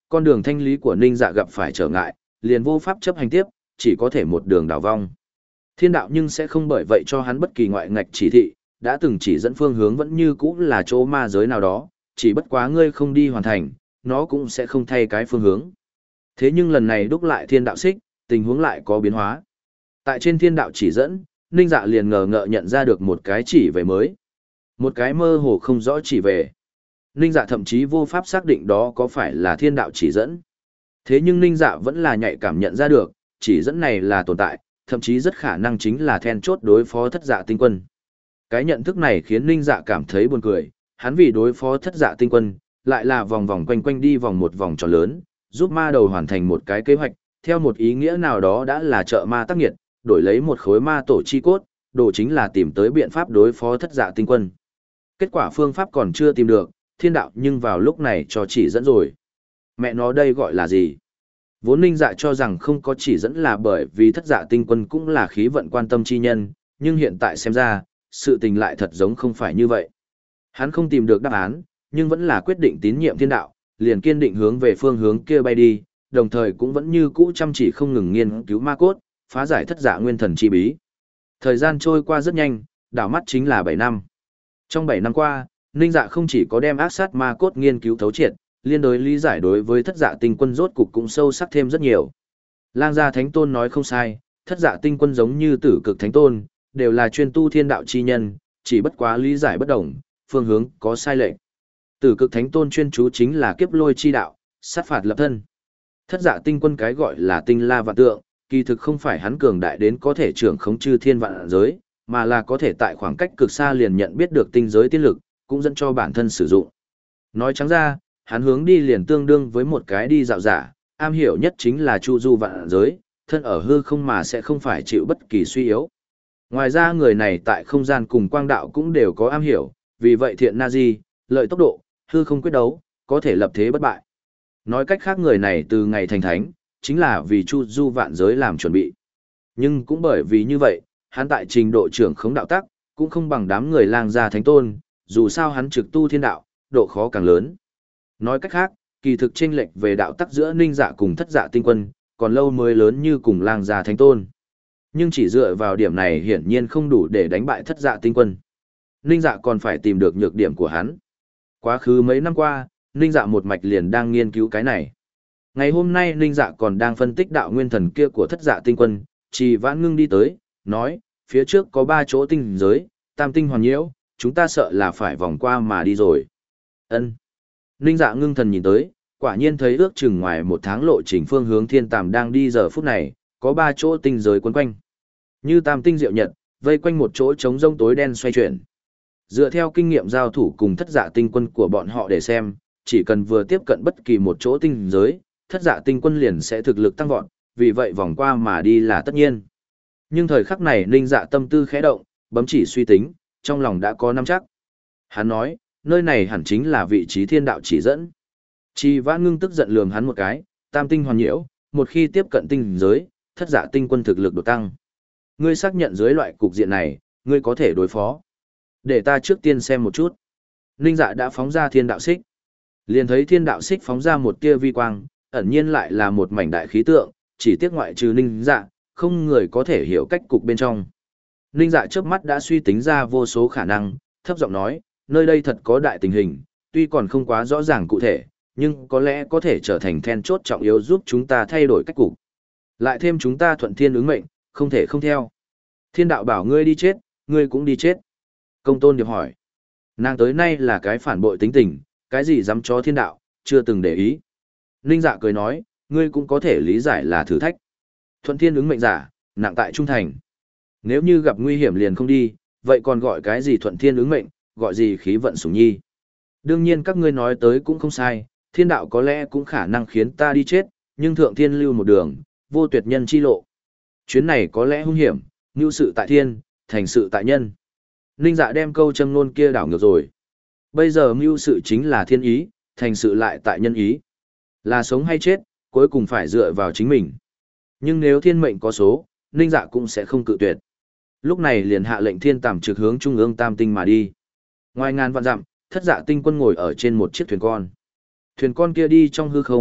[SPEAKER 1] con đường thanh lý của Ninh Dạ gặp phải trở ngại, liền vô pháp chấp hành tiếp, chỉ có thể một đường đảo vong. Thiên đạo nhưng sẽ không bởi vậy cho hắn bất kỳ ngoại ngạch chỉ thị, đã từng chỉ dẫn phương hướng vẫn như cũ là chỗ ma giới nào đó, chỉ bất quá ngươi không đi hoàn thành, nó cũng sẽ không thay cái phương hướng. Thế nhưng lần này đúc lại thiên đạo xích, tình huống lại có biến hóa. Tại trên thiên đạo chỉ dẫn, Ninh Dạ liền ngờ ngợ nhận ra được một cái chỉ về mới. Một cái mơ hồ không rõ chỉ về. Ninh Dạ thậm chí vô pháp xác định đó có phải là thiên đạo chỉ dẫn. Thế nhưng Ninh Dạ vẫn là nhạy cảm nhận ra được, chỉ dẫn này là tồn tại, thậm chí rất khả năng chính là then chốt đối phó thất dạ tinh quân. Cái nhận thức này khiến Ninh Dạ cảm thấy buồn cười, hắn vì đối phó thất dạ tinh quân, lại là vòng vòng quanh quanh đi vòng một vòng tròn lớn, giúp ma đầu hoàn thành một cái kế hoạch, theo một ý nghĩa nào đó đã là trợ ma tác nghiệt, đổi lấy một khối ma tổ chi cốt, đồ chính là tìm tới biện pháp đối phó thất dạ tinh quân. Kết quả phương pháp còn chưa tìm được, thiên đạo nhưng vào lúc này cho chỉ dẫn rồi. Mẹ nó đây gọi là gì? Vốn Ninh Dạ cho rằng không có chỉ dẫn là bởi vì thất dạ tinh quân cũng là khí vận quan tâm chi nhân, nhưng hiện tại xem ra, sự tình lại thật giống không phải như vậy. Hắn không tìm được đáp án, nhưng vẫn là quyết định tín nhiệm thiên đạo, liền kiên định hướng về phương hướng kia bay đi, đồng thời cũng vẫn như cũ chăm chỉ không ngừng nghiên cứu ma cốt, phá giải thất dạ nguyên thần chi bí. Thời gian trôi qua rất nhanh, đảo mắt chính là bảy năm. Trong bảy năm qua, Ninh Dạ không chỉ có đem ác sát ma cốt nghiên cứu thấu triệt, liên đối lý giải đối với thất dạ tinh quân rốt cục cũng sâu sắc thêm rất nhiều. Lang gia Thánh Tôn nói không sai, thất dạ tinh quân giống như tử cực Thánh Tôn, đều là chuyên tu thiên đạo chi nhân, chỉ bất quá lý giải bất đồng, phương hướng có sai lệch. Tử cực Thánh Tôn chuyên chú chính là kiếp lôi chi đạo, sát phạt lập thân. Thất dạ tinh quân cái gọi là tinh la vạn tượng, kỳ thực không phải hắn cường đại đến có thể trưởng khống chư thiên vạn giới, mà là có thể tại khoảng cách cực xa liền nhận biết được tinh giới tiên lực, cũng dẫn cho bản thân sử dụng. Nói trắng ra, hắn hướng đi liền tương đương với một cái đi dạo giả, am hiểu nhất chính là chu du vạn giới, thân ở hư không mà sẽ không phải chịu bất kỳ suy yếu. Ngoài ra người này tại không gian cùng quang đạo cũng đều có am hiểu, vì vậy thiện na di, lợi tốc độ, hư không quyết đấu, có thể lập thế bất bại. Nói cách khác người này từ ngày thành thánh, chính là vì chu du vạn giới làm chuẩn bị. Nhưng cũng bởi vì như vậy, hắn tại trình độ trưởng khống đạo tắc, cũng không bằng đám người Lang gia Thánh Tôn, dù sao hắn trực tu thiên đạo, độ khó càng lớn. Nói cách khác, kỳ thực chênh lệch về đạo tắc giữa Ninh Dạ cùng thất dạ tinh quân, còn lâu mới lớn như cùng Lang gia Thánh Tôn. Nhưng chỉ dựa vào điểm này hiển nhiên không đủ để đánh bại thất dạ tinh quân. Ninh Dạ còn phải tìm được nhược điểm của hắn. Quá khứ mấy năm qua, Ninh Dạ một mạch liền đang nghiên cứu cái này. Ngày hôm nay Ninh Dạ còn đang phân tích đạo nguyên thần kia của thất dạ tinh quân, Trì Vãn Ngưng đi tới, nói, phía trước có ba chỗ tinh giới, tam tinh hoàn nhiễu, chúng ta sợ là phải vòng qua mà đi rồi. Ân. Ninh Dạ ngưng thần nhìn tới, quả nhiên thấy ước chừng ngoài một tháng lộ trình phương hướng thiên tàm đang đi giờ phút này, có ba chỗ tinh giới quấn quanh. Như tam tinh diệu nhật, vây quanh một chỗ trống rông tối đen xoay chuyển. Dựa theo kinh nghiệm giao thủ cùng thất dạ tinh quân của bọn họ để xem, chỉ cần vừa tiếp cận bất kỳ một chỗ tinh giới, thất dạ tinh quân liền sẽ thực lực tăng vọt, vì vậy vòng qua mà đi là tất nhiên. Nhưng thời khắc này Ninh Dạ tâm tư khẽ động, bấm chỉ suy tính, trong lòng đã có nắm chắc. Hắn nói, nơi này hẳn chính là vị trí thiên đạo chỉ dẫn. Trì Vãn Ngưng tức giận lườm hắn một cái, tam tinh hoàn nhiễu, một khi tiếp cận tinh giới, thất dạ tinh quân thực lực đột tăng. Ngươi xác nhận dưới loại cục diện này, ngươi có thể đối phó. Để ta trước tiên xem một chút. Ninh Dạ đã phóng ra thiên đạo xích. Liền thấy thiên đạo xích phóng ra một tia vi quang, ẩn nhiên lại là một mảnh đại khí tượng, chỉ tiếc ngoại trừ Ninh Dạ, không người có thể hiểu cách cục bên trong. Ninh Dạ trước mắt đã suy tính ra vô số khả năng, thấp giọng nói, nơi đây thật có đại tình hình, tuy còn không quá rõ ràng cụ thể, nhưng có lẽ có thể trở thành then chốt trọng yếu giúp chúng ta thay đổi cách cục. Lại thêm chúng ta thuận thiên ứng mệnh, không thể không theo. Thiên đạo bảo ngươi đi chết, ngươi cũng đi chết. Công Tôn Điệp hỏi. Nàng tới nay là cái phản bội tính tình, cái gì dám cho thiên đạo, chưa từng để ý. Ninh Dạ cười nói, ngươi cũng có thể lý giải là thử thách. Thuận thiên ứng mệnh giả, nặng tại trung thành. Nếu như gặp nguy hiểm liền không đi, vậy còn gọi cái gì thuận thiên ứng mệnh, gọi gì khí vận sủng nhi. Đương nhiên các ngươi nói tới cũng không sai, thiên đạo có lẽ cũng khả năng khiến ta đi chết, nhưng thượng thiên lưu một đường, vô tuyệt nhân chi lộ. Chuyến này có lẽ hung hiểm, nưu sự tại thiên, thành sự tại nhân. Ninh Dạ đem câu châm ngôn kia đảo ngược rồi. Bây giờ mưu sự chính là thiên ý, thành sự lại tại nhân ý. Là sống hay chết, cuối cùng phải dựa vào chính mình. Nhưng nếu thiên mệnh có số, Ninh Dạ cũng sẽ không cự tuyệt. Lúc này liền hạ lệnh thiên tàm trực hướng trung ương tam tinh mà đi. Ngoài ngàn vạn dặm, thất dạ tinh quân ngồi ở trên một chiếc thuyền con. Thuyền con kia đi trong hư không,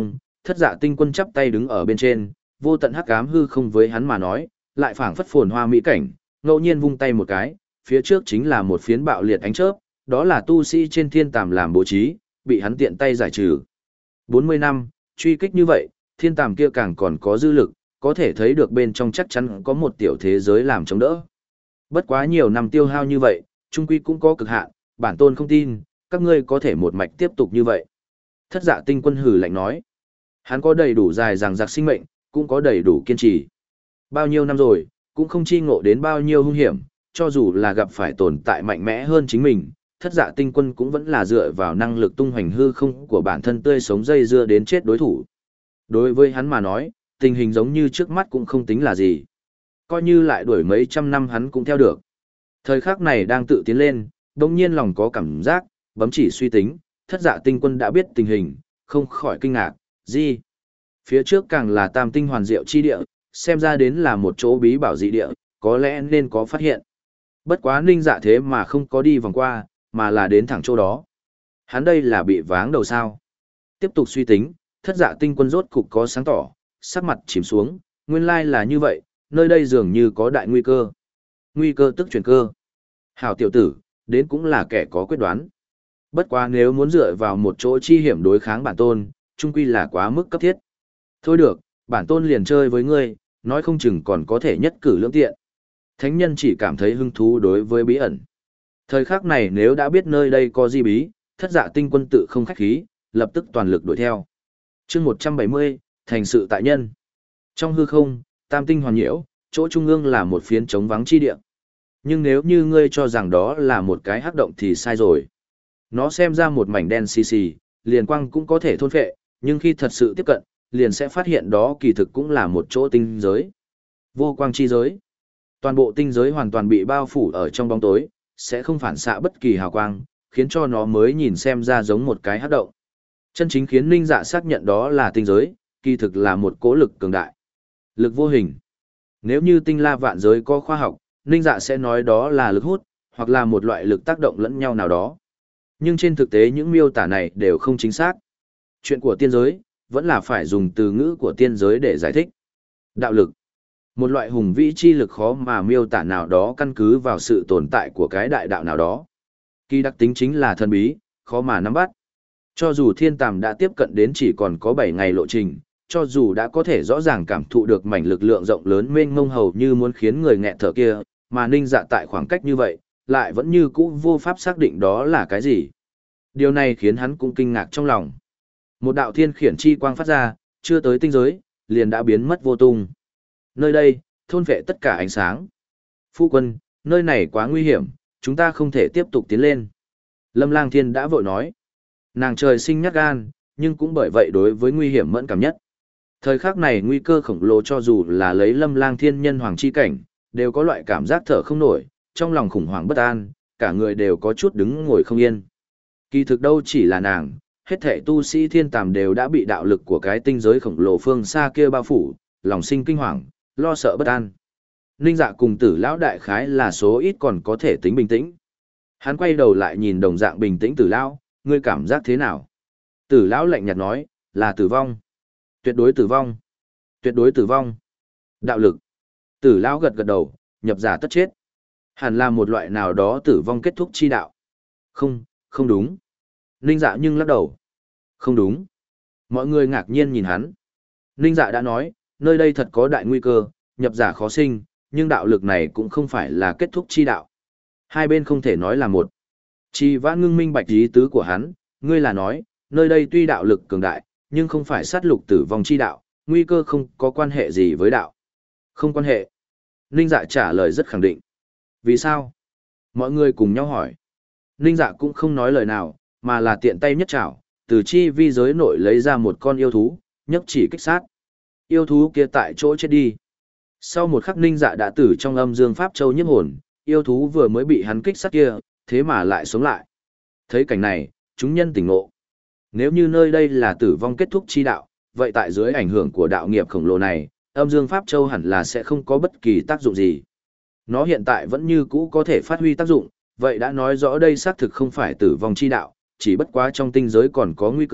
[SPEAKER 1] thất dạ tinh quân chắp tay đứng ở bên trên, vô tận hắc ám hư không với hắn mà nói, lại phảng phất phồn hoa mỹ cảnh, ngẫu nhiên vung tay một cái, phía trước chính là một phiến bạo liệt ánh chớp, đó là tu sĩ trên thiên tàm làm bố trí, bị hắn tiện tay giải trừ. bốn mươi năm, truy kích như vậy, thiên tàm kia càng còn có dư lực, có thể thấy được bên trong chắc chắn có một tiểu thế giới làm chống đỡ. Bất quá nhiều năm tiêu hao như vậy, trung quy cũng có cực hạn, bản tôn không tin, các ngươi có thể một mạch tiếp tục như vậy. Thất dạ tinh quân hừ lạnh nói, hắn có đầy đủ dài dằng dặc sinh mệnh, cũng có đầy đủ kiên trì. Bao nhiêu năm rồi, cũng không chi ngộ đến bao nhiêu hung hiểm, cho dù là gặp phải tồn tại mạnh mẽ hơn chính mình, thất dạ tinh quân cũng vẫn là dựa vào năng lực tung hoành hư không của bản thân tươi sống dây dưa đến chết đối thủ. Đối với hắn mà nói, tình hình giống như trước mắt cũng không tính là gì. Coi như lại đuổi mấy trăm năm hắn cũng theo được. Thời khắc này đang tự tiến lên, đồng nhiên lòng có cảm giác, bấm chỉ suy tính, thất dạ tinh quân đã biết tình hình, không khỏi kinh ngạc, gì? Phía trước càng là tam tinh hoàn diệu chi địa, xem ra đến là một chỗ bí bảo dị địa, có lẽ nên có phát hiện. Bất quá ninh dạ thế mà không có đi vòng qua, mà là đến thẳng chỗ đó. Hắn đây là bị váng đầu sao. Tiếp tục suy tính, thất dạ tinh quân rốt cục có sáng tỏ, sắc mặt chìm xuống, nguyên lai là như vậy, nơi đây dường như có đại nguy cơ. Nguy cơ tức chuyển cơ. Hảo tiểu tử, đến cũng là kẻ có quyết đoán. Bất quá nếu muốn dựa vào một chỗ chi hiểm đối kháng bản tôn, chung quy là quá mức cấp thiết. Thôi được, bản tôn liền chơi với ngươi, nói không chừng còn có thể nhất cử lưỡng tiện. Thánh nhân chỉ cảm thấy hứng thú đối với bí ẩn. Thời khắc này nếu đã biết nơi đây có di bí, thất dạ tinh quân tự không khách khí, lập tức toàn lực đuổi theo. chương một trăm bảy mươi, thành sự tại nhân. Trong hư không, tam tinh hoàn nhiễu, chỗ trung ương là một phiến trống vắng chi địa. Nhưng nếu như ngươi cho rằng đó là một cái hắc động thì sai rồi. Nó xem ra một mảnh đen xì xì, liền quang cũng có thể thôn phệ, nhưng khi thật sự tiếp cận, liền sẽ phát hiện đó kỳ thực cũng là một chỗ tinh giới. Vô quang chi giới. Toàn bộ tinh giới hoàn toàn bị bao phủ ở trong bóng tối, sẽ không phản xạ bất kỳ hào quang, khiến cho nó mới nhìn xem ra giống một cái hắc động. Chân chính khiến Ninh Dạ xác nhận đó là tinh giới, kỳ thực là một cố lực cường đại. Lực vô hình. Nếu như tinh la vạn giới có khoa học, Ninh Dạ sẽ nói đó là lực hút, hoặc là một loại lực tác động lẫn nhau nào đó. Nhưng trên thực tế những miêu tả này đều không chính xác. Chuyện của tiên giới, vẫn là phải dùng từ ngữ của tiên giới để giải thích. Đạo lực. Một loại hùng vĩ chi lực khó mà miêu tả nào đó căn cứ vào sự tồn tại của cái đại đạo nào đó. Kỳ đặc tính chính là thần bí, khó mà nắm bắt. Cho dù thiên tàm đã tiếp cận đến chỉ còn có bảy ngày lộ trình, cho dù đã có thể rõ ràng cảm thụ được mảnh lực lượng rộng lớn mênh mông hầu như muốn khiến người nghẹt thở kia, mà Ninh Dạ tại khoảng cách như vậy, lại vẫn như cũ vô pháp xác định đó là cái gì. Điều này khiến hắn cũng kinh ngạc trong lòng. Một đạo thiên khiển chi quang phát ra, chưa tới tinh giới, liền đã biến mất vô tung. Nơi đây, thôn vệ tất cả ánh sáng. Phu quân, nơi này quá nguy hiểm, chúng ta không thể tiếp tục tiến lên. Lâm Lang Thiên đã vội nói. Nàng trời sinh nhát gan, nhưng cũng bởi vậy đối với nguy hiểm mẫn cảm nhất. Thời khắc này nguy cơ khổng lồ cho dù là lấy Lâm Lang Thiên nhân hoàng chi cảnh, đều có loại cảm giác thở không nổi, trong lòng khủng hoảng bất an, cả người đều có chút đứng ngồi không yên. Kỳ thực đâu chỉ là nàng, hết thảy tu sĩ thiên tàm đều đã bị đạo lực của cái tinh giới khổng lồ phương xa kia bao phủ, lòng sinh kinh hoàng, lo sợ bất an. Ninh Dạ cùng Tử lão đại khái là số ít còn có thể tính bình tĩnh. Hắn quay đầu lại nhìn đồng dạng bình tĩnh Tử lão, ngươi cảm giác thế nào? Tử lão lạnh nhạt nói, là tử vong. Tuyệt đối tử vong. Tuyệt đối tử vong. Đạo lực. Tử lão gật gật đầu, nhập giả tất chết. Hẳn là một loại nào đó tử vong kết thúc chi đạo. Không, không đúng. Ninh Dạ nhưng lắc đầu. Không đúng. Mọi người ngạc nhiên nhìn hắn. Ninh Dạ đã nói, nơi đây thật có đại nguy cơ, nhập giả khó sinh, nhưng đạo lực này cũng không phải là kết thúc chi đạo. Hai bên không thể nói là một. Chi Vãn ngưng minh bạch ý tứ của hắn, ngươi là nói, nơi đây tuy đạo lực cường đại, nhưng không phải sát lục tử vong chi đạo, nguy cơ không có quan hệ gì với đạo. Không quan hệ. Ninh Dạ trả lời rất khẳng định. Vì sao? Mọi người cùng nhau hỏi. Ninh Dạ cũng không nói lời nào, mà là tiện tay nhất chảo, từ chi vi giới nội lấy ra một con yêu thú, nhấc chỉ kích sát. Yêu thú kia tại chỗ chết đi. Sau một khắc Ninh Dạ đã tử trong âm dương pháp châu nhiếp hồn, yêu thú vừa mới bị hắn kích sát kia, thế mà lại sống lại. Thấy cảnh này, chúng nhân tỉnh ngộ. Nếu như nơi đây là tử vong kết thúc chi đạo, vậy tại dưới ảnh hưởng của đạo nghiệp khổng lồ này, âm dương pháp châu hẳn là sẽ không có bất kỳ tác dụng gì. Nó hiện tại vẫn như cũ có thể phát huy tác dụng, vậy đã nói rõ đây xác thực không phải tử vong chi đạo, chỉ bất quá trong tinh giới còn có nguy cơ,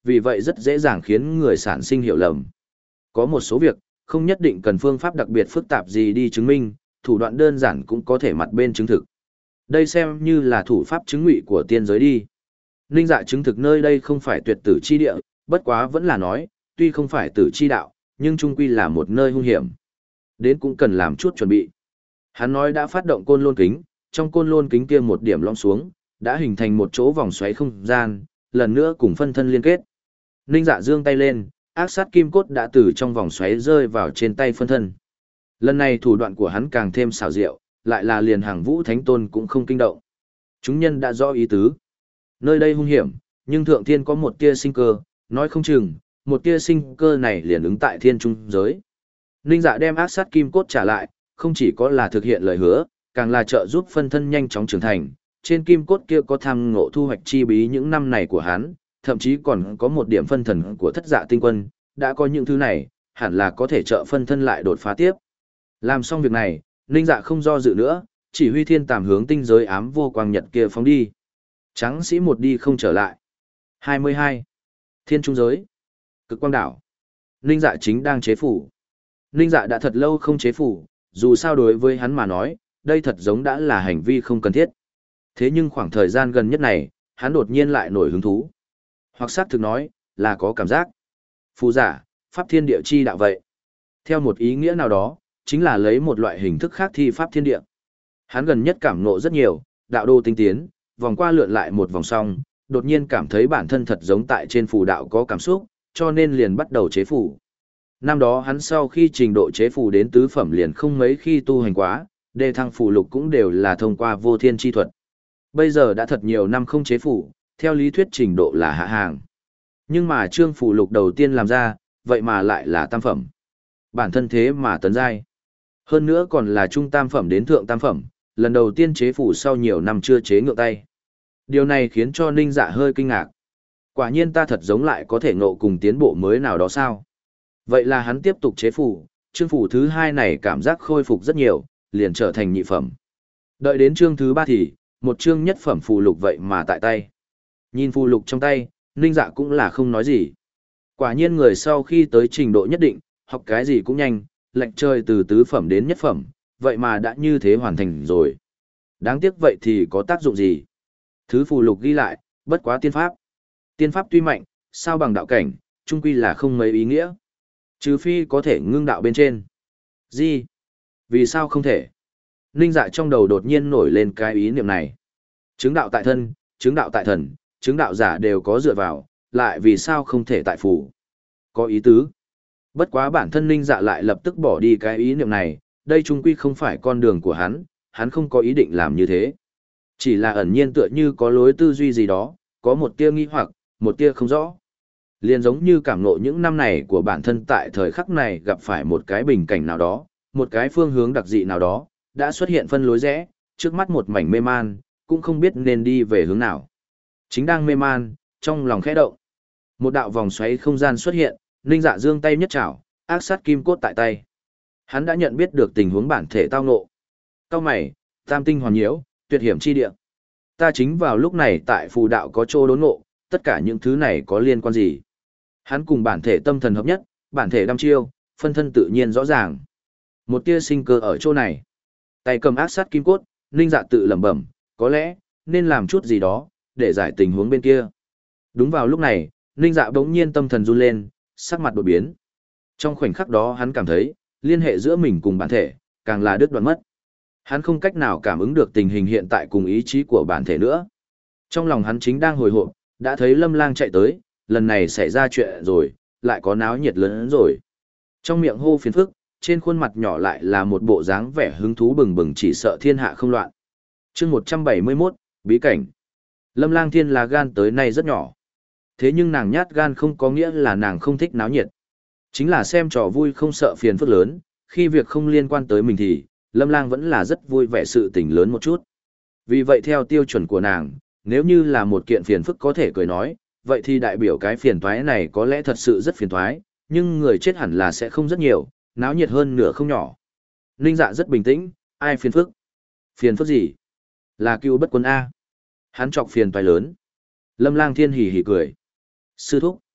[SPEAKER 1] vì vậy rất dễ dàng khiến người sản sinh hiểu lầm. Có một số việc, không nhất định cần phương pháp đặc biệt phức tạp gì đi chứng minh, thủ đoạn đơn giản cũng có thể mặt bên chứng thực. Đây xem như là thủ pháp chứng ngụy của tiên giới đi. Ninh Dạ chứng thực nơi đây không phải tuyệt tử chi địa, bất quá vẫn là nói, tuy không phải tử chi đạo, nhưng chung quy là một nơi hung hiểm. Đến cũng cần làm chút chuẩn bị. Hắn nói đã phát động côn lôn kính, trong côn lôn kính kia một điểm lõm xuống, đã hình thành một chỗ vòng xoáy không gian, lần nữa cùng phân thân liên kết. Ninh Dạ giương tay lên, ác sát kim cốt đã từ trong vòng xoáy rơi vào trên tay phân thân. Lần này thủ đoạn của hắn càng thêm xảo diệu, lại là liền hàng vũ thánh tôn cũng không kinh động. Chúng nhân đã rõ ý tứ. Nơi đây hung hiểm, nhưng thượng thiên có một tia sinh cơ, nói không chừng, một tia sinh cơ này liền ứng tại thiên trung giới. Ninh Dạ đem ác sát kim cốt trả lại, không chỉ có là thực hiện lời hứa, càng là trợ giúp phân thân nhanh chóng trưởng thành. Trên kim cốt kia có tham ngộ thu hoạch chi bí những năm này của hắn, thậm chí còn có một điểm phân thần của thất dạ tinh quân, đã có những thứ này, hẳn là có thể trợ phân thân lại đột phá tiếp. Làm xong việc này, Ninh Dạ không do dự nữa, chỉ huy thiên tàm hướng tinh giới ám vô quang nhật kia phóng đi. Trắng sĩ một đi không trở lại. hai mươi hai. Thiên trung giới. Cực quang đảo. Ninh Dạ chính đang chế phủ. Ninh Dạ đã thật lâu không chế phủ, dù sao đối với hắn mà nói, đây thật giống đã là hành vi không cần thiết. Thế nhưng khoảng thời gian gần nhất này, hắn đột nhiên lại nổi hứng thú. Hoặc xác thực nói, là có cảm giác. Phù giả, pháp thiên địa chi đạo vậy. Theo một ý nghĩa nào đó, chính là lấy một loại hình thức khác thi pháp thiên địa. Hắn gần nhất cảm ngộ rất nhiều, đạo đô tinh tiến, vòng qua lượn lại một vòng xong, đột nhiên cảm thấy bản thân thật giống tại trên phù đạo có cảm xúc, cho nên liền bắt đầu chế phù. Năm đó hắn sau khi trình độ chế phù đến tứ phẩm liền không mấy khi tu hành quá, đề thăng phù lục cũng đều là thông qua vô thiên chi thuật. Bây giờ đã thật nhiều năm không chế phù, theo lý thuyết trình độ là hạ hàng. Nhưng mà trương phù lục đầu tiên làm ra, vậy mà lại là tam phẩm. Bản thân thế mà tấn giai. Hơn nữa còn là trung tam phẩm đến thượng tam phẩm, lần đầu tiên chế phù sau nhiều năm chưa chế ngược tay. Điều này khiến cho Ninh Dạ hơi kinh ngạc. Quả nhiên ta thật giống lại có thể ngộ cùng tiến bộ mới nào đó sao? Vậy là hắn tiếp tục chế phù, chương phù thứ hai này cảm giác khôi phục rất nhiều, liền trở thành nhị phẩm. Đợi đến chương thứ ba thì, một chương nhất phẩm phù lục vậy mà tại tay. Nhìn phù lục trong tay, Ninh Dạ cũng là không nói gì. Quả nhiên người sau khi tới trình độ nhất định, học cái gì cũng nhanh, lệnh chơi từ tứ phẩm đến nhất phẩm, vậy mà đã như thế hoàn thành rồi. Đáng tiếc vậy thì có tác dụng gì? Thứ phù lục ghi lại, bất quá tiên pháp. Tiên pháp tuy mạnh, sao bằng đạo cảnh, chung quy là không mấy ý nghĩa. Trừ phi có thể ngưng đạo bên trên. Gì? Vì sao không thể? Ninh Dạ trong đầu đột nhiên nổi lên cái ý niệm này. Chứng đạo tại thân, chứng đạo tại thần, chứng đạo giả đều có dựa vào, lại vì sao không thể tại phù? Có ý tứ. Bất quá bản thân Ninh Dạ lại lập tức bỏ đi cái ý niệm này, đây chung quy không phải con đường của hắn, hắn không có ý định làm như thế. Chỉ là ẩn nhiên tựa như có lối tư duy gì đó, có một tia nghi hoặc, một tia không rõ. Liền giống như cảm ngộ những năm này của bản thân tại thời khắc này gặp phải một cái bình cảnh nào đó, một cái phương hướng đặc dị nào đó, đã xuất hiện phân lối rẽ, trước mắt một mảnh mê man, cũng không biết nên đi về hướng nào. Chính đang mê man, trong lòng khẽ động. Một đạo vòng xoáy không gian xuất hiện, Ninh Dạ giương tay nhất chảo, ác sát kim cốt tại tay. Hắn đã nhận biết được tình huống bản thể tao ngộ. Cao mày, tam tinh hoàn nhiễu, tuyệt hiểm chi địa. Ta chính vào lúc này tại phù đạo có chỗ đốn ngộ, tất cả những thứ này có liên quan gì? Hắn cùng bản thể tâm thần hợp nhất, bản thể đăm chiêu, phân thân tự nhiên rõ ràng. Một tia sinh cơ ở chỗ này. Tay cầm ác sát kim cốt, Ninh Dạ tự lẩm bẩm, có lẽ nên làm chút gì đó để giải tình huống bên kia. Đúng vào lúc này, Ninh Dạ bỗng nhiên tâm thần run lên, sắc mặt đột biến. Trong khoảnh khắc đó hắn cảm thấy, liên hệ giữa mình cùng bản thể, càng là đứt đoạn mất. Hắn không cách nào cảm ứng được tình hình hiện tại cùng ý chí của bản thể nữa. Trong lòng hắn chính đang hồi hộp, đã thấy Lâm Lang chạy tới, lần này xảy ra chuyện rồi, lại có náo nhiệt lớn hơn rồi. Trong miệng hô phiền phức, trên khuôn mặt nhỏ lại là một bộ dáng vẻ hứng thú bừng bừng chỉ sợ thiên hạ không loạn. Chương một trăm bảy mươi mốt, bí cảnh. Lâm Lang Thiên là gan tới nay rất nhỏ. Thế nhưng nàng nhát gan không có nghĩa là nàng không thích náo nhiệt. Chính là xem trò vui không sợ phiền phức lớn, khi việc không liên quan tới mình thì, Lâm Lang vẫn là rất vui vẻ sự tình lớn một chút. Vì vậy theo tiêu chuẩn của nàng, nếu như là một kiện phiền phức có thể cười nói, vậy thì đại biểu cái phiền toái này có lẽ thật sự rất phiền toái, nhưng người chết hẳn là sẽ không rất nhiều, náo nhiệt hơn nửa không nhỏ. Ninh Dạ rất bình tĩnh, ai phiền phức? Phiền phức gì? Là Cưu Bất Quân A. Hắn chọc phiền toái lớn. Lâm Lang Thiên hỉ hỉ cười. Sư thúc.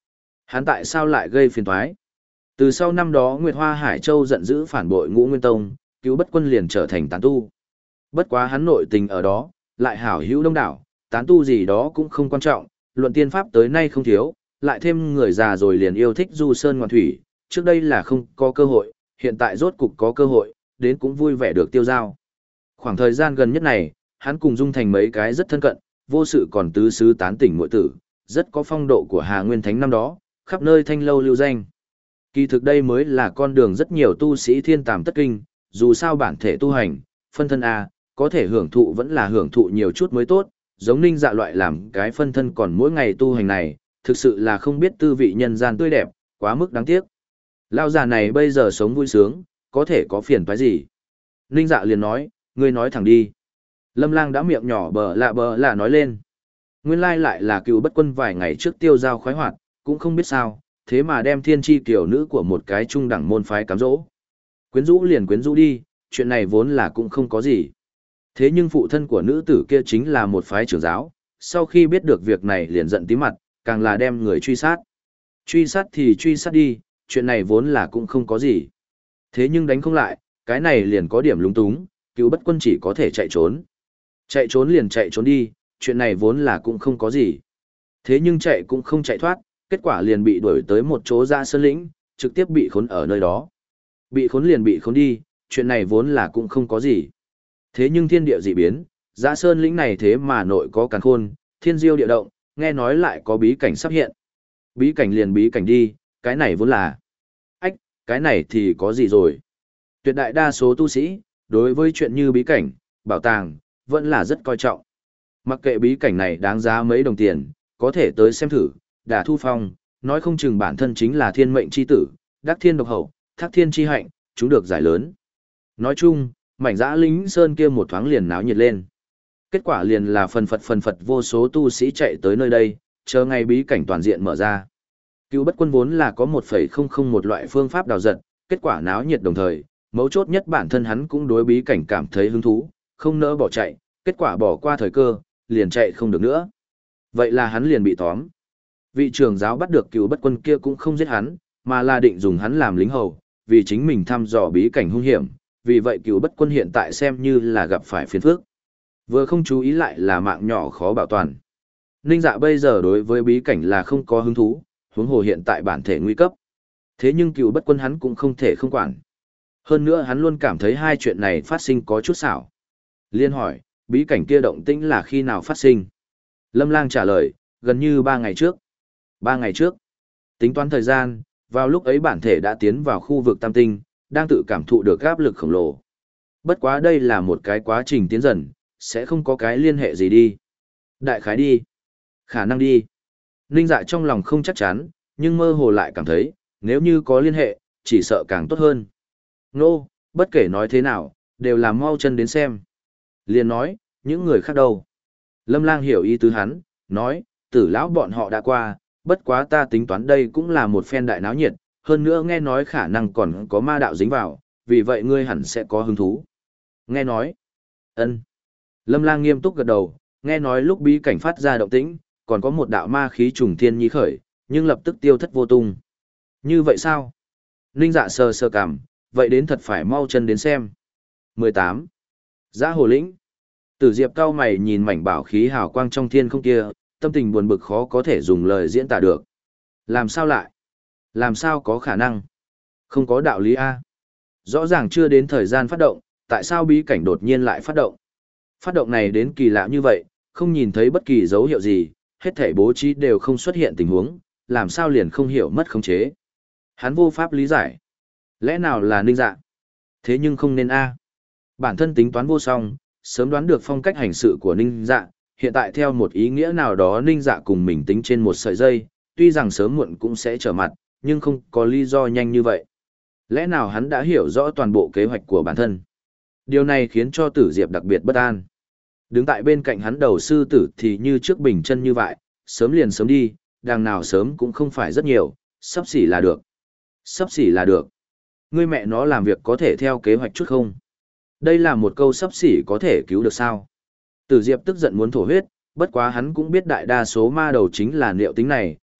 [SPEAKER 1] Hắn tại sao lại gây phiền toái? Từ sau năm đó Nguyệt Hoa Hải Châu giận dữ phản bội Ngũ Nguyên Tông, cứu bất quân liền trở thành tán tu. Bất quá hắn nội tình ở đó, lại hảo hữu đông đảo, tán tu gì đó cũng không quan trọng, luận tiên pháp tới nay không thiếu, lại thêm người già rồi liền yêu thích du sơn ngoạn thủy, trước đây là không có cơ hội, hiện tại rốt cục có cơ hội, đến cũng vui vẻ được tiêu giao. Khoảng thời gian gần nhất này, hắn cùng Dung Thành mấy cái rất thân cận, vô sự còn tứ xứ tán tỉnh muội tử, rất có phong độ của Hà Nguyên Thánh năm đó, khắp nơi thanh lâu lưu danh. Kỳ thực đây mới là con đường rất nhiều tu sĩ thiên tàm tất kinh, dù sao bản thể tu hành, phân thân A, có thể hưởng thụ vẫn là hưởng thụ nhiều chút mới tốt, giống Ninh Dạ loại làm cái phân thân còn mỗi ngày tu hành này, thực sự là không biết tư vị nhân gian tươi đẹp, quá mức đáng tiếc. Lao già này bây giờ sống vui sướng, có thể có phiền toái gì? Ninh Dạ liền nói, ngươi nói thẳng đi. Lâm Lang đã miệng nhỏ bờ lạ bờ lạ nói lên. Nguyên lai lại là cựu bất quân vài ngày trước tiêu giao khoái hoạt, cũng không biết sao, thế mà đem thiên tri tiểu nữ của một cái trung đẳng môn phái cám dỗ. Quyến rũ liền quyến rũ đi, chuyện này vốn là cũng không có gì. Thế nhưng phụ thân của nữ tử kia chính là một phái trưởng giáo, sau khi biết được việc này liền giận tím mặt, càng là đem người truy sát. Truy sát thì truy sát đi, chuyện này vốn là cũng không có gì. Thế nhưng đánh không lại, cái này liền có điểm lúng túng, cứu bất quân chỉ có thể chạy trốn. Chạy trốn liền chạy trốn đi, chuyện này vốn là cũng không có gì. Thế nhưng chạy cũng không chạy thoát, kết quả liền bị đuổi tới một chỗ ra sơn lĩnh, trực tiếp bị khốn ở nơi đó. Bị khốn liền bị khốn đi, chuyện này vốn là cũng không có gì. Thế nhưng thiên địa dị biến, Dã Sơn lĩnh này thế mà nội có càn khôn, thiên diêu địa động, nghe nói lại có bí cảnh sắp hiện. Bí cảnh liền bí cảnh đi, cái này vốn là. Ách, cái này thì có gì rồi? Tuyệt đại đa số tu sĩ, đối với chuyện như bí cảnh, bảo tàng, vẫn là rất coi trọng. Mặc kệ bí cảnh này đáng giá mấy đồng tiền, có thể tới xem thử, đả thu phong, nói không chừng bản thân chính là thiên mệnh chi tử, đắc thiên độc hậu, thác thiên chi hạnh, chúng được giải lớn. Nói chung, mảnh dã lính sơn kia một thoáng liền náo nhiệt lên. Kết quả liền là phần phật phần phật vô số tu sĩ chạy tới nơi đây, chờ ngày bí cảnh toàn diện mở ra. Cựu bất quân vốn là có một phẩy không không một loại phương pháp đào giật, kết quả náo nhiệt đồng thời, mấu chốt nhất bản thân hắn cũng đối bí cảnh cảm thấy hứng thú, không nỡ bỏ chạy, kết quả bỏ qua thời cơ, liền chạy không được nữa. Vậy là hắn liền bị tóm. Vị trưởng giáo bắt được cựu bất quân kia cũng không giết hắn, mà là định dùng hắn làm lính hầu, vì chính mình thăm dò bí cảnh hung hiểm, vì vậy cựu bất quân hiện tại xem như là gặp phải phiền phức. Vừa không chú ý lại là mạng nhỏ khó bảo toàn. Ninh Dạ bây giờ đối với bí cảnh là không có hứng thú, huống hồ hiện tại bản thể nguy cấp. Thế nhưng cựu bất quân hắn cũng không thể không quản. Hơn nữa hắn luôn cảm thấy hai chuyện này phát sinh có chút xảo. Liên hỏi, bí cảnh kia động tĩnh là khi nào phát sinh? Lâm Lang trả lời, gần như ba ngày trước. Ba ngày trước. Tính toán thời gian, vào lúc ấy bản thể đã tiến vào khu vực tam tinh, đang tự cảm thụ được áp lực khổng lồ. Bất quá đây là một cái quá trình tiến dần, sẽ không có cái liên hệ gì đi. Đại khái đi. Khả năng đi. Ninh Dạ trong lòng không chắc chắn, nhưng mơ hồ lại cảm thấy, nếu như có liên hệ, chỉ sợ càng tốt hơn. Nô, bất kể nói thế nào, đều là mau chân đến xem. Liền nói, những người khác đâu. Lâm Lang hiểu ý tứ hắn, nói, tử lão bọn họ đã qua, bất quá ta tính toán đây cũng là một phen đại náo nhiệt, hơn nữa nghe nói khả năng còn có ma đạo dính vào, vì vậy ngươi hẳn sẽ có hứng thú. Nghe nói, ân. Lâm Lang nghiêm túc gật đầu, nghe nói lúc bí cảnh phát ra động tĩnh, còn có một đạo ma khí trùng thiên nhi khởi, nhưng lập tức tiêu thất vô tung. Như vậy sao? Ninh Dạ sờ sờ cằm, vậy đến thật phải mau chân đến xem. mười tám. Dã Hồ Lĩnh. Tử Diệp cao mày nhìn mảnh bảo khí hào quang trong thiên không kia, tâm tình buồn bực khó có thể dùng lời diễn tả được. Làm sao lại? Làm sao có khả năng? Không có đạo lý A. Rõ ràng chưa đến thời gian phát động, tại sao bí cảnh đột nhiên lại phát động? Phát động này đến kỳ lạ như vậy, không nhìn thấy bất kỳ dấu hiệu gì, hết thảy bố trí đều không xuất hiện tình huống, làm sao liền không hiểu mất khống chế. Hắn vô pháp lý giải. Lẽ nào là Ninh Dạ? Thế nhưng không nên A. Bản thân tính toán vô song, sớm đoán được phong cách hành sự của Ninh Dạ, hiện tại theo một ý nghĩa nào đó Ninh Dạ cùng mình tính trên một sợi dây, tuy rằng sớm muộn cũng sẽ trở mặt, nhưng không có lý do nhanh như vậy. Lẽ nào hắn đã hiểu rõ toàn bộ kế hoạch của bản thân? Điều này khiến cho Tử Diệp đặc biệt bất an. Đứng tại bên cạnh hắn đầu sư tử thì như trước bình chân như vậy, sớm liền sớm đi, đằng nào sớm cũng không phải rất nhiều, sắp xỉ là được. Sắp xỉ là được. Ngươi mẹ nó làm việc có thể theo kế hoạch chút không? Đây là một câu sắp xỉ có thể cứu được sao? Tử Diệp tức giận muốn thổ huyết, bất quá hắn cũng biết đại đa số ma đầu chính là liệu tính này,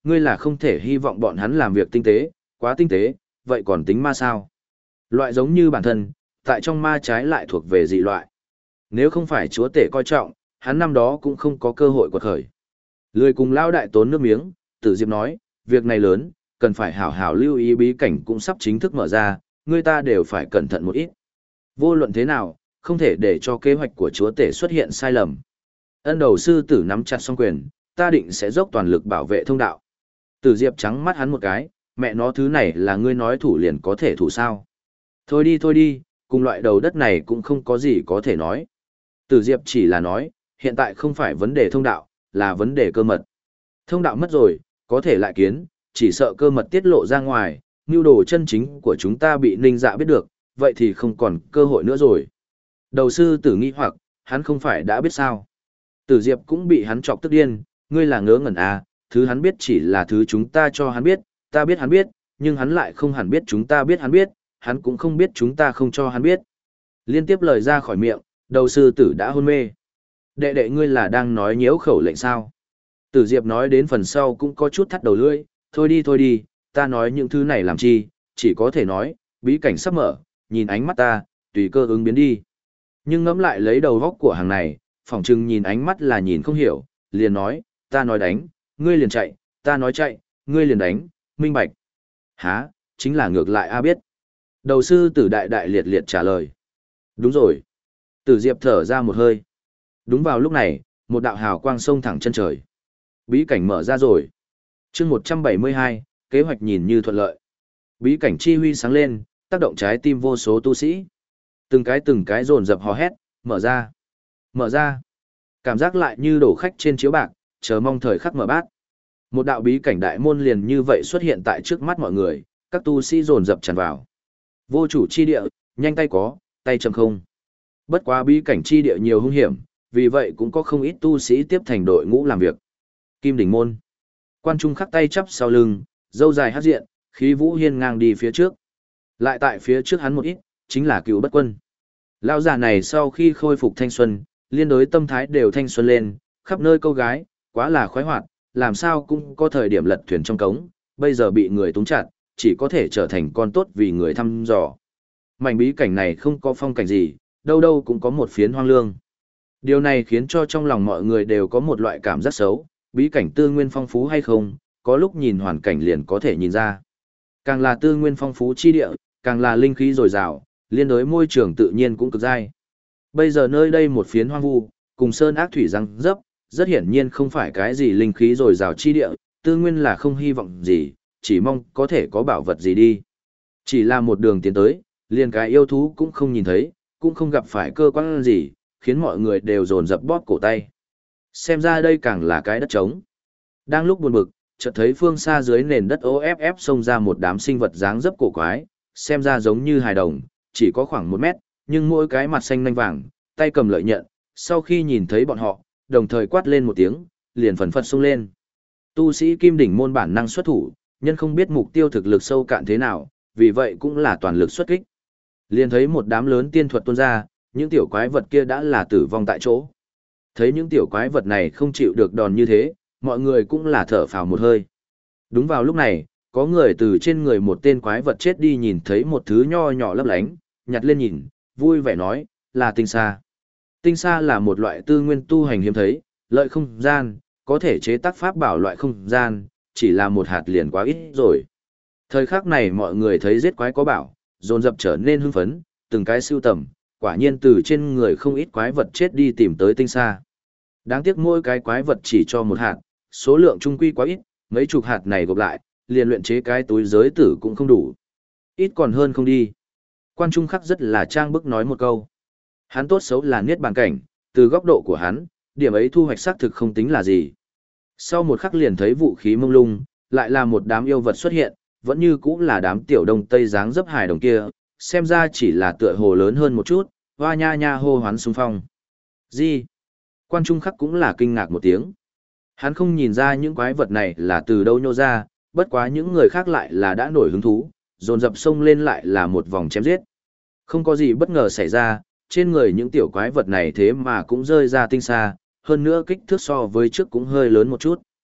[SPEAKER 1] ngươi là không thể hy vọng bọn hắn làm việc tinh tế, quá tinh tế, vậy còn tính ma sao? Loại giống như bản thân, tại trong ma trái lại thuộc về dị loại. Nếu không phải chúa tể coi trọng, hắn năm đó cũng không có cơ hội quật khởi. Lười cùng lao đại tốn nước miếng, Tử Diệp nói, việc này lớn, cần phải hảo hảo lưu ý bí cảnh cũng sắp chính thức mở ra, người ta đều phải cẩn thận một ít. Vô luận thế nào, không thể để cho kế hoạch của chúa tể xuất hiện sai lầm. Ân đầu sư tử nắm chặt song quyền, ta định sẽ dốc toàn lực bảo vệ thông đạo. Tử Diệp trắng mắt hắn một cái, mẹ nó thứ này là ngươi nói thủ liền có thể thủ sao. Thôi đi thôi đi, cùng loại đầu đất này cũng không có gì có thể nói. Tử Diệp chỉ là nói, hiện tại không phải vấn đề thông đạo, là vấn đề cơ mật. Thông đạo mất rồi, có thể lại kiến, chỉ sợ cơ mật tiết lộ ra ngoài, nhu đồ chân chính của chúng ta bị Ninh Dạ biết được, vậy thì không còn cơ hội nữa rồi. Đầu sư tử nghi hoặc, hắn không phải đã biết sao. Tử Diệp cũng bị hắn chọc tức điên, ngươi là ngớ ngẩn à, thứ hắn biết chỉ là thứ chúng ta cho hắn biết, ta biết hắn biết, nhưng hắn lại không hẳn biết chúng ta biết hắn biết, hắn cũng không biết chúng ta không cho hắn biết. Liên tiếp lời ra khỏi miệng, đầu sư tử đã hôn mê. Đệ đệ ngươi là đang nói nhiễu khẩu lệnh sao? Tử Diệp nói đến phần sau cũng có chút thắt đầu lưỡi, thôi đi thôi đi, ta nói những thứ này làm chi, chỉ có thể nói, bí cảnh sắp mở, nhìn ánh mắt ta, tùy cơ ứng biến đi. Nhưng ngẫm lại lấy đầu góc của hàng này, phỏng chừng nhìn ánh mắt là nhìn không hiểu, liền nói, ta nói đánh, ngươi liền chạy, ta nói chạy, ngươi liền đánh, minh bạch. Hả, chính là ngược lại a biết. Đầu sư tử đại đại liệt liệt trả lời. Đúng rồi. Tử Diệp thở ra một hơi. Đúng vào lúc này, một đạo hào quang sông thẳng chân trời. Bí cảnh mở ra rồi. chương một trăm bảy mươi hai, kế hoạch nhìn như thuận lợi. Bí cảnh chi huy sáng lên, tác động trái tim vô số tu sĩ. Từng cái từng cái dồn dập hò hét, mở ra. Mở ra. Cảm giác lại như đổ khách trên chiếu bạc, chờ mong thời khắc mở bát. Một đạo bí cảnh đại môn liền như vậy xuất hiện tại trước mắt mọi người, các tu sĩ dồn dập tràn vào. Vô chủ chi địa, nhanh tay có, tay chậm không. Bất quá bí cảnh chi địa nhiều hung hiểm, vì vậy cũng có không ít tu sĩ tiếp thành đội ngũ làm việc. Kim đỉnh môn. Quan Trung khắc tay chắp sau lưng, dâu dài hát diện, khí vũ hiên ngang đi phía trước. Lại tại phía trước hắn một ít, chính là Cựu Bất Quân. Lão già này sau khi khôi phục thanh xuân, liên đối tâm thái đều thanh xuân lên, khắp nơi câu gái, quá là khoái hoạt, làm sao cũng có thời điểm lật thuyền trong cống, bây giờ bị người túng chặt, chỉ có thể trở thành con tốt vì người thăm dò. Mảnh bí cảnh này không có phong cảnh gì, đâu đâu cũng có một phiến hoang lương. Điều này khiến cho trong lòng mọi người đều có một loại cảm giác xấu, bí cảnh tư nguyên phong phú hay không, có lúc nhìn hoàn cảnh liền có thể nhìn ra. Càng là tư nguyên phong phú chi địa, càng là linh khí dồi dào, liên đối môi trường tự nhiên cũng cực dai. Bây giờ nơi đây một phiến hoang vu, cùng sơn ác thủy răng dấp, rất hiển nhiên không phải cái gì linh khí dồi dào chi địa, tư nguyên là không hy vọng gì, chỉ mong có thể có bảo vật gì đi. Chỉ là một đường tiến tới, liền cái yêu thú cũng không nhìn thấy, cũng không gặp phải cơ quan gì, khiến mọi người đều dồn dập bóp cổ tay. Xem ra đây càng là cái đất trống. Đang lúc buồn bực, chợt thấy phương xa dưới nền đất ô ép ép xông ra một đám sinh vật dáng dấp cổ quái, xem ra giống như hài đồng, chỉ có khoảng một mét, nhưng mỗi cái mặt xanh nanh vàng, tay cầm lợi nhận, sau khi nhìn thấy bọn họ, đồng thời quát lên một tiếng, liền phần phật xông lên. Tu sĩ kim đỉnh môn bản năng xuất thủ, nhân không biết mục tiêu thực lực sâu cạn thế nào, vì vậy cũng là toàn lực xuất kích. Liền thấy một đám lớn tiên thuật tuôn ra, những tiểu quái vật kia đã là tử vong tại chỗ. Thấy những tiểu quái vật này không chịu được đòn như thế, mọi người cũng là thở phào một hơi. Đúng vào lúc này, có người từ trên người một tên quái vật chết đi nhìn thấy một thứ nho nhỏ lấp lánh, nhặt lên nhìn, vui vẻ nói, là tinh sa. Tinh sa là một loại tư nguyên tu hành hiếm thấy, lợi không gian, có thể chế tác pháp bảo loại không gian, chỉ là một hạt liền quá ít rồi. Thời khắc này mọi người thấy giết quái có bảo, dồn dập trở nên hưng phấn, từng cái siêu tầm, quả nhiên từ trên người không ít quái vật chết đi tìm tới tinh sa. Đáng tiếc mỗi cái quái vật chỉ cho một hạt, số lượng trung quy quá ít, mấy chục hạt này gộp lại, liền luyện chế cái túi giới tử cũng không đủ. Ít còn hơn không đi. Quan Trung khắc rất là trang bức nói một câu. Hắn tốt xấu là niết bàn cảnh, từ góc độ của hắn, điểm ấy thu hoạch xác thực không tính là gì. Sau một khắc liền thấy vũ khí mông lung, lại là một đám yêu vật xuất hiện, vẫn như cũng là đám tiểu đông tây dáng dấp hài đồng kia, xem ra chỉ là tựa hồ lớn hơn một chút, hoa nha nha hô hoán xung phong. Gì? Quan Trung khắc cũng là kinh ngạc một tiếng. Hắn không nhìn ra những quái vật này là từ đâu nhô ra, bất quá những người khác lại là đã nổi hứng thú, dồn dập xông lên lại là một vòng chém giết. Không có gì bất ngờ xảy ra, trên người những tiểu quái vật này thế mà cũng rơi ra tinh sa, hơn nữa kích thước so với trước cũng hơi lớn một chút.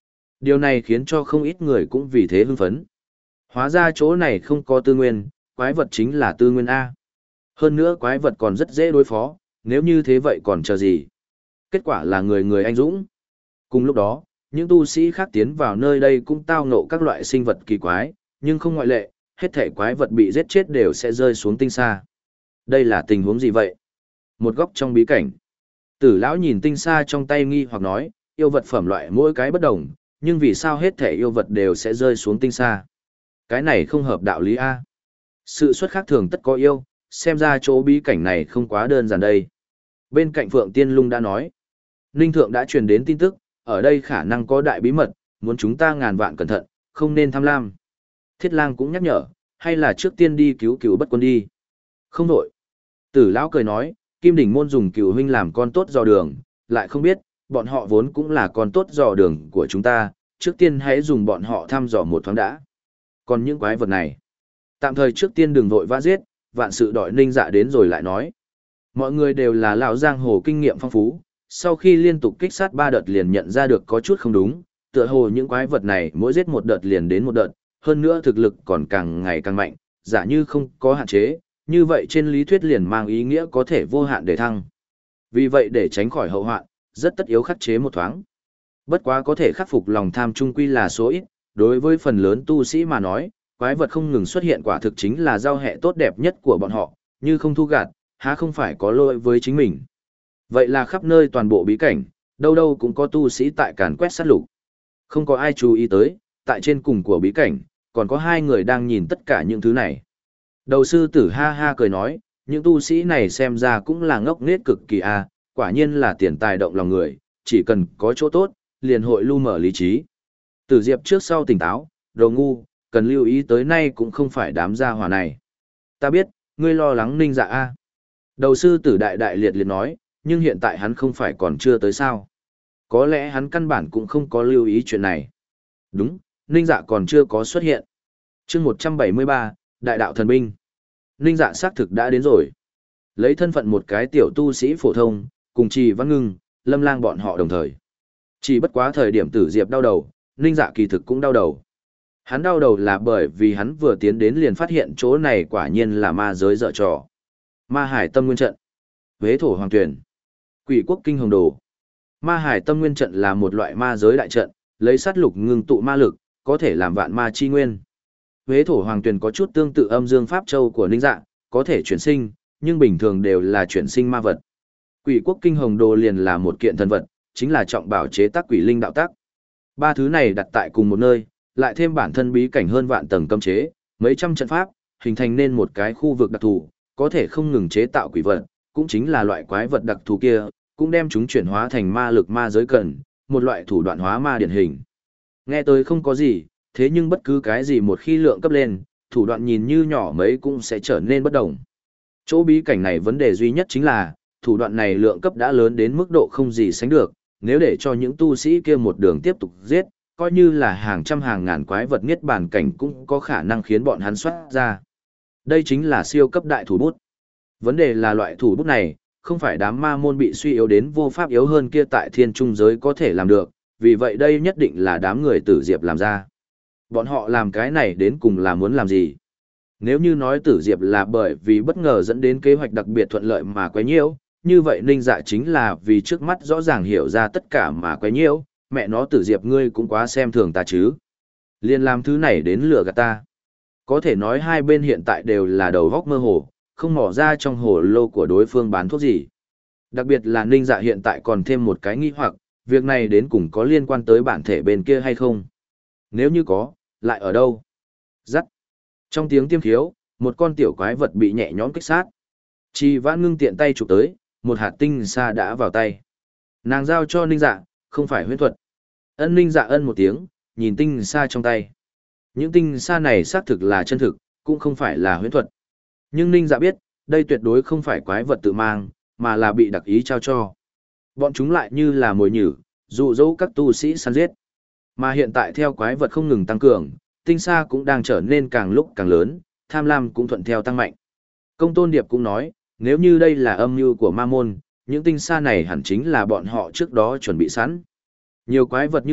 [SPEAKER 1] Điều này khiến cho không ít người cũng vì thế hưng phấn. Hóa ra chỗ này không có tư nguyên, quái vật chính là tư nguyên A. Hơn nữa quái vật còn rất dễ đối phó, nếu như thế vậy còn chờ gì? Kết quả là người người anh dũng. Cùng lúc đó, những tu sĩ khác tiến vào nơi đây cũng tao ngộ các loại sinh vật kỳ quái, nhưng không ngoại lệ, hết thể quái vật bị giết chết đều sẽ rơi xuống tinh xa. Đây là tình huống gì vậy? Một góc trong bí cảnh. Tử lão nhìn tinh xa trong tay nghi hoặc nói, yêu vật phẩm loại mỗi cái bất đồng, nhưng vì sao hết thể yêu vật đều sẽ rơi xuống tinh xa? Cái này không hợp đạo lý A. Sự xuất khác thường tất có yêu, xem ra chỗ bí cảnh này không quá đơn giản đây. Bên cạnh Phượng Tiên Lung đã nói, Ninh Thượng đã truyền đến tin tức, ở đây khả năng có đại bí mật, muốn chúng ta ngàn vạn cẩn thận, không nên tham lam. Thiết Lang cũng nhắc nhở, hay là trước tiên đi cứu cứu bất quân đi. Không đổi. Tử lão cười nói, Kim Đỉnh môn dùng cửu huynh làm con tốt dò đường, lại không biết, bọn họ vốn cũng là con tốt dò đường của chúng ta, trước tiên hãy dùng bọn họ thăm dò một thoáng đã. Còn những quái vật này, tạm thời trước tiên đừng vội vã giết, vạn sự đợi Ninh Dạ đến rồi lại nói. Mọi người đều là lão giang hồ kinh nghiệm phong phú, sau khi liên tục kích sát ba đợt liền nhận ra được có chút không đúng, tựa hồ những quái vật này mỗi giết một đợt liền đến một đợt, hơn nữa thực lực còn càng ngày càng mạnh, giả như không có hạn chế, như vậy trên lý thuyết liền mang ý nghĩa có thể vô hạn để thăng. Vì vậy để tránh khỏi hậu hoạn, rất tất yếu khắc chế một thoáng. Bất quá có thể khắc phục lòng tham trung quy là số ít, đối với phần lớn tu sĩ mà nói, quái vật không ngừng xuất hiện quả thực chính là giao hệ tốt đẹp nhất của bọn họ, như không thu gạt, há không phải có lỗi với chính mình. Vậy là khắp nơi toàn bộ bí cảnh, đâu đâu cũng có tu sĩ tại càn quét sát lục. Không có ai chú ý tới, tại trên cùng của bí cảnh, còn có hai người đang nhìn tất cả những thứ này. Đầu sư tử ha ha cười nói, những tu sĩ này xem ra cũng là ngốc nghếch cực kỳ a, quả nhiên là tiền tài động lòng người, chỉ cần có chỗ tốt, liền hội lu mở lý trí. Tử Diệp trước sau tỉnh táo, đồ ngu, cần lưu ý tới nay cũng không phải đám gia hỏa này. Ta biết, ngươi lo lắng Ninh Dạ a. Đầu sư tử đại đại liệt liệt nói, nhưng hiện tại hắn không phải còn chưa tới sao. Có lẽ hắn căn bản cũng không có lưu ý chuyện này. Đúng, Ninh Dạ còn chưa có xuất hiện. chương một trăm bảy mươi ba, Đại đạo thần binh. Ninh Dạ xác thực đã đến rồi. Lấy thân phận một cái tiểu tu sĩ phổ thông, cùng Trì Văn Ngưng, Lâm Lang bọn họ đồng thời. Chỉ bất quá thời điểm Tử Diệp đau đầu, Ninh Dạ kỳ thực cũng đau đầu. Hắn đau đầu là bởi vì hắn vừa tiến đến liền phát hiện chỗ này quả nhiên là ma giới dở trò. Ma Hải Tâm Nguyên Trận, Huế Thổ Hoàng Tuyển, Quỷ Quốc Kinh Hồng Đồ. Ma Hải Tâm Nguyên Trận là một loại ma giới đại trận, lấy sát lục ngưng tụ ma lực, có thể làm vạn ma chi nguyên. Huế Thổ Hoàng Tuyển có chút tương tự âm dương pháp châu của Ninh Dạ, có thể chuyển sinh, nhưng bình thường đều là chuyển sinh ma vật. Quỷ Quốc Kinh Hồng Đồ liền là một kiện thần vật, chính là trọng bảo chế tác quỷ linh đạo tác. Ba thứ này đặt tại cùng một nơi, lại thêm bản thân bí cảnh hơn vạn tầng cấm chế, mấy trăm trận pháp, hình thành nên một cái khu vực đặc thù, có thể không ngừng chế tạo quỷ vật, cũng chính là loại quái vật đặc thù kia, cũng đem chúng chuyển hóa thành ma lực ma giới cần, một loại thủ đoạn hóa ma điển hình. Nghe tới không có gì, thế nhưng bất cứ cái gì một khi lượng cấp lên, thủ đoạn nhìn như nhỏ mấy cũng sẽ trở nên bất đồng. Chỗ bí cảnh này vấn đề duy nhất chính là, thủ đoạn này lượng cấp đã lớn đến mức độ không gì sánh được, nếu để cho những tu sĩ kia một đường tiếp tục giết, coi như là hàng trăm hàng ngàn quái vật niết bàn cảnh cũng có khả năng khiến bọn hắn xuất ra. Đây chính là siêu cấp đại thủ bút. Vấn đề là loại thủ bút này, không phải đám ma môn bị suy yếu đến vô pháp yếu hơn kia tại thiên trung giới có thể làm được, vì vậy đây nhất định là đám người Tử Diệp làm ra. Bọn họ làm cái này đến cùng là muốn làm gì? Nếu như nói Tử Diệp là bởi vì bất ngờ dẫn đến kế hoạch đặc biệt thuận lợi mà quấy nhiễu, như vậy Ninh Dạ chính là vì trước mắt rõ ràng hiểu ra tất cả mà quấy nhiễu, mẹ nó Tử Diệp ngươi cũng quá xem thường ta chứ. Liên làm thứ này đến lừa gạt ta. Có thể nói hai bên hiện tại đều là đầu góc mơ hồ, không mò ra trong hồ lô của đối phương bán thuốc gì. Đặc biệt là Ninh Dạ hiện tại còn thêm một cái nghi hoặc, việc này đến cùng có liên quan tới bản thể bên kia hay không? Nếu như có, lại ở đâu? Dắt. Trong tiếng tiêm khiếu, một con tiểu quái vật bị nhẹ nhõm kích sát. Trì Vãn Ngưng tiện tay chụp tới, một hạt tinh sa đã vào tay. Nàng giao cho Ninh Dạ, không phải huyễn thuật. Ân Ninh Dạ ân một tiếng, nhìn tinh sa trong tay. Những tinh sa này xác thực là chân thực, cũng không phải là huyễn thuật. Nhưng Ninh Dạ biết, đây tuyệt đối không phải quái vật tự mang, mà là bị đặc ý trao cho. Bọn chúng lại như là mồi nhử, dụ dỗ các tu sĩ săn giết. Mà hiện tại theo quái vật không ngừng tăng cường, tinh sa cũng đang trở nên càng lúc càng lớn, tham lam cũng thuận theo tăng mạnh. Công Tôn Điệp cũng nói, nếu như đây là âm mưu của ma môn, những tinh sa này hẳn chính là bọn họ trước đó chuẩn bị sẵn. Nhiều quái vật như vậy,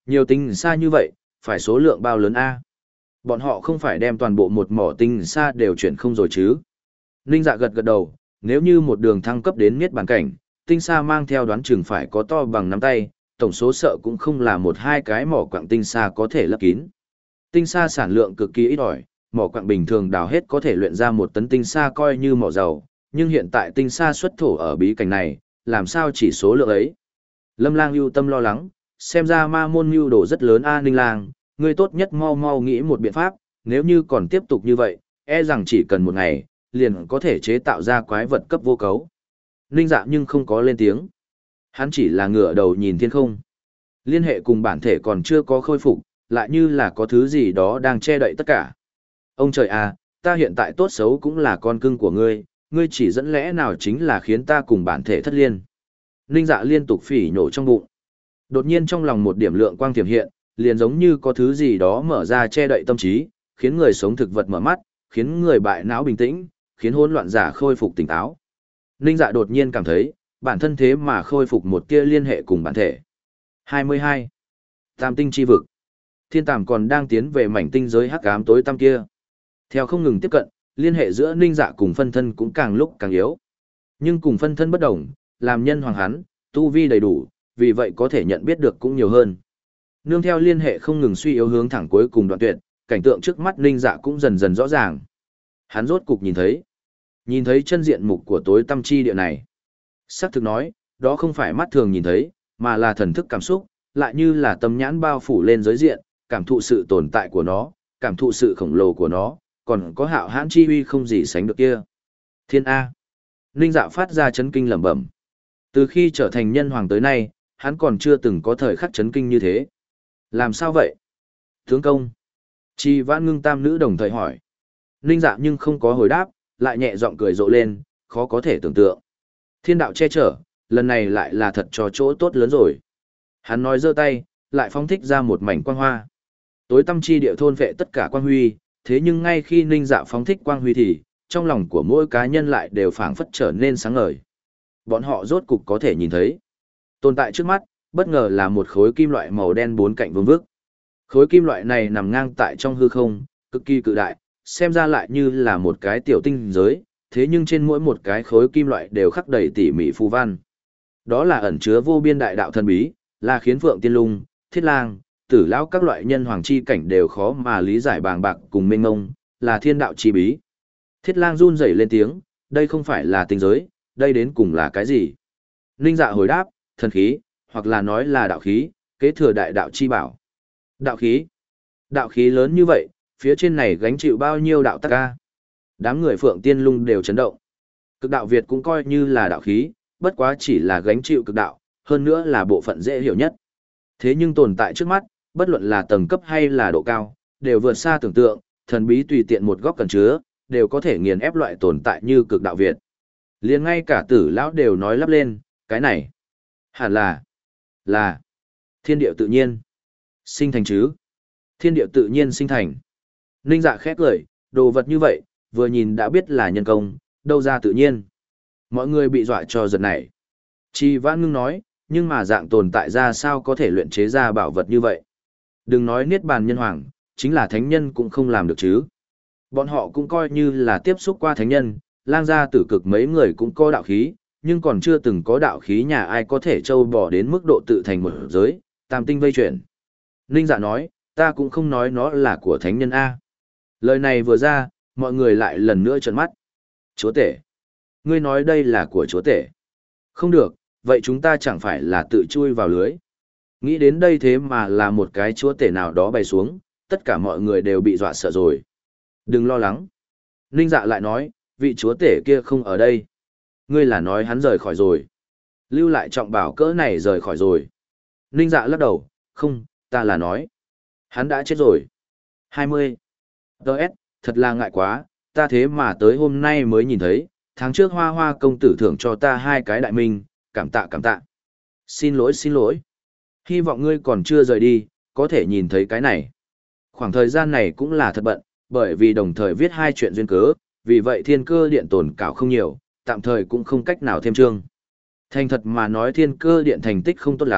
[SPEAKER 1] Nhiều tinh xa như vậy, phải số lượng bao lớn A. Bọn họ không phải đem toàn bộ một mỏ tinh xa đều chuyển không rồi chứ. Ninh Dạ gật gật đầu, nếu như một đường thăng cấp đến miết bàn cảnh, tinh xa mang theo đoán chừng phải có to bằng nắm tay, tổng số sợ cũng không là một hai cái mỏ quặng tinh xa có thể lấp kín. Tinh xa sản lượng cực kỳ ít ỏi, mỏ quặng bình thường đào hết có thể luyện ra một tấn tinh xa coi như mỏ dầu, nhưng hiện tại tinh xa xuất thổ ở bí cảnh này, làm sao chỉ số lượng ấy. Lâm Lang ưu tâm lo lắng, xem ra ma môn mưu đồ rất lớn a. Ninh Lang, ngươi tốt nhất mau mau nghĩ một biện pháp, nếu như còn tiếp tục như vậy, e rằng chỉ cần một ngày, liền có thể chế tạo ra quái vật cấp vô cấu. Ninh Dạ nhưng không có lên tiếng. Hắn chỉ là ngửa đầu nhìn thiên không. Liên hệ cùng bản thể còn chưa có khôi phục, lại như là có thứ gì đó đang che đậy tất cả. Ông trời à, ta hiện tại tốt xấu cũng là con cưng của ngươi, ngươi chỉ dẫn lẽ nào chính là khiến ta cùng bản thể thất liên. Ninh Dạ liên tục phỉ nhổ trong bụng. Đột nhiên trong lòng một điểm lượng quang tiềm hiện, liền giống như có thứ gì đó mở ra che đậy tâm trí, khiến người sống thực vật mở mắt, khiến người bại não bình tĩnh, khiến hỗn loạn giả khôi phục tỉnh táo. Ninh Dạ đột nhiên cảm thấy, bản thân thế mà khôi phục một tia liên hệ cùng bản thể. hai mươi hai. Tam tinh chi vực. Thiên Tàm còn đang tiến về mảnh tinh giới hắc ám tối tăm kia. Theo không ngừng tiếp cận, liên hệ giữa Ninh Dạ cùng phân thân cũng càng lúc càng yếu. Nhưng cùng phân thân bất đồng, làm nhân hoàng hắn, tu vi đầy đủ, vì vậy có thể nhận biết được cũng nhiều hơn. Nương theo liên hệ không ngừng suy yếu hướng thẳng cuối cùng đoạn tuyệt, cảnh tượng trước mắt Ninh Dạ cũng dần dần rõ ràng. Hắn rốt cục nhìn thấy, nhìn thấy chân diện mục của tối tăm chi địa này. Sắc thực nói, đó không phải mắt thường nhìn thấy, mà là thần thức cảm xúc, lại như là tâm nhãn bao phủ lên giới diện, cảm thụ sự tồn tại của nó, cảm thụ sự khổng lồ của nó, còn có hạo hãn chi uy không gì sánh được kia. Thiên A. Ninh Dạ phát ra chấn kinh lẩm bẩm. Từ khi trở thành nhân hoàng tới nay, hắn còn chưa từng có thời khắc chấn kinh như thế. Làm sao vậy? Tướng công. Chi Vãn Ngưng tam nữ đồng thời hỏi. Ninh Dạ nhưng không có hồi đáp, lại nhẹ giọng cười rộ lên, khó có thể tưởng tượng. Thiên đạo che chở, lần này lại là thật cho chỗ tốt lớn rồi. Hắn nói giơ tay, lại phóng thích ra một mảnh quang hoa. Tối tâm chi địa thôn vệ tất cả quang huy, thế nhưng ngay khi Ninh Dạ phóng thích quang huy thì, trong lòng của mỗi cá nhân lại đều phảng phất trở nên sáng ngời. Bọn họ rốt cục có thể nhìn thấy. Tồn tại trước mắt, bất ngờ là một khối kim loại màu đen bốn cạnh vương vức. Khối kim loại này nằm ngang tại trong hư không, cực kỳ cự đại, xem ra lại như là một cái tiểu tinh giới, thế nhưng trên mỗi một cái khối kim loại đều khắc đầy tỉ mỉ phù văn. Đó là ẩn chứa vô biên đại đạo thần bí, là khiến Phượng Tiên Lung, Thiết Lang, Tử Lão các loại nhân hoàng chi cảnh đều khó mà lý giải bàng bạc cùng mênh mông, là thiên đạo chi bí. Thiết Lang run rẩy lên tiếng, đây không phải là tinh giới, đây đến cùng là cái gì? Ninh Dạ hồi đáp, thần khí, hoặc là nói là đạo khí, kế thừa đại đạo chi bảo. Đạo khí? Đạo khí lớn như vậy, phía trên này gánh chịu bao nhiêu đạo tắc ca? Đám người Phượng Tiên Lung đều chấn động. Cực đạo Việt cũng coi như là đạo khí, bất quá chỉ là gánh chịu cực đạo, hơn nữa là bộ phận dễ hiểu nhất. Thế nhưng tồn tại trước mắt, bất luận là tầng cấp hay là độ cao, đều vượt xa tưởng tượng, thần bí tùy tiện một góc cần chứa, đều có thể nghiền ép loại tồn tại như cực đạo Việt. Liền ngay cả Tử Lão đều nói lắp lên, cái này, hẳn là, là, thiên địa tự nhiên, sinh thành chứ, thiên địa tự nhiên sinh thành. Ninh Dạ khét lời, đồ vật như vậy, vừa nhìn đã biết là nhân công, đâu ra tự nhiên. Mọi người bị dọa cho giật nảy. Chi Vãn Ngưng nói, nhưng mà dạng tồn tại ra sao có thể luyện chế ra bảo vật như vậy. Đừng nói niết bàn nhân hoàng, chính là thánh nhân cũng không làm được chứ. Bọn họ cũng coi như là tiếp xúc qua thánh nhân, lang gia tử cực mấy người cũng có đạo khí, nhưng còn chưa từng có đạo khí nhà ai có thể trâu bỏ đến mức độ tự thành một giới, tam tinh vây chuyển. Ninh Dạ nói, ta cũng không nói nó là của thánh nhân A. Lời này vừa ra, mọi người lại lần nữa trợn mắt. Chúa tể. Ngươi nói đây là của chúa tể. Không được, vậy chúng ta chẳng phải là tự chui vào lưới. Nghĩ đến đây thế mà là một cái chúa tể nào đó bày xuống, tất cả mọi người đều bị dọa sợ rồi. Đừng lo lắng. Ninh Dạ lại nói, vị chúa tể kia không ở đây. Ngươi là nói hắn rời khỏi rồi. Lưu lại trọng bảo cỡ này rời khỏi rồi. Ninh Dạ lắc đầu, không, ta là nói. Hắn đã chết rồi. hai mươi. Đợt, thật là ngại quá, ta thế mà tới hôm nay mới nhìn thấy, tháng trước Hoa Hoa công tử thưởng cho ta hai cái đại minh, cảm tạ cảm tạ. Xin lỗi xin lỗi. Hy vọng ngươi còn chưa rời đi, có thể nhìn thấy cái này. Khoảng thời gian này cũng là thật bận, bởi vì đồng thời viết hai chuyện duyên cớ, vì vậy thiên cơ điện tồn cảo không nhiều, tạm thời cũng không cách nào thêm chương. Thành thật mà nói thiên cơ điện thành tích không tốt lắm,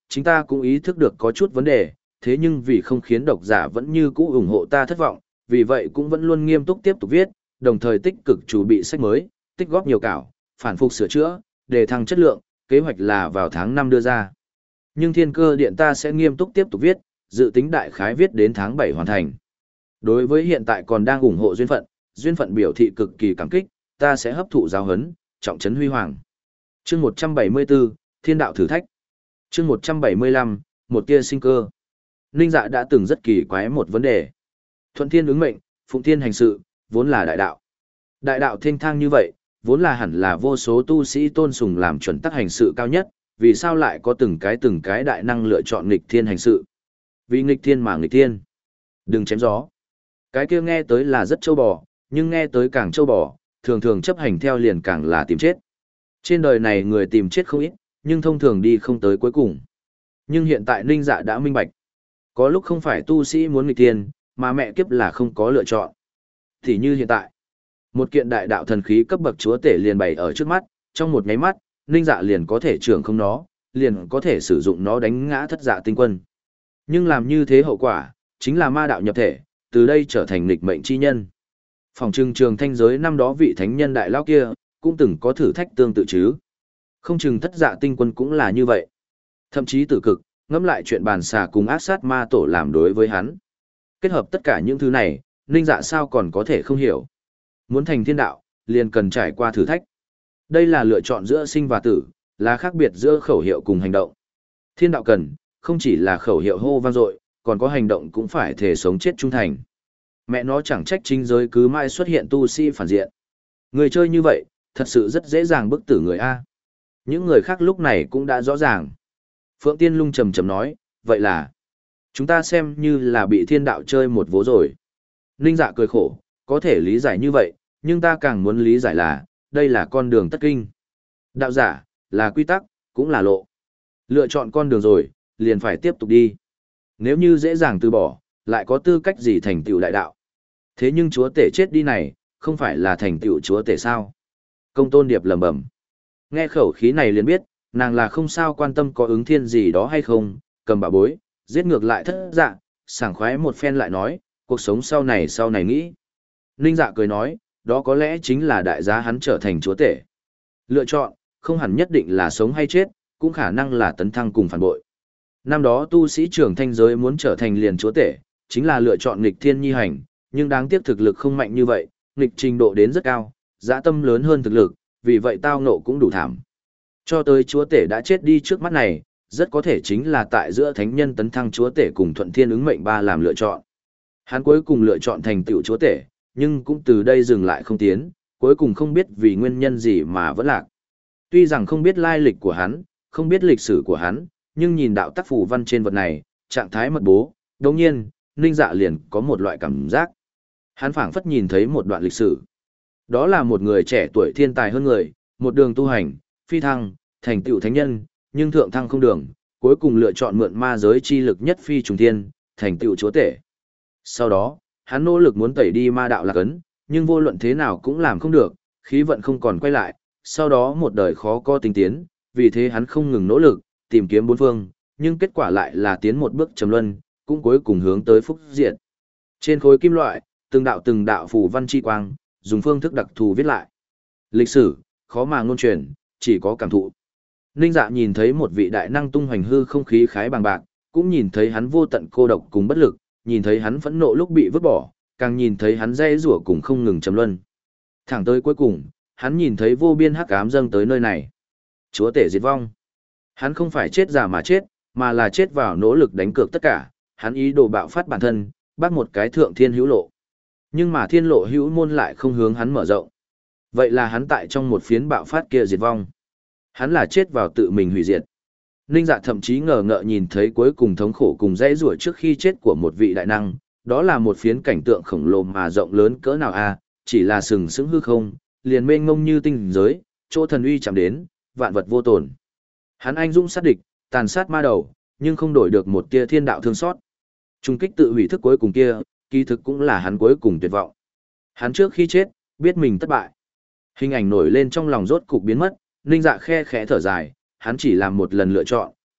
[SPEAKER 1] chính ta cũng ý thức được có chút vấn đề, thế nhưng vì không khiến độc giả vẫn như cũ ủng hộ ta thất vọng, vì vậy cũng vẫn luôn nghiêm túc tiếp tục viết, đồng thời tích cực chuẩn bị sách mới, tích góp nhiều cảo, phản phục sửa chữa, để thăng chất lượng, kế hoạch là vào tháng năm đưa ra. Nhưng Thiên Cơ Điện ta sẽ nghiêm túc tiếp tục viết, dự tính đại khái viết đến tháng bảy hoàn thành. Đối với hiện tại còn đang ủng hộ duyên phận, duyên phận biểu thị cực kỳ cảm kích, ta sẽ hấp thụ giáo huấn, trọng trấn huy hoàng. Chương một trăm bảy mươi tư, Thiên đạo thử thách. Chương một trăm bảy mươi lăm, một tia sinh cơ. Ninh Dạ đã từng rất kỳ quái một vấn đề. Thuận thiên ứng mệnh, phụng thiên hành sự, vốn là đại đạo. Đại đạo thênh thang như vậy, vốn là hẳn là vô số tu sĩ tôn sùng làm chuẩn tắc hành sự cao nhất, vì sao lại có từng cái từng cái đại năng lựa chọn nghịch thiên hành sự? Vì nghịch thiên mà nghịch thiên. Đừng chém gió. Cái kia nghe tới là rất châu bò, nhưng nghe tới càng châu bò, thường thường chấp hành theo liền càng là tìm chết. Trên đời này người tìm chết không ít, nhưng thông thường đi không tới cuối cùng. Nhưng hiện tại Ninh Dạ đã minh bạch. Có lúc không phải tu sĩ muốn nghịch thiên, mà mẹ kiếp là không có lựa chọn. Thì như hiện tại, một kiện đại đạo thần khí cấp bậc chúa tể liền bày ở trước mắt, trong một nháy mắt, Ninh Dạ liền có thể trưởng không nó, liền có thể sử dụng nó đánh ngã thất dạ tinh quân. Nhưng làm như thế hậu quả, chính là ma đạo nhập thể, từ đây trở thành nghịch mệnh chi nhân. Phòng trừng trường thanh giới năm đó vị thánh nhân đại lao kia, cũng từng có thử thách tương tự chứ. Không chừng thất dạ tinh quân cũng là như vậy. Thậm chí tử cực, ngẫm lại chuyện bàn xà cùng ác sát ma tổ làm đối với hắn. Kết hợp tất cả những thứ này, Ninh Dạ sao còn có thể không hiểu. Muốn thành thiên đạo, liền cần trải qua thử thách. Đây là lựa chọn giữa sinh và tử, là khác biệt giữa khẩu hiệu cùng hành động. Thiên đạo cần, không chỉ là khẩu hiệu hô vang dội, còn có hành động cũng phải thể sống chết trung thành. Mẹ nó chẳng trách chính giới cứ mãi xuất hiện tu sĩ phản diện. Người chơi như vậy, thật sự rất dễ dàng bức tử người A. Những người khác lúc này cũng đã rõ ràng. Phượng Tiên Lung trầm trầm nói, vậy là, chúng ta xem như là bị thiên đạo chơi một vố rồi. Ninh Dạ cười khổ, có thể lý giải như vậy, nhưng ta càng muốn lý giải là, đây là con đường tất kinh. Đạo giả, là quy tắc, cũng là lộ. Lựa chọn con đường rồi, liền phải tiếp tục đi. Nếu như dễ dàng từ bỏ, lại có tư cách gì thành tựu đại đạo. Thế nhưng chúa tể chết đi này, không phải là thành tựu chúa tể sao? Công Tôn Điệp lẩm bẩm. Nghe khẩu khí này liền biết, nàng là không sao quan tâm có ứng thiên gì đó hay không, cầm bà bối, giết ngược lại thất dạ, sảng khoái một phen lại nói, cuộc sống sau này sau này nghĩ. Ninh Dạ cười nói, đó có lẽ chính là đại giá hắn trở thành chúa tể. Lựa chọn, không hẳn nhất định là sống hay chết, cũng khả năng là tấn thăng cùng phản bội. Năm đó tu sĩ trưởng thanh giới muốn trở thành liền chúa tể, chính là lựa chọn nghịch thiên nhi hành, nhưng đáng tiếc thực lực không mạnh như vậy, nghịch trình độ đến rất cao, dã tâm lớn hơn thực lực, vì vậy tao nộ cũng đủ thảm. Cho tới chúa tể đã chết đi trước mắt này, rất có thể chính là tại giữa thánh nhân tấn thăng chúa tể cùng thuận thiên ứng mệnh ba làm lựa chọn. Hắn cuối cùng lựa chọn thành tựu chúa tể, nhưng cũng từ đây dừng lại không tiến, cuối cùng không biết vì nguyên nhân gì mà vẫn lạc. Tuy rằng không biết lai lịch của hắn, không biết lịch sử của hắn, nhưng nhìn đạo tác phù văn trên vật này, trạng thái mật bố, đồng nhiên, Ninh Dạ liền có một loại cảm giác. Hắn phảng phất nhìn thấy một đoạn lịch sử. Đó là một người trẻ tuổi thiên tài hơn người, một đường tu hành, phi thăng, thành tựu thánh nhân, nhưng thượng thăng không đường, cuối cùng lựa chọn mượn ma giới chi lực nhất phi trùng thiên, thành tựu chúa tể. Sau đó, hắn nỗ lực muốn tẩy đi ma đạo lạc ấn, nhưng vô luận thế nào cũng làm không được, khí vận không còn quay lại, sau đó một đời khó có tinh tiến, vì thế hắn không ngừng nỗ lực, tìm kiếm bốn phương, nhưng kết quả lại là tiến một bước trầm luân, cũng cuối cùng hướng tới phúc diệt. Trên khối kim loại, từng đạo từng đạo phù văn chi quang, dùng phương thức đặc thù viết lại. Lịch sử, khó mà ngôn truyền, chỉ có cảm thụ. Ninh Dạ nhìn thấy một vị đại năng tung hoành hư không khí khái bằng bạc, cũng nhìn thấy hắn vô tận cô độc cùng bất lực, nhìn thấy hắn phẫn nộ lúc bị vứt bỏ, càng nhìn thấy hắn dây rủa cùng không ngừng trầm luân. Thẳng tới cuối cùng, hắn nhìn thấy vô biên hắc ám dâng tới nơi này. Chúa tể diệt vong. Hắn không phải chết giả mà chết, mà là chết vào nỗ lực đánh cược tất cả, hắn ý đồ bạo phát bản thân, bắt một cái thượng thiên hữu lộ. Nhưng mà thiên lộ hữu môn lại không hướng hắn mở rộng. Vậy là hắn tại trong một phiến bạo phát kia diệt vong. Hắn là chết vào tự mình hủy diệt. Ninh Dạ thậm chí ngờ ngợ nhìn thấy cuối cùng thống khổ cùng dãy rủa trước khi chết của một vị đại năng, đó là một phiến cảnh tượng khổng lồ mà rộng lớn cỡ nào a, chỉ là sừng sững hư không, liền mênh mông như tinh giới, chỗ thần uy chạm đến, vạn vật vô tổn. Hắn anh dũng sát địch, tàn sát ma đầu, nhưng không đổi được một tia thiên đạo thương xót. Trung kích tự hủy thức cuối cùng kia, kỳ thực cũng là hắn cuối cùng tuyệt vọng. Hắn trước khi chết, biết mình thất bại. Hình ảnh nổi lên trong lòng rốt cục biến mất, Ninh Dạ khe khẽ thở dài, hắn chỉ làm một lần lựa chọn,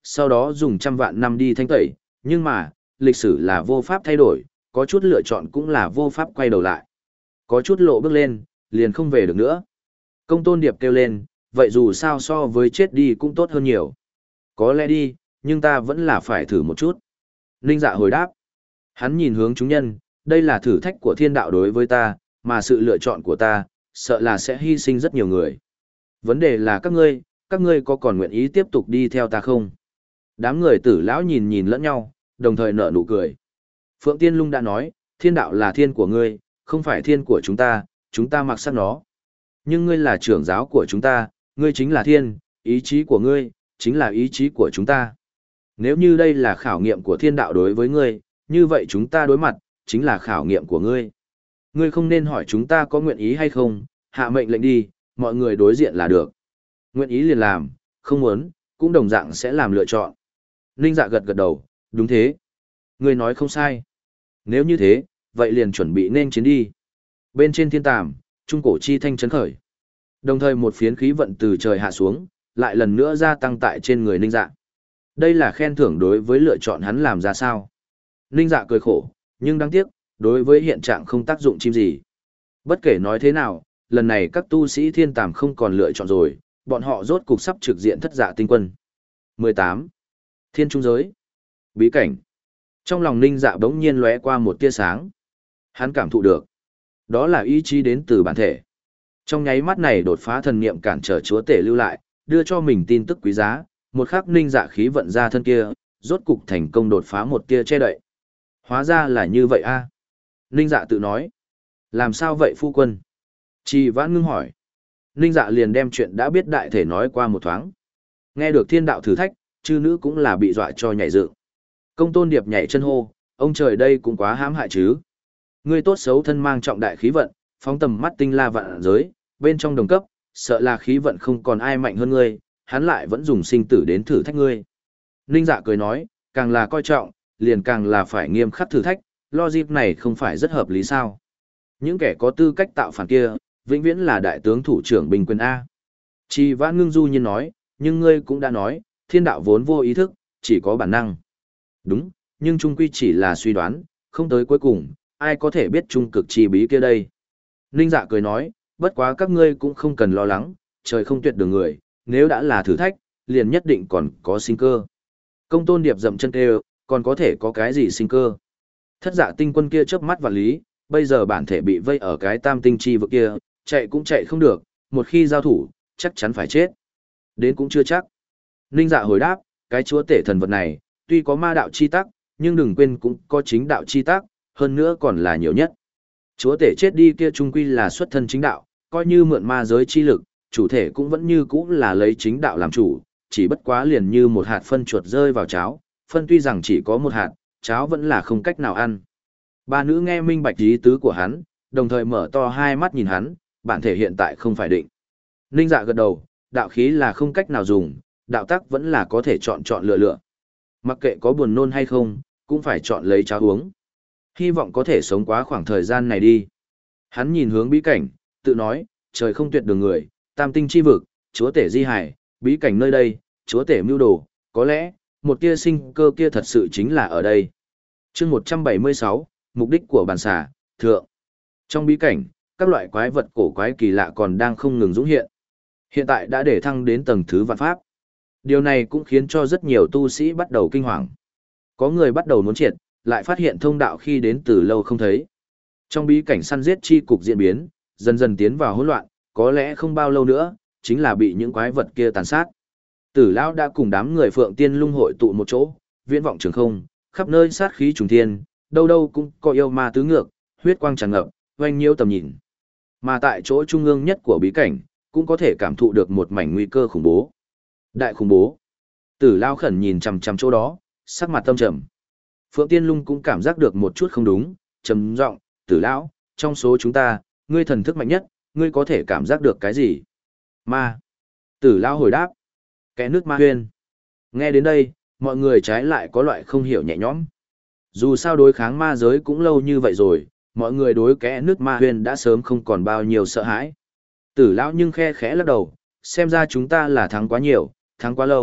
[SPEAKER 1] sau đó dùng trăm vạn năm đi thanh tẩy, nhưng mà, lịch sử là vô pháp thay đổi, có chút lựa chọn cũng là vô pháp quay đầu lại. Có chút lộ bước lên, liền không về được nữa. Công tôn điệp kêu lên, vậy dù sao so với chết đi cũng tốt hơn nhiều. Có lẽ đi, nhưng ta vẫn là phải thử một chút. Ninh Dạ hồi đáp. Hắn nhìn hướng chúng nhân, đây là thử thách của thiên đạo đối với ta, mà sự lựa chọn của ta, sợ là sẽ hy sinh rất nhiều người. Vấn đề là các ngươi, các ngươi có còn nguyện ý tiếp tục đi theo ta không? Đám người tử lão nhìn nhìn lẫn nhau, đồng thời nở nụ cười. Phượng Tiên Lung đã nói, thiên đạo là thiên của ngươi, không phải thiên của chúng ta, chúng ta mặc sắc nó. Nhưng ngươi là trưởng giáo của chúng ta, ngươi chính là thiên, ý chí của ngươi, chính là ý chí của chúng ta. Nếu như đây là khảo nghiệm của thiên đạo đối với ngươi, như vậy chúng ta đối mặt, chính là khảo nghiệm của ngươi. Ngươi không nên hỏi chúng ta có nguyện ý hay không, hạ mệnh lệnh đi, mọi người đối diện là được. Nguyện ý liền làm, không muốn, cũng đồng dạng sẽ làm lựa chọn. Ninh Dạ gật gật đầu, đúng thế. Ngươi nói không sai. Nếu như thế, vậy liền chuẩn bị nên chiến đi. Bên trên thiên tàm, trung cổ chi thanh chấn khởi. Đồng thời một phiến khí vận từ trời hạ xuống, lại lần nữa gia tăng tại trên người Ninh Dạ. Đây là khen thưởng đối với lựa chọn hắn làm ra sao. Ninh Dạ cười khổ, nhưng đáng tiếc, đối với hiện trạng không tác dụng chim gì. Bất kể nói thế nào, lần này các tu sĩ thiên tàm không còn lựa chọn rồi, bọn họ rốt cục sắp trực diện thất dạ tinh quân. mười tám. Thiên trung giới. Bí cảnh. Trong lòng Ninh Dạ bỗng nhiên lóe qua một tia sáng. Hắn cảm thụ được. Đó là ý chí đến từ bản thể. Trong nháy mắt này đột phá thần niệm cản trở chúa tể lưu lại, đưa cho mình tin tức quý giá, một khắc Ninh Dạ khí vận ra thân kia, rốt cục thành công đột phá một tia che đậy. Hóa ra là như vậy a. Ninh Dạ tự nói. Làm sao vậy phu quân? Trì Vãn ngưng hỏi. Ninh Dạ liền đem chuyện đã biết đại thể nói qua một thoáng. Nghe được thiên đạo thử thách, chư nữ cũng là bị dọa cho nhảy dựng. Công tôn điệp nhảy chân hô, ông trời đây cũng quá hãm hại chứ. Ngươi tốt xấu thân mang trọng đại khí vận, phóng tầm mắt tinh la vạn giới, bên trong đồng cấp, sợ là khí vận không còn ai mạnh hơn ngươi, hắn lại vẫn dùng sinh tử đến thử thách ngươi. Ninh Dạ cười nói, càng là coi trọng, liền càng là phải nghiêm khắc thử thách, logic này không phải rất hợp lý sao. Những kẻ có tư cách tạo phản kia, vĩnh viễn là đại tướng thủ trưởng bình quyền A. Trì Vãn ngưng du nhiên nói, nhưng ngươi cũng đã nói, thiên đạo vốn vô ý thức, chỉ có bản năng. Đúng, nhưng trung quy chỉ là suy đoán, không tới cuối cùng, ai có thể biết trung cực chi bí kia đây. Ninh Dạ cười nói, bất quá các ngươi cũng không cần lo lắng, trời không tuyệt đường người, nếu đã là thử thách, liền nhất định còn có sinh cơ. Công tôn điệp dậm chân kêu, còn có thể có cái gì sinh cơ. Thất dạ tinh quân kia chớp mắt và lý, bây giờ bản thể bị vây ở cái tam tinh chi vực kia, chạy cũng chạy không được, một khi giao thủ, chắc chắn phải chết. Đến cũng chưa chắc. Ninh Dạ hồi đáp, cái chúa tể thần vật này, tuy có ma đạo chi tắc, nhưng đừng quên cũng có chính đạo chi tắc, hơn nữa còn là nhiều nhất. Chúa tể chết đi kia trung quy là xuất thân chính đạo, coi như mượn ma giới chi lực, chủ thể cũng vẫn như cũ là lấy chính đạo làm chủ, chỉ bất quá liền như một hạt phân chuột rơi vào cháo, phân tuy rằng chỉ có một hạt, cháo vẫn là không cách nào ăn. Ba nữ nghe minh bạch ý tứ của hắn, đồng thời mở to hai mắt nhìn hắn, bản thể hiện tại không phải định. Ninh Dạ gật đầu, đạo khí là không cách nào dùng, đạo tắc vẫn là có thể chọn chọn lựa lựa. Mặc kệ có buồn nôn hay không, cũng phải chọn lấy cháo uống. Hy vọng có thể sống quá khoảng thời gian này đi. Hắn nhìn hướng bí cảnh, tự nói, trời không tuyệt đường người, tam tinh chi vực, chúa tể di hải, bí cảnh nơi đây, chúa tể mưu đồ, có lẽ, một tia sinh cơ kia thật sự chính là ở đây. chương một trăm bảy mươi sáu, mục đích của bàn xà, thượng. Trong bí cảnh, các loại quái vật cổ quái kỳ lạ còn đang không ngừng dũng hiện. Hiện tại đã để thăng đến tầng thứ vạn pháp. Điều này cũng khiến cho rất nhiều tu sĩ bắt đầu kinh hoàng. Có người bắt đầu muốn triệt, lại phát hiện thông đạo khi đến từ lâu không thấy. Trong bí cảnh săn giết chi cục diễn biến, dần dần tiến vào hỗn loạn, có lẽ không bao lâu nữa, chính là bị những quái vật kia tàn sát. Tử Lão đã cùng đám người Phượng Tiên Lung hội tụ một chỗ, viễn vọng trường không, khắp nơi sát khí trùng thiên, đâu đâu cũng có yêu ma tứ ngược, huyết quang tràn ngập, oanh nhiễu tầm nhìn. Mà tại chỗ trung ương nhất của bí cảnh, cũng có thể cảm thụ được một mảnh nguy cơ khủng bố. Đại khủng bố. Tử Lão khẩn nhìn chằm chằm chỗ đó, sắc mặt tâm trầm. Phượng Tiên Lung cũng cảm giác được một chút không đúng, trầm giọng, Tử Lão, trong số chúng ta, ngươi thần thức mạnh nhất, ngươi có thể cảm giác được cái gì? Ma. Tử Lão hồi đáp, kẽ nước ma huyên. Nghe đến đây, mọi người trái lại có loại không hiểu nhẹ nhõm. Dù sao đối kháng ma giới cũng lâu như vậy rồi, mọi người đối kẽ nước ma huyên đã sớm không còn bao nhiêu sợ hãi. Tử Lão nhưng khe khẽ lắc đầu, xem ra chúng ta là thắng quá nhiều, thắng quá lâu,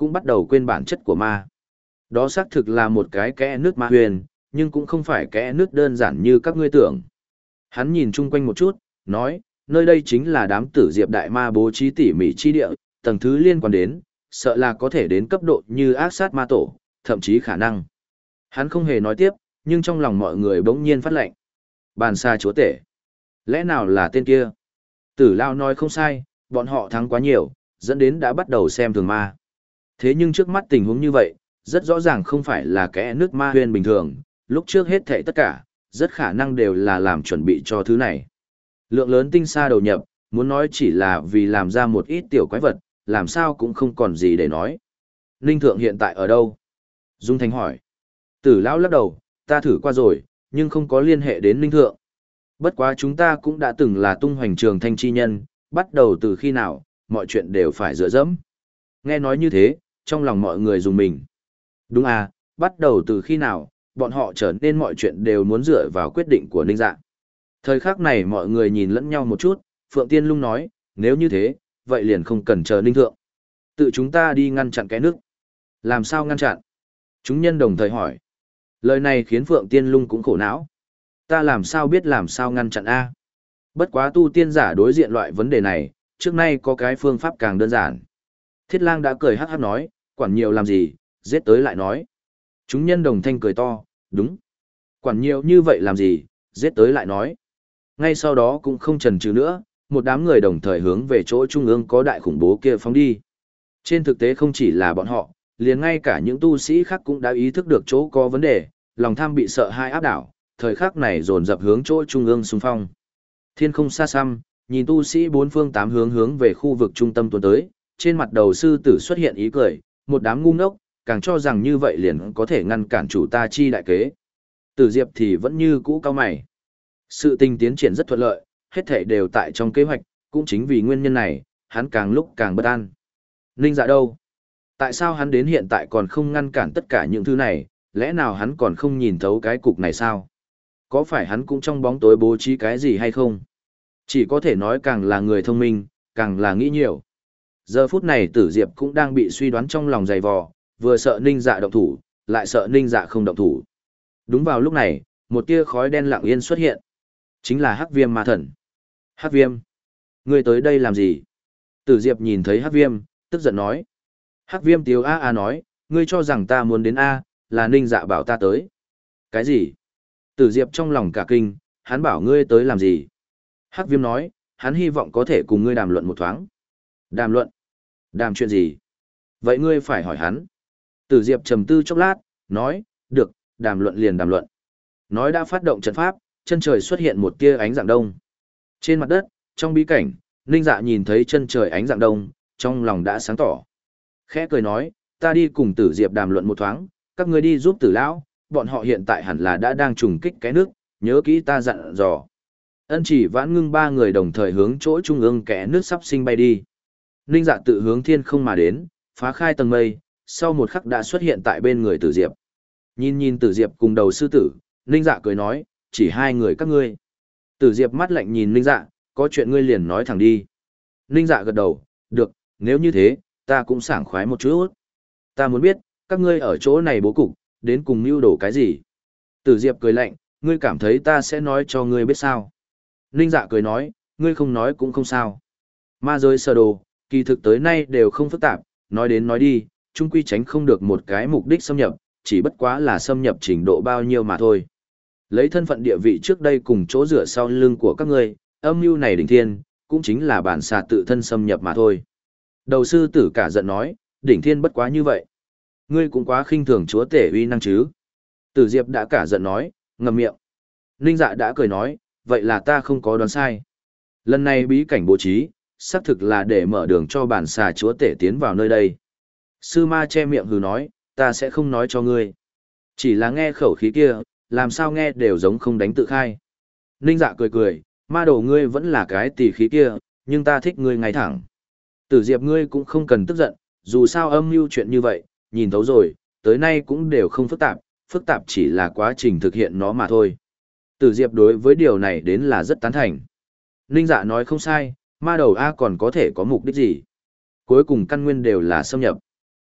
[SPEAKER 1] cũng bắt đầu quên bản chất của ma. Đó xác thực là một cái kẽ nước ma huyền, nhưng cũng không phải kẽ nước đơn giản như các ngươi tưởng. Hắn nhìn chung quanh một chút, nói, nơi đây chính là đám tử diệp đại ma bố trí tỉ mỉ chi địa, tầng thứ liên quan đến, sợ là có thể đến cấp độ như ác sát ma tổ, thậm chí khả năng. Hắn không hề nói tiếp, nhưng trong lòng mọi người bỗng nhiên phát lệnh. Bàn xa chúa tể. Lẽ nào là tên kia? Tử Lao nói không sai, bọn họ thắng quá nhiều, dẫn đến đã bắt đầu xem thường ma. Thế nhưng trước mắt tình huống như vậy, rất rõ ràng không phải là kẽ nước ma huyền bình thường, lúc trước hết thảy tất cả, rất khả năng đều là làm chuẩn bị cho thứ này. Lượng lớn tinh sa đầu nhập, muốn nói chỉ là vì làm ra một ít tiểu quái vật, làm sao cũng không còn gì để nói. Ninh Thượng hiện tại ở đâu? Dung Thanh hỏi. Tử Lão lắc đầu, ta thử qua rồi, nhưng không có liên hệ đến Ninh Thượng. Bất quá chúng ta cũng đã từng là tung hoành trường thanh chi nhân, bắt đầu từ khi nào, mọi chuyện đều phải dựa dẫm. Nghe nói như thế, trong lòng mọi người dùng mình. Đúng à, bắt đầu từ khi nào, bọn họ trở nên mọi chuyện đều muốn dựa vào quyết định của Ninh Dạ. Thời khắc này mọi người nhìn lẫn nhau một chút, Phượng Tiên Lung nói, nếu như thế, vậy liền không cần chờ Ninh Thượng. Tự chúng ta đi ngăn chặn cái nước. Làm sao ngăn chặn? Chúng nhân đồng thời hỏi. Lời này khiến Phượng Tiên Lung cũng khổ não. Ta làm sao biết làm sao ngăn chặn A? Bất quá tu tiên giả đối diện loại vấn đề này, trước nay có cái phương pháp càng đơn giản. Thiết Lang đã cười hắc hắc nói, quản nhiều làm gì, giết tới lại nói. Chúng nhân đồng thanh cười to, đúng. Quản nhiều như vậy làm gì, giết tới lại nói. Ngay sau đó cũng không chần chừ nữa, một đám người đồng thời hướng về chỗ trung ương có đại khủng bố kia phóng đi. Trên thực tế không chỉ là bọn họ, liền ngay cả những tu sĩ khác cũng đã ý thức được chỗ có vấn đề, lòng tham bị sợ hai áp đảo, thời khắc này dồn dập hướng chỗ trung ương xung phong. Thiên không xa xăm, nhìn tu sĩ bốn phương tám hướng hướng về khu vực trung tâm tuần tới, trên mặt đầu sư tử xuất hiện ý cười, một đám ngu ngốc, càng cho rằng như vậy liền có thể ngăn cản chủ ta chi đại kế. Tử Diệp thì vẫn như cũ cao mày. Sự tình tiến triển rất thuận lợi, hết thảy đều tại trong kế hoạch, cũng chính vì nguyên nhân này, hắn càng lúc càng bất an. Ninh Dạ đâu? Tại sao hắn đến hiện tại còn không ngăn cản tất cả những thứ này, lẽ nào hắn còn không nhìn thấu cái cục này sao? Có phải hắn cũng trong bóng tối bố trí cái gì hay không? Chỉ có thể nói càng là người thông minh, càng là nghĩ nhiều. Giờ phút này Tử Diệp cũng đang bị suy đoán trong lòng dày vò, vừa sợ Ninh Dạ động thủ, lại sợ Ninh Dạ không động thủ. Đúng vào lúc này, một tia khói đen lặng yên xuất hiện. Chính là Hắc Viêm ma thần. Hắc Viêm, ngươi tới đây làm gì? Tử Diệp nhìn thấy Hắc Viêm, tức giận nói. Hắc Viêm tiếu a a nói, ngươi cho rằng ta muốn đến A, là Ninh Dạ bảo ta tới. Cái gì? Tử Diệp trong lòng cả kinh, hắn bảo ngươi tới làm gì? Hắc Viêm nói, hắn hy vọng có thể cùng ngươi đàm luận một thoáng. Đàm luận? Đàm chuyện gì? Vậy ngươi phải hỏi hắn. Tử Diệp trầm tư chốc lát, nói, được, đàm luận liền đàm luận. Nói đã phát động trận pháp, chân trời xuất hiện một tia ánh dạng đông. Trên mặt đất, trong bí cảnh, Ninh Dạ nhìn thấy chân trời ánh dạng đông, trong lòng đã sáng tỏ. Khẽ cười nói, ta đi cùng Tử Diệp đàm luận một thoáng, các ngươi đi giúp Tử Lão, bọn họ hiện tại hẳn là đã đang trùng kích cái nước, nhớ kỹ ta dặn dò. Ân Chỉ Vãn Ngưng ba người đồng thời hướng chỗ trung ương kẽ nước sắp sinh bay đi. Ninh Dạ tự hướng thiên không mà đến, phá khai tầng mây, sau một khắc đã xuất hiện tại bên người Tử Diệp. Nhìn nhìn Tử Diệp cùng đầu sư tử, Ninh Dạ cười nói, chỉ hai người các ngươi. Tử Diệp mắt lạnh nhìn Ninh Dạ, có chuyện ngươi liền nói thẳng đi. Ninh Dạ gật đầu, được, nếu như thế, ta cũng sảng khoái một chút. Ta muốn biết, các ngươi ở chỗ này bố cục, đến cùng mưu đồ cái gì? Tử Diệp cười lạnh, ngươi cảm thấy ta sẽ nói cho ngươi biết sao? Ninh Dạ cười nói, ngươi không nói cũng không sao. Ma giới sơ đồ, kỳ thực tới nay đều không phức tạp, nói đến nói đi, chung quy tránh không được một cái mục đích xâm nhập, chỉ bất quá là xâm nhập trình độ bao nhiêu mà thôi. Lấy thân phận địa vị trước đây cùng chỗ dựa sau lưng của các ngươi, âm mưu này đỉnh thiên, cũng chính là bản xà tự thân xâm nhập mà thôi. Đầu sư tử cả giận nói, đỉnh thiên bất quá như vậy. Ngươi cũng quá khinh thường chúa tể uy năng chứ. Tử Diệp đã cả giận nói, ngậm miệng. Ninh Dạ đã cười nói, vậy là ta không có đoán sai. Lần này bí cảnh bố trí, xác thực là để mở đường cho bản xà chúa tể tiến vào nơi đây. Sư ma che miệng hừ nói, ta sẽ không nói cho ngươi. Chỉ là nghe khẩu khí kia, làm sao nghe đều giống không đánh tự khai. Ninh Dạ cười cười, ma đầu ngươi vẫn là cái tỳ khí kia, nhưng ta thích ngươi ngay thẳng. Tử Diệp ngươi cũng không cần tức giận, dù sao âm mưu chuyện như vậy, nhìn thấu rồi, tới nay cũng đều không phức tạp, phức tạp chỉ là quá trình thực hiện nó mà thôi. Tử Diệp đối với điều này đến là rất tán thành. Ninh Dạ nói không sai, ma đầu A còn có thể có mục đích gì? Cuối cùng căn nguyên đều là xâm nhập.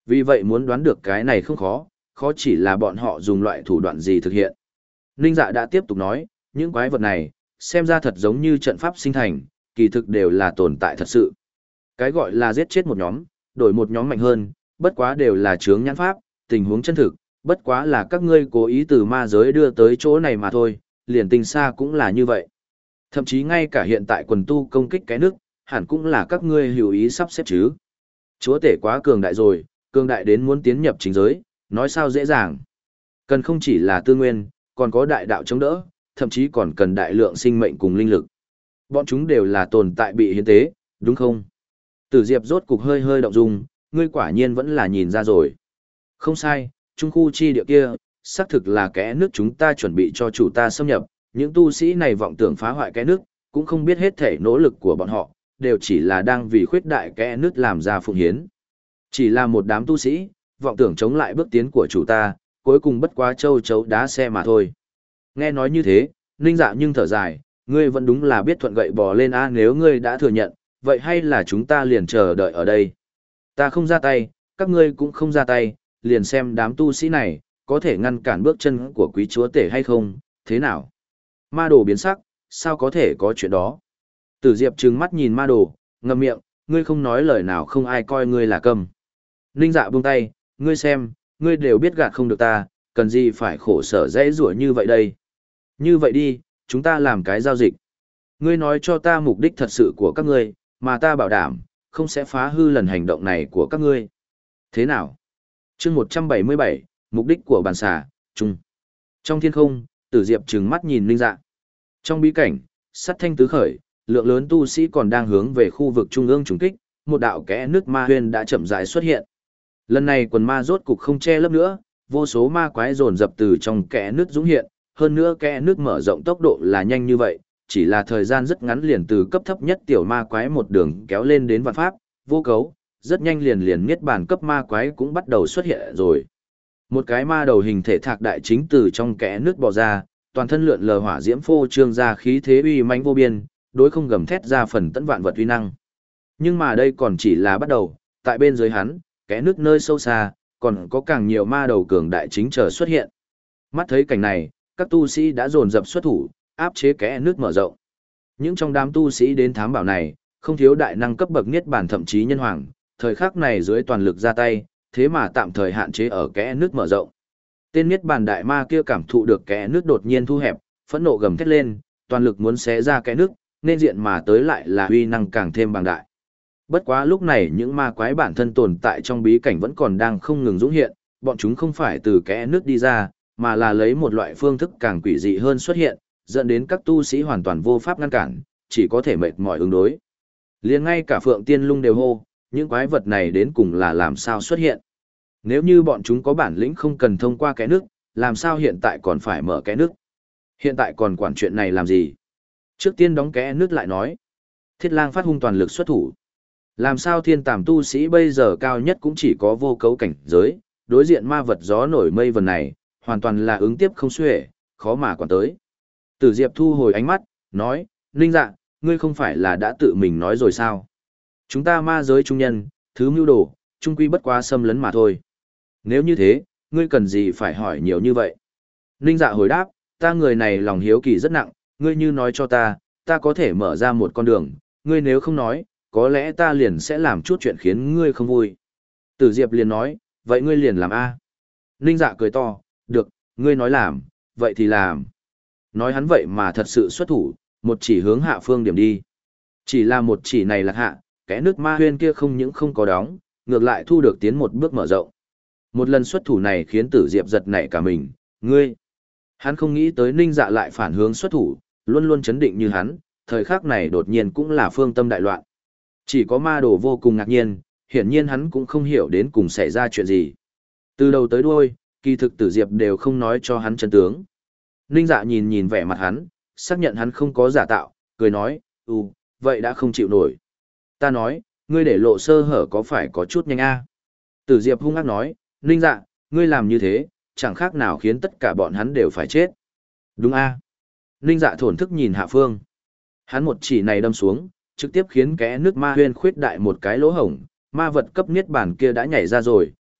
[SPEAKER 1] Vì vậy muốn đoán được cái này không khó, khó chỉ là bọn họ dùng loại thủ đoạn gì thực hiện. Ninh Dạ đã tiếp tục nói, những quái vật này, xem ra thật giống như trận pháp sinh thành, kỳ thực đều là tồn tại thật sự. Cái gọi là giết chết một nhóm, đổi một nhóm mạnh hơn, bất quá đều là chướng nhãn pháp, tình huống chân thực, bất quá là các ngươi cố ý từ ma giới đưa tới chỗ này mà thôi, liền tinh xa cũng là như vậy. Thậm chí ngay cả hiện tại quần tu công kích cái nước, hẳn cũng là các ngươi hiểu ý sắp xếp chứ. Chúa tể quá cường đại rồi, cường đại đến muốn tiến nhập chính giới, nói sao dễ dàng. Cần không chỉ là tư nguyên, còn có đại đạo chống đỡ, thậm chí còn cần đại lượng sinh mệnh cùng linh lực. Bọn chúng đều là tồn tại bị hiến tế, đúng không? Tử Diệp rốt cục hơi hơi động dung, ngươi quả nhiên vẫn là nhìn ra rồi. Không sai, trung khu chi địa kia, xác thực là kẽ nước chúng ta chuẩn bị cho chủ ta xâm nhập, những tu sĩ này vọng tưởng phá hoại kẽ nước, cũng không biết hết thể nỗ lực của bọn họ, đều chỉ là đang vì khuyết đại kẽ nước làm ra phụng hiến. Chỉ là một đám tu sĩ, vọng tưởng chống lại bước tiến của chủ ta, cuối cùng bất quá châu chấu đá xe mà thôi. Nghe nói như thế, Ninh Dạ nhưng thở dài, ngươi vẫn đúng là biết thuận gậy bò lên a, nếu ngươi đã thừa nhận, vậy hay là chúng ta liền chờ đợi ở đây. Ta không ra tay, các ngươi cũng không ra tay, liền xem đám tu sĩ này, có thể ngăn cản bước chân của quý chúa tể hay không, thế nào? Ma đồ biến sắc, sao có thể có chuyện đó? Tử Diệp trừng mắt nhìn ma đồ, ngậm miệng, ngươi không nói lời nào không ai coi ngươi là câm. Ninh Dạ buông tay, ngươi xem, ngươi đều biết gạt không được ta, cần gì phải khổ sở dễ rủa như vậy đây. Như vậy đi, chúng ta làm cái giao dịch. Ngươi nói cho ta mục đích thật sự của các ngươi, mà ta bảo đảm, không sẽ phá hư lần hành động này của các ngươi. Thế nào? Chương một trăm bảy mươi bảy, mục đích của bàn xà, chung. Trong thiên không, Tử Diệp trừng mắt nhìn Ninh Dạ. Trong bí cảnh, sắt thanh tứ khởi, lượng lớn tu sĩ còn đang hướng về khu vực trung ương trùng kích, một đạo kẽ nước ma huyên đã chậm rãi xuất hiện. Lần này quần ma rốt cục không che lấp nữa, vô số ma quái dồn dập từ trong kẽ nước dũng hiện, hơn nữa kẽ nước mở rộng tốc độ là nhanh như vậy, chỉ là thời gian rất ngắn liền từ cấp thấp nhất tiểu ma quái một đường kéo lên đến vạn pháp, vô cấu, rất nhanh liền liền niết bàn cấp ma quái cũng bắt đầu xuất hiện rồi. Một cái ma đầu hình thể thạc đại chính từ trong kẽ nước bò ra, toàn thân lượn lờ hỏa diễm phô trương ra khí thế uy mãnh vô biên, đối không gầm thét ra phần tận vạn vật uy năng. Nhưng mà đây còn chỉ là bắt đầu, tại bên dưới hắn, kẽ nước nơi sâu xa, còn có càng nhiều ma đầu cường đại chính chờ xuất hiện. Mắt thấy cảnh này, các tu sĩ đã dồn dập xuất thủ, áp chế kẽ nước mở rộng. Những trong đám tu sĩ đến thám bảo này, không thiếu đại năng cấp bậc niết bàn thậm chí nhân hoàng, thời khắc này dưới toàn lực ra tay, thế mà tạm thời hạn chế ở kẽ nước mở rộng. Tên niết bàn đại ma kia cảm thụ được kẽ nước đột nhiên thu hẹp, phẫn nộ gầm thét lên, toàn lực muốn xé ra kẽ nước, nên diện mà tới lại là uy năng càng thêm bằng đại. Bất quá lúc này những ma quái bản thân tồn tại trong bí cảnh vẫn còn đang không ngừng dũng hiện, bọn chúng không phải từ kẽ nước đi ra, mà là lấy một loại phương thức càng quỷ dị hơn xuất hiện, dẫn đến các tu sĩ hoàn toàn vô pháp ngăn cản, chỉ có thể mệt mỏi ứng đối. Liền ngay cả Phượng Tiên Lung đều hô, những quái vật này đến cùng là làm sao xuất hiện. Nếu như bọn chúng có bản lĩnh không cần thông qua kẽ nước, làm sao hiện tại còn phải mở kẽ nước? Hiện tại còn quản chuyện này làm gì? Trước tiên đóng kẽ nước lại nói. Thiết Lang phát hung toàn lực xuất thủ. Làm sao thiên tàm tu sĩ bây giờ cao nhất cũng chỉ có vô cấu cảnh giới, đối diện ma vật gió nổi mây vần này, hoàn toàn là ứng tiếp không xuể, khó mà quản tới. Tử Diệp thu hồi ánh mắt, nói, Ninh Dạ, ngươi không phải là đã tự mình nói rồi sao? Chúng ta ma giới trung nhân, thứ mưu đồ, trung quy bất quá xâm lấn mà thôi. Nếu như thế, ngươi cần gì phải hỏi nhiều như vậy? Ninh Dạ hồi đáp, ta người này lòng hiếu kỳ rất nặng, ngươi như nói cho ta, ta có thể mở ra một con đường, ngươi nếu không nói, có lẽ ta liền sẽ làm chút chuyện khiến ngươi không vui. Tử Diệp liền nói, vậy ngươi liền làm A. Ninh Dạ cười to, được, ngươi nói làm, vậy thì làm. Nói hắn vậy mà thật sự xuất thủ, một chỉ hướng hạ phương điểm đi. Chỉ là một chỉ này lạc hạ, kẽ nước ma huyên kia không những không có đóng, ngược lại thu được tiến một bước mở rộng. Một lần xuất thủ này khiến Tử Diệp giật nảy cả mình, ngươi. Hắn không nghĩ tới Ninh Dạ lại phản hướng xuất thủ, luôn luôn chấn định như hắn, thời khắc này đột nhiên cũng là phương tâm đại loạn. Chỉ có ma đồ vô cùng ngạc nhiên, hiển nhiên hắn cũng không hiểu đến cùng xảy ra chuyện gì. Từ đầu tới đuôi, kỳ thực Tử Diệp đều không nói cho hắn chân tướng. Ninh Dạ nhìn nhìn vẻ mặt hắn, xác nhận hắn không có giả tạo, cười nói, ừ, vậy đã không chịu nổi. Ta nói, ngươi để lộ sơ hở có phải có chút nhanh a? Tử Diệp hung ác nói, Ninh Dạ, ngươi làm như thế, chẳng khác nào khiến tất cả bọn hắn đều phải chết. Đúng a? Ninh Dạ thổn thức nhìn hạ phương. Hắn một chỉ này đâm xuống, trực tiếp khiến kẽ nước ma huyên khuyết đại một cái lỗ hổng, ma vật cấp niết bàn kia đã nhảy ra rồi,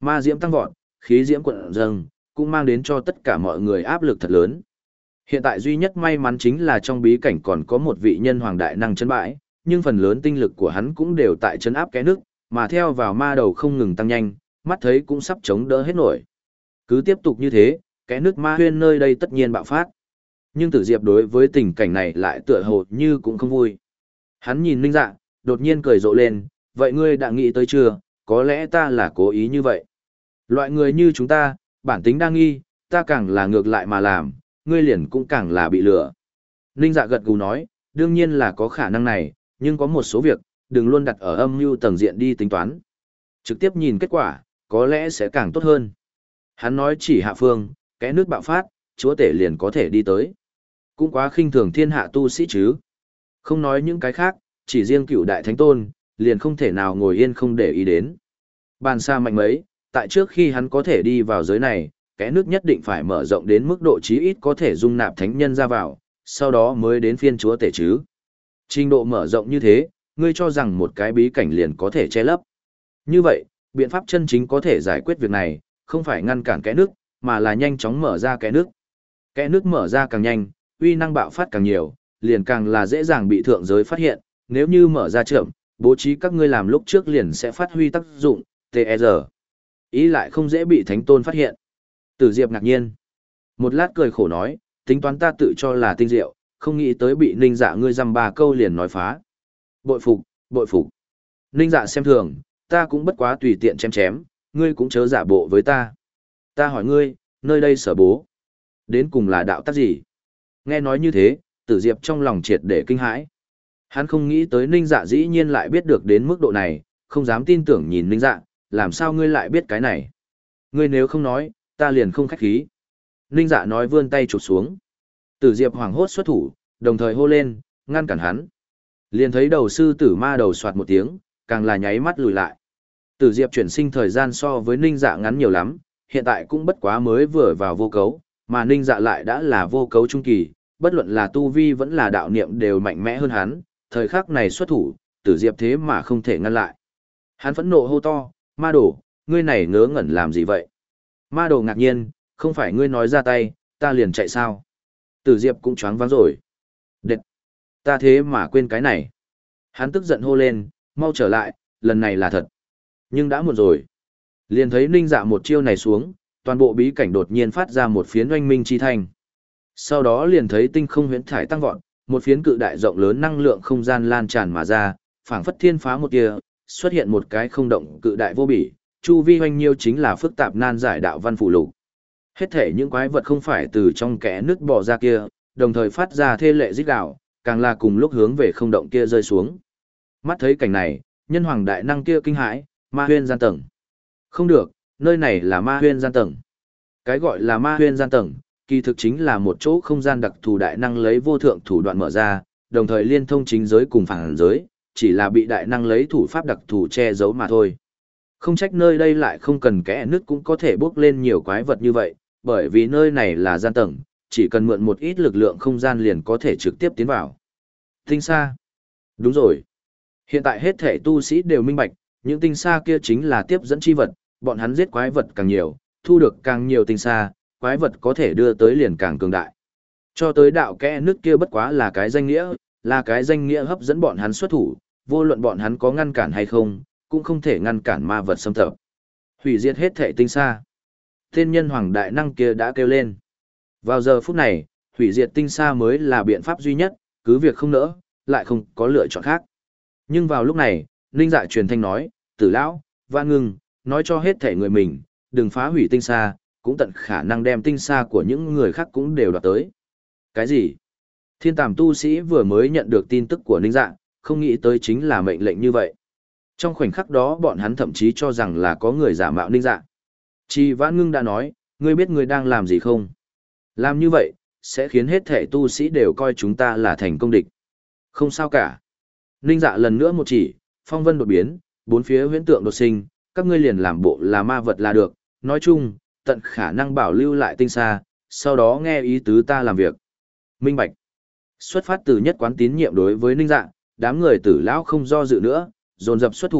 [SPEAKER 1] ma diễm tăng vọt, khí diễm cuộn dâng, cũng mang đến cho tất cả mọi người áp lực thật lớn. Hiện tại duy nhất may mắn chính là trong bí cảnh còn có một vị nhân hoàng đại năng chân bãi, nhưng phần lớn tinh lực của hắn cũng đều tại chân áp cái nước, mà theo vào ma đầu không ngừng tăng nhanh, mắt thấy cũng sắp chống đỡ hết nổi. Cứ tiếp tục như thế, cái nước ma huyên nơi đây tất nhiên bạo phát. Nhưng Tử Diệp đối với tình cảnh này lại tựa hồ như cũng không vui. Hắn nhìn Ninh Dạ, đột nhiên cười rộ lên, vậy ngươi đã nghĩ tới chưa, có lẽ ta là cố ý như vậy. Loại người như chúng ta, bản tính đa nghi, ta càng là ngược lại mà làm, ngươi liền cũng càng là bị lừa. Ninh Dạ gật gù nói, đương nhiên là có khả năng này, nhưng có một số việc, đừng luôn đặt ở âm mưu tầng diện đi tính toán. Trực tiếp nhìn kết quả, có lẽ sẽ càng tốt hơn. Hắn nói chỉ hạ phương, cái nước bạo phát, chúa tể liền có thể đi tới. Cũng quá khinh thường thiên hạ tu sĩ chứ. Không nói những cái khác, chỉ riêng cựu đại thánh tôn, liền không thể nào ngồi yên không để ý đến. Bàn xa mạnh mấy, tại trước khi hắn có thể đi vào giới này, cái nước nhất định phải mở rộng đến mức độ chí ít có thể dung nạp thánh nhân ra vào, sau đó mới đến phiên chúa tể chứ. Trình độ mở rộng như thế, ngươi cho rằng một cái bí cảnh liền có thể che lấp. Như vậy, biện pháp chân chính có thể giải quyết việc này, không phải ngăn cản cái nước, mà là nhanh chóng mở ra cái nước. Cái nước mở ra càng nhanh, uy năng bạo phát càng nhiều, liền càng là dễ dàng bị thượng giới phát hiện, nếu như mở ra chậm, bố trí các ngươi làm lúc trước liền sẽ phát huy tác dụng, tê e rờ. Ý lại không dễ bị thánh tôn phát hiện. Tử Diệp ngạc nhiên. Một lát cười khổ nói, tính toán ta tự cho là tinh diệu, không nghĩ tới bị Ninh Dạ ngươi dăm ba câu liền nói phá. Bội phục, bội phục. Ninh Dạ xem thường, ta cũng bất quá tùy tiện chém chém, ngươi cũng chớ giả bộ với ta. Ta hỏi ngươi, nơi đây sở bố, đến cùng là đạo tác gì? Nghe nói như thế, Tử Diệp trong lòng triệt để kinh hãi. Hắn không nghĩ tới Ninh Dạ dĩ nhiên lại biết được đến mức độ này, không dám tin tưởng nhìn Ninh Dạ, làm sao ngươi lại biết cái này? Ngươi nếu không nói, ta liền không khách khí. Ninh Dạ nói vươn tay chụp xuống. Tử Diệp hoảng hốt xuất thủ, đồng thời hô lên, ngăn cản hắn. Liền thấy đầu sư tử ma đầu soạt một tiếng, càng là nháy mắt lùi lại. Tử Diệp chuyển sinh thời gian so với Ninh Dạ ngắn nhiều lắm, hiện tại cũng bất quá mới vừa vào vô cấu, mà Ninh Dạ lại đã là vô cấu trung kỳ, bất luận là tu vi vẫn là đạo niệm đều mạnh mẽ hơn hắn, thời khắc này xuất thủ, Tử Diệp thế mà không thể ngăn lại. Hắn phẫn nộ hô to, ma đồ, ngươi này ngớ ngẩn làm gì vậy? Ma đồ ngạc nhiên, không phải ngươi nói ra tay, ta liền chạy sao? Tử Diệp cũng choáng váng rồi. Đệt! Ta thế mà quên cái này. Hắn tức giận hô lên, mau trở lại, lần này là thật. Nhưng đã muộn rồi. Liền thấy Ninh Dạ một chiêu này xuống, toàn bộ bí cảnh đột nhiên phát ra một phiến oanh minh chi thanh. Sau đó liền thấy tinh không huyễn thải tăng vọt, một phiến cự đại rộng lớn năng lượng không gian lan tràn mà ra, phảng phất thiên phá một kia, xuất hiện một cái không động cự đại vô bỉ, chu vi hoanh nhiêu chính là phức tạp nan giải đạo văn phụ lục. Hết thể những quái vật không phải từ trong kẽ nước bò ra kia, đồng thời phát ra thê lệ rít gào, càng là cùng lúc hướng về không động kia rơi xuống. Mắt thấy cảnh này, nhân hoàng đại năng kia kinh hãi, ma huyên gian tầng. Không được, nơi này là ma huyên gian tầng. Cái gọi là ma huyên gian tầng, kỳ thực chính là một chỗ không gian đặc thù đại năng lấy vô thượng thủ đoạn mở ra, đồng thời liên thông chính giới cùng phản giới, chỉ là bị đại năng lấy thủ pháp đặc thù che giấu mà thôi. Không trách nơi đây lại không cần kẽ nước cũng có thể bước lên nhiều quái vật như vậy, bởi vì nơi này là gian tầng, chỉ cần mượn một ít lực lượng không gian liền có thể trực tiếp tiến vào. Tinh xa. Đúng rồi. Hiện tại hết thể tu sĩ đều minh bạch, những tinh xa kia chính là tiếp dẫn chi vật, bọn hắn giết quái vật càng nhiều, thu được càng nhiều tinh xa, quái vật có thể đưa tới liền càng cường đại. Cho tới đạo kẽ nước kia bất quá là cái danh nghĩa, là cái danh nghĩa hấp dẫn bọn hắn xuất thủ, vô luận bọn hắn có ngăn cản hay không, cũng không thể ngăn cản ma vật xâm thập. Hủy diệt hết thể tinh xa. Thiên nhân hoàng đại năng kia đã kêu lên. Vào giờ phút này, hủy diệt tinh xa mới là biện pháp duy nhất, cứ việc không nỡ, lại không có lựa chọn khác. Nhưng vào lúc này, Ninh Dạ truyền thanh nói, Tử lão, Vạn Ngưng, nói cho hết thể người mình, đừng phá hủy tinh xa, cũng tận khả năng đem tinh xa của những người khác cũng đều đoạt tới. Cái gì? Thiên Tàm tu sĩ vừa mới nhận được tin tức của Ninh Dạ, không nghĩ tới chính là mệnh lệnh như vậy. Trong khoảnh khắc đó bọn hắn thậm chí cho rằng là có người giả mạo Ninh Dạ. Chi Vãn Ngưng đã nói, ngươi biết ngươi đang làm gì không? Làm như vậy, sẽ khiến hết thể tu sĩ đều coi chúng ta là thành công địch. Không sao cả. Ninh Dạ lần nữa một chỉ, phong vân đột biến, bốn phía huyễn tượng đột sinh, các ngươi liền làm bộ là ma vật là được, nói chung, tận khả năng bảo lưu lại tinh xa, sau đó nghe ý tứ ta làm việc. Minh bạch. Xuất phát từ nhất quán tín nhiệm đối với Ninh Dạ, đám người Tử lão không do dự nữa, dồn dập xuất thủ,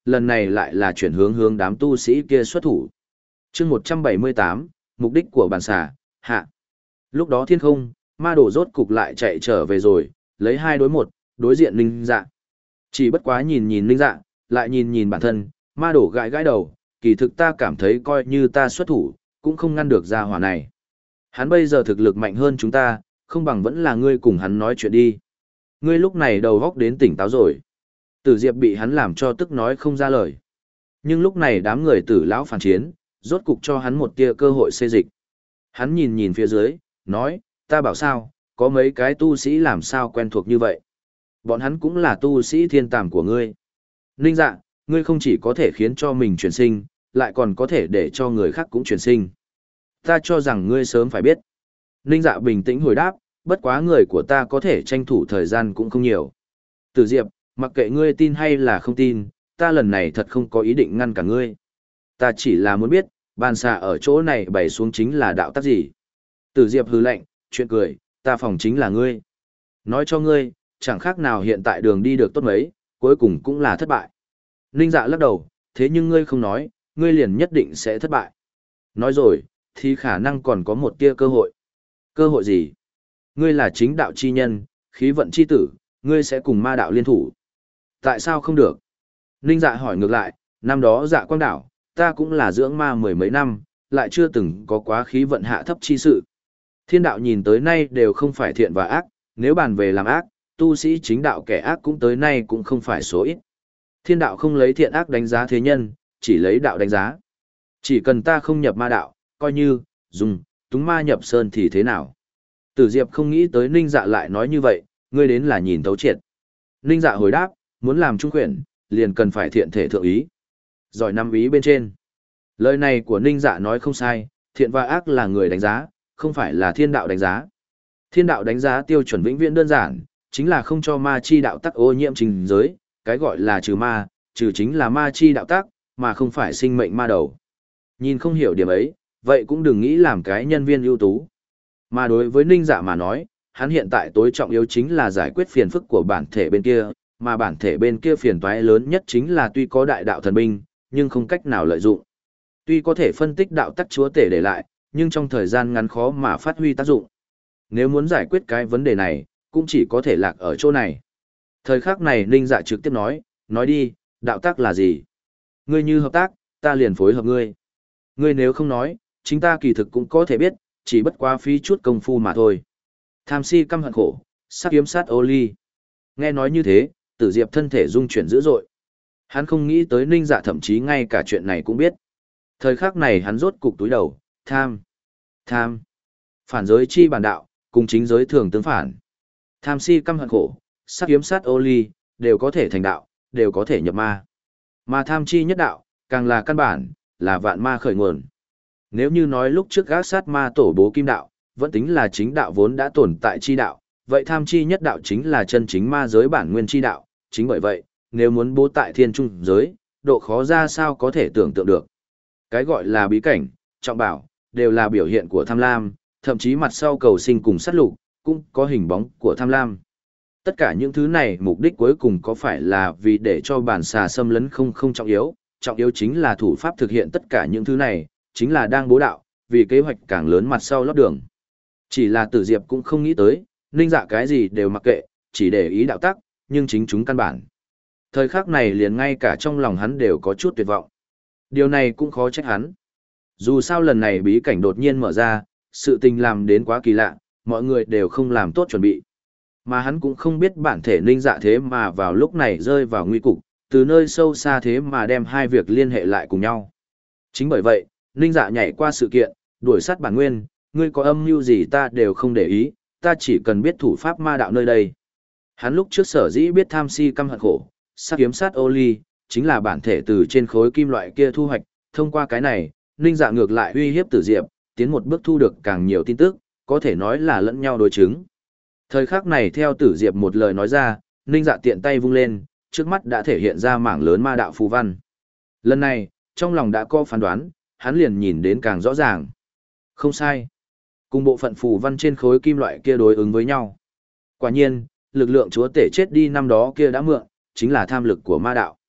[SPEAKER 1] lần này lại là chuyển hướng hướng đám tu sĩ kia xuất thủ. chương một trăm bảy mươi tám, mục đích của bản xà, hạ. Lúc đó thiên không, ma đổ rốt cục lại chạy trở về rồi, lấy hai đối một, đối diện Ninh Dạ. Chỉ bất quá nhìn nhìn Ninh Dạ, lại nhìn nhìn bản thân, ma đổ gãi gãi đầu, kỳ thực ta cảm thấy coi như ta xuất thủ, cũng không ngăn được gia hỏa này. Hắn bây giờ thực lực mạnh hơn chúng ta, không bằng vẫn là ngươi cùng hắn nói chuyện đi. Ngươi lúc này đầu góc đến tỉnh táo rồi. Tử Diệp bị hắn làm cho tức nói không ra lời. Nhưng lúc này đám người Tử lão phản chiến, rốt cục cho hắn một tia cơ hội xê dịch. Hắn nhìn nhìn phía dưới, nói, ta bảo sao, có mấy cái tu sĩ làm sao quen thuộc như vậy. Bọn hắn cũng là tu sĩ thiên tàm của ngươi. Ninh Dạ, ngươi không chỉ có thể khiến cho mình chuyển sinh, lại còn có thể để cho người khác cũng chuyển sinh. Ta cho rằng ngươi sớm phải biết. Ninh Dạ bình tĩnh hồi đáp, bất quá người của ta có thể tranh thủ thời gian cũng không nhiều. Tử Diệp, mặc kệ ngươi tin hay là không tin, ta lần này thật không có ý định ngăn cả ngươi. Ta chỉ là muốn biết, bàn xà ở chỗ này bày xuống chính là đạo tắc gì. Tử Diệp hừ lạnh, chuyện cười, ta phòng chính là ngươi. Nói cho ngươi, chẳng khác nào hiện tại đường đi được tốt mấy, cuối cùng cũng là thất bại. Ninh Dạ lắc đầu, thế nhưng ngươi không nói, ngươi liền nhất định sẽ thất bại. Nói rồi, thì khả năng còn có một tia cơ hội. Cơ hội gì? Ngươi là chính đạo chi nhân, khí vận chi tử, ngươi sẽ cùng ma đạo liên thủ. Tại sao không được? Ninh Dạ hỏi ngược lại, năm đó Dạ Quang Đảo, ta cũng là dưỡng ma mười mấy năm, lại chưa từng có quá khí vận hạ thấp chi sự. Thiên đạo nhìn tới nay đều không phải thiện và ác, nếu bàn về làm ác, tu sĩ chính đạo kẻ ác cũng tới nay cũng không phải số ít. Thiên đạo không lấy thiện ác đánh giá thế nhân, chỉ lấy đạo đánh giá. Chỉ cần ta không nhập ma đạo, coi như, dùng, túng ma nhập sơn thì thế nào. Tử Diệp không nghĩ tới Ninh Dạ lại nói như vậy, ngươi đến là nhìn thấu triệt. Ninh Dạ hồi đáp, muốn làm trung quyển, liền cần phải thiện thể thượng ý. Giỏi năm ý bên trên. Lời này của Ninh Dạ nói không sai, thiện và ác là người đánh giá, không phải là thiên đạo đánh giá. Thiên đạo đánh giá tiêu chuẩn vĩnh viễn đơn giản, chính là không cho ma chi đạo tắc ô nhiễm trình giới, cái gọi là trừ ma, trừ chính là ma chi đạo tắc, mà không phải sinh mệnh ma đầu. Nhìn không hiểu điểm ấy, vậy cũng đừng nghĩ làm cái nhân viên ưu tú. Mà đối với Ninh Dạ mà nói, hắn hiện tại tối trọng yếu chính là giải quyết phiền phức của bản thể bên kia, mà bản thể bên kia phiền toái lớn nhất chính là tuy có đại đạo thần binh, nhưng không cách nào lợi dụng. Tuy có thể phân tích đạo tắc chúa tể để lại, nhưng trong thời gian ngắn khó mà phát huy tác dụng. Nếu muốn giải quyết cái vấn đề này, cũng chỉ có thể lạc ở chỗ này. Thời khắc này Ninh Dạ trực tiếp nói, nói đi, đạo tắc là gì? Ngươi như hợp tác, ta liền phối hợp ngươi. Ngươi nếu không nói, chính ta kỳ thực cũng có thể biết, chỉ bất quá phí chút công phu mà thôi. Tham si căm hận khổ, sát kiếm sát ô ly. Nghe nói như thế, Tử Diệp thân thể rung chuyển dữ dội. Hắn không nghĩ tới Ninh Dạ thậm chí ngay cả chuyện này cũng biết. Thời khắc này hắn rốt cục túi đầu, tham, tham. Phản giới chi bản đạo, cùng chính giới thường tương phản. Tham si căm hận khổ, sát kiếm sát ô ly, đều có thể thành đạo, đều có thể nhập ma. Mà tham chi nhất đạo, càng là căn bản, là vạn ma khởi nguồn. Nếu như nói lúc trước gác sát ma tổ bố kim đạo, vẫn tính là chính đạo vốn đã tồn tại chi đạo, vậy tham chi nhất đạo chính là chân chính ma giới bản nguyên chi đạo, chính bởi vậy, nếu muốn bố tại thiên trung giới, độ khó ra sao có thể tưởng tượng được. Cái gọi là bí cảnh, trọng bảo, đều là biểu hiện của tham lam, thậm chí mặt sau cầu sinh cùng sát lục, cũng có hình bóng của tham lam. Tất cả những thứ này mục đích cuối cùng có phải là vì để cho bản xà xâm lấn không không trọng yếu, trọng yếu chính là thủ pháp thực hiện tất cả những thứ này, chính là đang bố đạo, vì kế hoạch càng lớn mặt sau lót đường. Chỉ là Tử Diệp cũng không nghĩ tới, Ninh Dạ cái gì đều mặc kệ, chỉ để ý đạo tắc, nhưng chính chúng căn bản. Thời khắc này liền ngay cả trong lòng hắn đều có chút tuyệt vọng. Điều này cũng khó trách hắn. Dù sao lần này bí cảnh đột nhiên mở ra, sự tình làm đến quá kỳ lạ, mọi người đều không làm tốt chuẩn bị. Mà hắn cũng không biết bản thể Ninh Dạ thế mà vào lúc này rơi vào nguy cục, từ nơi sâu xa thế mà đem hai việc liên hệ lại cùng nhau. Chính bởi vậy, Ninh Dạ nhảy qua sự kiện, đuổi sát bản nguyên, ngươi có âm mưu gì ta đều không để ý, ta chỉ cần biết thủ pháp ma đạo nơi đây. Hắn lúc trước sở dĩ biết tham si căm hận khổ, sát kiếm sát ô ly, chính là bản thể từ trên khối kim loại kia thu hoạch, thông qua cái này, Ninh Dạ ngược lại uy hiếp Tử Diệp, tiến một bước thu được càng nhiều tin tức, có thể nói là lẫn nhau đối chứng. Thời khắc này theo Tử Diệp một lời nói ra, Ninh Dạ tiện tay vung lên, trước mắt đã thể hiện ra mảng lớn ma đạo phù văn. Lần này, trong lòng đã có phán đoán, hắn liền nhìn đến càng rõ ràng. Không sai. Cùng bộ phận phù văn trên khối kim loại kia đối ứng với nhau. Quả nhiên, lực lượng chúa tể chết đi năm đó kia đã mượn, chính là tham lực của ma đạo.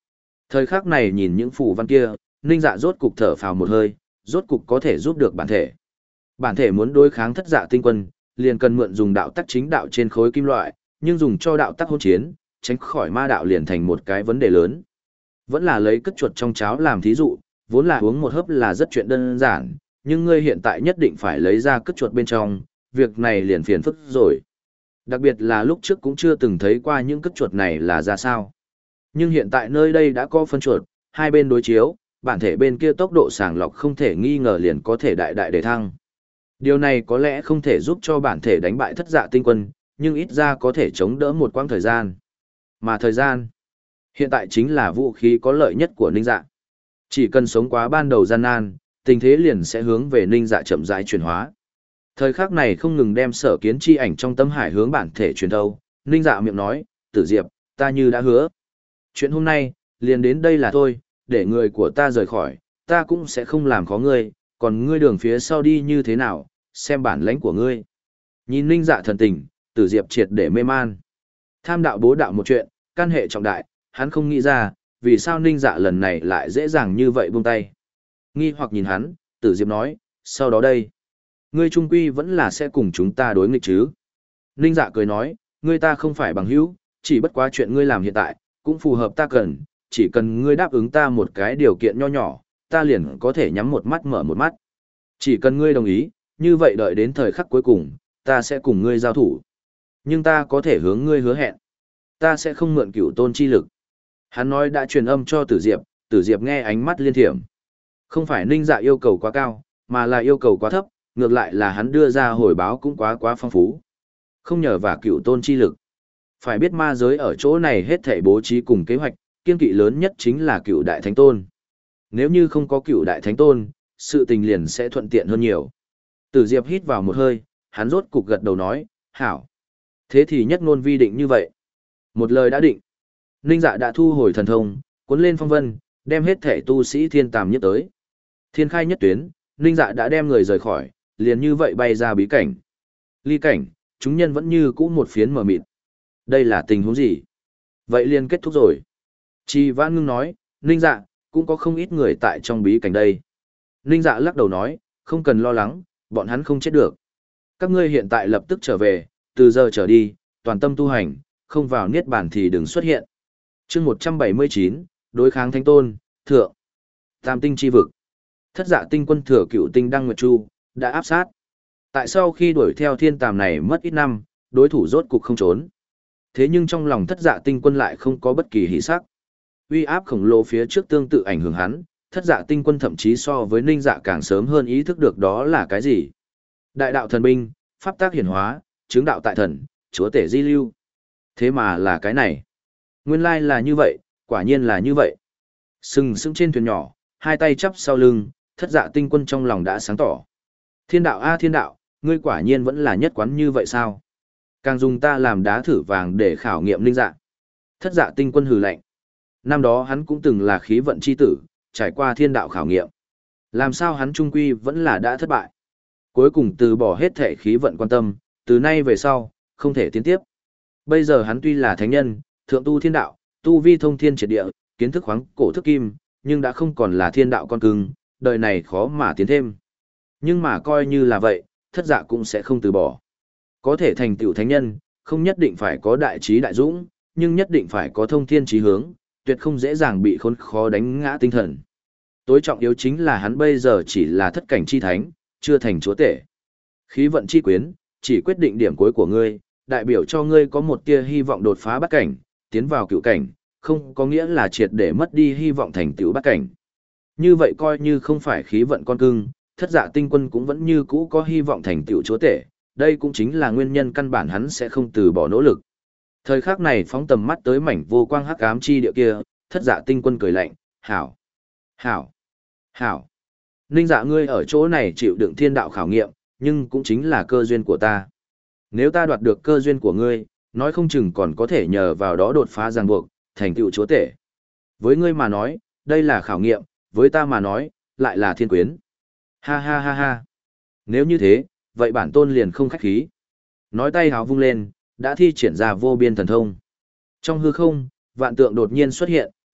[SPEAKER 1] Thời khắc này nhìn những phù văn kia, Ninh Dạ rốt cục thở phào một hơi, rốt cục có thể giúp được bản thể. Bản thể muốn đối kháng Thất Dạ Tinh Quân, liền cần mượn dùng đạo tắc chính đạo trên khối kim loại, nhưng dùng cho đạo tắc hỗn chiến, tránh khỏi ma đạo liền thành một cái vấn đề lớn. Vẫn là lấy cất chuột trong cháo làm thí dụ, vốn là uống một hớp là rất chuyện đơn giản, nhưng ngươi hiện tại nhất định phải lấy ra cất chuột bên trong, việc này liền phiền phức rồi. Đặc biệt là lúc trước cũng chưa từng thấy qua những cất chuột này là ra sao. Nhưng hiện tại nơi đây đã có phân chuột, hai bên đối chiếu, bản thể bên kia tốc độ sàng lọc không thể nghi ngờ liền có thể đại đại để thăng. Điều này có lẽ không thể giúp cho bản thể đánh bại Thất Dạ Tinh Quân, nhưng ít ra có thể chống đỡ một quãng thời gian. Mà thời gian, hiện tại chính là vũ khí có lợi nhất của Ninh Dạ. Chỉ cần sống quá ban đầu gian nan, tình thế liền sẽ hướng về Ninh Dạ chậm rãi chuyển hóa. Thời khắc này không ngừng đem Sở Kiến chi ảnh trong tâm hải hướng bản thể truyền thâu, Ninh Dạ miệng nói, Tử Diệp, ta như đã hứa. Chuyện hôm nay, liền đến đây là thôi, để người của ta rời khỏi, ta cũng sẽ không làm khó ngươi, còn ngươi đường phía sau đi như thế nào, xem bản lãnh của ngươi. Nhìn Ninh Dạ thần tình, Tử Diệp triệt để mê man. Tham đạo bố đạo một chuyện, căn hệ trọng đại, hắn không nghĩ ra, vì sao Ninh Dạ lần này lại dễ dàng như vậy buông tay. Nghi hoặc nhìn hắn, Tử Diệp nói, sau đó đây, ngươi trung quy vẫn là sẽ cùng chúng ta đối nghịch chứ. Ninh Dạ cười nói, ngươi ta không phải bằng hữu, chỉ bất quá chuyện ngươi làm hiện tại, cũng phù hợp ta cần, chỉ cần ngươi đáp ứng ta một cái điều kiện nho nhỏ, ta liền có thể nhắm một mắt mở một mắt. Chỉ cần ngươi đồng ý, như vậy đợi đến thời khắc cuối cùng, ta sẽ cùng ngươi giao thủ. Nhưng ta có thể hướng ngươi hứa hẹn, ta sẽ không mượn cửu tôn chi lực. Hắn nói đã truyền âm cho Tử Diệp, Tử Diệp nghe ánh mắt liên thiểm. Không phải Ninh Dạ yêu cầu quá cao, mà là yêu cầu quá thấp, ngược lại là hắn đưa ra hồi báo cũng quá quá phong phú. Không nhờ vào cửu tôn chi lực. Phải biết ma giới ở chỗ này hết thảy bố trí cùng kế hoạch, kiên kỵ lớn nhất chính là cửu đại thánh tôn. Nếu như không có cửu đại thánh tôn, sự tình liền sẽ thuận tiện hơn nhiều. Tử Diệp hít vào một hơi, hắn rốt cục gật đầu nói, hảo. Thế thì nhất ngôn vi định như vậy. Một lời đã định. Ninh Dạ đã thu hồi thần thông, cuốn lên phong vân, đem hết thể tu sĩ thiên tàm nhất tới. Thiên khai nhất tuyến, Ninh Dạ đã đem người rời khỏi, liền như vậy bay ra bí cảnh. Ly cảnh, chúng nhân vẫn như cũ một phiến mờ mịt. Đây là tình huống gì? Vậy liền kết thúc rồi. Chi Vãn Ngưng nói, Ninh Dạ, cũng có không ít người tại trong bí cảnh đây. Ninh Dạ lắc đầu nói, không cần lo lắng, bọn hắn không chết được. Các ngươi hiện tại lập tức trở về, từ giờ trở đi, toàn tâm tu hành, không vào niết bàn thì đừng xuất hiện. Chương một trăm bảy mươi chín, đối kháng Thánh Tôn, thượng. Tam tinh chi vực. Thất Dạ Tinh Quân thừa cựu tinh Đăng Nguyệt Chu, đã áp sát. Tại sao khi đuổi theo thiên tàm này mất ít năm, đối thủ rốt cục không trốn. Thế nhưng trong lòng Thất Dạ Tinh Quân lại không có bất kỳ hỉ sắc. Uy áp khổng lồ phía trước tương tự ảnh hưởng hắn, Thất Dạ Tinh Quân thậm chí so với Ninh Dạ càng sớm hơn ý thức được đó là cái gì. Đại đạo thần binh, pháp tác hiển hóa, chứng đạo tại thần, chúa tể di lưu. Thế mà là cái này. Nguyên lai là như vậy, quả nhiên là như vậy. Sừng sững trên thuyền nhỏ, hai tay chắp sau lưng, Thất Dạ Tinh Quân trong lòng đã sáng tỏ. Thiên đạo a thiên đạo, ngươi quả nhiên vẫn là nhất quán như vậy sao? Càng dùng ta làm đá thử vàng để khảo nghiệm Ninh Dạ. Thất Dạ Tinh Quân hừ lạnh. Năm đó hắn cũng từng là khí vận chi tử, trải qua thiên đạo khảo nghiệm. Làm sao hắn trung quy vẫn là đã thất bại. Cuối cùng từ bỏ hết thể khí vận quan tâm, từ nay về sau, không thể tiến tiếp. Bây giờ hắn tuy là thánh nhân, thượng tu thiên đạo, tu vi thông thiên triệt địa, kiến thức khoáng cổ thức kim, nhưng đã không còn là thiên đạo con cưng, đời này khó mà tiến thêm. Nhưng mà coi như là vậy, Thất Dạ cũng sẽ không từ bỏ. Có thể thành tựu thánh nhân, không nhất định phải có đại trí đại dũng, nhưng nhất định phải có thông thiên trí hướng, tuyệt không dễ dàng bị khốn khó đánh ngã tinh thần. Tối trọng yếu chính là hắn bây giờ chỉ là thất cảnh chi thánh, chưa thành chúa tể. Khí vận chi quyến, chỉ quyết định điểm cuối của ngươi, đại biểu cho ngươi có một tia hy vọng đột phá bát cảnh, tiến vào cựu cảnh, không có nghĩa là triệt để mất đi hy vọng thành tựu bát cảnh. Như vậy coi như không phải khí vận con cưng, Thất Dạ Tinh Quân cũng vẫn như cũ có hy vọng thành tựu chúa tể, đây cũng chính là nguyên nhân căn bản hắn sẽ không từ bỏ nỗ lực. Thời khắc này phóng tầm mắt tới mảnh vô quang hắc ám chi địa kia, Thất Dạ Tinh Quân cười lạnh, "Hảo, hảo, hảo. Ninh Dạ ngươi ở chỗ này chịu đựng thiên đạo khảo nghiệm, nhưng cũng chính là cơ duyên của ta. Nếu ta đoạt được cơ duyên của ngươi, nói không chừng còn có thể nhờ vào đó đột phá ràng buộc, thành tựu chúa tể. Với ngươi mà nói, đây là khảo nghiệm, với ta mà nói, lại là thiên quyến." Ha ha ha ha. Nếu như thế, vậy bản tôn liền không khách khí. Nói tay háo vung lên, đã thi triển ra vô biên thần thông. Trong hư không, vạn tượng đột nhiên xuất hiện,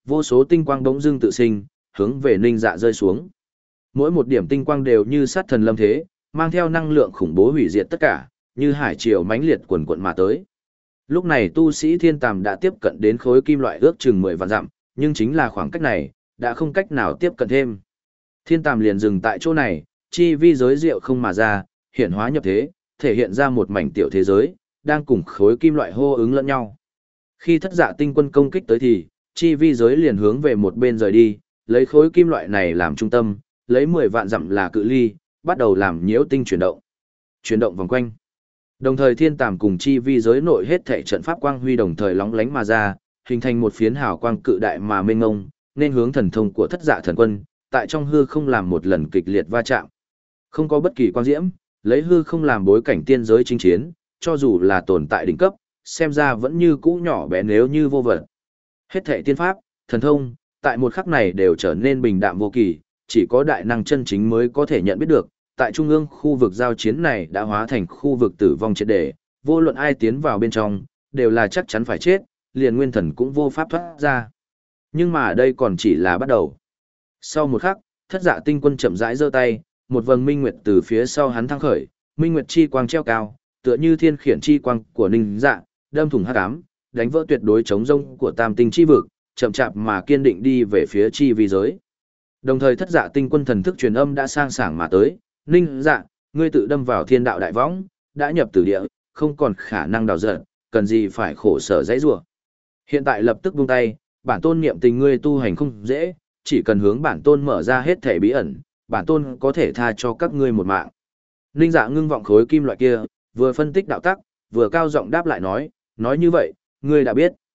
[SPEAKER 1] vô số tinh quang bỗng dưng tự sinh, hướng về Ninh Dạ rơi xuống. Mỗi một điểm tinh quang đều như sát thần lâm thế, mang theo năng lượng khủng bố hủy diệt tất cả, như hải triều mãnh liệt quần quận mà tới. Lúc này tu sĩ thiên tàm đã tiếp cận đến khối kim loại ước chừng mười vạn dặm, nhưng chính là khoảng cách này, đã không cách nào tiếp cận thêm. Thiên tàm liền dừng tại chỗ này, chi vi giới diệu không mà ra, hiện hóa nhập thế, thể hiện ra một mảnh tiểu thế giới, đang cùng khối kim loại hô ứng lẫn nhau. Khi thất dạ tinh quân công kích tới thì, chi vi giới liền hướng về một bên rời đi, lấy khối kim loại này làm trung tâm, lấy mười vạn dặm là cự ly, bắt đầu làm nhiễu tinh chuyển động. Chuyển động vòng quanh. Đồng thời thiên tàm cùng chi vi giới nội hết thảy trận pháp quang huy đồng thời lóng lánh mà ra, hình thành một phiến hào quang cự đại mà mênh mông, nên hướng thần thông của thất dạ thần quân, tại trong hư không làm một lần kịch liệt va chạm. Không có bất kỳ quang diễm, lấy hư không làm bối cảnh tiên giới chinh chiến, cho dù là tồn tại đỉnh cấp, xem ra vẫn như cũ nhỏ bé nếu như vô vật. Hết thảy tiên pháp, thần thông, tại một khắc này đều trở nên bình đạm vô kỳ, chỉ có đại năng chân chính mới có thể nhận biết được, tại trung ương khu vực giao chiến này đã hóa thành khu vực tử vong triệt để, vô luận ai tiến vào bên trong, đều là chắc chắn phải chết, liền nguyên thần cũng vô pháp thoát ra. Nhưng mà đây còn chỉ là bắt đầu. Sau một khắc, thất dạ tinh quân chậm rãi giơ tay, một vầng minh nguyệt từ phía sau hắn thăng khởi, minh nguyệt chi quang treo cao, tựa như thiên khiển chi quang của Ninh Dạ, đâm thủng hắc ám, đánh vỡ tuyệt đối chống rông của tam tinh chi vực, chậm chạp mà kiên định đi về phía chi vi giới. Đồng thời thất dạ tinh quân thần thức truyền âm đã sang sảng mà tới, Ninh Dạ, ngươi tự đâm vào thiên đạo đại võng, đã nhập tử địa, không còn khả năng đào giận, cần gì phải khổ sở dãy rủa. Hiện tại lập tức buông tay, bản tôn niệm tình ngươi tu hành không dễ, chỉ cần hướng bản tôn mở ra hết thể bí ẩn, bản tôn có thể tha cho các ngươi một mạng. Ninh Dạ ngưng vọng khối kim loại kia, vừa phân tích đạo tắc, vừa cao giọng đáp lại nói, nói như vậy, ngươi đã biết.